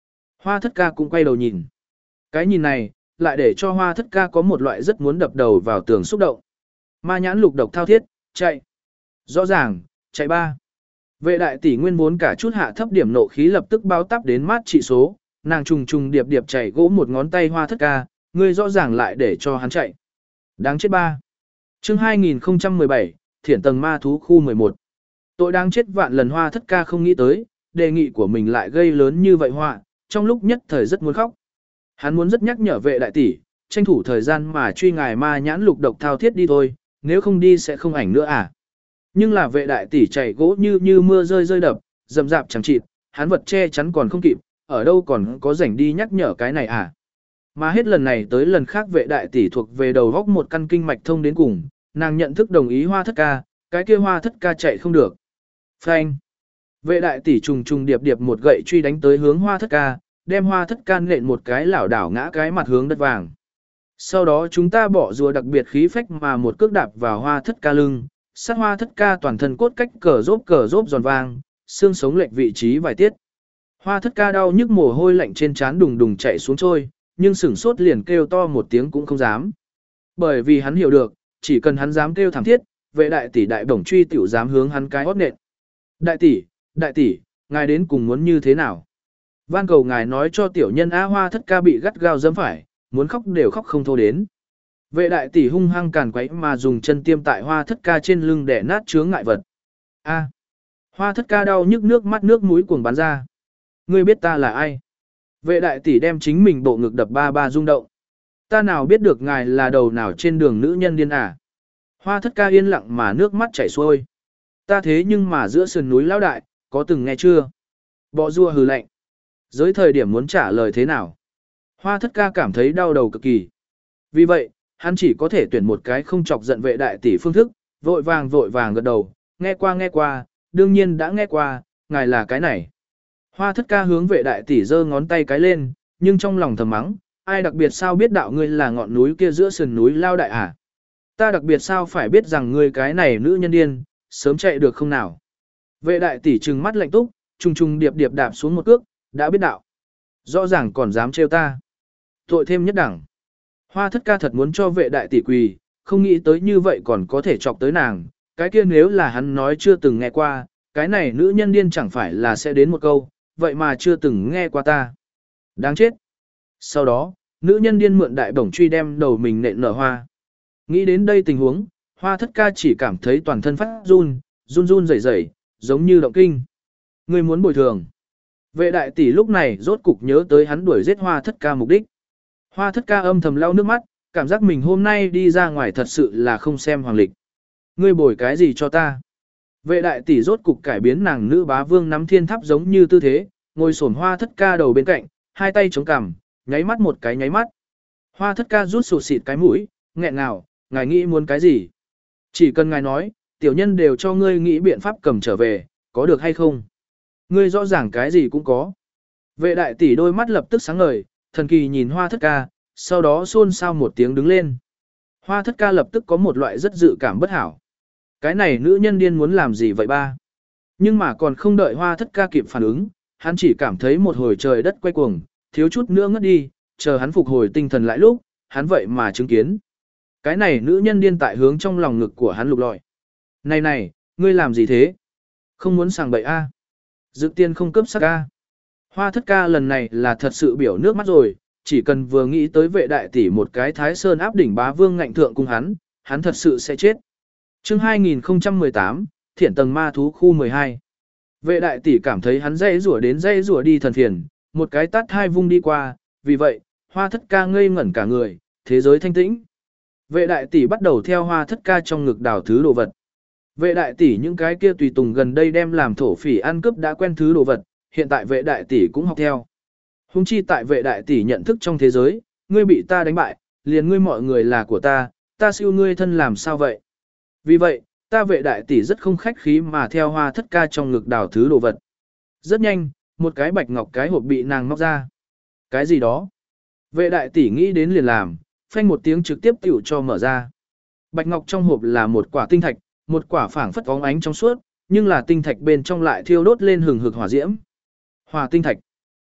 Hoa thất ca cũng quay đầu nhìn. Cái nhìn này, lại để cho hoa thất ca có một loại rất muốn đập đầu vào tường xúc động. Ma nhãn lục độc thao thiết, chạy. Rõ ràng, chạy ba. Vệ đại tỷ nguyên vốn cả chút hạ thấp điểm nộ khí lập tức bao tắp đến mát trị số, nàng trùng trùng điệp điệp chạy gỗ một ngón tay hoa thất ca, ngươi rõ ràng lại để cho hắn chạy. Đáng chết ba. Chương hai nghìn không trăm mười bảy, Thiển tầng ma thú khu mười một. Tội đáng chết vạn lần hoa thất ca không nghĩ tới, đề nghị của mình lại gây lớn như vậy họa, trong lúc nhất thời rất muốn khóc. Hắn muốn rất nhắc nhở vệ đại tỷ, tranh thủ thời gian mà truy ngài ma nhãn lục độc thao thiết đi thôi, nếu không đi sẽ không ảnh nữa à. Nhưng là vệ đại tỷ chạy gỗ như như mưa rơi rơi đập, rầm rạp chẳng chịt, hắn vật che chắn còn không kịp, ở đâu còn có rảnh đi nhắc nhở cái này à. Mà hết lần này tới lần khác vệ đại tỷ thuộc về đầu góc một căn kinh mạch thông đến cùng, nàng nhận thức đồng ý hoa thất ca, cái kia hoa thất ca chạy không được. Phanh. Vệ đại tỷ trùng trùng điệp điệp một gậy truy đánh tới hướng hoa thất ca, đem hoa thất ca nện một cái lảo đảo ngã cái mặt hướng đất vàng. Sau đó chúng ta bỏ rùa đặc biệt khí phách mà một cước đạp vào hoa thất ca lưng, sát hoa thất ca toàn thân cốt cách cờ rốp cờ rốp giòn vang, xương sống lệch vị trí vài tiết. Hoa thất ca đau nhức mồ hôi lạnh trên trán đùng đùng chạy xuống trôi, nhưng sửng sốt liền kêu to một tiếng cũng không dám. Bởi vì hắn hiểu được, chỉ cần hắn dám kêu thảm thiết, vệ đại tỷ đại bổng truy tiểu dám hướng hắn cái hót nện. Đại tỷ, đại tỷ, ngài đến cùng muốn như thế nào? Van cầu ngài nói cho tiểu nhân A hoa thất ca bị gắt gao dẫm phải, muốn khóc đều khóc không thô đến. Vệ đại tỷ hung hăng càn quấy mà dùng chân tiêm tại hoa thất ca trên lưng để nát chướng ngại vật. A. Hoa thất ca đau nhức nước mắt nước mũi cuồng bắn ra. Ngươi biết ta là ai? Vệ đại tỷ đem chính mình bộ ngực đập ba ba rung động. Ta nào biết được ngài là đầu nào trên đường nữ nhân điên à? Hoa thất ca yên lặng mà nước mắt chảy xuôi. Ta thế nhưng mà giữa sườn núi lão đại, có từng nghe chưa? Bọ rùa hừ lạnh. Giới thời điểm muốn trả lời thế nào? Hoa thất ca cảm thấy đau đầu cực kỳ. Vì vậy, hắn chỉ có thể tuyển một cái không chọc giận vệ đại tỷ phương thức, vội vàng vội vàng gật đầu, nghe qua nghe qua, đương nhiên đã nghe qua, ngài là cái này. Hoa thất ca hướng vệ đại tỷ giơ ngón tay cái lên, nhưng trong lòng thầm mắng, ai đặc biệt sao biết đạo ngươi là ngọn núi kia giữa sườn núi lao đại à? Ta đặc biệt sao phải biết rằng ngươi cái này nữ nhân điên, sớm chạy được không nào? Vệ đại tỷ trừng mắt lạnh túc, trùng trùng điệp điệp đạp xuống một cước, đã biết đạo. Rõ ràng còn dám trêu ta. Tội thêm nhất đẳng. Hoa thất ca thật muốn cho vệ đại tỷ quỳ, không nghĩ tới như vậy còn có thể chọc tới nàng. Cái kia nếu là hắn nói chưa từng nghe qua, cái này nữ nhân điên chẳng phải là sẽ đến một câu, vậy mà chưa từng nghe qua ta. Đáng chết. Sau đó, nữ nhân điên mượn đại bổng truy đem đầu mình nện nở hoa. Nghĩ đến đây tình huống, hoa thất ca chỉ cảm thấy toàn thân phát run, run run rẩy rẩy, giống như động kinh. Người muốn bồi thường. Vệ đại tỷ lúc này rốt cục nhớ tới hắn đuổi giết hoa thất ca mục đích. Hoa thất ca âm thầm lau nước mắt, cảm giác mình hôm nay đi ra ngoài thật sự là không xem hoàng lịch. Ngươi bồi cái gì cho ta? Vệ đại tỷ rốt cục cải biến nàng nữ bá vương nắm thiên tháp giống như tư thế, ngồi xổm hoa thất ca đầu bên cạnh, hai tay chống cằm, nháy mắt một cái nháy mắt. Hoa thất ca rút sụt xịt cái mũi, nghẹn ngào, ngài nghĩ muốn cái gì? Chỉ cần ngài nói, tiểu nhân đều cho ngươi nghĩ biện pháp cầm trở về, có được hay không? Ngươi rõ ràng cái gì cũng có. Vệ đại tỷ đôi mắt lập tức sáng ngời, thần kỳ nhìn hoa thất ca, sau đó xôn xao một tiếng đứng lên. Hoa thất ca lập tức có một loại rất dự cảm bất hảo. Cái này nữ nhân điên muốn làm gì vậy ba? Nhưng mà còn không đợi hoa thất ca kịp phản ứng, hắn chỉ cảm thấy một hồi trời đất quay cuồng, thiếu chút nữa ngất đi, chờ hắn phục hồi tinh thần lại lúc, hắn vậy mà chứng kiến. Cái này nữ nhân điên tại hướng trong lòng ngực của hắn lục lọi. Này này, ngươi làm gì thế? Không muốn sàng bậy a? Dự tiên không cấp sắc a? Hoa thất ca lần này là thật sự biểu nước mắt rồi, chỉ cần vừa nghĩ tới vệ đại tỷ một cái thái sơn áp đỉnh bá vương ngạnh thượng cùng hắn, hắn thật sự sẽ chết. Chương hai nghìn không trăm mười tám, Thiển tầng ma thú khu mười hai. Vệ đại tỷ cảm thấy hắn dây rủa đến dây rủa đi thần phiền, một cái tát hai vung đi qua, vì vậy, hoa thất ca ngây ngẩn cả người, thế giới thanh tĩnh. Vệ đại tỷ bắt đầu theo hoa thất ca trong ngực đào thứ đồ vật. Vệ đại tỷ những cái kia tùy tùng gần đây đem làm thổ phỉ ăn cướp đã quen thứ đồ vật, hiện tại vệ đại tỷ cũng học theo. Hùng chi tại vệ đại tỷ nhận thức trong thế giới, ngươi bị ta đánh bại, liền ngươi mọi người là của ta, ta siêu ngươi thân làm sao vậy? Vì vậy, ta vệ đại tỷ rất không khách khí mà theo hoa thất ca trong ngực đào thứ đồ vật. Rất nhanh, một cái bạch ngọc cái hộp bị nàng móc ra. Cái gì đó? Vệ đại tỷ nghĩ đến liền làm, phanh một tiếng trực tiếp tiểu cho mở ra. Bạch ngọc trong hộp là một quả tinh thạch, một quả phảng phất óng ánh trong suốt, nhưng là tinh thạch bên trong lại thiêu đốt lên hừng hực hỏa diễm. Hỏa tinh thạch.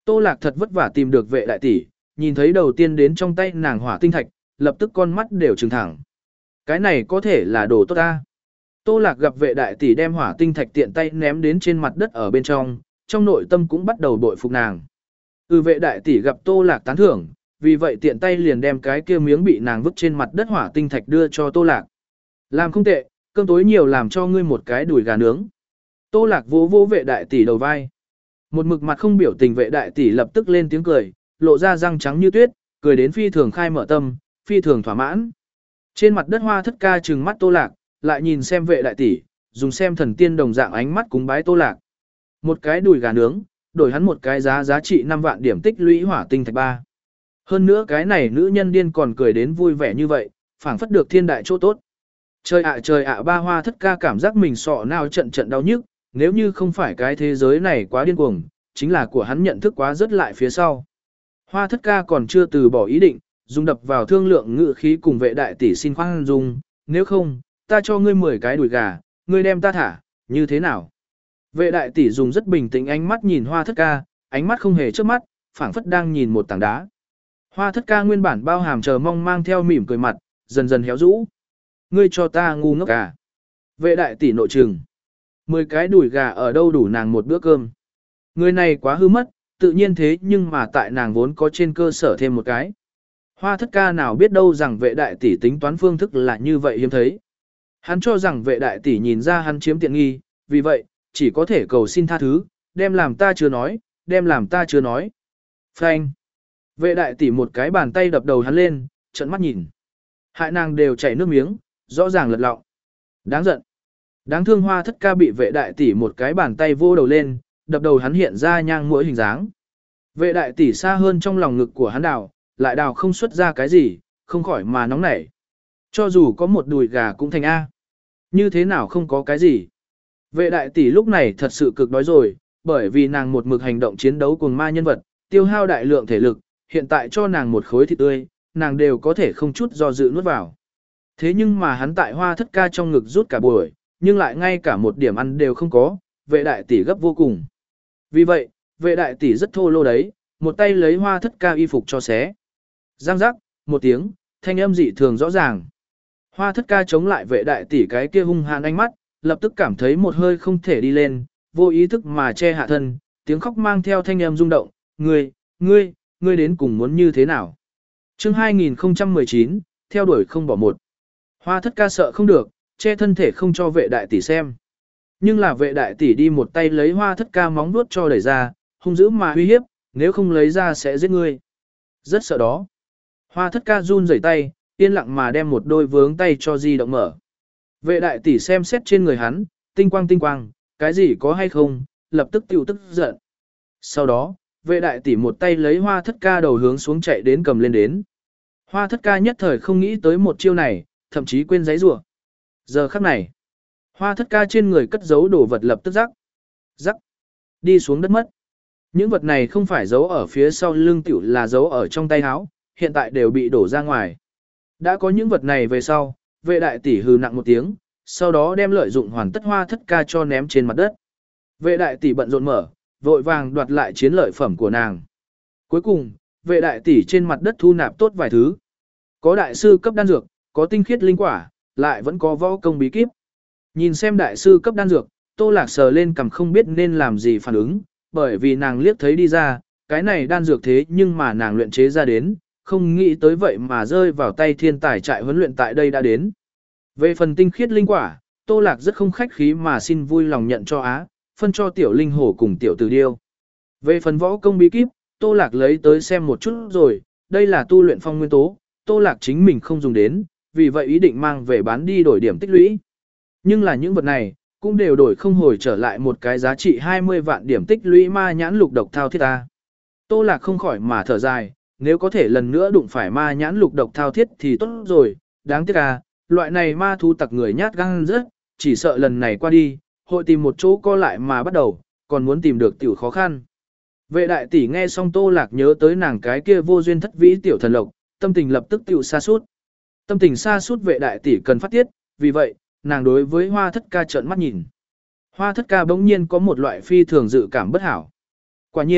Tô Lạc thật vất vả tìm được vệ đại tỷ, nhìn thấy đầu tiên đến trong tay nàng hỏa tinh thạch, lập tức con mắt đều trừng thẳng. Cái này có thể là đồ tốt ta. Tô Lạc gặp vệ đại tỷ đem hỏa tinh thạch tiện tay ném đến trên mặt đất ở bên trong, trong nội tâm cũng bắt đầu bội phục nàng. Ừ, vệ đại tỷ gặp Tô Lạc tán thưởng, vì vậy tiện tay liền đem cái kia miếng bị nàng vứt trên mặt đất hỏa tinh thạch đưa cho Tô Lạc. Làm không tệ, cơm tối nhiều làm cho ngươi một cái đùi gà nướng. Tô Lạc vỗ vỗ vệ đại tỷ đầu vai. Một mực mặt không biểu tình vệ đại tỷ lập tức lên tiếng cười, lộ ra răng trắng như tuyết, cười đến phi thường khai mở tâm, phi thường thỏa mãn. Trên mặt đất Hoa Thất Ca trừng mắt Tô Lạc, lại nhìn xem vệ đại tỷ, dùng xem thần tiên đồng dạng ánh mắt cúng bái Tô Lạc. Một cái đùi gà nướng, đổi hắn một cái giá giá trị năm vạn điểm tích lũy hỏa tinh thạch ba. Hơn nữa cái này nữ nhân điên còn cười đến vui vẻ như vậy, phảng phất được thiên đại chỗ tốt. Trời ạ trời ạ, ba Hoa Thất Ca cảm giác mình sọ nào trận trận đau nhức, nếu như không phải cái thế giới này quá điên cuồng, chính là của hắn nhận thức quá rất lại phía sau. Hoa Thất Ca còn chưa từ bỏ ý định, dùng đập vào thương lượng ngự khí cùng vệ đại tỷ xin khoan dung, nếu không, ta cho ngươi mười cái đùi gà, ngươi đem ta thả, như thế nào? Vệ đại tỷ dùng rất bình tĩnh ánh mắt nhìn Hoa Thất Ca, ánh mắt không hề trước mắt, phảng phất đang nhìn một tảng đá. Hoa Thất Ca nguyên bản bao hàm chờ mong mang theo mỉm cười mặt, dần dần héo rũ. Ngươi cho ta ngu ngốc à? Vệ đại tỷ nội trừng. Mười cái đùi gà ở đâu đủ nàng một bữa cơm. Người này quá hư mất, tự nhiên thế nhưng mà tại nàng vốn có trên cơ sở thêm một cái. Hoa Thất Ca nào biết đâu rằng vệ đại tỷ tính toán phương thức là như vậy hiếm thấy. Hắn cho rằng vệ đại tỷ nhìn ra hắn chiếm tiện nghi, vì vậy, chỉ có thể cầu xin tha thứ, đem làm ta chưa nói, đem làm ta chưa nói. Phanh. Vệ đại tỷ một cái bàn tay đập đầu hắn lên, trợn mắt nhìn. Hại nàng đều chảy nước miếng, rõ ràng lật lọng. Đáng giận. Đáng thương Hoa Thất Ca bị vệ đại tỷ một cái bàn tay vô đầu lên, đập đầu hắn hiện ra nhang mũi hình dáng. Vệ đại tỷ xa hơn trong lòng ngực của hắn đào, lại đào không xuất ra cái gì, không khỏi mà nóng nảy. Cho dù có một đùi gà cũng thành A. Như thế nào không có cái gì. Vệ đại tỷ lúc này thật sự cực đói rồi, bởi vì nàng một mực hành động chiến đấu cùng ma nhân vật, tiêu hao đại lượng thể lực, hiện tại cho nàng một khối thịt tươi, nàng đều có thể không chút do dự nuốt vào. Thế nhưng mà hắn tại Hoa Thất Ca trong ngực rút cả buổi, nhưng lại ngay cả một điểm ăn đều không có, vệ đại tỷ gấp vô cùng. Vì vậy, vệ đại tỷ rất thô lô đấy, một tay lấy Hoa Thất Ca y phục cho xé. Giang giác, một tiếng, thanh âm dị thường rõ ràng. Hoa Thất Ca chống lại vệ đại tỷ cái kia hung hãn ánh mắt, lập tức cảm thấy một hơi không thể đi lên, vô ý thức mà che hạ thân, tiếng khóc mang theo thanh âm rung động, ngươi, ngươi, ngươi đến cùng muốn như thế nào? Chương hai nghìn không trăm mười chín, theo đuổi không bỏ một. Hoa Thất Ca sợ không được, che thân thể không cho vệ đại tỷ xem. Nhưng là vệ đại tỷ đi một tay lấy Hoa Thất Ca móng vuốt cho đẩy ra, hung dữ mà uy hiếp, nếu không lấy ra sẽ giết ngươi. Rất sợ đó. Hoa Thất Ca run rẩy tay, yên lặng mà đem một đôi vướng tay cho di động mở. Vệ đại tỷ xem xét trên người hắn, tinh quang tinh quang, cái gì có hay không, lập tức tiêu tức giận. Sau đó, vệ đại tỷ một tay lấy Hoa Thất Ca đầu hướng xuống chạy đến cầm lên đến. Hoa Thất Ca nhất thời không nghĩ tới một chiêu này, thậm chí quên giấy rủa. Giờ khắc này, Hoa Thất Ca trên người cất giấu đồ vật lập tức rắc. Rắc. Đi xuống đất mất. Những vật này không phải giấu ở phía sau lưng tiểu là giấu ở trong tay áo, hiện tại đều bị đổ ra ngoài. Đã có những vật này về sau, vệ đại tỷ hừ nặng một tiếng, sau đó đem lợi dụng hoàn tất Hoa Thất Ca cho ném trên mặt đất. Vệ đại tỷ bận rộn mở, vội vàng đoạt lại chiến lợi phẩm của nàng. Cuối cùng, vệ đại tỷ trên mặt đất thu nạp tốt vài thứ. Có đại sư cấp đan dược, có tinh khiết linh quả, lại vẫn có võ công bí kíp. Nhìn xem đại sư cấp đan dược, Tô Lạc sờ lên cằm không biết nên làm gì phản ứng, bởi vì nàng liếc thấy đi ra, cái này đan dược thế nhưng mà nàng luyện chế ra đến, không nghĩ tới vậy mà rơi vào tay thiên tài trại huấn luyện tại đây đã đến. Về phần tinh khiết linh quả, Tô Lạc rất không khách khí mà xin vui lòng nhận cho á, phân cho tiểu linh hổ cùng tiểu tử điêu. Về phần võ công bí kíp, Tô Lạc lấy tới xem một chút rồi, đây là tu luyện phong nguyên tố, Tô Lạc chính mình không dùng đến, vì vậy ý định mang về bán đi đổi điểm tích lũy. Nhưng là những vật này, cũng đều đổi không hồi trở lại một cái giá trị hai mươi vạn điểm tích lũy ma nhãn lục độc thao thiết ta. Tô Lạc không khỏi mà thở dài, nếu có thể lần nữa đụng phải ma nhãn lục độc thao thiết thì tốt rồi, đáng tiếc à, loại này ma thú tặc người nhát gan rất, chỉ sợ lần này qua đi, hội tìm một chỗ co lại mà bắt đầu, còn muốn tìm được tiểu khó khăn. Vệ đại tỷ nghe xong Tô Lạc nhớ tới nàng cái kia vô duyên thất vĩ tiểu thần lộc, tâm tình lập tức tiểu sa sút. Tâm tình sa sút vệ đại tỷ cần phát tiết, vì vậy, nàng đối với Hoa Thất Ca trợn mắt nhìn. Hoa Thất Ca bỗng nhiên có một loại phi thường dự cảm bất hảo. Quả nhiên,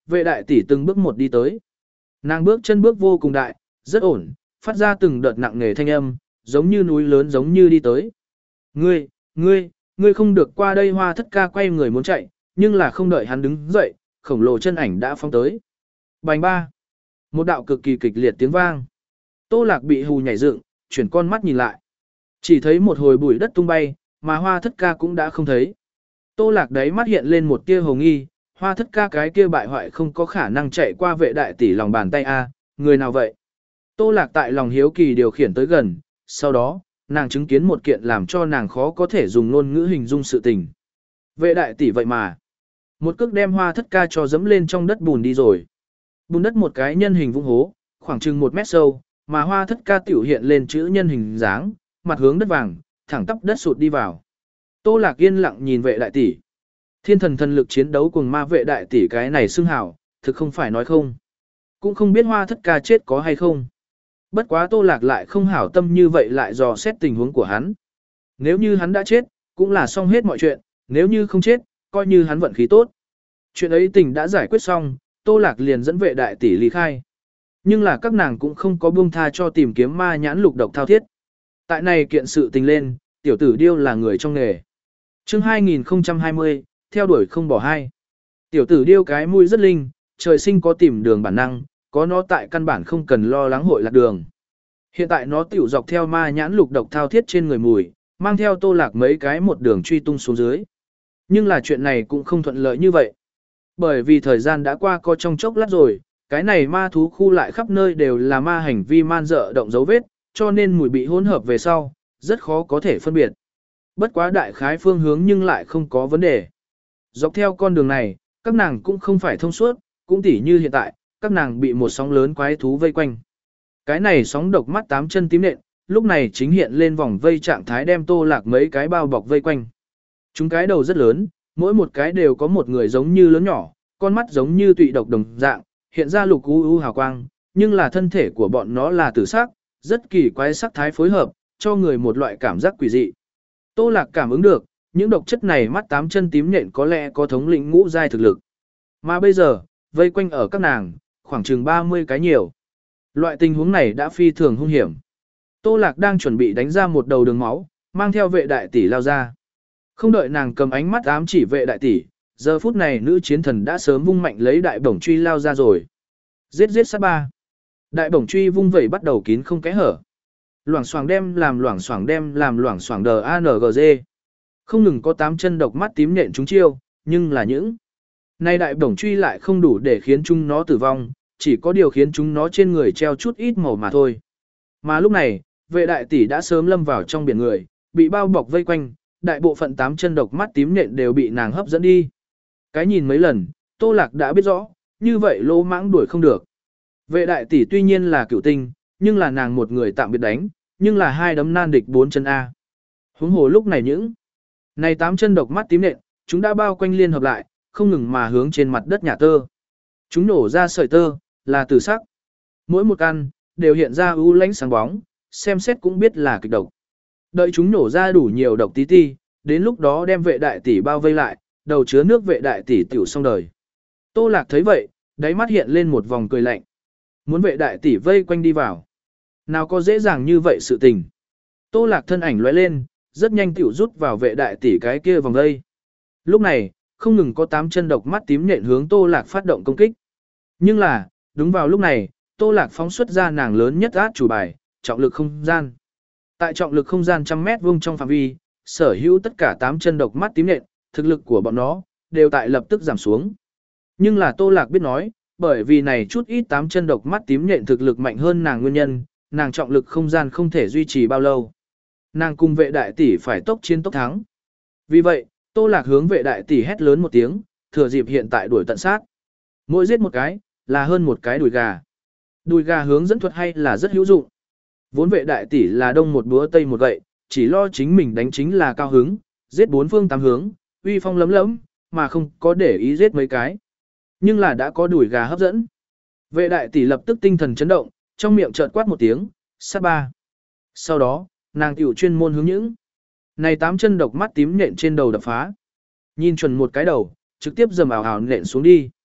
vệ đại tỷ từng bước một đi tới. Nàng bước chân bước vô cùng đại, rất ổn, phát ra từng đợt nặng nề thanh âm, giống như núi lớn giống như đi tới. Ngươi, ngươi, ngươi không được qua đây. Hoa Thất Ca quay người muốn chạy, nhưng là không đợi hắn đứng dậy, khổng lồ chân ảnh đã phóng tới. Bành ba. Một đạo cực kỳ kịch liệt tiếng vang. Tô Lạc bị hù nhảy dựng, chuyển con mắt nhìn lại. Chỉ thấy một hồi bụi đất tung bay, mà Hoa Thất Ca cũng đã không thấy. Tô Lạc đấy mắt hiện lên một tia hồ nghi, Hoa Thất Ca cái kia bại hoại không có khả năng chạy qua vệ đại tỷ lòng bàn tay a, người nào vậy? Tô Lạc tại lòng hiếu kỳ điều khiển tới gần, sau đó, nàng chứng kiến một kiện làm cho nàng khó có thể dùng ngôn ngữ hình dung sự tình. Vệ đại tỷ vậy mà, một cước đem Hoa Thất Ca cho dẫm lên trong đất bùn đi rồi. Bùn đất một cái nhân hình vung hố, khoảng chừng một mét sâu, mà Hoa Thất Ca tiểu hiện lên chữ nhân hình dáng, mặt hướng đất vàng, thẳng tắp đất sụt đi vào. Tô Lạc yên lặng nhìn vệ đại tỷ. Thiên thần thần lực chiến đấu cùng ma vệ đại tỷ cái này xưng hảo, thực không phải nói không. Cũng không biết Hoa Thất Ca chết có hay không. Bất quá Tô Lạc lại không hảo tâm như vậy lại dò xét tình huống của hắn. Nếu như hắn đã chết, cũng là xong hết mọi chuyện, nếu như không chết, coi như hắn vận khí tốt. Chuyện ấy tình đã giải quyết xong, Tô Lạc liền dẫn vệ đại tỷ ly khai. Nhưng là các nàng cũng không có buông tha cho tìm kiếm ma nhãn lục độc thao thiết. Tại này kiện sự tình lên, tiểu tử điêu là người trong nghề. Chương hai nghìn không trăm hai mươi, theo đuổi không bỏ hai. Tiểu tử điêu cái mũi rất linh, trời sinh có tìm đường bản năng, có nó tại căn bản không cần lo lắng hội lạc đường. Hiện tại nó tiểu dọc theo ma nhãn lục độc thao thiết trên người mùi, mang theo Tô Lạc mấy cái một đường truy tung xuống dưới. Nhưng là chuyện này cũng không thuận lợi như vậy. Bởi vì thời gian đã qua có trong chốc lát rồi, cái này ma thú khu lại khắp nơi đều là ma hành vi man dợ động dấu vết, cho nên mùi bị hỗn hợp về sau, rất khó có thể phân biệt. Bất quá đại khái phương hướng nhưng lại không có vấn đề. Dọc theo con đường này, các nàng cũng không phải thông suốt, cũng tỉ như hiện tại, các nàng bị một sóng lớn quái thú vây quanh. Cái này sóng độc mắt tám chân tím nện, lúc này chính hiện lên vòng vây trạng thái đem Tô Lạc mấy cái bao bọc vây quanh. Chúng cái đầu rất lớn, mỗi một cái đều có một người giống như lớn nhỏ, con mắt giống như tụy độc đồng dạng, hiện ra lục u u hào quang, nhưng là thân thể của bọn nó là tử sắc, rất kỳ quái sắc thái phối hợp, cho người một loại cảm giác quỷ dị. Tô Lạc cảm ứng được, những độc chất này mắt tám chân tím nhện có lẽ có thống lĩnh ngũ giai thực lực. Mà bây giờ, vây quanh ở các nàng, khoảng chừng ba mươi cái nhiều. Loại tình huống này đã phi thường hung hiểm. Tô Lạc đang chuẩn bị đánh ra một đầu đường máu, mang theo vệ đại tỷ lao ra. Không đợi nàng cầm ánh mắt ám chỉ vệ đại tỷ, giờ phút này nữ chiến thần đã sớm vung mạnh lấy đại bổng truy lao ra rồi. Giết giết sát ba. Đại bổng truy vung vẩy bắt đầu kín không kẽ hở. Loảng xoảng đem làm loảng xoảng đem làm loảng xoảng đờ a en giê. Không ngừng có tám chân độc mắt tím nện chúng chiêu, nhưng là những nay đại bổng truy lại không đủ để khiến chúng nó tử vong, chỉ có điều khiến chúng nó trên người treo chút ít màu mà thôi. Mà lúc này, vệ đại tỷ đã sớm lâm vào trong biển người, bị bao bọc vây quanh, đại bộ phận tám chân độc mắt tím nện đều bị nàng hấp dẫn đi. Cái nhìn mấy lần, Tô Lạc đã biết rõ, như vậy lỗ mãng đuổi không được. Vệ đại tỷ tuy nhiên là cửu tinh, nhưng là nàng một người tạm biệt đánh, nhưng là hai đấm nan địch bốn chân A. Huống hồ lúc này những này tám chân độc mắt tím nện, chúng đã bao quanh liên hợp lại, không ngừng mà hướng trên mặt đất nhà tơ. Chúng nổ ra sợi tơ, là tử sắc. Mỗi một căn, đều hiện ra ưu lãnh sáng bóng, xem xét cũng biết là kịch độc. Đợi chúng nổ ra đủ nhiều độc tí ti, đến lúc đó đem vệ đại tỷ bao vây lại, đầu chứa nước vệ đại tỷ tiểu xong đời. Tô Lạc thấy vậy, đáy mắt hiện lên một vòng cười lạnh. Muốn vệ đại tỷ vây quanh đi vào. Nào có dễ dàng như vậy sự tình. Tô Lạc thân ảnh lóe lên, rất nhanh tiểu rút vào vệ đại tỷ cái kia vòng dây. Lúc này, không ngừng có tám chân độc mắt tím nhện hướng Tô Lạc phát động công kích. Nhưng là, đúng vào lúc này, Tô Lạc phóng xuất ra nàng lớn nhất át chủ bài, trọng lực không gian. Tại trọng lực không gian trăm mét vuông trong phạm vi, sở hữu tất cả tám chân độc mắt tím nhện, thực lực của bọn nó, đều tại lập tức giảm xuống. Nhưng là Tô Lạc biết nói, bởi vì này chút ít tám chân độc mắt tím nhện thực lực mạnh hơn nàng nguyên nhân, nàng trọng lực không gian không thể duy trì bao lâu. Nàng cùng vệ đại tỷ phải tốc chiến tốc thắng. Vì vậy, Tô Lạc hướng vệ đại tỷ hét lớn một tiếng, thừa dịp hiện tại đuổi tận sát. Mỗi giết một cái, là hơn một cái đùi gà. Đùi gà hướng dẫn thuật hay là rất hữu dụng. Vốn vệ đại tỷ là đông một búa tây một gậy, chỉ lo chính mình đánh chính là cao hứng, giết bốn phương tám hướng, uy phong lấm lấm, mà không có để ý giết mấy cái. Nhưng là đã có đùi gà hấp dẫn. Vệ đại tỷ lập tức tinh thần chấn động, trong miệng chợt quát một tiếng, sát ba. Sau đó, nàng tiểu chuyên môn hướng những này tám chân độc mắt tím nhện trên đầu đập phá. Nhìn chuẩn một cái đầu, trực tiếp dầm ảo ảo nện xuống đi.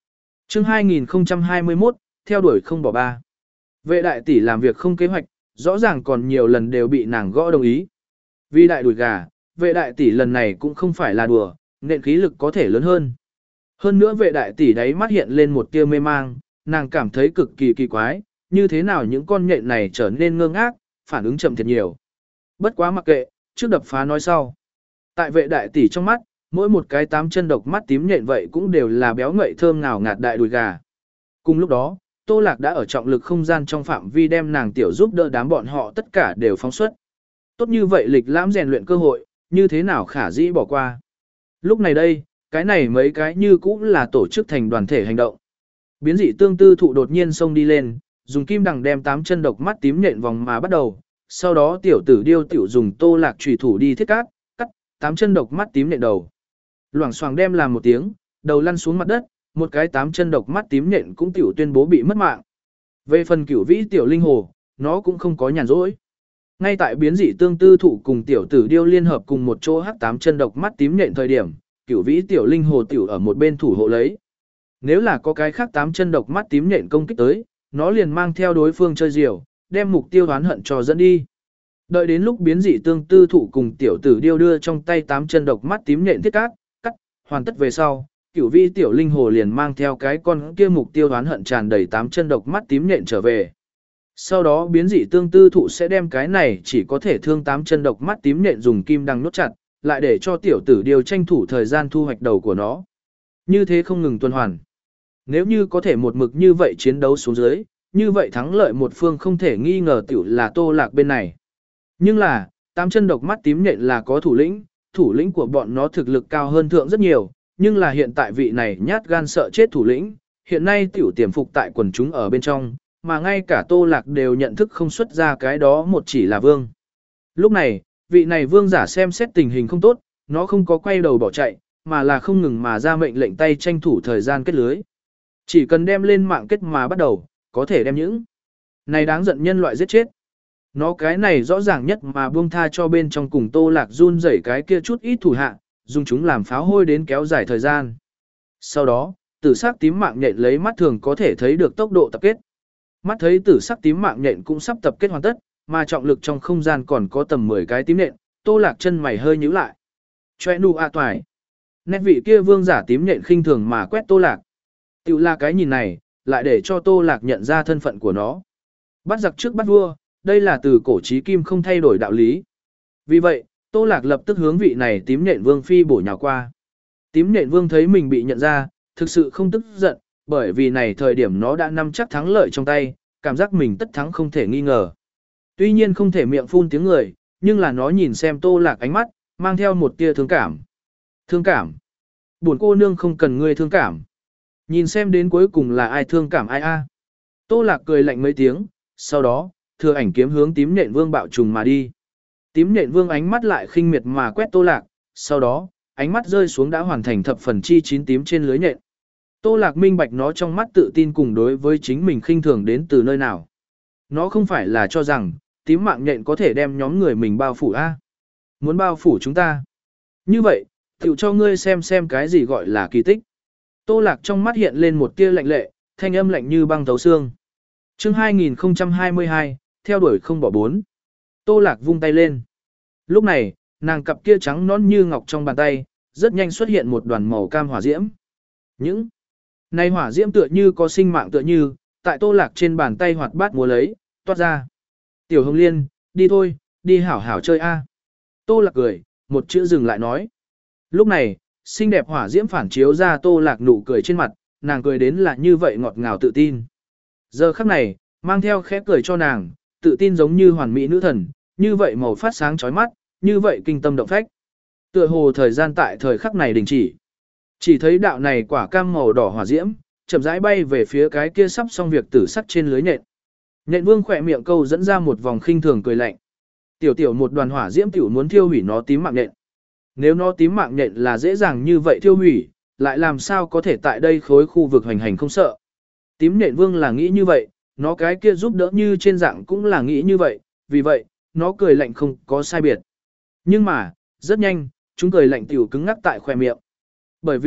Chương hai nghìn không trăm hai mươi mốt, theo đuổi không bỏ ba. Vệ đại tỷ làm việc không kế hoạch, rõ ràng còn nhiều lần đều bị nàng gõ đồng ý. Vì đại đuổi gà, vệ đại tỷ lần này cũng không phải là đùa, nện khí lực có thể lớn hơn. Hơn nữa vệ đại tỷ đáy mắt hiện lên một tia mê mang, nàng cảm thấy cực kỳ kỳ quái, như thế nào những con nhện này trở nên ngơ ngác, phản ứng chậm thiệt nhiều. Bất quá mặc kệ, trước đập phá nói sau. Tại vệ đại tỷ trong mắt, mỗi một cái tám chân độc mắt tím nhện vậy cũng đều là béo ngậy thơm ngào ngạt đại đùi gà. Cùng lúc đó, Tô Lạc đã ở trọng lực không gian trong phạm vi đem nàng tiểu giúp đỡ đám bọn họ tất cả đều phóng xuất. Tốt như vậy lịch lãm rèn luyện cơ hội, như thế nào khả dĩ bỏ qua. Lúc này đây, cái này mấy cái như cũng là tổ chức thành đoàn thể hành động. Biến dị tương tư thụ đột nhiên xông đi lên, dùng kim đằng đem tám chân độc mắt tím nhện vòng mà bắt đầu. Sau đó tiểu tử điêu tiểu dùng Tô Lạc chủy thủ đi thiết cát, cắt tám chân độc mắt tím nhện đầu. Loảng xoảng đem làm một tiếng, đầu lăn xuống mặt đất, một cái tám chân độc mắt tím nhện cũng tiểu tuyên bố bị mất mạng. Về phần cửu vĩ tiểu linh hồ, nó cũng không có nhàn rỗi. Ngay tại biến dị tương tư thụ cùng tiểu tử điêu liên hợp cùng một chỗ hắc tám chân độc mắt tím nhện thời điểm, cửu vĩ tiểu linh hồ tiểu ở một bên thủ hộ lấy. Nếu là có cái khác tám chân độc mắt tím nhện công kích tới, nó liền mang theo đối phương chơi diều, đem mục tiêu oán hận cho dẫn đi. Đợi đến lúc biến dị tương tư thụ cùng tiểu tử điêu đưa trong tay tám chân độc mắt tím nhện thiết cát, cắt, hoàn tất về sau, cửu vĩ tiểu linh hồ liền mang theo cái con kia mục tiêu oán hận tràn đầy tám chân độc mắt tím nhện trở về. Sau đó biến dị tương tư thụ sẽ đem cái này chỉ có thể thương tám chân độc mắt tím nhện dùng kim đăng nốt chặt, lại để cho tiểu tử điêu tranh thủ thời gian thu hoạch đầu của nó. Như thế không ngừng tuần hoàn. Nếu như có thể một mực như vậy chiến đấu xuống dưới, như vậy thắng lợi một phương không thể nghi ngờ tiểu là Tô Lạc bên này. Nhưng là, tám chân độc mắt tím nhện là có thủ lĩnh, thủ lĩnh của bọn nó thực lực cao hơn thượng rất nhiều, nhưng là hiện tại vị này nhát gan sợ chết thủ lĩnh, hiện nay tiểu tiềm phục tại quần chúng ở bên trong, mà ngay cả Tô Lạc đều nhận thức không xuất ra cái đó một chỉ là vương. Lúc này, vị này vương giả xem xét tình hình không tốt, nó không có quay đầu bỏ chạy, mà là không ngừng mà ra mệnh lệnh tay tranh thủ thời gian kết lưới. Chỉ cần đem lên mạng kết mà bắt đầu, có thể đem những này đáng giận nhân loại giết chết. Nó cái này rõ ràng nhất mà buông tha cho bên trong cùng Tô Lạc run rẩy cái kia chút ít thủ hạ, dùng chúng làm pháo hôi đến kéo dài thời gian. Sau đó, tử sắc tím mạng nhện lấy mắt thường có thể thấy được tốc độ tập kết. Mắt thấy tử sắc tím mạng nhện cũng sắp tập kết hoàn tất, mà trọng lực trong không gian còn có tầm mười cái tím nhện, Tô Lạc chân mày hơi nhíu lại. Choe nu a toài. Nét vị kia vương giả tím nhện khinh thường mà quét Tô Lạc. Tiểu là cái nhìn này, lại để cho Tô Lạc nhận ra thân phận của nó. Bắt giặc trước bắt vua, đây là từ cổ chí kim không thay đổi đạo lý. Vì vậy, Tô Lạc lập tức hướng vị này tím nhện vương phi bổ nhào qua. Tím nhện vương thấy mình bị nhận ra, thực sự không tức giận, bởi vì này thời điểm nó đã nắm chắc thắng lợi trong tay, cảm giác mình tất thắng không thể nghi ngờ. Tuy nhiên không thể miệng phun tiếng người, nhưng là nó nhìn xem Tô Lạc ánh mắt, mang theo một tia thương cảm. Thương cảm? Buồn cô nương không cần ngươi thương cảm. Nhìn xem đến cuối cùng là ai thương cảm ai a. Tô Lạc cười lạnh mấy tiếng, sau đó, thừa ảnh kiếm hướng tím nhện vương bạo trùng mà đi. Tím nhện vương ánh mắt lại khinh miệt mà quét Tô Lạc, sau đó, ánh mắt rơi xuống đã hoàn thành thập phần chi chín tím trên lưới nhện. Tô Lạc minh bạch nó trong mắt tự tin cùng đối với chính mình khinh thường đến từ nơi nào. Nó không phải là cho rằng, tím mạng nhện có thể đem nhóm người mình bao phủ a. Muốn bao phủ chúng ta. Như vậy, tiểu cho ngươi xem xem cái gì gọi là kỳ tích. Tô Lạc trong mắt hiện lên một tia lạnh lệ, thanh âm lạnh như băng thấu xương. Chương hai nghìn không trăm hai mươi hai, theo đuổi không bỏ bốn. Tô Lạc vung tay lên. Lúc này, nàng cặp kia trắng nõn như ngọc trong bàn tay, rất nhanh xuất hiện một đoàn màu cam hỏa diễm. Những này hỏa diễm tựa như có sinh mạng tựa như, tại Tô Lạc trên bàn tay hoạt bát múa lấy, toát ra. Tiểu Hồng Liên, đi thôi, đi hảo hảo chơi a. Tô Lạc cười, một chữ dừng lại nói. Lúc này, xinh đẹp hỏa diễm phản chiếu ra Tô Lạc nụ cười trên mặt, nàng cười đến là như vậy ngọt ngào tự tin. Giờ khắc này, mang theo khẽ cười cho nàng, tự tin giống như hoàn mỹ nữ thần, như vậy màu phát sáng chói mắt, như vậy kinh tâm động phách. Tựa hồ thời gian tại thời khắc này đình chỉ. Chỉ thấy đạo này quả cam màu đỏ hỏa diễm, chậm rãi bay về phía cái kia sắp xong việc tử sắc trên lưới nhện. Nhện vương khỏe miệng câu dẫn ra một vòng khinh thường cười lạnh. Tiểu tiểu một đoàn hỏa diễm tiểu muốn thiêu hủy nó tím mạng nhện. Nếu nó tím mạng nhện là dễ dàng như vậy thiêu hủy, lại làm sao có thể tại đây khối khu vực hành hành không sợ. Tím nhện vương là nghĩ như vậy, nó cái kia giúp đỡ như trên dạng cũng là nghĩ như vậy, vì vậy, nó cười lạnh không có sai biệt. Nhưng mà, rất nhanh, chúng cười lạnh tiểu cứng ngắc tại khóe miệng. Bởi vì,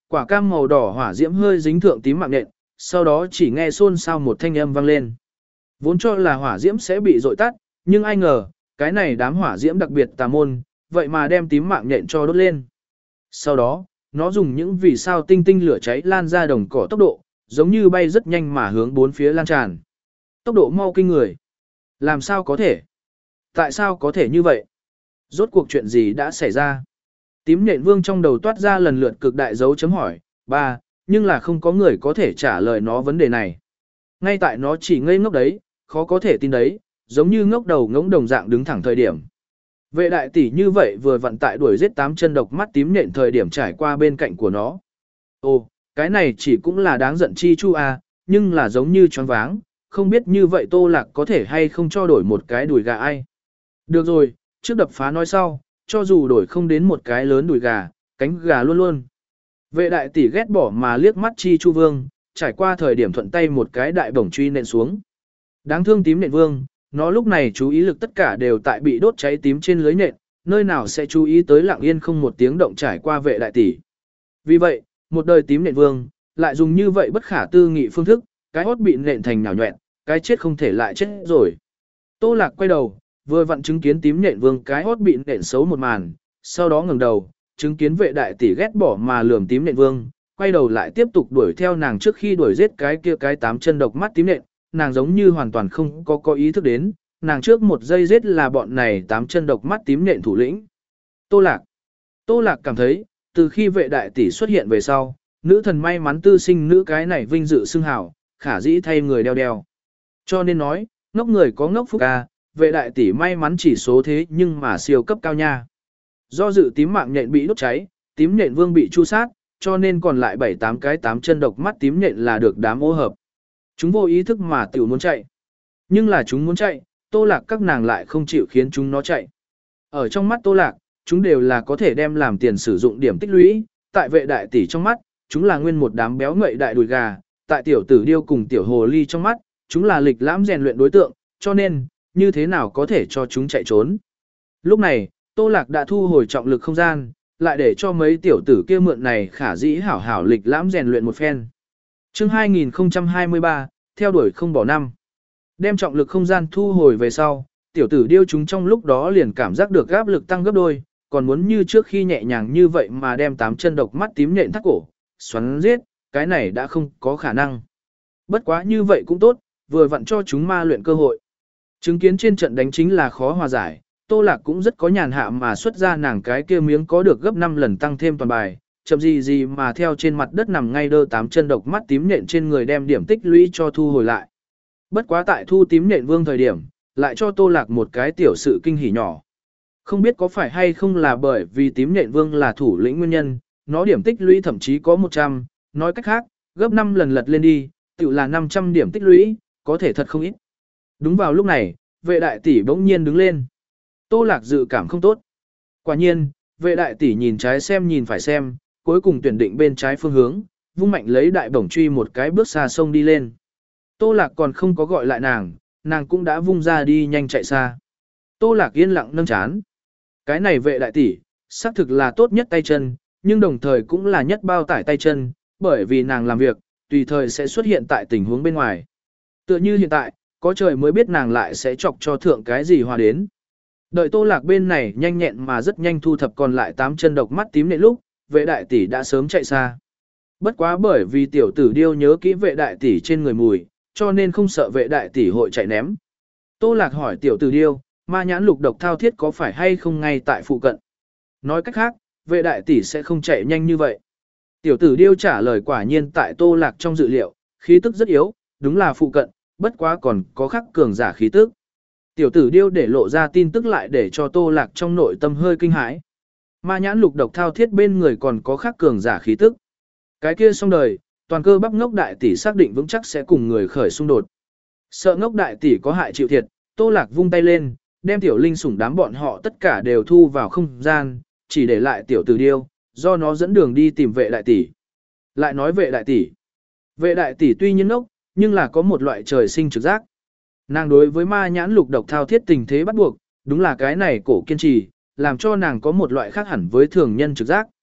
Quả cam màu đỏ hỏa diễm hơi dính thượng tím mạng nhện, sau đó chỉ nghe xôn xao một thanh âm vang lên. Vốn cho là hỏa diễm sẽ bị dội tắt, nhưng ai ngờ, cái này đám hỏa diễm đặc biệt tà môn, vậy mà đem tím mạng nhện cho đốt lên. Sau đó, nó dùng những vì sao tinh tinh lửa cháy lan ra đồng cỏ tốc độ, giống như bay rất nhanh mà hướng bốn phía lan tràn. Tốc độ mau kinh người. Làm sao có thể? Tại sao có thể như vậy? Rốt cuộc chuyện gì đã xảy ra? Tím nhện vương trong đầu toát ra lần lượt cực đại dấu chấm hỏi, ba, nhưng là không có người có thể trả lời nó vấn đề này. Ngay tại nó chỉ ngây ngốc đấy, khó có thể tin đấy, giống như ngốc đầu ngỗng đồng dạng đứng thẳng thời điểm. Vệ đại tỷ như vậy vừa vặn tại đuổi giết tám chân độc mắt tím nhện thời điểm trải qua bên cạnh của nó. Ồ, cái này chỉ cũng là đáng giận chi chu à, nhưng là giống như choáng váng, không biết như vậy Tô Lạc có thể hay không cho đổi một cái đùi gà ai. Được rồi, trước đập phá nói sau, cho dù đổi không đến một cái lớn đùi gà, cánh gà luôn luôn. Vệ đại tỷ ghét bỏ mà liếc mắt chi chu vương, trải qua thời điểm thuận tay một cái đại bổng truy nện xuống. Đáng thương tím nện vương, nó lúc này chú ý lực tất cả đều tại bị đốt cháy tím trên lưới nện, nơi nào sẽ chú ý tới lặng yên không một tiếng động trải qua vệ đại tỷ. Vì vậy, một đời tím nện vương, lại dùng như vậy bất khả tư nghị phương thức, cái hốt bị nện thành nhào nhoẹn, cái chết không thể lại chết rồi. Tô Lạc quay đầu, vừa vặn chứng kiến tím nện vương cái hốt bị nện xấu một màn, sau đó ngẩng đầu, chứng kiến vệ đại tỷ ghét bỏ mà lườm tím nện vương, quay đầu lại tiếp tục đuổi theo nàng trước khi đuổi giết cái kia cái tám chân độc mắt tím nện, nàng giống như hoàn toàn không có có ý thức đến, nàng trước một giây giết là bọn này tám chân độc mắt tím nện thủ lĩnh. Tô Lạc. Tô Lạc cảm thấy, từ khi vệ đại tỷ xuất hiện về sau, nữ thần may mắn tư sinh nữ cái này vinh dự xưng hào, khả dĩ thay người đeo đeo. Cho nên nói, ngốc người có ngốc phúc ca, vệ đại tỷ may mắn chỉ số thế nhưng mà siêu cấp cao nha. Do dự tím mạng nhện bị đốt cháy, tím nhện vương bị chu sát, cho nên còn lại bảy tám cái tám chân độc mắt tím nhện là được đám ô hợp. Chúng vô ý thức mà tiểu muốn chạy. Nhưng là chúng muốn chạy, Tô Lạc các nàng lại không chịu khiến chúng nó chạy. Ở trong mắt Tô Lạc, chúng đều là có thể đem làm tiền sử dụng điểm tích lũy, tại vệ đại tỷ trong mắt, chúng là nguyên một đám béo ngậy đại đùi gà, tại tiểu tử điêu cùng tiểu hồ ly trong mắt, chúng là lịch lãm rèn luyện đối tượng, cho nên, như thế nào có thể cho chúng chạy trốn. Lúc này, Tô Lạc đã thu hồi trọng lực không gian, lại để cho mấy tiểu tử kia mượn này khả dĩ hảo hảo lịch lãm rèn luyện một phen. Chương hai nghìn không trăm hai mươi ba, theo đuổi không bỏ năm. Đem trọng lực không gian thu hồi về sau, tiểu tử điêu chúng trong lúc đó liền cảm giác được áp lực tăng gấp đôi, còn muốn như trước khi nhẹ nhàng như vậy mà đem tám chân độc mắt tím nhện thắt cổ, xoắn giết, cái này đã không có khả năng. Bất quá như vậy cũng tốt, vừa vặn cho chúng ma luyện cơ hội. Chứng kiến trên trận đánh chính là khó hòa giải, Tô Lạc cũng rất có nhàn hạ mà xuất ra nàng cái kia miếng có được gấp năm lần tăng thêm toàn bài, chậm gì gì mà theo trên mặt đất nằm ngay đơ tám chân độc mắt tím nhện trên người đem điểm tích lũy cho thu hồi lại. Bất quá tại thu tím nhện vương thời điểm, lại cho Tô Lạc một cái tiểu sự kinh hỉ nhỏ. Không biết có phải hay không là bởi vì tím nhện vương là thủ lĩnh nguyên nhân, nó điểm tích lũy thậm chí có một trăm, nói cách khác, gấp năm lần lật lên đi, tự là năm trăm điểm tích lũy, có thể thật không ít. Đúng vào lúc này, vệ đại tỷ bỗng nhiên đứng lên. Tô Lạc dự cảm không tốt. Quả nhiên, vệ đại tỷ nhìn trái xem nhìn phải xem, cuối cùng tuyển định bên trái phương hướng, vung mạnh lấy đại bổng truy một cái bước xa sông đi lên. Tô Lạc còn không có gọi lại nàng, nàng cũng đã vung ra đi nhanh chạy xa. Tô Lạc yên lặng nâng chán. Cái này vệ đại tỷ, xác thực là tốt nhất tay chân, nhưng đồng thời cũng là nhất bao tải tay chân, bởi vì nàng làm việc, tùy thời sẽ xuất hiện tại tình huống bên ngoài. Tựa như hiện tại, có trời mới biết nàng lại sẽ chọc cho thượng cái gì hòa đến. Đợi Tô Lạc bên này nhanh nhẹn mà rất nhanh thu thập còn lại tám chân độc mắt tím nện lúc, vệ đại tỷ đã sớm chạy xa. Bất quá bởi vì tiểu tử điêu nhớ kỹ vệ đại tỷ trên người mùi, cho nên không sợ vệ đại tỷ hội chạy ném. Tô Lạc hỏi tiểu tử điêu, ma nhãn lục độc thao thiết có phải hay không ngay tại phụ cận. Nói cách khác, vệ đại tỷ sẽ không chạy nhanh như vậy. Tiểu tử điêu trả lời quả nhiên tại Tô Lạc trong dự liệu, khí tức rất yếu, đúng là phụ cận, bất quá còn có khắc cường giả khí tức. Tiểu tử điêu để lộ ra tin tức lại để cho Tô Lạc trong nội tâm hơi kinh hãi. Ma nhãn lục độc thao thiết bên người còn có khắc cường giả khí tức. Cái kia xong đời, toàn cơ bắp ngốc đại tỷ xác định vững chắc sẽ cùng người khởi xung đột. Sợ ngốc đại tỷ có hại chịu thiệt, Tô Lạc vung tay lên, đem tiểu linh sủng đám bọn họ tất cả đều thu vào không gian, chỉ để lại tiểu tử điêu, do nó dẫn đường đi tìm vệ đại tỷ. Lại nói vệ đại tỷ. Vệ đại tỷ tuy nhiên ngốc, nhưng là có một loại trời sinh trực giác. Nàng đối với ma nhãn lục độc thao thiết tình thế bắt buộc, đúng là cái này cổ kiên trì, làm cho nàng có một loại khác hẳn với thường nhân trực giác.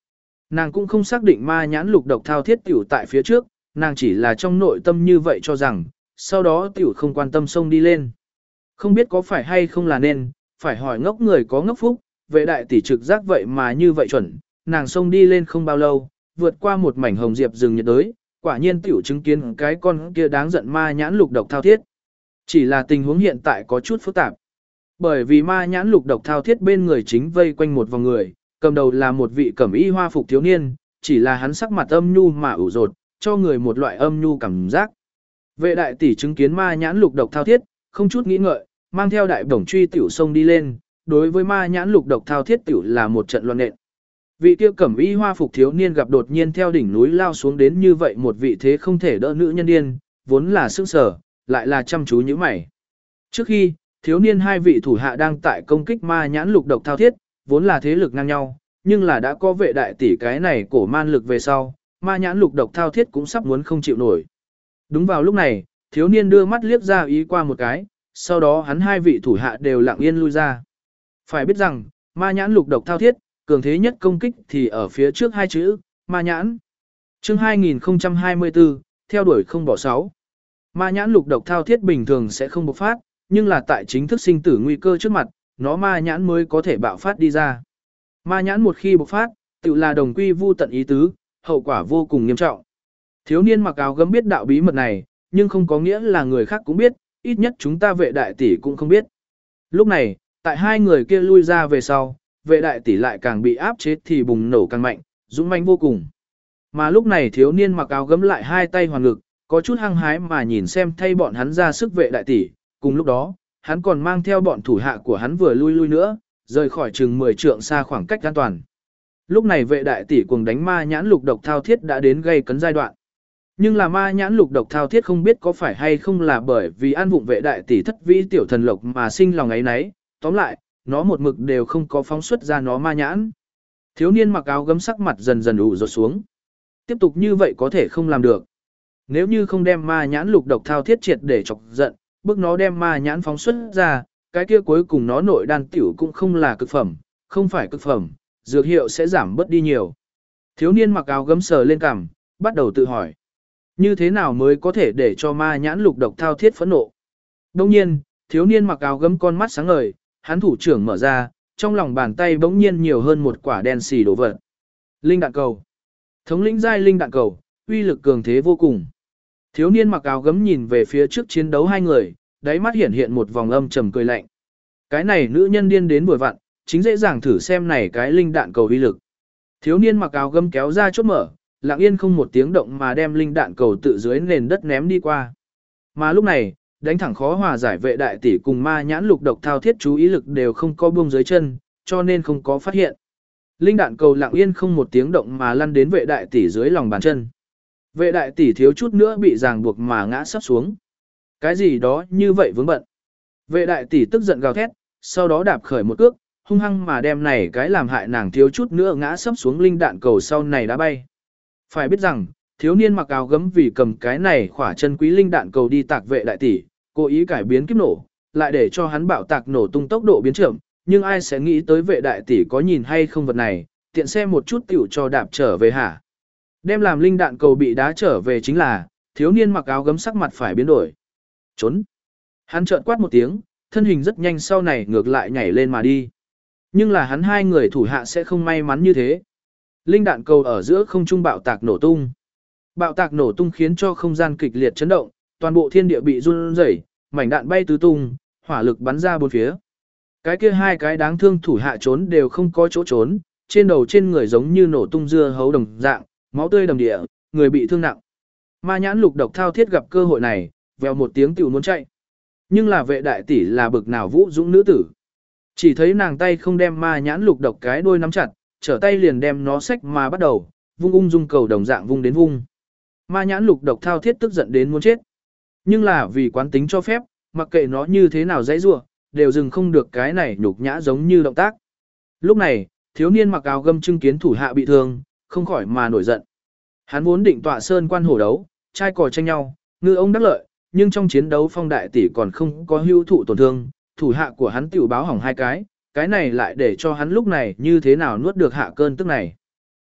Nàng cũng không xác định ma nhãn lục độc thao thiết tiểu tại phía trước, nàng chỉ là trong nội tâm như vậy cho rằng, sau đó tiểu không quan tâm xông đi lên. Không biết có phải hay không là nên, phải hỏi ngốc người có ngốc phúc, vệ đại tỷ trực giác vậy mà như vậy chuẩn, nàng xông đi lên không bao lâu, vượt qua một mảnh hồng diệp rừng nhiệt đới, quả nhiên tiểu chứng kiến cái con kia đáng giận ma nhãn lục độc thao thiết. Chỉ là tình huống hiện tại có chút phức tạp. Bởi vì ma nhãn lục độc thao thiết bên người chính vây quanh một vòng người, cầm đầu là một vị cẩm y hoa phục thiếu niên, chỉ là hắn sắc mặt âm nhu mà ủ rột, cho người một loại âm nhu cảm giác. Vệ đại tỷ chứng kiến ma nhãn lục độc thao thiết, không chút nghĩ ngợi, mang theo đại bổng truy tiểu sông đi lên, đối với ma nhãn lục độc thao thiết tiểu là một trận loạn nện. Vị kia cẩm y hoa phục thiếu niên gặp đột nhiên theo đỉnh núi lao xuống đến như vậy một vị thế không thể đỡ nữ nhân điên, vốn là sững sờ, lại là chăm chú như mày. Trước khi, thiếu niên hai vị thủ hạ đang tại công kích ma nhãn lục độc thao thiết, vốn là thế lực ngang nhau, nhưng là đã có vệ đại tỷ cái này cổ man lực về sau, ma nhãn lục độc thao thiết cũng sắp muốn không chịu nổi. Đúng vào lúc này, thiếu niên đưa mắt liếc ra ý qua một cái, sau đó hắn hai vị thủ hạ đều lặng yên lui ra. Phải biết rằng, ma nhãn lục độc thao thiết, cường thế nhất công kích thì ở phía trước hai chữ, ma nhãn. Chương hai nghìn không trăm hai mươi tư, theo đuổi không bỏ sáu. Ma nhãn lục độc thao thiết bình thường sẽ không bộc phát, nhưng là tại chính thức sinh tử nguy cơ trước mặt, nó ma nhãn mới có thể bạo phát đi ra. Ma nhãn một khi bộc phát, tự là đồng quy vu tận ý tứ, hậu quả vô cùng nghiêm trọng. Thiếu niên mặc áo gấm biết đạo bí mật này, nhưng không có nghĩa là người khác cũng biết, ít nhất chúng ta vệ đại tỷ cũng không biết. Lúc này, tại hai người kia lui ra về sau, vệ đại tỷ lại càng bị áp chế thì bùng nổ càng mạnh, dũng mãnh vô cùng. Mà lúc này thiếu niên mặc áo gấm lại hai tay hoàn ngực, có chút hăng hái mà nhìn xem thay bọn hắn ra sức vệ đại tỷ, cùng lúc đó, hắn còn mang theo bọn thủ hạ của hắn vừa lui lui nữa, rời khỏi chừng mười trượng xa khoảng cách an toàn. Lúc này vệ đại tỷ cuồng đánh ma nhãn lục độc thao thiết đã đến gây cấn giai đoạn. Nhưng là ma nhãn lục độc thao thiết không biết có phải hay không là bởi vì ăn vụng vệ đại tỷ thất vĩ tiểu thần lộc mà sinh lòng ấy nấy, tóm lại, nó một mực đều không có phóng xuất ra nó ma nhãn. Thiếu niên mặc áo gấm sắc mặt dần dần ủ rột xuống. Tiếp tục như vậy có thể không làm được. Nếu như không đem ma nhãn lục độc thao thiết triệt để chọc giận, bước nó đem ma nhãn phóng xuất ra, cái kia cuối cùng nó nội đan tiểu cũng không là cực phẩm, không phải cực phẩm, dược hiệu sẽ giảm bớt đi nhiều. Thiếu niên mặc áo gấm sờ lên cằm, bắt đầu tự hỏi. Như thế nào mới có thể để cho ma nhãn lục độc thao thiết phẫn nộ? Đông nhiên, thiếu niên mặc áo gấm con mắt sáng ngời, hắn thủ trưởng mở ra, trong lòng bàn tay bỗng nhiên nhiều hơn một quả đen xì đồ vật. Linh đạn cầu. Thống lĩnh giai linh đạn cầu, uy lực cường thế vô cùng. Thiếu niên mặc áo gấm nhìn về phía trước chiến đấu hai người, đáy mắt hiện hiện một vòng âm trầm cười lạnh. Cái này nữ nhân điên đến bùi vặn, chính dễ dàng thử xem này cái linh đạn cầu uy lực. Thiếu niên mặc áo gấm kéo ra chốt mở, lặng yên không một tiếng động mà đem linh đạn cầu tự dưới nền đất ném đi qua. Mà lúc này, đánh thẳng khó hòa giải vệ đại tỷ cùng ma nhãn lục độc thao thiết chú ý lực đều không có buông dưới chân, cho nên không có phát hiện. Linh đạn cầu lặng yên không một tiếng động mà lăn đến vệ đại tỷ dưới lòng bàn chân. Vệ đại tỷ thiếu chút nữa bị ràng buộc mà ngã sắp xuống. Cái gì đó như vậy vướng bận. Vệ đại tỷ tức giận gào thét, sau đó đạp khởi một cước, hung hăng mà đem này cái làm hại nàng thiếu chút nữa ngã sắp xuống linh đạn cầu sau này đã bay. Phải biết rằng, thiếu niên mặc áo gấm vì cầm cái này khỏa chân quý linh đạn cầu đi tạc vệ đại tỷ, cố ý cải biến kiếp nổ, lại để cho hắn bạo tạc nổ tung tốc độ biến chậm, nhưng ai sẽ nghĩ tới vệ đại tỷ có nhìn hay không vật này, tiện xem một chút tiểu cho đạp trở về hả. Đem làm linh đạn cầu bị đá trở về chính là, thiếu niên mặc áo gấm sắc mặt phải biến đổi. Trốn. Hắn chợt quát một tiếng, thân hình rất nhanh sau này ngược lại nhảy lên mà đi. Nhưng là hắn hai người thủ hạ sẽ không may mắn như thế. Linh đạn cầu ở giữa không trung bạo tạc nổ tung. Bạo tạc nổ tung khiến cho không gian kịch liệt chấn động, toàn bộ thiên địa bị run rẩy, mảnh đạn bay tứ tung, hỏa lực bắn ra bốn phía. Cái kia hai cái đáng thương thủ hạ trốn đều không có chỗ trốn, trên đầu trên người giống như nổ tung dưa hấu đồng dạng, máu tươi đầm địa, người bị thương nặng. Ma nhãn lục độc thao thiết gặp cơ hội này, vèo một tiếng tiểu muốn chạy. Nhưng là vệ đại tỷ là bực nào vũ dũng nữ tử. Chỉ thấy nàng tay không đem ma nhãn lục độc cái đuôi nắm chặt, trở tay liền đem nó xách mà bắt đầu, vung ung dung cầu đồng dạng vung đến vung. Ma nhãn lục độc thao thiết tức giận đến muốn chết. Nhưng là vì quán tính cho phép, mặc kệ nó như thế nào dãy rủa, đều dừng không được cái này nhục nhã giống như động tác. Lúc này, thiếu niên mặc áo gấm chứng kiến thủ hạ bị thương, không khỏi mà nổi giận. Hắn vốn định tọa sơn quan hổ đấu, trai cò tranh nhau, ngư ông đắc lợi, nhưng trong chiến đấu phong đại tỷ còn không có hữu thụ tổn thương, thủ hạ của hắn tiểu báo hỏng hai cái, cái này lại để cho hắn lúc này như thế nào nuốt được hạ cơn tức này.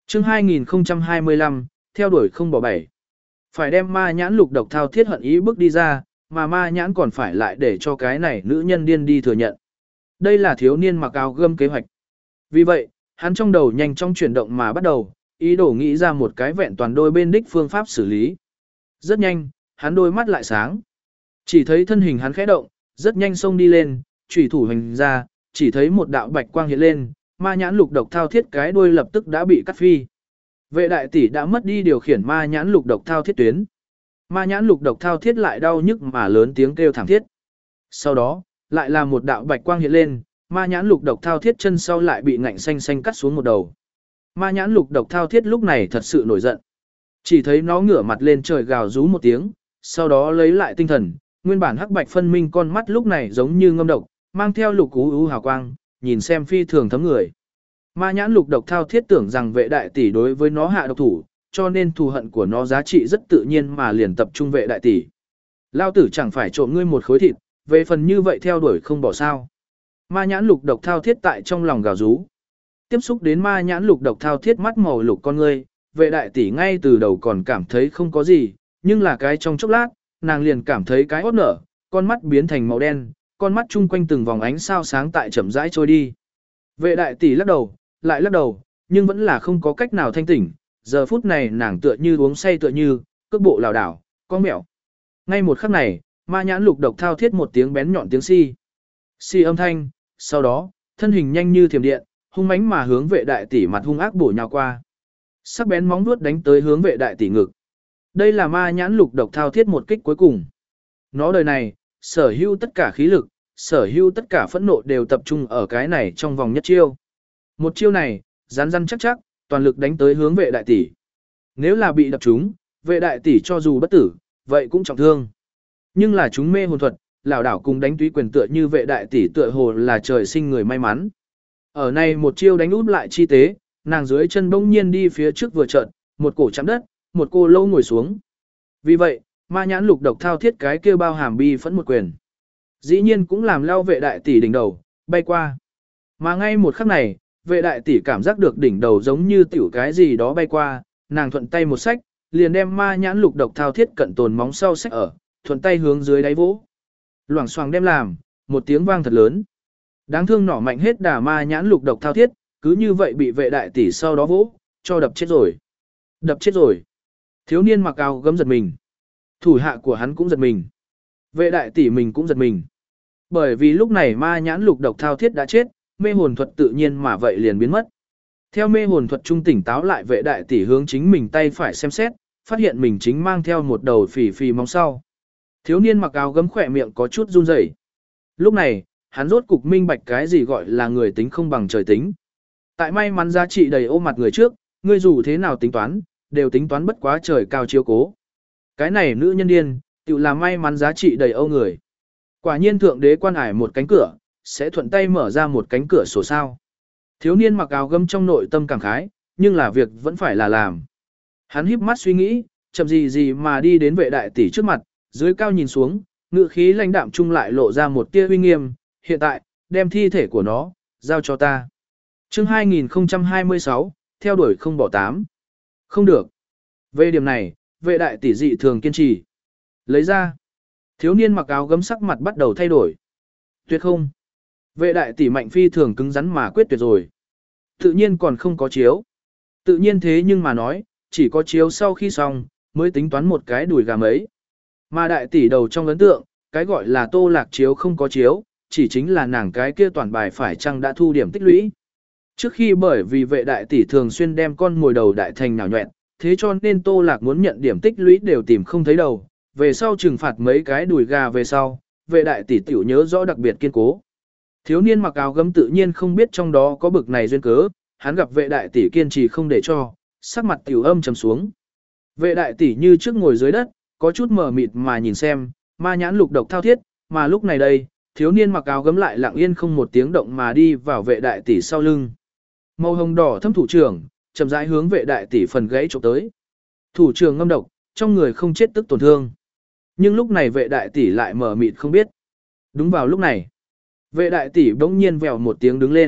Chương hai nghìn không trăm hai mươi lăm, theo đuổi không bỏ bảy. Phải đem ma nhãn lục độc thao thiết hận ý bước đi ra, mà ma nhãn còn phải lại để cho cái này nữ nhân điên đi thừa nhận. Đây là thiếu niên mặc áo gươm kế hoạch. Vì vậy, hắn trong đầu nhanh chóng chuyển động mà bắt đầu, ý đồ nghĩ ra một cái vẹn toàn đôi bên đích phương pháp xử lý. Rất nhanh, hắn đôi mắt lại sáng. Chỉ thấy thân hình hắn khẽ động, rất nhanh xông đi lên, chủy thủ hành ra, chỉ thấy một đạo bạch quang hiện lên, ma nhãn lục độc thao thiết cái đuôi lập tức đã bị cắt phi. Vệ đại tỷ đã mất đi điều khiển ma nhãn lục độc thao thiết tuyến. Ma nhãn lục độc thao thiết lại đau nhức mà lớn tiếng kêu thảm thiết. Sau đó, lại là một đạo bạch quang hiện lên, ma nhãn lục độc thao thiết chân sau lại bị ngạnh xanh xanh cắt xuống một đầu. Ma nhãn lục độc thao thiết lúc này thật sự nổi giận. Chỉ thấy nó ngửa mặt lên trời gào rú một tiếng, sau đó lấy lại tinh thần, nguyên bản hắc bạch phân minh con mắt lúc này giống như ngâm độc, mang theo lục ú ú hào quang, nhìn xem phi thường thấm người. Ma nhãn lục độc thao thiết tưởng rằng vệ đại tỷ đối với nó hạ độc thủ, cho nên thù hận của nó giá trị rất tự nhiên mà liền tập trung vệ đại tỷ. Lao tử chẳng phải trộm ngươi một khối thịt, về phần như vậy theo đuổi không bỏ sao. Ma nhãn lục độc thao thiết tại trong lòng gào rú. Tiếp xúc đến ma nhãn lục độc thao thiết mắt màu lục con ngươi, vệ đại tỷ ngay từ đầu còn cảm thấy không có gì, nhưng là cái trong chốc lát, nàng liền cảm thấy cái hót nở, con mắt biến thành màu đen, con mắt chung quanh từng vòng ánh sao sáng tại chậm rãi trôi đi. Vệ đại tỷ lắc đầu, lại lắc đầu, nhưng vẫn là không có cách nào thanh tỉnh, giờ phút này nàng tựa như uống say tựa như, cước bộ lảo đảo, có mẹo. Ngay một khắc này, ma nhãn lục độc thao thiết một tiếng bén nhọn tiếng si. Si âm thanh, sau đó, thân hình nhanh như thiểm điện, hung mãnh mà hướng vệ đại tỷ mặt hung ác bổ nhào qua. Sắc bén móng vuốt đánh tới hướng vệ đại tỷ ngực. Đây là ma nhãn lục độc thao thiết một kích cuối cùng. Nó đời này, sở hữu tất cả khí lực, sở hữu tất cả phẫn nộ đều tập trung ở cái này trong vòng nhất chiêu. Một chiêu này, rắn rắn chắc chắc, toàn lực đánh tới hướng vệ đại tỷ. Nếu là bị đập trúng, vệ đại tỷ cho dù bất tử, vậy cũng trọng thương. Nhưng là chúng mê hồn thuật, lảo đảo cùng đánh túy quyền tựa như vệ đại tỷ tựa hồ là trời sinh người may mắn. Ở này một chiêu đánh út lại chi tế, nàng dưới chân bỗng nhiên đi phía trước vừa chợt, một cổ chạm đất, một cô lâu ngồi xuống. Vì vậy, ma nhãn lục độc thao thiết cái kia bao hàm bi phẫn một quyền. Dĩ nhiên cũng làm lao vệ đại tỷ đỉnh đầu, bay qua. Mà ngay một khắc này, vệ đại tỷ cảm giác được đỉnh đầu giống như tiểu cái gì đó bay qua, nàng thuận tay một sách, liền đem ma nhãn lục độc thao thiết cận tồn móng sau sách ở, thuận tay hướng dưới đáy vỗ. Loảng xoảng đem làm, một tiếng vang thật lớn. Đáng thương nỏ mạnh hết đà ma nhãn lục độc thao thiết, cứ như vậy bị vệ đại tỷ sau đó vỗ, cho đập chết rồi. Đập chết rồi. Thiếu niên mặc áo gấm giật mình. Thủ hạ của hắn cũng giật mình. Vệ đại tỷ mình cũng giật mình. Bởi vì lúc này ma nhãn lục độc thao thiết đã chết, mê hồn thuật tự nhiên mà vậy liền biến mất. Theo mê hồn thuật trung tỉnh táo lại vệ đại tỷ hướng chính mình tay phải xem xét, phát hiện mình chính mang theo một đầu phì phì móng sau. Thiếu niên mặc áo gấm khỏe miệng có chút run rẩy. Lúc này, hắn rốt cục minh bạch cái gì gọi là người tính không bằng trời tính. Tại may mắn giá trị đầy ô mặt người trước, ngươi dù thế nào tính toán, đều tính toán bất quá trời cao chiếu cố. Cái này nữ nhân điên, tự là may mắn giá trị đầy âu người. Quả nhiên thượng đế quan ải một cánh cửa, sẽ thuận tay mở ra một cánh cửa sổ sao. Thiếu niên mặc áo gấm trong nội tâm cảm khái, nhưng là việc vẫn phải là làm. Hắn híp mắt suy nghĩ, chậm gì gì mà đi đến vệ đại tỷ trước mặt, dưới cao nhìn xuống, ngự khí lãnh đạm trung lại lộ ra một tia uy nghiêm, hiện tại, đem thi thể của nó, giao cho ta. Chương hai nghìn không trăm hai mươi sáu, theo đuổi không bỏ tám. Không được. Về điểm này, vệ đại tỷ dị thường kiên trì. Lấy ra. Thiếu niên mặc áo gấm sắc mặt bắt đầu thay đổi. Tuyệt không. Vệ đại tỷ mạnh phi thường cứng rắn mà quyết tuyệt rồi. Tự nhiên còn không có chiếu. Tự nhiên thế nhưng mà nói, chỉ có chiếu sau khi xong, mới tính toán một cái đùi gà mấy. Mà đại tỷ đầu trong ấn tượng, cái gọi là tô lạc chiếu không có chiếu, chỉ chính là nàng cái kia toàn bài phải chăng đã thu điểm tích lũy. Trước khi bởi vì vệ đại tỷ thường xuyên đem con mồi đầu đại thành nào nhuẹn, thế cho nên tô lạc muốn nhận điểm tích lũy đều tìm không thấy đầu, về sau trừng phạt mấy cái đùi gà về sau, vệ đại tỷ tiểu nhớ rõ đặc biệt kiên cố. Thiếu niên mặc áo gấm tự nhiên không biết trong đó có bực này duyên cớ, hắn gặp vệ đại tỷ kiên trì không để cho, sắc mặt tiểu âm trầm xuống. Vệ đại tỷ như trước ngồi dưới đất, có chút mờ mịt mà nhìn xem, ma nhãn lục độc thao thiết, mà lúc này đây, thiếu niên mặc áo gấm lại lặng yên không một tiếng động mà đi vào vệ đại tỷ sau lưng. Màu hồng đỏ thâm thủ trưởng, chậm rãi hướng vệ đại tỷ phần gãy chụp tới. Thủ trưởng ngâm độc, trong người không chết tức tổn thương. Nhưng lúc này vệ đại tỷ lại mờ mịt không biết. Đúng vào lúc này, vệ đại tỷ bỗng nhiên vèo một tiếng đứng lên,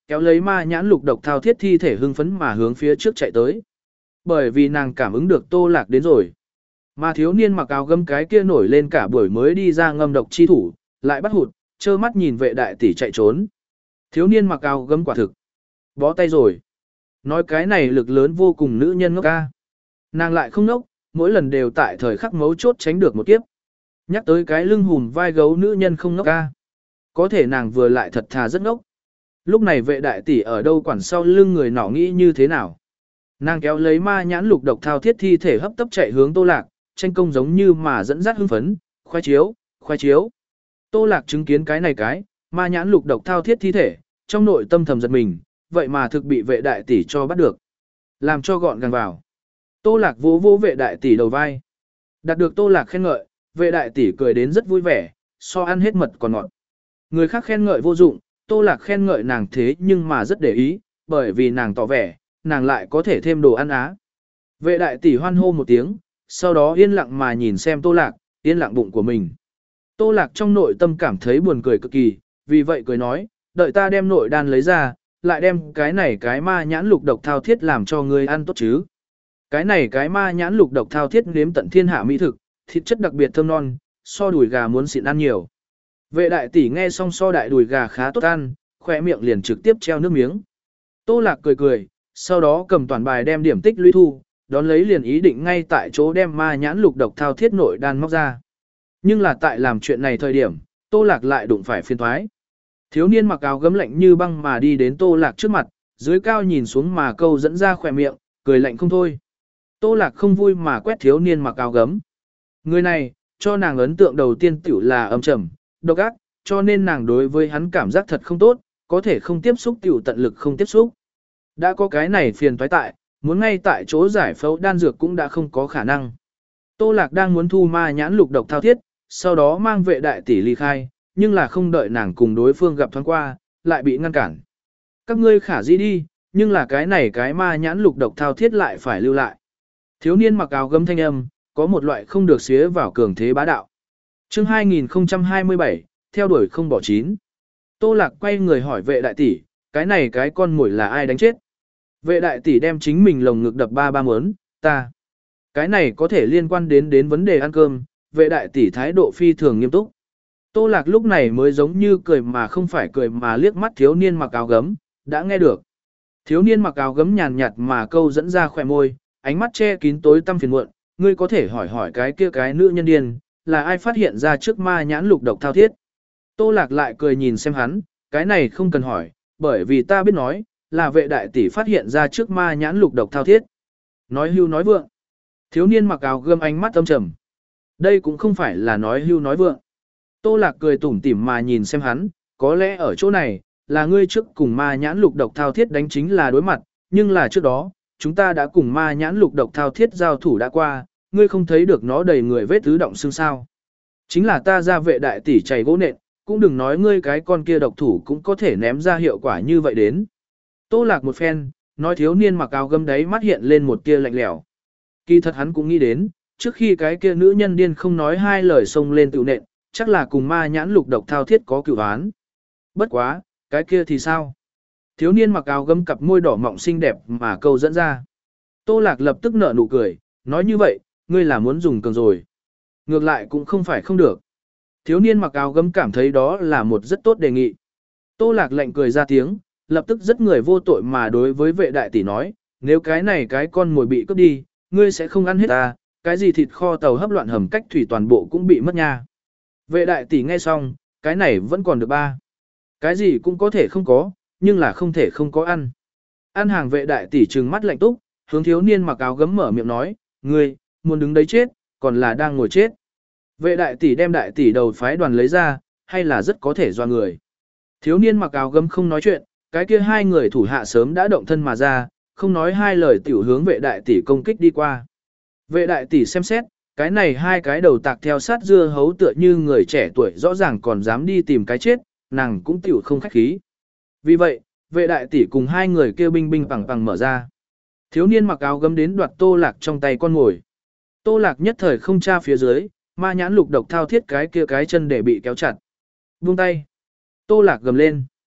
Kéo lấy ma nhãn lục độc thao thiết thi thể hưng phấn mà hướng phía trước chạy tới. Bởi vì nàng cảm ứng được Tô Lạc đến rồi. Mà thiếu niên mặc áo gấm cái kia nổi lên cả buổi mới đi ra ngâm độc chi thủ, lại bắt hụt, trơ mắt nhìn vệ đại tỷ chạy trốn. Thiếu niên mặc áo gấm quả thực. Bó tay rồi. Nói cái này lực lớn vô cùng nữ nhân ngốc ca. Nàng lại không ngốc, mỗi lần đều tại thời khắc mấu chốt tránh được một kiếp. Nhắc tới cái lưng hùm vai gấu nữ nhân không ngốc ca. Có thể nàng vừa lại thật thà rất ngốc. Lúc này vệ đại tỷ ở đâu quản sau lưng người nọ nghĩ như thế nào. Nàng kéo lấy ma nhãn lục độc thao thiết thi thể hấp tấp chạy hướng Tô Lạc, tranh công giống như mà dẫn dắt hưng phấn, khoai chiếu, khoai chiếu. Tô Lạc chứng kiến cái này cái, ma nhãn lục độc thao thiết thi thể, trong nội tâm thầm giật mình, vậy mà thực bị vệ đại tỷ cho bắt được. Làm cho gọn gàng vào. Tô Lạc vỗ vỗ vệ đại tỷ đầu vai. Đạt được Tô Lạc khen ngợi, vệ đại tỷ cười đến rất vui vẻ, so ăn hết mật còn ngọt. Người khác khen ngợi vô dụng, Tô Lạc khen ngợi nàng thế nhưng mà rất để ý, bởi vì nàng tỏ vẻ, nàng lại có thể thêm đồ ăn á. Vệ đại tỷ hoan hô một tiếng, sau đó yên lặng mà nhìn xem Tô Lạc, yên lặng bụng của mình. Tô Lạc trong nội tâm cảm thấy buồn cười cực kỳ, vì vậy cười nói, đợi ta đem nội đan lấy ra, lại đem cái này cái ma nhãn lục độc thao thiết làm cho ngươi ăn tốt chứ. Cái này cái ma nhãn lục độc thao thiết nếm tận thiên hạ mỹ thực, thịt chất đặc biệt thơm non, so đùi gà muốn xịn ăn nhiều. Vệ đại tỷ nghe xong so đại đùi gà khá tốt ăn, khỏe miệng liền trực tiếp treo nước miếng. Tô Lạc cười cười, sau đó cầm toàn bài đem điểm tích lũy thu, đón lấy liền ý định ngay tại chỗ đem ma nhãn lục độc thao thiết nội đan móc ra. Nhưng là tại làm chuyện này thời điểm, Tô Lạc lại đụng phải phiền toái. Thiếu niên mặc áo gấm lạnh như băng mà đi đến Tô Lạc trước mặt, dưới cao nhìn xuống mà câu dẫn ra khỏe miệng, cười lạnh không thôi. Tô Lạc không vui mà quét thiếu niên mặc áo gấm. Người này, cho nàng ấn tượng đầu tiên tiểu là âm trầm, độc ác, cho nên nàng đối với hắn cảm giác thật không tốt, có thể không tiếp xúc tiểu tận lực không tiếp xúc. Đã có cái này phiền toái tại, muốn ngay tại chỗ giải phẫu đan dược cũng đã không có khả năng. Tô Lạc đang muốn thu ma nhãn lục độc thao thiết, sau đó mang vệ đại tỷ ly khai, nhưng là không đợi nàng cùng đối phương gặp thoáng qua, lại bị ngăn cản. Các ngươi khả dĩ đi, nhưng là cái này cái ma nhãn lục độc thao thiết lại phải lưu lại. Thiếu niên mặc áo gấm thanh âm, có một loại không được xía vào cường thế bá đạo. Chương hai nghìn không trăm hai mươi bảy, theo đuổi không bỏ chín. Tô Lạc quay người hỏi vệ đại tỷ, cái này cái con mồi là ai đánh chết? Vệ đại tỷ đem chính mình lồng ngực đập ba ba muốn, ta. Cái này có thể liên quan đến đến vấn đề ăn cơm, vệ đại tỷ thái độ phi thường nghiêm túc. Tô Lạc lúc này mới giống như cười mà không phải cười mà liếc mắt thiếu niên mặc áo gấm, đã nghe được. Thiếu niên mặc áo gấm nhàn nhạt mà câu dẫn ra khỏe môi, ánh mắt che kín tối tăm phiền muộn, ngươi có thể hỏi hỏi cái kia cái nữ nhân điên, là ai phát hiện ra trước ma nhãn lục độc thao thiết. Tô Lạc lại cười nhìn xem hắn, cái này không cần hỏi, bởi vì ta biết nói, là vệ đại tỷ phát hiện ra trước ma nhãn lục độc thao thiết. Nói hưu nói vượng. Thiếu niên mặc áo gươm ánh mắt âm trầm. Đây cũng không phải là nói hưu nói vượng. Tô Lạc cười tủm tỉm mà nhìn xem hắn, có lẽ ở chỗ này, là ngươi trước cùng ma nhãn lục độc thao thiết đánh chính là đối mặt, nhưng là trước đó, chúng ta đã cùng ma nhãn lục độc thao thiết giao thủ đã qua, ngươi không thấy được nó đầy người vết tứ động xương sao. Chính là ta ra vệ đại tỷ chảy gỗ nện, cũng đừng nói ngươi cái con kia độc thủ cũng có thể ném ra hiệu quả như vậy đến. Tô Lạc một phen, nói thiếu niên mặc áo gấm đấy mắt hiện lên một tia lạnh lẽo. Kỳ thật hắn cũng nghĩ đến, trước khi cái kia nữ nhân điên không nói hai lời xông lên tự nện, chắc là cùng ma nhãn lục độc thao thiết có cửu án. Bất quá, cái kia thì sao? Thiếu niên mặc áo gấm cặp môi đỏ mọng xinh đẹp mà câu dẫn ra. Tô Lạc lập tức nở nụ cười, nói như vậy, ngươi là muốn dùng cường rồi. Ngược lại cũng không phải không được. Thiếu niên mặc áo gấm cảm thấy đó là một rất tốt đề nghị. Tô Lạc lạnh cười ra tiếng, lập tức rất người vô tội mà đối với vệ đại tỷ nói, nếu cái này cái con mồi bị cướp đi, ngươi sẽ không ăn hết ta, cái gì thịt kho tàu hấp loạn hầm cách thủy toàn bộ cũng bị mất nha. Vệ đại tỷ nghe xong, cái này vẫn còn được ba. Cái gì cũng có thể không có, nhưng là không thể không có ăn. Ăn hàng vệ đại tỷ trừng mắt lạnh túc, hướng thiếu niên mặc áo gấm mở miệng nói, ngươi, muốn đứng đấy chết, còn là đang ngồi chết. Vệ đại tỷ đem đại tỷ đầu phái đoàn lấy ra, hay là rất có thể do người. Thiếu niên mặc áo gấm không nói chuyện, cái kia hai người thủ hạ sớm đã động thân mà ra, không nói hai lời tiểu hướng vệ đại tỷ công kích đi qua. Vệ đại tỷ xem xét, cái này hai cái đầu tạc theo sát dưa hấu tựa như người trẻ tuổi rõ ràng còn dám đi tìm cái chết, nàng cũng tiểu không khách khí. Vì vậy, vệ đại tỷ cùng hai người kêu binh binh bằng bằng mở ra. Thiếu niên mặc áo gấm đến đoạt Tô Lạc trong tay con mồi. Tô Lạc nhất thời không tra phía dưới, ma nhãn lục độc thao thiết cái kia cái chân để bị kéo chặt. Buông tay. Tô Lạc gầm lên.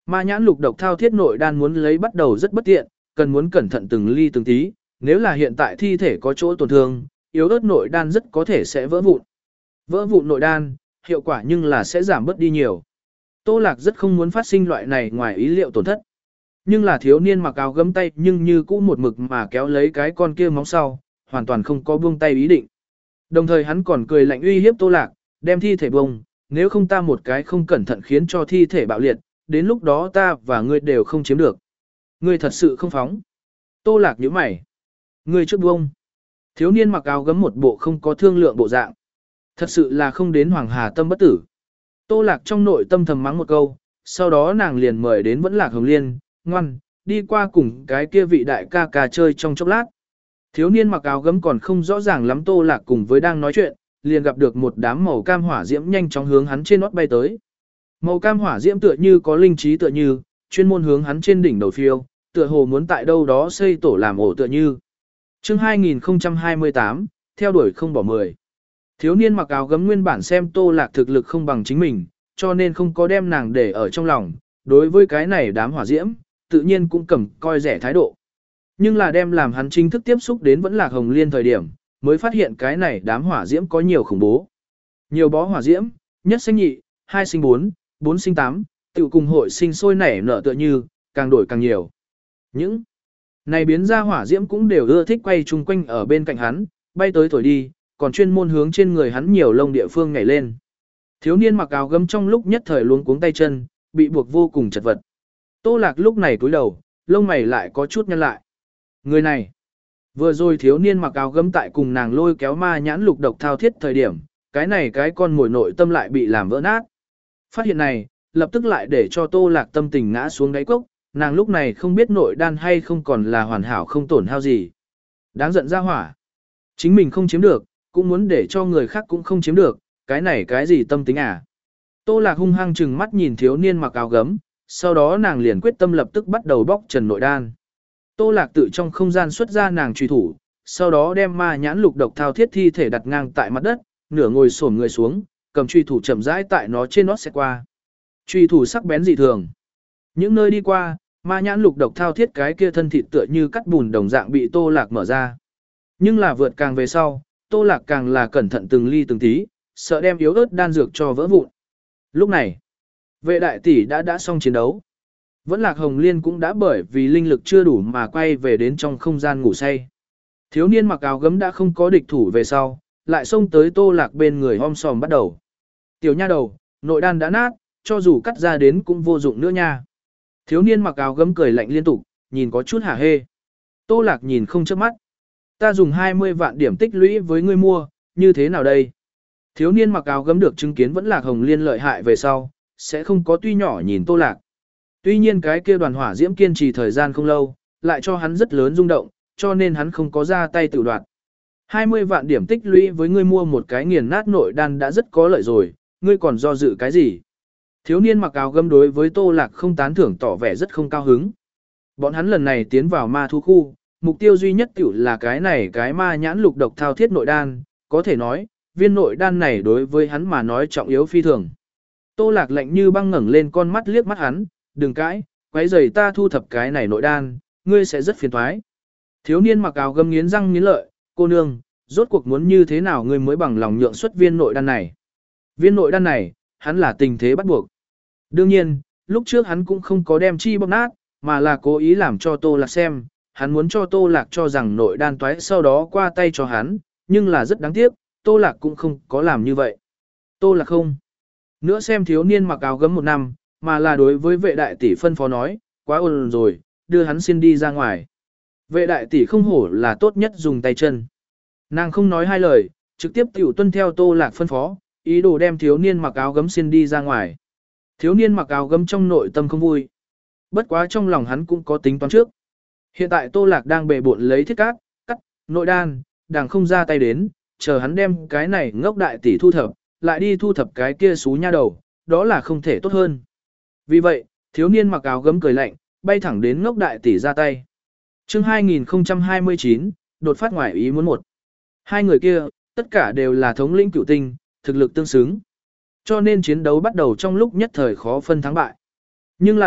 Ma nhãn lục độc thao thiết nội đan muốn lấy bắt đầu rất bất tiện, cần muốn cẩn thận từng ly từng tí, nếu là hiện tại thi thể có chỗ tổn thương, yếu ớt nội đan rất có thể sẽ vỡ vụn. Vỡ vụn nội đan, hiệu quả nhưng là sẽ giảm bớt đi nhiều. Tô Lạc rất không muốn phát sinh loại này ngoài ý liệu tổn thất. Nhưng là thiếu niên mặc áo gấm tay nhưng như cũ một mực mà kéo lấy cái con kia móng sau, hoàn toàn không có buông tay ý định. Đồng thời hắn còn cười lạnh uy hiếp Tô Lạc, đem thi thể bông, nếu không ta một cái không cẩn thận khiến cho thi thể bạo liệt, đến lúc đó ta và ngươi đều không chiếm được. Ngươi thật sự không phóng. Tô Lạc nhíu mày. Ngươi trước bông. Thiếu niên mặc áo gấm một bộ không có thương lượng bộ dạng. Thật sự là không đến Hoàng Hà tâm bất tử. Tô Lạc trong nội tâm thầm mắng một câu, sau đó nàng liền mời đến vẫn Lạc Hồng Liên, ngoan, đi qua cùng cái kia vị đại ca ca chơi trong chốc lát. Thiếu niên mặc áo gấm còn không rõ ràng lắm Tô Lạc cùng với đang nói chuyện, liền gặp được một đám màu cam hỏa diễm nhanh chóng hướng hắn trên nót bay tới. Màu cam hỏa diễm tựa như có linh trí tựa như, chuyên môn hướng hắn trên đỉnh đầu phiêu, tựa hồ muốn tại đâu đó xây tổ làm ổ tựa như. Chương hai nghìn không trăm hai mươi tám, theo đuổi không bỏ mười. Thiếu niên mặc áo gấm nguyên bản xem Tô Lạc thực lực không bằng chính mình, cho nên không có đem nàng để ở trong lòng, đối với cái này đám hỏa diễm, tự nhiên cũng cầm coi rẻ thái độ. Nhưng là đem làm hắn chính thức tiếp xúc đến vẫn Lạc Hồng Liên thời điểm, mới phát hiện cái này đám hỏa diễm có nhiều khủng bố. Nhiều bó hỏa diễm, nhất sinh nhị, hai sinh bốn, bốn sinh tám, tự cùng hội sinh sôi nảy nở tựa như, càng đổi càng nhiều. Những này biến ra hỏa diễm cũng đều ưa thích quay chung quanh ở bên cạnh hắn, bay tới thổi đi, còn chuyên môn hướng trên người hắn nhiều lông địa phương nhảy lên. Thiếu niên mặc áo gấm trong lúc nhất thời luống cuống tay chân, bị buộc vô cùng chật vật. Tô Lạc lúc này cúi đầu, lông mày lại có chút nhăn lại. Người này, vừa rồi thiếu niên mặc áo gấm tại cùng nàng lôi kéo ma nhãn lục độc thao thiết thời điểm, cái này cái con mồi nội tâm lại bị làm vỡ nát. Phát hiện này, lập tức lại để cho Tô Lạc tâm tình ngã xuống đáy cốc, nàng lúc này không biết nội đan hay không còn là hoàn hảo không tổn hao gì. Đáng giận ra hỏa. Chính mình không chiếm được, cũng muốn để cho người khác cũng không chiếm được, cái này cái gì tâm tính à. Tô Lạc hung hăng chừng mắt nhìn thiếu niên mặc áo gấm, sau đó nàng liền quyết tâm lập tức bắt đầu bóc trần nội đan. Tô Lạc tự trong không gian xuất ra nàng truy thủ, sau đó đem ma nhãn lục độc thao thiết thi thể đặt ngang tại mặt đất, nửa ngồi xổm người xuống, cầm truy thủ chậm rãi tại nó trên nót sẽ qua. Truy thủ sắc bén dị thường. Những nơi đi qua, ma nhãn lục độc thao thiết cái kia thân thịt tựa như cắt bùn đồng dạng bị Tô Lạc mở ra. Nhưng là vượt càng về sau, Tô Lạc càng là cẩn thận từng ly từng tí, sợ đem yếu ớt đan dược cho vỡ vụn. Lúc này, vệ đại tỷ đã đã xong chiến đấu. Vẫn Lạc Hồng Liên cũng đã bởi vì linh lực chưa đủ mà quay về đến trong không gian ngủ say. Thiếu niên mặc áo gấm đã không có địch thủ về sau, lại xông tới Tô Lạc bên người om sòm bắt đầu. Tiểu nha đầu, nội đan đã nát, cho dù cắt ra đến cũng vô dụng nữa nha. Thiếu niên mặc áo gấm cười lạnh liên tục, nhìn có chút hả hê. Tô Lạc nhìn không chớp mắt. Ta dùng hai mươi vạn điểm tích lũy với ngươi mua, như thế nào đây? Thiếu niên mặc áo gấm được chứng kiến Vẫn Lạc Hồng Liên lợi hại về sau, sẽ không có tuy nhỏ nhìn Tô Lạc. Tuy nhiên cái kia đoàn hỏa diễm kiên trì thời gian không lâu, lại cho hắn rất lớn rung động, cho nên hắn không có ra tay tự đoạt. hai mươi vạn điểm tích lũy với ngươi mua một cái nghiền nát nội đan đã rất có lợi rồi, ngươi còn do dự cái gì? Thiếu niên mặc áo gấm đối với Tô Lạc không tán thưởng tỏ vẻ rất không cao hứng. Bọn hắn lần này tiến vào ma thú khu, mục tiêu duy nhất tiểu là cái này cái ma nhãn lục độc thao thiết nội đan, có thể nói, viên nội đan này đối với hắn mà nói trọng yếu phi thường. Tô Lạc lạnh như băng ngẩng lên con mắt liếc mắt hắn, đừng cãi, quấy rầy ta thu thập cái này nội đan, ngươi sẽ rất phiền toái. Thiếu niên mặc áo gấm nghiến răng nghiến lợi, cô nương, rốt cuộc muốn như thế nào ngươi mới bằng lòng nhượng xuất viên nội đan này. Viên nội đan này, hắn là tình thế bắt buộc. Đương nhiên, lúc trước hắn cũng không có đem chi bóp nát, mà là cố ý làm cho Tô Lạc xem, hắn muốn cho Tô Lạc cho rằng nội đan toái sau đó qua tay cho hắn, nhưng là rất đáng tiếc, Tô Lạc cũng không có làm như vậy. Tô Lạc không. Nữa xem thiếu niên mặc áo gấm một năm, mà là đối với vệ đại tỷ phân phó nói, quá ồn rồi, đưa hắn xin đi ra ngoài. Vệ đại tỷ không hổ là tốt nhất dùng tay chân. Nàng không nói hai lời, trực tiếp tiểu tuân theo Tô Lạc phân phó, ý đồ đem thiếu niên mặc áo gấm xin đi ra ngoài. Thiếu niên mặc áo gấm trong nội tâm không vui. Bất quá trong lòng hắn cũng có tính toán trước. Hiện tại Tô Lạc đang bề bộn lấy thiết cát, cắt, nội đan, đang không ra tay đến, chờ hắn đem cái này ngốc đại tỷ thu thập, lại đi thu thập cái kia xú nha đầu, đó là không thể tốt hơn. Vì vậy, thiếu niên mặc áo gấm cười lạnh, bay thẳng đến ngốc đại tỷ ra tay. Chương hai nghìn không trăm hai mươi chín, đột phát ngoài ý muốn một. Hai người kia, tất cả đều là thống lĩnh cửu tinh, thực lực tương xứng. Cho nên chiến đấu bắt đầu trong lúc nhất thời khó phân thắng bại. Nhưng là,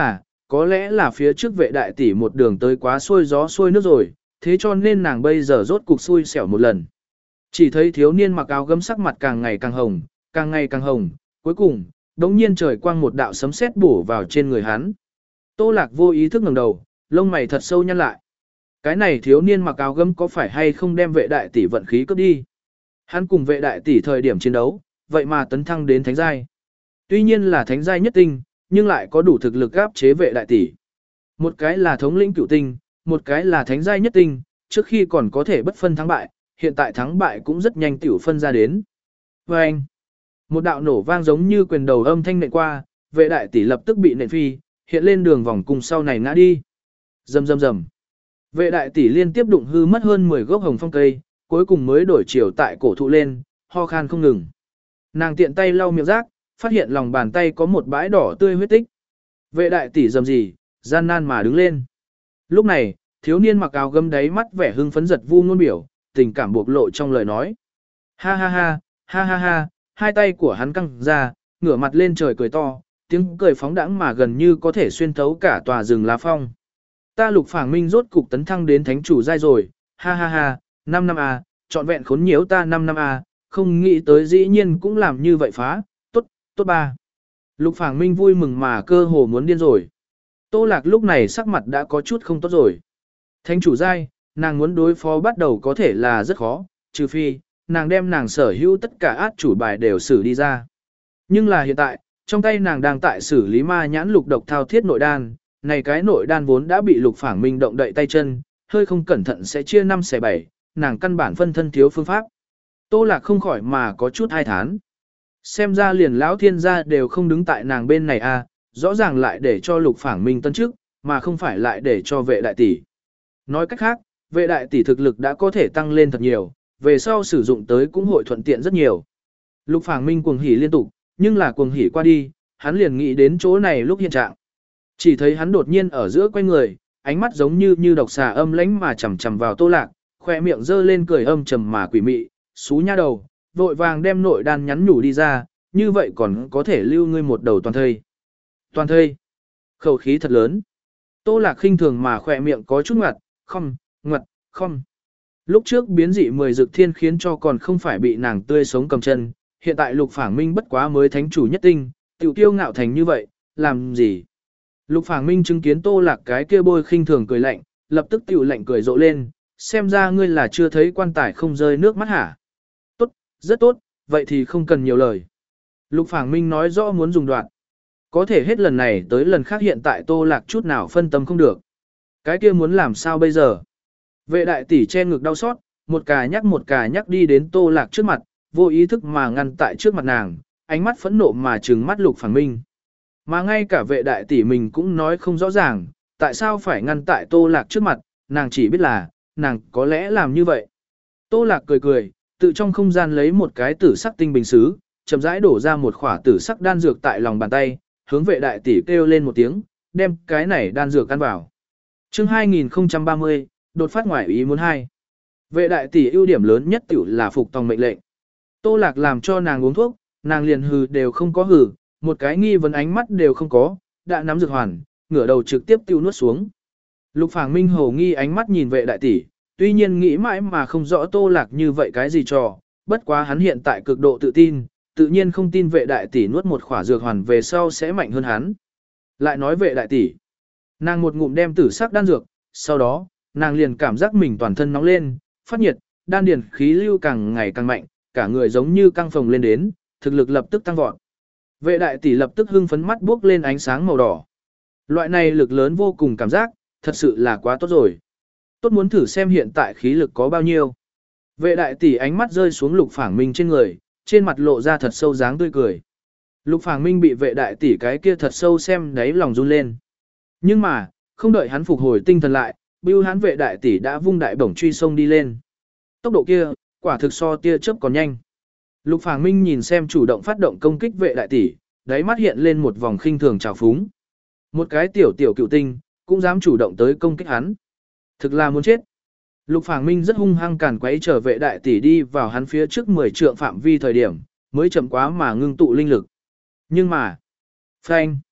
Có lẽ là phía trước vệ đại tỷ một đường tới quá xuôi gió xuôi nước rồi, thế cho nên nàng bây giờ rốt cục xui xẻo một lần. Chỉ thấy thiếu niên mặc áo gấm sắc mặt càng ngày càng hồng, càng ngày càng hồng, cuối cùng, đống nhiên trời quang một đạo sấm sét bổ vào trên người hắn. Tô Lạc vô ý thức ngẩng đầu, lông mày thật sâu nhăn lại. Cái này thiếu niên mặc áo gấm có phải hay không đem vệ đại tỷ vận khí cướp đi? Hắn cùng vệ đại tỷ thời điểm chiến đấu, vậy mà tấn thăng đến thánh giai. Tuy nhiên là thánh giai nhất tinh, nhưng lại có đủ thực lực áp chế vệ đại tỷ. Một cái là thống lĩnh cửu tinh, một cái là thánh giai nhất tinh, trước khi còn có thể bất phân thắng bại, hiện tại thắng bại cũng rất nhanh tiểu phân ra đến. Và anh, một đạo nổ vang giống như quyền đầu âm thanh nện qua, vệ đại tỷ lập tức bị nện phi, hiện lên đường vòng cùng sau này ngã đi. Rầm rầm rầm. Vệ đại tỷ liên tiếp đụng hư mất hơn mười gốc hồng phong cây, cuối cùng mới đổi chiều tại cổ thụ lên, ho khan không ngừng. Nàng tiện tay lau miệng rác, phát hiện lòng bàn tay có một bãi đỏ tươi huyết tích. Vệ đại tỷ rầm gì, gian nan mà đứng lên. Lúc này, thiếu niên mặc áo gấm đáy mắt vẻ hưng phấn giật vu ngôn biểu, tình cảm bộc lộ trong lời nói. Ha ha ha, ha ha ha, hai tay của hắn căng ra, ngửa mặt lên trời cười to, tiếng cười phóng đãng mà gần như có thể xuyên thấu cả tòa rừng lá phong. Ta Lục Phảng Minh rốt cục tấn thăng đến thánh chủ giai rồi, ha ha ha, năm năm a, trọn vẹn khốn nhiễu ta năm năm a, không nghĩ tới dĩ nhiên cũng làm như vậy phá, tốt, tốt ba. Lục Phảng Minh vui mừng mà cơ hồ muốn điên rồi. Tô Lạc lúc này sắc mặt đã có chút không tốt rồi. Thánh chủ giai, nàng muốn đối phó bắt đầu có thể là rất khó, trừ phi, nàng đem nàng sở hữu tất cả át chủ bài đều xử đi ra. Nhưng là hiện tại, trong tay nàng đang tại xử lý ma nhãn lục độc thao thiết nội đan, này cái nội đan vốn đã bị Lục Phảng Minh động đậy tay chân, hơi không cẩn thận sẽ chia năm xẻ bảy, nàng căn bản phân thân thiếu phương pháp. Tô Lạc không khỏi mà có chút hai thán. Xem ra liền lão thiên gia đều không đứng tại nàng bên này à, rõ ràng lại để cho Lục Phảng Minh tân trước, mà không phải lại để cho vệ đại tỷ. Nói cách khác, vệ đại tỷ thực lực đã có thể tăng lên thật nhiều, về sau sử dụng tới cũng hội thuận tiện rất nhiều. Lục Phảng Minh cuồng hỉ liên tục, nhưng là cuồng hỉ qua đi, hắn liền nghĩ đến chỗ này lúc hiện trạng. Chỉ thấy hắn đột nhiên ở giữa quay người, ánh mắt giống như như độc xà âm lãnh mà chằm chằm vào Tô Lạc, khoe miệng giơ lên cười âm trầm mà quỷ mị, xú nha đầu, vội vàng đem nội đan nhắn nhủ đi ra, như vậy còn có thể lưu ngươi một đầu toàn thây. Toàn thây. Khẩu khí thật lớn. Tô Lạc khinh thường mà khoe miệng có chút ngoặt, không, ngoặt, không. Lúc trước biến dị mười dược thiên khiến cho còn không phải bị nàng tươi sống cầm chân, hiện tại Lục Phảng Minh bất quá mới thánh chủ nhất tinh, tiểu kiêu ngạo thành như vậy, làm gì? Lục Phảng Minh chứng kiến Tô Lạc cái kia bôi khinh thường cười lạnh, lập tức tiểu lạnh cười rộ lên, xem ra ngươi là chưa thấy quan tài không rơi nước mắt hả? Tốt, rất tốt, vậy thì không cần nhiều lời. Lục Phảng Minh nói rõ muốn dùng đoạn. Có thể hết lần này tới lần khác hiện tại Tô Lạc chút nào phân tâm không được. Cái kia muốn làm sao bây giờ? Vệ đại tỷ che ngực đau xót, một cà nhắc một cà nhắc đi đến Tô Lạc trước mặt, vô ý thức mà ngăn tại trước mặt nàng, ánh mắt phẫn nộ mà trừng mắt Lục Phảng Minh. Mà ngay cả vệ đại tỷ mình cũng nói không rõ ràng, tại sao phải ngăn tại Tô Lạc trước mặt, nàng chỉ biết là, nàng có lẽ làm như vậy. Tô Lạc cười cười, tự trong không gian lấy một cái tử sắc tinh bình xứ, chậm rãi đổ ra một khỏa tử sắc đan dược tại lòng bàn tay, hướng vệ đại tỷ kêu lên một tiếng, đem cái này đan dược ăn vào. Chương hai nghìn không trăm ba mươi, đột phát ngoại ý muốn hai. Vệ đại tỷ ưu điểm lớn nhất tiểu là phục tòng mệnh lệnh. Tô Lạc làm cho nàng uống thuốc, nàng liền hừ đều không có hừ, một cái nghi vấn ánh mắt đều không có, đã nắm dược hoàn, ngửa đầu trực tiếp tiêu nuốt xuống. Lục Phảng Minh hồ nghi ánh mắt nhìn vệ đại tỷ, tuy nhiên nghĩ mãi mà không rõ Tô Lạc như vậy cái gì trò, bất quá hắn hiện tại cực độ tự tin, tự nhiên không tin vệ đại tỷ nuốt một khỏa dược hoàn về sau sẽ mạnh hơn hắn. Lại nói vệ đại tỷ, nàng một ngụm đem tử sắc đan dược, sau đó, nàng liền cảm giác mình toàn thân nóng lên, phát nhiệt, đan điền khí lưu càng ngày càng mạnh, cả người giống như căng phồng lên đến, thực lực lập tức tăng vọt. Vệ đại tỷ lập tức hưng phấn mắt buốc lên ánh sáng màu đỏ. Loại này lực lớn vô cùng cảm giác, thật sự là quá tốt rồi. Tốt muốn thử xem hiện tại khí lực có bao nhiêu. Vệ đại tỷ ánh mắt rơi xuống Lục Phảng Minh trên người, trên mặt lộ ra thật sâu dáng tươi cười. Lục Phảng Minh bị vệ đại tỷ cái kia thật sâu xem đáy lòng run lên. Nhưng mà, không đợi hắn phục hồi tinh thần lại, bưu hắn vệ đại tỷ đã vung đại bổng truy sông đi lên. Tốc độ kia, quả thực so tia chớp còn nhanh. Lục Phảng Minh nhìn xem chủ động phát động công kích vệ đại tỷ, đáy mắt hiện lên một vòng khinh thường trào phúng. Một cái tiểu tiểu cựu tinh, cũng dám chủ động tới công kích hắn. Thực là muốn chết. Lục Phảng Minh rất hung hăng càn quấy trở vệ đại tỷ đi vào hắn phía trước mười trượng phạm vi thời điểm, mới chậm quá mà ngưng tụ linh lực. Nhưng mà, phanh.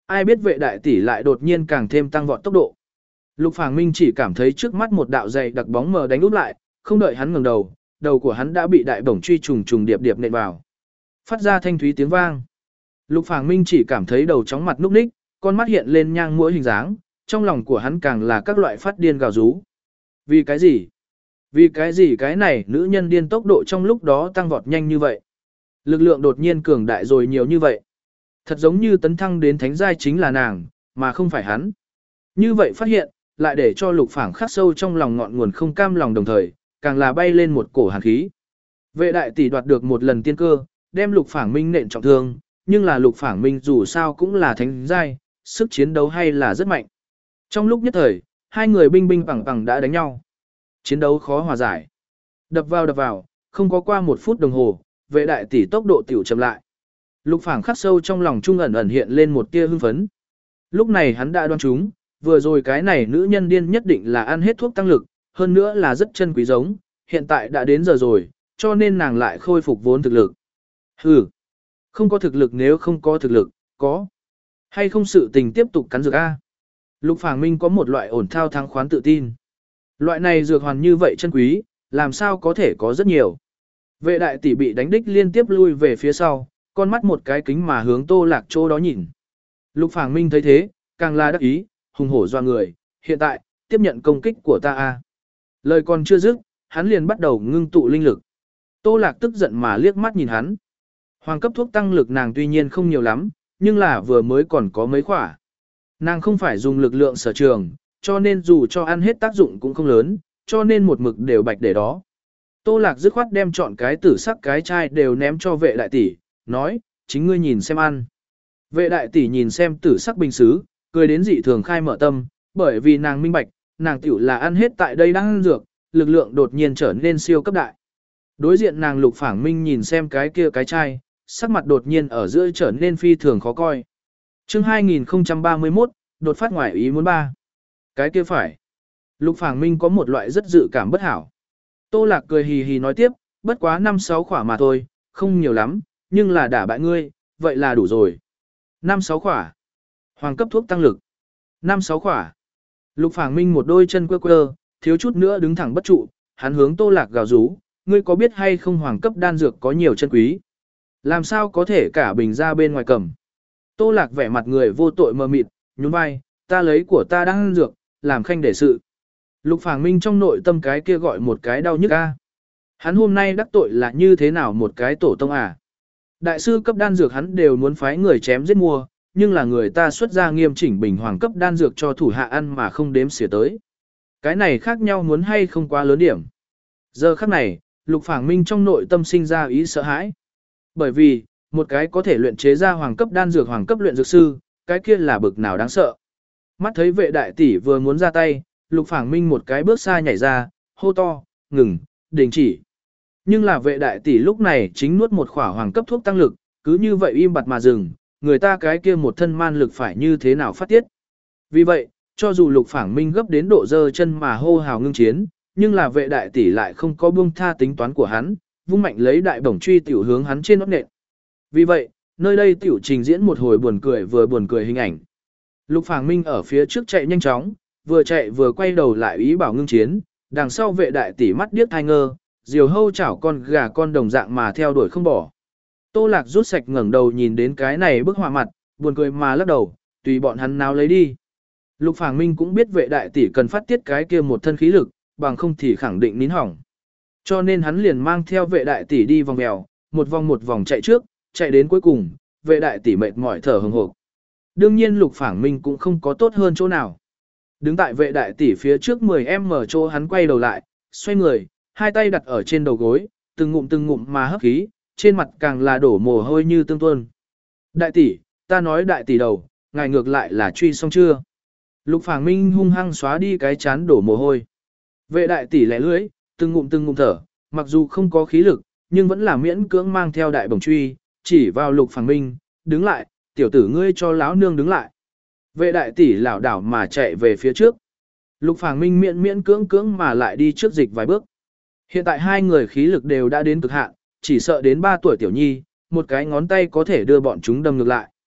Ai biết vệ đại tỷ lại đột nhiên càng thêm tăng vọt tốc độ. Lục Phàng Minh chỉ cảm thấy trước mắt một đạo dày đặc bóng mờ đánh úp lại, không đợi hắn ngẩng đầu, đầu của hắn đã bị đại bổng truy trùng trùng điệp điệp nện vào. Phát ra thanh thúy tiếng vang. Lục Phàng Minh chỉ cảm thấy đầu chóng mặt núc ních, con mắt hiện lên nhang mũi hình dáng, trong lòng của hắn càng là các loại phát điên gào rú. Vì cái gì? Vì cái gì cái này nữ nhân điên tốc độ trong lúc đó tăng vọt nhanh như vậy? Lực lượng đột nhiên cường đại rồi nhiều như vậy. Thật giống như tấn thăng đến thánh giai chính là nàng, mà không phải hắn. Như vậy phát hiện, lại để cho Lục Phảng khắc sâu trong lòng ngọn nguồn không cam lòng đồng thời, càng là bay lên một cổ hàn khí. Vệ đại tỷ đoạt được một lần tiên cơ, đem Lục Phảng Minh nện trọng thương, nhưng là Lục Phảng Minh dù sao cũng là thánh giai, sức chiến đấu hay là rất mạnh. Trong lúc nhất thời, hai người binh binh bằng bằng đã đánh nhau. Chiến đấu khó hòa giải. Đập vào đập vào, không có qua một phút đồng hồ, vệ đại tỷ tốc độ tiểu chậm lại. Lục Phảng khắc sâu trong lòng trung ẩn ẩn hiện lên một tia hưng phấn. Lúc này hắn đã đoán trúng, vừa rồi cái này nữ nhân điên nhất định là ăn hết thuốc tăng lực, hơn nữa là rất chân quý giống, hiện tại đã đến giờ rồi, cho nên nàng lại khôi phục vốn thực lực. Hừ, không có thực lực nếu không có thực lực, có hay không sự tình tiếp tục cắn dược A. Lục Phảng Minh có một loại ổn thao thắng khoán tự tin. Loại này dược hoàn như vậy chân quý, làm sao có thể có rất nhiều. Vệ đại tỷ bị đánh đích liên tiếp lui về phía sau, con mắt một cái kính mà hướng Tô Lạc chỗ đó nhìn. Lục Phảng Minh thấy thế, càng là đắc ý, hùng hổ doa người, hiện tại, tiếp nhận công kích của ta a. Lời còn chưa dứt, hắn liền bắt đầu ngưng tụ linh lực. Tô Lạc tức giận mà liếc mắt nhìn hắn. Hoàng cấp thuốc tăng lực nàng tuy nhiên không nhiều lắm, nhưng là vừa mới còn có mấy khỏa. Nàng không phải dùng lực lượng sở trường, cho nên dù cho ăn hết tác dụng cũng không lớn, cho nên một mực đều bạch để đó. Tô Lạc dứt khoát đem chọn cái tử sắc cái chai đều ném cho vệ đại tỷ, nói, chính ngươi nhìn xem ăn. Vệ đại tỷ nhìn xem tử sắc bình xứ, cười đến dị thường khai mở tâm, bởi vì nàng minh bạch, nàng tiểu là ăn hết tại đây đang ăn dược, lực lượng đột nhiên trở nên siêu cấp đại. Đối diện nàng Lục Phảng Minh nhìn xem cái kia cái chai, sắc mặt đột nhiên ở giữa trở nên phi thường khó coi. Chương hai nghìn không trăm ba mươi mốt, đột phát ngoài ý muốn ba. Cái kia phải. Lục Phảng Minh có một loại rất dự cảm bất hảo. Tô Lạc cười hì hì nói tiếp, bất quá năm sáu khỏa mà thôi, không nhiều lắm, nhưng là đả bại ngươi, vậy là đủ rồi. Năm sáu khỏa. Hoàng cấp thuốc tăng lực. Năm sáu khỏa. Lục Phảng Minh một đôi chân quơ quơ, thiếu chút nữa đứng thẳng bất trụ, hắn hướng Tô Lạc gào rú, ngươi có biết hay không hoàng cấp đan dược có nhiều chân quý? Làm sao có thể cả bình ra bên ngoài cầm? Tô Lạc vẻ mặt người vô tội mờ mịt, nhún vai, ta lấy của ta đang ăn dược, làm khanh để sự. Lục Phảng Minh trong nội tâm cái kia gọi một cái đau nhức a. Hắn hôm nay đắc tội là như thế nào một cái tổ tông à? Đại sư cấp đan dược hắn đều muốn phái người chém giết mua, nhưng là người ta xuất ra nghiêm chỉnh bình hoàng cấp đan dược cho thủ hạ ăn mà không đếm xỉa tới. Cái này khác nhau muốn hay không quá lớn điểm. Giờ khắc này, Lục Phảng Minh trong nội tâm sinh ra ý sợ hãi. Bởi vì, một cái có thể luyện chế ra hoàng cấp đan dược hoàng cấp luyện dược sư, cái kia là bực nào đáng sợ. Mắt thấy vệ đại tỷ vừa muốn ra tay, Lục Phảng Minh một cái bước xa nhảy ra, hô to, ngừng, đình chỉ. Nhưng là vệ đại tỷ lúc này chính nuốt một khỏa hoàng cấp thuốc tăng lực, cứ như vậy im bặt mà dừng, người ta cái kia một thân man lực phải như thế nào phát tiết. Vì vậy, cho dù Lục Phảng Minh gấp đến độ dơ chân mà hô hào ngưng chiến, nhưng là vệ đại tỷ lại không có buông tha tính toán của hắn, vung mạnh lấy đại bổng truy tiểu hướng hắn trên nót nện. Vì vậy, nơi đây tiểu trình diễn một hồi buồn cười vừa buồn cười hình ảnh. Lục Phảng Minh ở phía trước chạy nhanh chóng, vừa chạy vừa quay đầu lại ý bảo ngưng chiến, đằng sau vệ đại tỷ mắt điếc thai ngơ, diều hâu chảo con gà con đồng dạng mà theo đuổi không bỏ. Tô Lạc rút sạch ngẩng đầu nhìn đến cái này bức họa mặt, buồn cười mà lắc đầu, tùy bọn hắn nào lấy đi. Lục Phảng Minh cũng biết vệ đại tỷ cần phát tiết cái kia một thân khí lực, bằng không thì khẳng định nín hỏng. Cho nên hắn liền mang theo vệ đại tỷ đi vòng mèo, một vòng một vòng chạy trước, chạy đến cuối cùng, vệ đại tỷ mệt mỏi thở hừng hực. Đương nhiên Lục Phảng Minh cũng không có tốt hơn chỗ nào. Đứng tại vệ đại tỷ phía trước mười em mở chỗ hắn quay đầu lại, xoay người, hai tay đặt ở trên đầu gối, từng ngụm từng ngụm mà hấp khí, trên mặt càng là đổ mồ hôi như tương tuôn. Đại tỷ, ta nói đại tỷ đầu, ngài ngược lại là truy xong chưa? Lục Phảng Minh hung hăng xóa đi cái chán đổ mồ hôi. Vệ đại tỷ lẻ lưỡi, từng ngụm từng ngụm thở, mặc dù không có khí lực, nhưng vẫn là miễn cưỡng mang theo đại bổng truy, chỉ vào Lục Phảng Minh, đứng lại, tiểu tử ngươi cho lão nương đứng lại. Vệ đại tỷ lảo đảo mà chạy về phía trước. Lục Phảng Minh miễn miễn cưỡng cưỡng mà lại đi trước dịch vài bước. Hiện tại hai người khí lực đều đã đến cực hạn, chỉ sợ đến ba tuổi tiểu nhi, một cái ngón tay có thể đưa bọn chúng đâm ngược lại.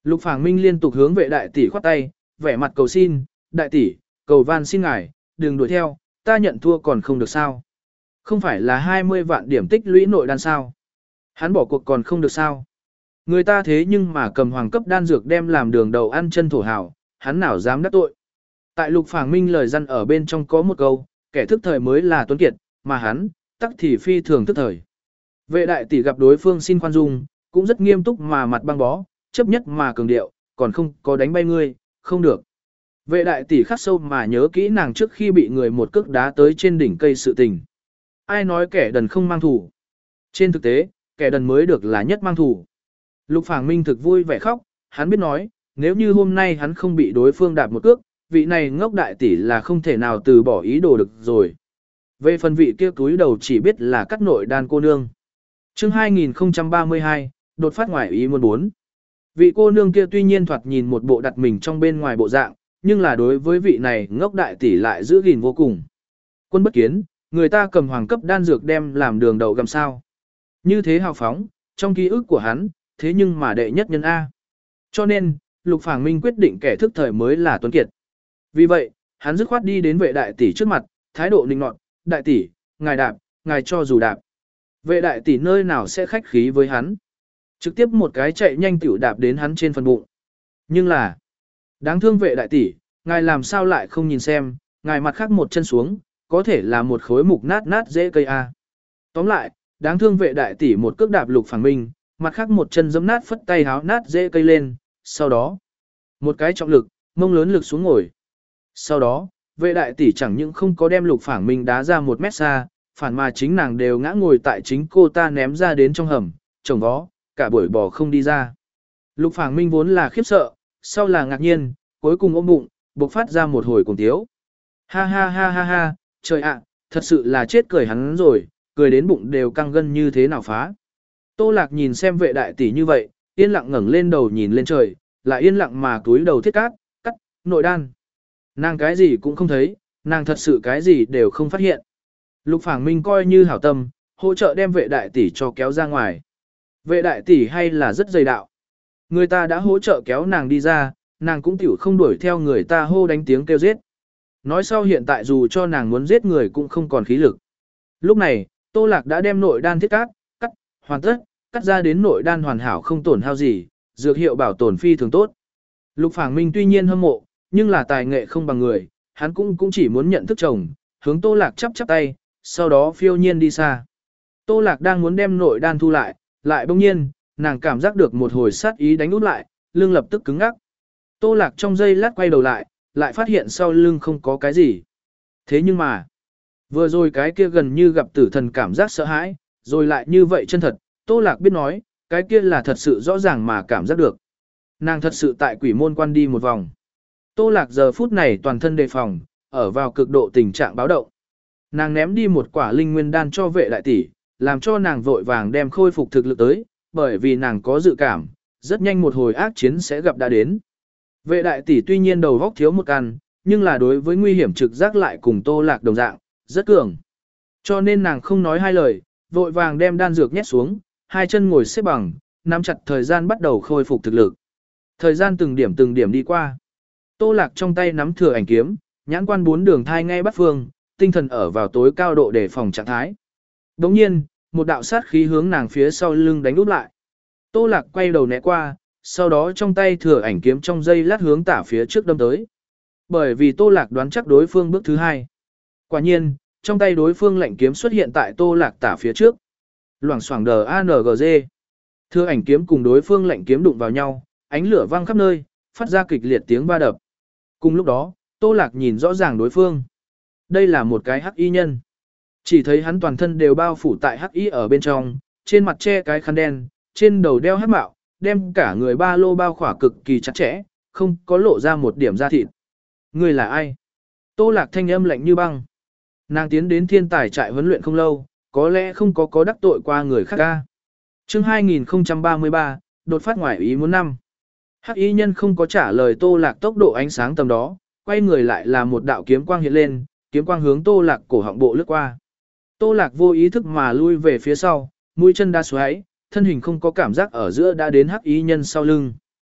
Lục Phảng Minh liên tục hướng vệ đại tỷ khoát tay, vẻ mặt cầu xin, đại tỷ, cầu van xin ngài, đừng đuổi theo, ta nhận thua còn không được sao. Không phải là hai mươi vạn điểm tích lũy nội đan sao. Hắn bỏ cuộc còn không được sao. Người ta thế nhưng mà cầm hoàng cấp đan dược đem làm đường đầu ăn chân thổ hào, hắn nào dám đắc tội. Tại Lục Phảng Minh lời răn ở bên trong có một câu, kẻ thức thời mới là tuấn kiệt, mà hắn, tắc thì phi thường thức thời. Vệ đại tỷ gặp đối phương xin khoan dung, cũng rất nghiêm túc mà mặt băng bó, chấp nhất mà cường điệu, còn không có đánh bay ngươi, không được. Vệ đại tỷ khắc sâu mà nhớ kỹ nàng trước khi bị người một cước đá tới trên đỉnh cây sự tình. Ai nói kẻ đần không mang thủ. Trên thực tế, kẻ đần mới được là nhất mang thủ. Lục Phảng Minh thực vui vẻ khóc, hắn biết nói, nếu như hôm nay hắn không bị đối phương đạp một cước, vị này ngốc đại tỷ là không thể nào từ bỏ ý đồ được rồi. Về phần vị kia túi đầu chỉ biết là cắt nội đan cô nương. Chương hai nghìn không trăm ba mươi hai, đột phát ngoài ý muốn bốn. Vị cô nương kia tuy nhiên thoạt nhìn một bộ đặt mình trong bên ngoài bộ dạng, nhưng là đối với vị này ngốc đại tỷ lại giữ gìn vô cùng. Quân bất kiến, người ta cầm hoàng cấp đan dược đem làm đường đầu gầm sao. Như thế hào phóng, trong ký ức của hắn, thế nhưng mà đệ nhất nhân A. Cho nên, Lục Phảng Minh quyết định kẻ thức thời mới là tuấn kiệt. Vì vậy, hắn dứt khoát đi đến vệ đại tỷ trước mặt, thái độ nịnh nọt, đại tỷ, ngài đạp, ngài cho dù đạp. Vệ đại tỷ nơi nào sẽ khách khí với hắn. Trực tiếp một cái chạy nhanh tiểu đạp đến hắn trên phần bụng. Nhưng là, đáng thương vệ đại tỷ, ngài làm sao lại không nhìn xem, ngài mặt khác một chân xuống, có thể là một khối mục nát nát dễ cây A. Tóm lại, đáng thương vệ đại tỷ một cước đạp Lục Phảng Minh, mặt khác một chân giẫm nát phất tay háo nát dễ cây lên, sau đó, một cái trọng lực, mông lớn lực xuống ngồi. Sau đó, vệ đại tỷ chẳng những không có đem Lục Phảng Minh đá ra một mét xa, phản mà chính nàng đều ngã ngồi tại chính cô ta ném ra đến trong hầm, chồng vó, cả buổi bò không đi ra. Lục Phảng Minh vốn là khiếp sợ, sau là ngạc nhiên, cuối cùng ôm bụng, bộc phát ra một hồi cuồng tiếu. Ha ha ha ha ha, trời ạ, thật sự là chết cười hắn rồi, cười đến bụng đều căng gân như thế nào phá. Tô Lạc nhìn xem vệ đại tỷ như vậy, yên lặng ngẩng lên đầu nhìn lên trời, lại yên lặng mà túi đầu thiết cát, cắt, nội đan. Nàng cái gì cũng không thấy, nàng thật sự cái gì đều không phát hiện. Lục Phảng Minh coi như hảo tâm, hỗ trợ đem vệ đại tỷ cho kéo ra ngoài. Vệ đại tỷ hay là rất dày đạo. Người ta đã hỗ trợ kéo nàng đi ra, nàng cũng tiểu không đuổi theo người ta hô đánh tiếng kêu giết. Nói sau hiện tại dù cho nàng muốn giết người cũng không còn khí lực. Lúc này, Tô Lạc đã đem nội đan thiết cát, cắt, hoàn tất, cắt ra đến nội đan hoàn hảo không tổn hao gì, dược hiệu bảo tồn phi thường tốt. Lục Phảng Minh tuy nhiên hâm mộ, nhưng là tài nghệ không bằng người, hắn cũng cũng chỉ muốn nhận thức chồng, hướng Tô Lạc chắp chắp tay, sau đó phiêu nhiên đi xa. Tô Lạc đang muốn đem nội đan thu lại, lại bỗng nhiên, nàng cảm giác được một hồi sát ý đánh út lại, lưng lập tức cứng ngắc. Tô Lạc trong giây lát quay đầu lại, lại phát hiện sau lưng không có cái gì. Thế nhưng mà, vừa rồi cái kia gần như gặp tử thần cảm giác sợ hãi, rồi lại như vậy chân thật, Tô Lạc biết nói, cái kia là thật sự rõ ràng mà cảm giác được. Nàng thật sự tại quỷ môn quan đi một vòng. Tô Lạc giờ phút này toàn thân đề phòng, ở vào cực độ tình trạng báo động. Nàng ném đi một quả linh nguyên đan cho vệ đại tỷ, làm cho nàng vội vàng đem khôi phục thực lực tới, bởi vì nàng có dự cảm, rất nhanh một hồi ác chiến sẽ gặp đã đến. Vệ đại tỷ tuy nhiên đầu góc thiếu một căn, nhưng là đối với nguy hiểm trực giác lại cùng Tô Lạc đồng dạng, rất cường. Cho nên nàng không nói hai lời, vội vàng đem đan dược nhét xuống, hai chân ngồi xếp bằng, nắm chặt thời gian bắt đầu khôi phục thực lực. Thời gian từng điểm từng điểm đi qua. Tô Lạc trong tay nắm thừa ảnh kiếm, nhãn quan bốn đường thai ngay bắt phương, tinh thần ở vào tối cao độ để phòng trạng thái. Đồng nhiên, một đạo sát khí hướng nàng phía sau lưng đánh úp lại. Tô Lạc quay đầu né qua, sau đó trong tay thừa ảnh kiếm trong dây lát hướng tả phía trước đâm tới. Bởi vì Tô Lạc đoán chắc đối phương bước thứ hai. Quả nhiên, trong tay đối phương lạnh kiếm xuất hiện tại Tô Lạc tả phía trước. Loảng xoảng đờ a en giê. Thừa ảnh kiếm cùng đối phương lạnh kiếm đụng vào nhau, ánh lửa văng khắp nơi, phát ra kịch liệt tiếng va đập. Cùng lúc đó, Tô Lạc nhìn rõ ràng đối phương. Đây là một cái hắc y nhân. Chỉ thấy hắn toàn thân đều bao phủ tại hắc y ở bên trong, trên mặt che cái khăn đen, trên đầu đeo hắc mạo, đem cả người ba lô bao khỏa cực kỳ chặt chẽ, không có lộ ra một điểm da thịt. Người là ai? Tô Lạc thanh âm lạnh như băng. Nàng tiến đến thiên tài trại huấn luyện không lâu, có lẽ không có có đắc tội qua người khác ca. Chương hai nghìn không trăm ba mươi ba, đột phát ngoài ý muốn năm. Hắc y nhân không có trả lời Tô Lạc tốc độ ánh sáng tầm đó, quay người lại là một đạo kiếm quang hiện lên, kiếm quang hướng Tô Lạc cổ họng bộ lướt qua. Tô Lạc vô ý thức mà lui về phía sau, mũi chân đá xoáy, thân hình không có cảm giác ở giữa đã đến hắc y nhân sau lưng.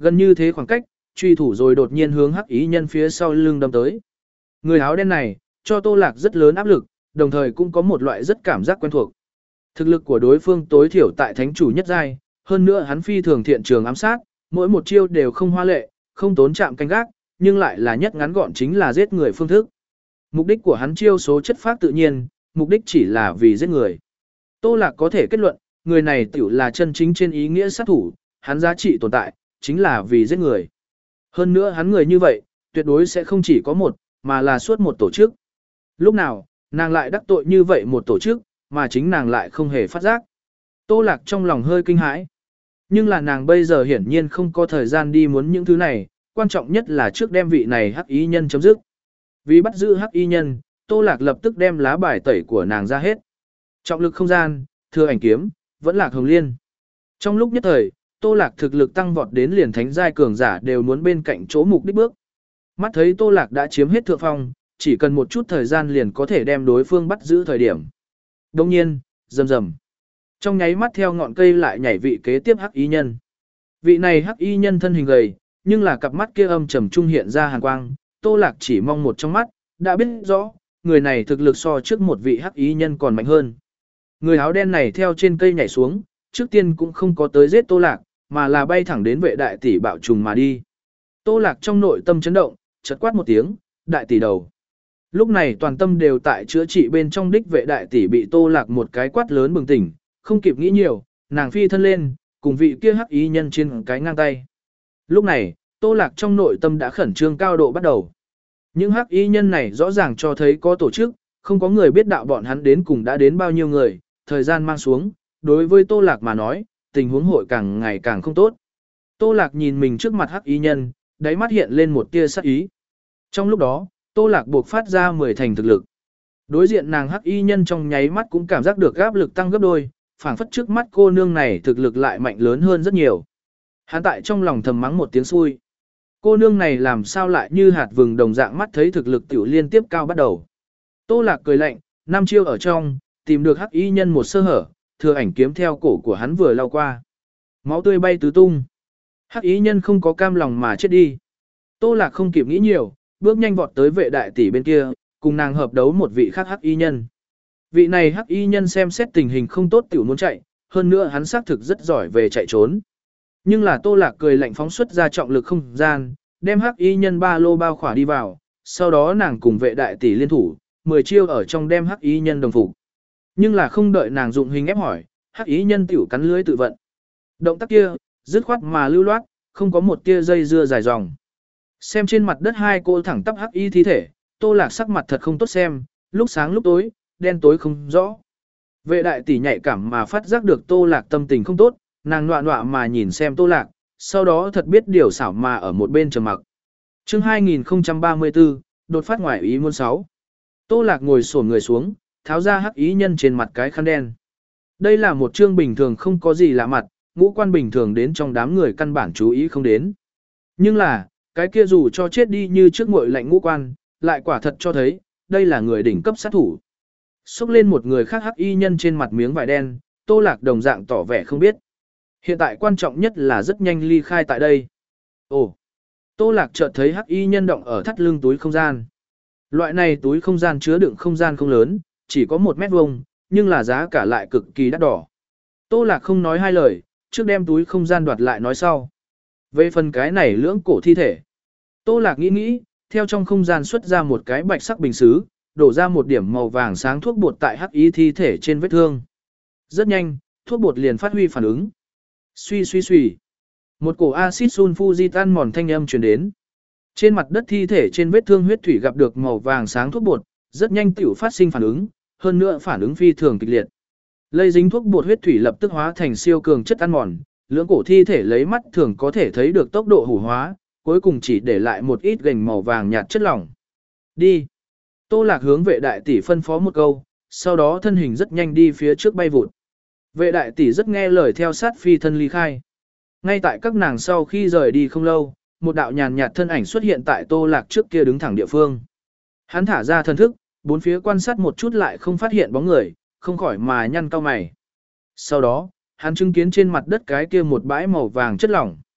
Gần như thế khoảng cách, truy thủ rồi đột nhiên hướng hắc ý nhân phía sau lưng đâm tới. Người áo đen này, cho Tô Lạc rất lớn áp lực, đồng thời cũng có một loại rất cảm giác quen thuộc. Thực lực của đối phương tối thiểu tại thánh chủ nhất giai, hơn nữa hắn phi thường thiện trường ám sát, mỗi một chiêu đều không hoa lệ, không tốn chạm canh gác, nhưng lại là nhất ngắn gọn chính là giết người phương thức. Mục đích của hắn chiêu số chất phác tự nhiên, mục đích chỉ là vì giết người. Tô Lạc có thể kết luận, người này tiểu là chân chính trên ý nghĩa sát thủ, hắn giá trị tồn tại, chính là vì giết người. Hơn nữa hắn người như vậy, tuyệt đối sẽ không chỉ có một, mà là suốt một tổ chức. Lúc nào, nàng lại đắc tội như vậy một tổ chức, mà chính nàng lại không hề phát giác. Tô Lạc trong lòng hơi kinh hãi. Nhưng là nàng bây giờ hiển nhiên không có thời gian đi muốn những thứ này, quan trọng nhất là trước đem vị này hắc y nhân chấm dứt. Vì bắt giữ hắc y nhân, Tô Lạc lập tức đem lá bài tẩy của nàng ra hết. Trọng lực không gian, thừa ảnh kiếm, vẫn lạc hồng liên. Trong lúc nhất thời, Tô Lạc thực lực tăng vọt đến liền thánh giai cường giả đều muốn bên cạnh chỗ mục đích bước. Mắt thấy Tô Lạc đã chiếm hết thượng phong, chỉ cần một chút thời gian liền có thể đem đối phương bắt giữ thời điểm. Đồng nhiên, rầm rầm. Trong nháy mắt theo ngọn cây lại nhảy vị kế tiếp hắc y nhân. Vị này hắc y nhân thân hình gầy, nhưng là cặp mắt kia âm trầm trung hiện ra hàn quang, Tô Lạc chỉ mong một trong mắt, đã biết rõ, người này thực lực so trước một vị hắc y nhân còn mạnh hơn. Người áo đen này theo trên cây nhảy xuống, trước tiên cũng không có tới giết Tô Lạc, mà là bay thẳng đến vệ đại tỷ bạo trùng mà đi. Tô Lạc trong nội tâm chấn động, chợt quát một tiếng, đại tỷ đầu. Lúc này toàn tâm đều tại chữa trị bên trong đích vệ đại tỷ bị Tô Lạc một cái quát lớn bừng tỉnh, không kịp nghĩ nhiều, nàng phi thân lên, cùng vị kia hắc y nhân trên cái ngang tay. Lúc này, Tô Lạc trong nội tâm đã khẩn trương cao độ bắt đầu. Những hắc y nhân này rõ ràng cho thấy có tổ chức, không có người biết đạo bọn hắn đến cùng đã đến bao nhiêu người, thời gian mang xuống, đối với Tô Lạc mà nói, tình huống hội càng ngày càng không tốt. Tô Lạc nhìn mình trước mặt hắc y nhân, đáy mắt hiện lên một tia sắc ý. Trong lúc đó, Tô Lạc buộc phát ra mười thành thực lực. Đối diện nàng hắc y nhân trong nháy mắt cũng cảm giác được áp lực tăng gấp đôi, phảng phất trước mắt cô nương này thực lực lại mạnh lớn hơn rất nhiều. Hắn tại trong lòng thầm mắng một tiếng xui. Cô nương này làm sao lại như hạt vừng đồng dạng mắt thấy thực lực tiểu liên tiếp cao bắt đầu. Tô Lạc cười lạnh, năm chiêu ở trong, tìm được hắc y nhân một sơ hở, thừa ảnh kiếm theo cổ của hắn vừa lao qua. Máu tươi bay tứ tung. Hắc y nhân không có cam lòng mà chết đi. Tô Lạc không kịp nghĩ nhiều, bước nhanh vọt tới vệ đại tỷ bên kia, cùng nàng hợp đấu một vị khác hắc y nhân. Vị này hắc y nhân xem xét tình hình không tốt tiểu muốn chạy, hơn nữa hắn xác thực rất giỏi về chạy trốn. Nhưng là Tô Lạc cười lạnh phóng xuất ra trọng lực không gian, đem hắc y nhân ba lô bao khỏa đi vào, sau đó nàng cùng vệ đại tỷ liên thủ, mười chiêu ở trong đem hắc y nhân đồng phục. Nhưng là không đợi nàng dụng hình ép hỏi, hắc y nhân tiểu cắn lưới tự vận. Động tác kia, dứt khoát mà lưu loát, không có một tia dây dưa dài dòng. Xem trên mặt đất hai cô thẳng tắp hắc y thi thể, Tô Lạc sắc mặt thật không tốt xem, lúc sáng lúc tối, đen tối không rõ. Vệ đại tỷ nhạy cảm mà phát giác được Tô Lạc tâm tình không tốt, nàng nọa nọa mà nhìn xem Tô Lạc, sau đó thật biết điều xảo mà ở một bên trầm mặc. Chương hai nghìn không trăm ba mươi tư, đột phát ngoài ý muốn sáu. Tô Lạc ngồi xổm người xuống, tháo ra hắc ý nhân trên mặt cái khăn đen. Đây là một chương bình thường không có gì lạ mặt, ngũ quan bình thường đến trong đám người căn bản chú ý không đến. Nhưng là, cái kia dù cho chết đi như trước muội lạnh ngũ quan, lại quả thật cho thấy, đây là người đỉnh cấp sát thủ. Xúc lên một người khác hắc y nhân trên mặt miếng vải đen, Tô Lạc đồng dạng tỏ vẻ không biết. Hiện tại quan trọng nhất là rất nhanh ly khai tại đây. Ồ! Tô Lạc chợt thấy hắc y nhân động ở thắt lưng túi không gian. Loại này túi không gian chứa đựng không gian không lớn, chỉ có một mét vuông, nhưng là giá cả lại cực kỳ đắt đỏ. Tô Lạc không nói hai lời, trước đem túi không gian đoạt lại nói sau. Về phần cái này lưỡng cổ thi thể. Tô Lạc nghĩ nghĩ, theo trong không gian xuất ra một cái bạch sắc bình xứ, đổ ra một điểm màu vàng sáng thuốc bột tại hắc y thi thể trên vết thương. Rất nhanh, thuốc bột liền phát huy phản ứng. Suy suy suy. Một cổ axit sulfuric tan mòn thanh âm truyền đến. Trên mặt đất thi thể trên vết thương huyết thủy gặp được màu vàng sáng thuốc bột, rất nhanh tiểu phát sinh phản ứng, hơn nữa phản ứng phi thường kịch liệt. Lây dính thuốc bột huyết thủy lập tức hóa thành siêu cường chất ăn mòn, lưỡng cổ thi thể lấy mắt thường có thể thấy được tốc độ hủ hóa, cuối cùng chỉ để lại một ít gềnh màu vàng nhạt chất lỏng. Đi. Tô Lạc hướng vệ đại tỷ phân phó một câu, sau đó thân hình rất nhanh đi phía trước bay vụt. Vệ đại tỷ rất nghe lời theo sát phi thân ly khai. Ngay tại các nàng sau khi rời đi không lâu, một đạo nhàn nhạt thân ảnh xuất hiện tại Tô Lạc trước kia đứng thẳng địa phương. Hắn thả ra thân thức, bốn phía quan sát một chút lại không phát hiện bóng người, không khỏi mà nhăn cau mày. Sau đó, hắn chứng kiến trên mặt đất cái kia một bãi màu vàng chất lỏng.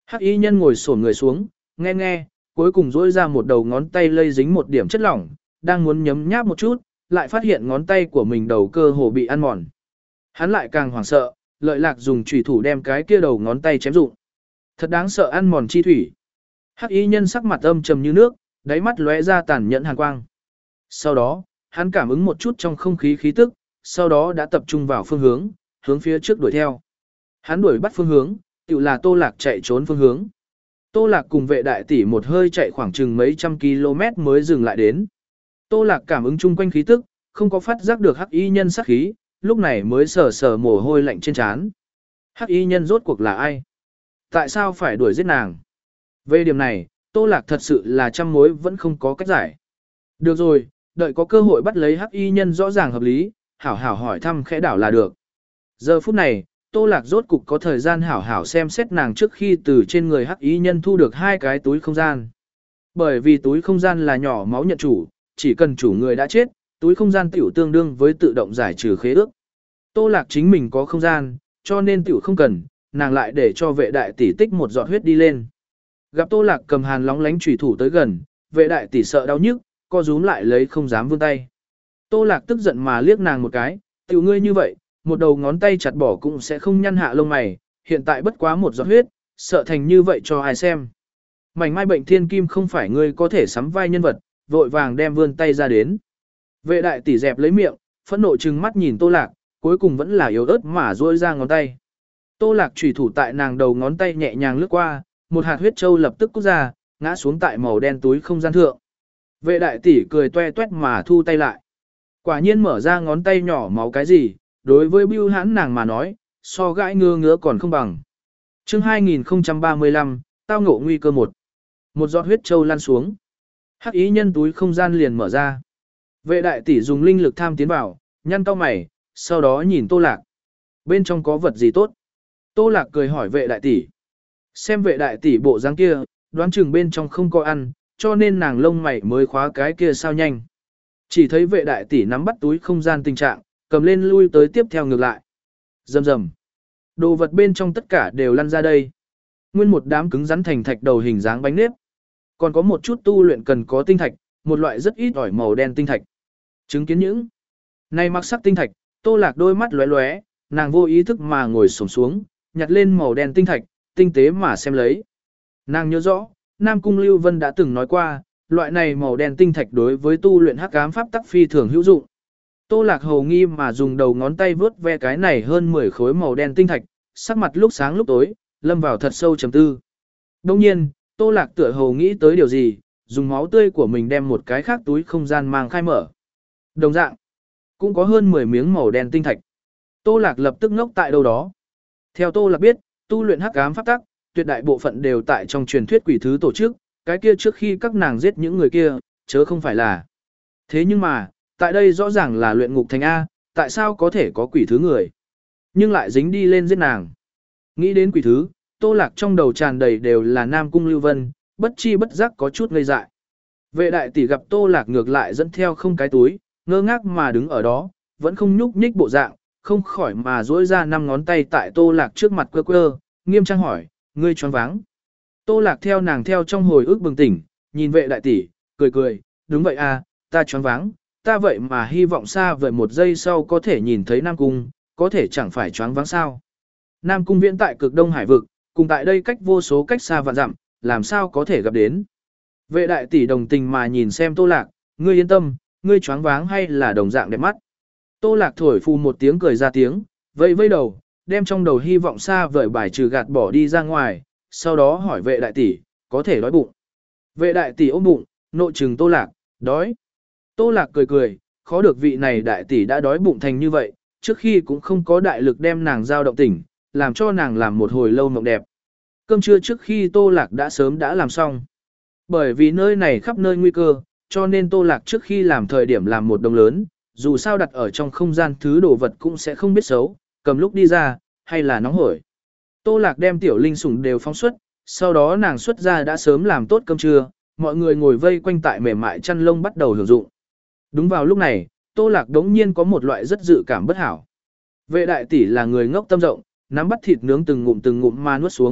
Hắc y nhân ngồi xổm người xuống, nghe nghe, cuối cùng duỗi ra một đầu ngón tay lây dính một điểm chất lỏng, đang muốn nhấm nháp một chút, lại phát hiện ngón tay của mình đầu cơ hồ bị ăn mòn. Hắn lại càng hoảng sợ, lợi lạc dùng chủy thủ đem cái kia đầu ngón tay chém rụng. Thật đáng sợ ăn mòn chi thủy. Hắc y nhân sắc mặt âm trầm như nước, đáy mắt lóe ra tàn nhẫn hàn quang. Sau đó, hắn cảm ứng một chút trong không khí khí tức, sau đó đã tập trung vào phương hướng, hướng phía trước đuổi theo. Hắn đuổi bắt phương hướng, tự là Tô Lạc chạy trốn phương hướng. Tô Lạc cùng vệ đại tỷ một hơi chạy khoảng chừng mấy trăm km mới dừng lại đến. Tô Lạc cảm ứng chung quanh khí tức, không có phát giác được hắc y nhân sát khí, lúc này mới sờ sờ mồ hôi lạnh trên trán. Hắc y nhân rốt cuộc là ai? Tại sao phải đuổi giết nàng? Về điểm này, Tô Lạc thật sự là trăm mối vẫn không có cách giải. Được rồi, đợi có cơ hội bắt lấy hắc y nhân rõ ràng hợp lý, hảo hảo hỏi thăm khẽ đảo là được. Giờ phút này, Tô Lạc rốt cục có thời gian hảo hảo xem xét nàng trước khi từ trên người hắc y nhân thu được hai cái túi không gian. Bởi vì túi không gian là nhỏ máu nhận chủ, chỉ cần chủ người đã chết, túi không gian tiểu tương đương với tự động giải trừ khế ước. Tô Lạc chính mình có không gian, cho nên tiểu không cần, nàng lại để cho vệ đại tỷ tích một giọt huyết đi lên. Gặp Tô Lạc cầm hàn lóng lánh chủy thủ tới gần, vệ đại tỷ sợ đau nhức, co rúm lại lấy không dám vươn tay. Tô Lạc tức giận mà liếc nàng một cái, tiểu ngươi như vậy, một đầu ngón tay chặt bỏ cũng sẽ không nhăn hạ lông mày, hiện tại bất quá một giọt huyết, sợ thành như vậy cho ai xem. Mảnh mai bệnh thiên kim không phải ngươi có thể sắm vai nhân vật, vội vàng đem vươn tay ra đến. Vệ đại tỷ dẹp lấy miệng, phẫn nộ trừng mắt nhìn Tô Lạc, cuối cùng vẫn là yếu ớt mà duỗi ra ngón tay. Tô Lạc chủy thủ tại nàng đầu ngón tay nhẹ nhàng lướt qua, một hạt huyết châu lập tức cút ra, ngã xuống tại màu đen túi không gian thượng. Vệ đại tỷ cười toe toét mà thu tay lại. Quả nhiên mở ra ngón tay nhỏ máu cái gì, đối với bưu hãn nàng mà nói, so gãi ngứa ngứa còn không bằng. chương hai nghìn không trăm ba mươi lăm, tao ngộ nguy cơ một. Một giọt huyết châu lăn xuống. Hắc ý nhân túi không gian liền mở ra. Vệ đại tỷ dùng linh lực tham tiến vào, nhăn cau mày, sau đó nhìn Tô Lạc. Bên trong có vật gì tốt? Tô Lạc cười hỏi vệ đại tỷ. Xem vệ đại tỷ bộ dáng kia, đoán chừng bên trong không có ăn, cho nên nàng lông mày mới khóa cái kia sao nhanh. Chỉ thấy vệ đại tỷ nắm bắt túi không gian tình trạng, cầm lên lui tới tiếp theo ngược lại. Rầm rầm. Đồ vật bên trong tất cả đều lăn ra đây. Nguyên một đám cứng rắn thành thạch đầu hình dáng bánh nếp. Còn có một chút tu luyện cần có tinh thạch, một loại rất ít ỏi màu đen tinh thạch. Chứng kiến những này mặc sắc tinh thạch, Tô Lạc đôi mắt lóe lóe, nàng vô ý thức mà ngồi xổm xuống, nhặt lên màu đen tinh thạch, tinh tế mà xem lấy. Nàng nhớ rõ, Nam Cung Lưu Vân đã từng nói qua, loại này màu đen tinh thạch đối với tu luyện hắc ám pháp tắc phi thường hữu dụng. Tô Lạc hầu nghi mà dùng đầu ngón tay vướt ve cái này hơn mười khối màu đen tinh thạch, sắc mặt lúc sáng lúc tối, lâm vào thật sâu trầm tư. Đồng nhiên, Tô Lạc tựa hồ nghĩ tới điều gì, dùng máu tươi của mình đem một cái khác túi không gian mang khai mở. Đồng dạng, cũng có hơn mười miếng màu đen tinh thạch. Tô Lạc lập tức ngốc tại đâu đó. Theo Tô Lạc biết, tu luyện hắc ám pháp tắc, tuyệt đại bộ phận đều tại trong truyền thuyết quỷ thứ tổ chức, cái kia trước khi các nàng giết những người kia, chớ không phải là. Thế nhưng mà, tại đây rõ ràng là luyện ngục thành A, tại sao có thể có quỷ thứ người? Nhưng lại dính đi lên giết nàng. Nghĩ đến quỷ thứ, Tô Lạc trong đầu tràn đầy đều là Nam Cung Lưu Vân, bất chi bất giác có chút ngây dại. Vệ đại tỷ gặp Tô Lạc ngược lại dẫn theo không cái túi, ngơ ngác mà đứng ở đó, vẫn không nhúc nhích bộ dạng, không khỏi mà duỗi ra năm ngón tay tại Tô Lạc trước mặt quơ quơ, nghiêm trang hỏi, ngươi choáng váng. Tô Lạc theo nàng theo trong hồi ức bừng tỉnh, nhìn vệ đại tỷ, cười cười, đúng vậy à, ta choáng váng, ta vậy mà hy vọng xa vời một giây sau có thể nhìn thấy Nam Cung, có thể chẳng phải choáng váng sao. Nam Cung viễn tại cực Đông Hải vực, cùng tại đây cách vô số cách xa vạn dặm, làm sao có thể gặp đến. Vệ đại tỷ đồng tình mà nhìn xem Tô Lạc, ngươi yên tâm, ngươi choáng váng hay là đồng dạng đẹp mắt. Tô Lạc thổi phù một tiếng cười ra tiếng, vây vây đầu, đem trong đầu hy vọng xa vời bài trừ gạt bỏ đi ra ngoài, sau đó hỏi vệ đại tỷ, có thể đói bụng. Vệ đại tỷ ôm bụng, nội trừng Tô Lạc, đói. Tô Lạc cười cười, khó được vị này đại tỷ đã đói bụng thành như vậy, trước khi cũng không có đại lực đem nàng giao động tỉnh, làm cho nàng làm một hồi lâu mộng đẹp. Cơm trưa trước khi Tô Lạc đã sớm đã làm xong. Bởi vì nơi này khắp nơi nguy cơ, cho nên Tô Lạc trước khi làm thời điểm làm một đồng lớn, dù sao đặt ở trong không gian thứ đồ vật cũng sẽ không biết xấu, cầm lúc đi ra, hay là nóng hổi. Tô Lạc đem tiểu linh sủng đều phóng xuất, sau đó nàng xuất ra đã sớm làm tốt cơm trưa, mọi người ngồi vây quanh tại mềm mại chăn lông bắt đầu hưởng dụng. Đúng vào lúc này, Tô Lạc đống nhiên có một loại rất dự cảm bất hảo. Vệ đại tỷ là người ngốc tâm rộng, nắm bắt thịt nướng từng ngụm từng ngụm mà nuốt xuống,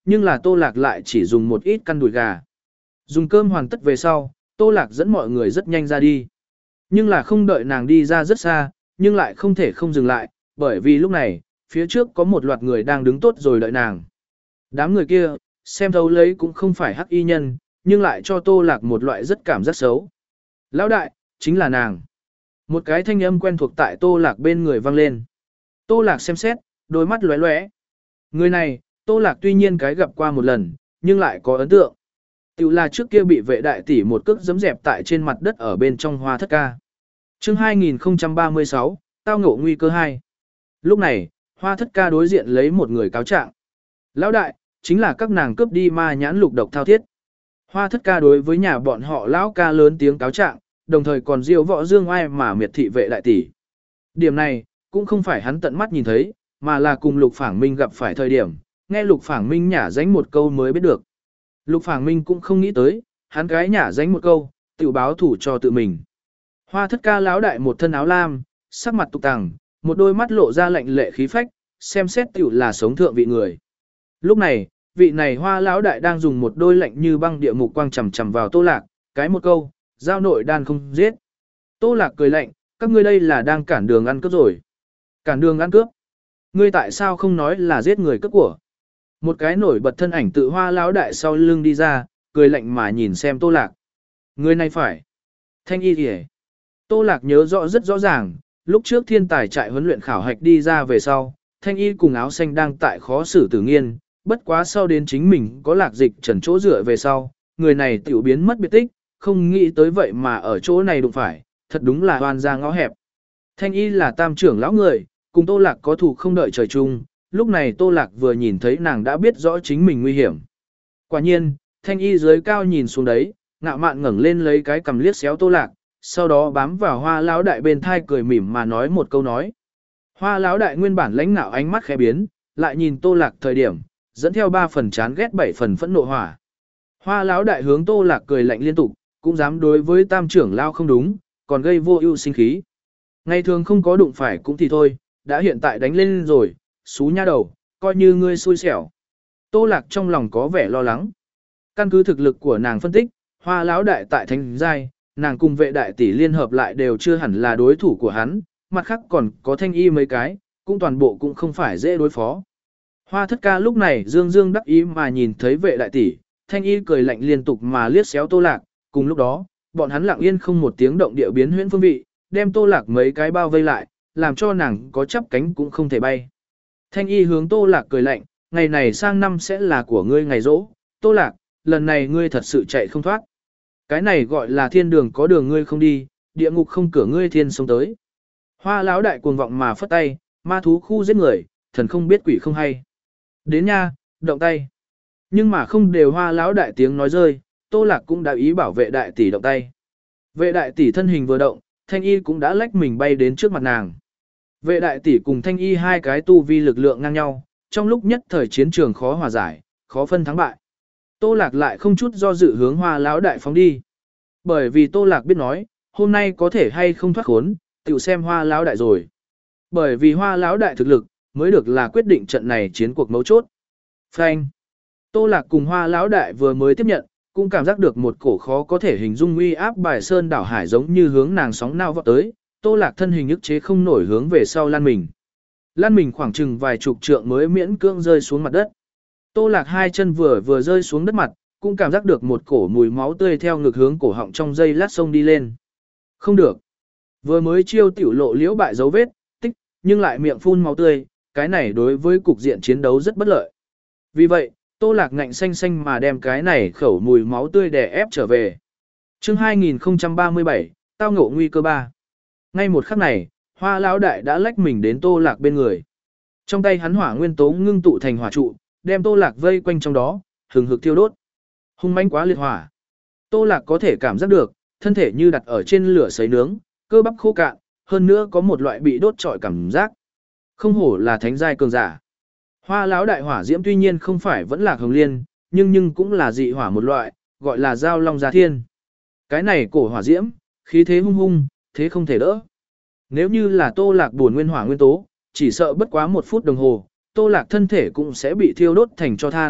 nhưng là Tô Lạc lại chỉ dùng một ít căn đùi gà. Dùng cơm hoàn tất về sau, Tô Lạc dẫn mọi người rất nhanh ra đi. Nhưng là không đợi nàng đi ra rất xa, nhưng lại không thể không dừng lại, bởi vì lúc này, phía trước có một loạt người đang đứng tốt rồi đợi nàng. Đám người kia, xem thấu lấy cũng không phải hắc y nhân, nhưng lại cho Tô Lạc một loại rất cảm giác xấu. Lão đại, chính là nàng. Một cái thanh âm quen thuộc tại Tô Lạc bên người vang lên. Tô Lạc xem xét, đôi mắt lóe lóe. Người này, Tô Lạc tuy nhiên cái gặp qua một lần, nhưng lại có ấn tượng. Tiểu là trước kia bị vệ đại tỷ một cước giẫm dẹp tại trên mặt đất ở bên trong Hoa Thất Ca. Chương hai nghìn không trăm ba mươi sáu, tao ngộ nguy cơ hai. Lúc này, Hoa Thất Ca đối diện lấy một người cáo trạng. Lão đại, chính là các nàng cướp đi ma nhãn lục độc thao thiết. Hoa Thất Ca đối với nhà bọn họ lão ca lớn tiếng cáo trạng, đồng thời còn diêu võ dương oai mà miệt thị vệ đại tỷ. Điểm này, cũng không phải hắn tận mắt nhìn thấy, mà là cùng Lục Phảng Minh gặp phải thời điểm, nghe Lục Phảng Minh nhả dánh một câu mới biết được. Lục Phảng Minh cũng không nghĩ tới, hắn cái nhả dánh một câu, tự báo thủ cho tự mình. Hoa Thất Ca lão đại một thân áo lam, sắc mặt tục tằng, một đôi mắt lộ ra lạnh lệ khí phách, xem xét tiểu là sống thượng vị người. Lúc này, vị này Hoa lão đại đang dùng một đôi lạnh như băng địa mục quang chằm chằm vào Tô Lạc, cái một câu, giao nội đan không giết. Tô Lạc cười lạnh, các ngươi đây là đang cản đường ăn cướp rồi. Cản đường ăn cướp? Ngươi tại sao không nói là giết người cướp của? Một cái nổi bật thân ảnh tự Hoa lão đại sau lưng đi ra, cười lạnh mà nhìn xem Tô Lạc. Người này phải. Thanh y kìa. Tô Lạc nhớ rõ rất rõ ràng, lúc trước thiên tài trại huấn luyện khảo hạch đi ra về sau, Thanh y cùng áo xanh đang tại khó xử tử nghiên, bất quá sau đến chính mình có Lạc Dịch trần chỗ dựa về sau, người này tiểu biến mất biệt tích, không nghĩ tới vậy mà ở chỗ này đụng phải, thật đúng là hoan ra ngõ hẹp. Thanh y là tam trưởng lão người, cùng Tô Lạc có thù không đợi trời chung, lúc này Tô Lạc vừa nhìn thấy nàng đã biết rõ chính mình nguy hiểm. Quả nhiên, Thanh y dưới cao nhìn xuống đấy, ngạo mạn ngẩng lên lấy cái cầm liếc xéo Tô Lạc, sau đó bám vào Hoa lão đại bên thai cười mỉm mà nói một câu nói. Hoa lão đại nguyên bản lãnh ngạo ánh mắt khẽ biến, lại nhìn Tô Lạc thời điểm, dẫn theo ba phần chán ghét bảy phần phẫn nộ hỏa. Hoa lão đại hướng Tô Lạc cười lạnh liên tục, cũng dám đối với tam trưởng lao không đúng, còn gây vô ưu sinh khí. Ngày thường không có đụng phải cũng thì thôi, đã hiện tại đánh lên rồi, xú nha đầu, coi như ngươi xui xẻo. Tô Lạc trong lòng có vẻ lo lắng. Căn cứ thực lực của nàng phân tích, Hoa lão đại tại thánh giai, nàng cùng vệ đại tỷ liên hợp lại đều chưa hẳn là đối thủ của hắn, mặt khác còn có Thanh y mấy cái, cũng toàn bộ cũng không phải dễ đối phó. Hoa Thất Ca lúc này dương dương đắc ý mà nhìn thấy vệ đại tỷ, Thanh y cười lạnh liên tục mà liếc xéo Tô Lạc, cùng lúc đó, bọn hắn lặng yên không một tiếng động địa biến huyễn phương vị, đem Tô Lạc mấy cái bao vây lại, làm cho nàng có chắp cánh cũng không thể bay. Thanh y hướng Tô Lạc cười lạnh, ngày này sang năm sẽ là của ngươi ngày rỗ, Tô Lạc, lần này ngươi thật sự chạy không thoát. Cái này gọi là thiên đường có đường ngươi không đi, địa ngục không cửa ngươi thiên sống tới. Hoa lão đại cuồng vọng mà phất tay, ma thú khu giết người, thần không biết quỷ không hay. Đến nha, động tay. Nhưng mà không đều Hoa lão đại tiếng nói rơi, Tô Lạc cũng đã ý bảo vệ đại tỷ động tay. Vệ đại tỷ thân hình vừa động, Thanh y cũng đã lách mình bay đến trước mặt nàng. Vệ đại tỷ cùng Thanh y hai cái tu vi lực lượng ngang nhau, trong lúc nhất thời chiến trường khó hòa giải, khó phân thắng bại. Tô Lạc lại không chút do dự hướng Hoa lão đại phóng đi. Bởi vì Tô Lạc biết nói, hôm nay có thể hay không thoát khốn, tiểu xem Hoa lão đại rồi. Bởi vì Hoa lão đại thực lực, mới được là quyết định trận này chiến cuộc mấu chốt. Phanh. Tô Lạc cùng Hoa lão đại vừa mới tiếp nhận, cũng cảm giác được một cổ khó có thể hình dung uy áp bài sơn đảo hải giống như hướng nàng sóng nao vọt tới, Tô Lạc thân hình ức chế không nổi hướng về sau lăn mình. Lăn mình khoảng chừng vài chục trượng mới miễn cưỡng rơi xuống mặt đất. Tô Lạc hai chân vừa vừa rơi xuống đất mặt, cũng cảm giác được một cổ mùi máu tươi theo ngực hướng cổ họng trong dây lát sông đi lên. Không được. Vừa mới chiêu tiểu lộ liễu bại dấu vết, tích, nhưng lại miệng phun máu tươi, cái này đối với cục diện chiến đấu rất bất lợi. Vì vậy, Tô Lạc ngạnh xanh xanh mà đem cái này khẩu mùi máu tươi đè ép trở về. Chương hai nghìn không trăm ba mươi bảy, tao ngộ nguy cơ ba. Ngay một khắc này, Hoa lão đại đã lách mình đến Tô Lạc bên người. Trong tay hắn hỏa nguyên tố ngưng tụ thành hỏa trụ, đem Tô Lạc vây quanh trong đó, hừng hực thiêu đốt. Hung mãnh quá liệt hỏa. Tô Lạc có thể cảm giác được, thân thể như đặt ở trên lửa sấy nướng, cơ bắp khô cạn, hơn nữa có một loại bị đốt trọi cảm giác. Không hổ là thánh giai cường giả. Hoa lão đại hỏa diễm tuy nhiên không phải vẫn là hồng liên, nhưng nhưng cũng là dị hỏa một loại, gọi là giao long gia thiên. Cái này cổ hỏa diễm, khí thế hung hung, thế không thể đỡ. Nếu như là Tô Lạc bổn nguyên hỏa nguyên tố, chỉ sợ bất quá một phút đồng hồ, Tô Lạc thân thể cũng sẽ bị thiêu đốt thành tro than,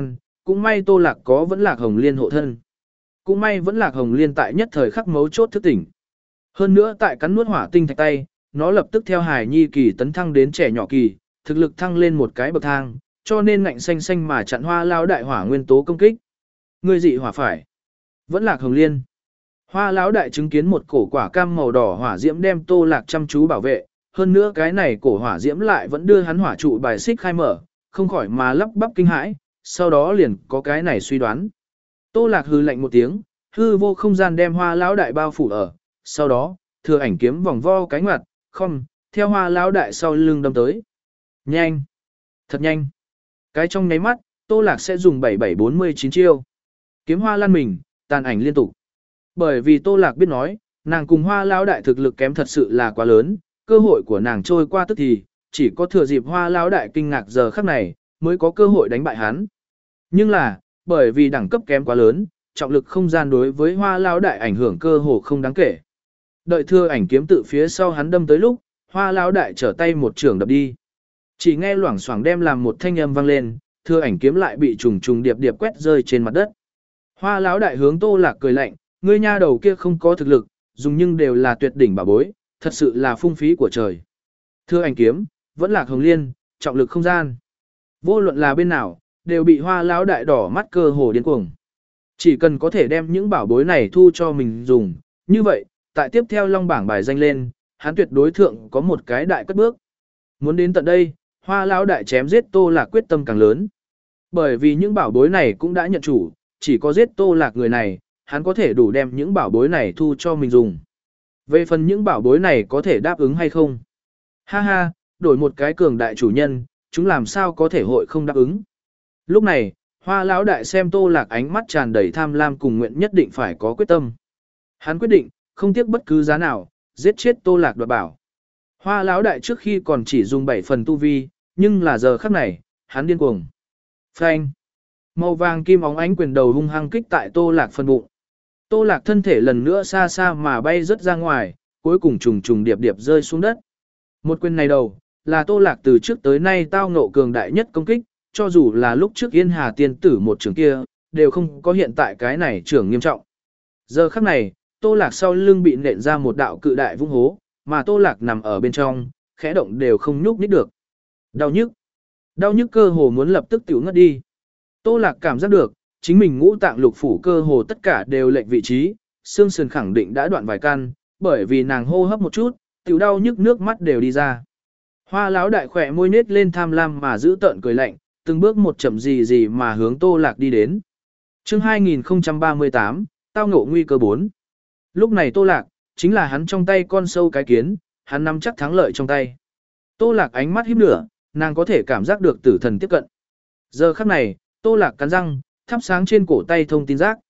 cũng may Tô Lạc có vẫn Lạc Hồng Liên hộ thân. Cũng may vẫn Lạc Hồng Liên tại nhất thời khắc mấu chốt thức tỉnh. Hơn nữa tại cắn nuốt hỏa tinh thạch tay, nó lập tức theo Hải Nhi kỳ tấn thăng đến trẻ nhỏ kỳ, thực lực thăng lên một cái bậc thang, cho nên ngạnh xanh xanh mà chặn Hoa lão đại hỏa nguyên tố công kích. Ngươi dị hỏa phải. Vẫn Lạc Hồng Liên. Hoa lão đại chứng kiến một cổ quả cam màu đỏ hỏa diễm đem Tô Lạc chăm chú bảo vệ, hơn nữa cái này cổ hỏa diễm lại vẫn đưa hắn hỏa trụ bài xích khai mở, không khỏi mà lắp bắp kinh hãi, sau đó liền có cái này suy đoán. Tô Lạc hừ lạnh một tiếng, hư vô không gian đem Hoa lão đại bao phủ ở, sau đó, thừa ảnh kiếm vòng vo cánh ngoặt, không, theo Hoa lão đại sau lưng đâm tới. Nhanh, thật nhanh. Cái trong nháy mắt, Tô Lạc sẽ dùng bảy bảy bốn mươi chín chiêu. Kiếm hoa lan mình, tàn ảnh liên tục. Bởi vì Tô Lạc biết nói, nàng cùng Hoa lão đại thực lực kém thật sự là quá lớn, cơ hội của nàng trôi qua tức thì, chỉ có thừa dịp Hoa lão đại kinh ngạc giờ khắc này, mới có cơ hội đánh bại hắn. Nhưng là, bởi vì đẳng cấp kém quá lớn, trọng lực không gian đối với Hoa lão đại ảnh hưởng cơ hồ không đáng kể. Đợi thừa ảnh kiếm tự phía sau hắn đâm tới lúc, Hoa lão đại trở tay một trường đập đi. Chỉ nghe loảng xoảng đem làm một thanh âm vang lên, thừa ảnh kiếm lại bị trùng trùng điệp điệp quét rơi trên mặt đất. Hoa lão đại hướng Tô Lạc cười lạnh, ngươi nha đầu kia không có thực lực, dùng nhưng đều là tuyệt đỉnh bảo bối, thật sự là phung phí của trời. Thừa ảnh kiếm, vẫn Lạc Hồng Liên, trọng lực không gian. Vô luận là bên nào, đều bị Hoa lão đại đỏ mắt cơ hồ điên cuồng. Chỉ cần có thể đem những bảo bối này thu cho mình dùng, như vậy, tại tiếp theo long bảng bài danh lên, hắn tuyệt đối thượng có một cái đại cất bước. Muốn đến tận đây, Hoa lão đại chém giết Tô Lạc quyết tâm càng lớn. Bởi vì những bảo bối này cũng đã nhận chủ, chỉ có giết Tô Lạc người này, hắn có thể đủ đem những bảo bối này thu cho mình dùng. Về phần những bảo bối này có thể đáp ứng hay không? Ha ha, đổi một cái cường đại chủ nhân, chúng làm sao có thể hội không đáp ứng? Lúc này, Hoa lão đại xem Tô Lạc ánh mắt tràn đầy tham lam cùng nguyện nhất định phải có quyết tâm. Hắn quyết định, không tiếc bất cứ giá nào, giết chết Tô Lạc đoạt bảo. Hoa lão đại trước khi còn chỉ dùng bảy phần tu vi, nhưng là giờ khắc này, hắn điên cuồng. Phanh. Màu vàng kim óng ánh quyền đầu hung hăng kích tại Tô Lạc phần bụng. Tô Lạc thân thể lần nữa xa xa mà bay rất ra ngoài, cuối cùng trùng trùng điệp điệp rơi xuống đất. Một quyền này đầu, là Tô Lạc từ trước tới nay tao ngộ cường đại nhất công kích, cho dù là lúc trước Yên Hà tiên tử một trường kia, đều không có hiện tại cái này trưởng nghiêm trọng. Giờ khắc này, Tô Lạc sau lưng bị nện ra một đạo cự đại vung hố, mà Tô Lạc nằm ở bên trong, khẽ động đều không nhúc nhích được. Đau nhức. Đau nhức cơ hồ muốn lập tức tiểu ngất đi. Tô Lạc cảm giác được, chính mình ngũ tạng lục phủ cơ hồ tất cả đều lệch vị trí, xương sườn khẳng định đã đoạn vài căn, bởi vì nàng hô hấp một chút, tiểu đau nhức nước mắt đều đi ra. Hoa lão đại khỏe môi nết lên tham lam mà giữ tợn cười lạnh, từng bước một chậm gì gì mà hướng Tô Lạc đi đến. Chương hai nghìn không trăm ba mươi tám, tao ngộ nguy cơ bốn. Lúc này Tô Lạc, chính là hắn trong tay con sâu cái kiến, hắn nắm chắc thắng lợi trong tay. Tô Lạc ánh mắt híp lửa, nàng có thể cảm giác được tử thần tiếp cận. Giờ khắc này, Tô Lạc cắn răng, thắp sáng trên cổ tay thông tin giác.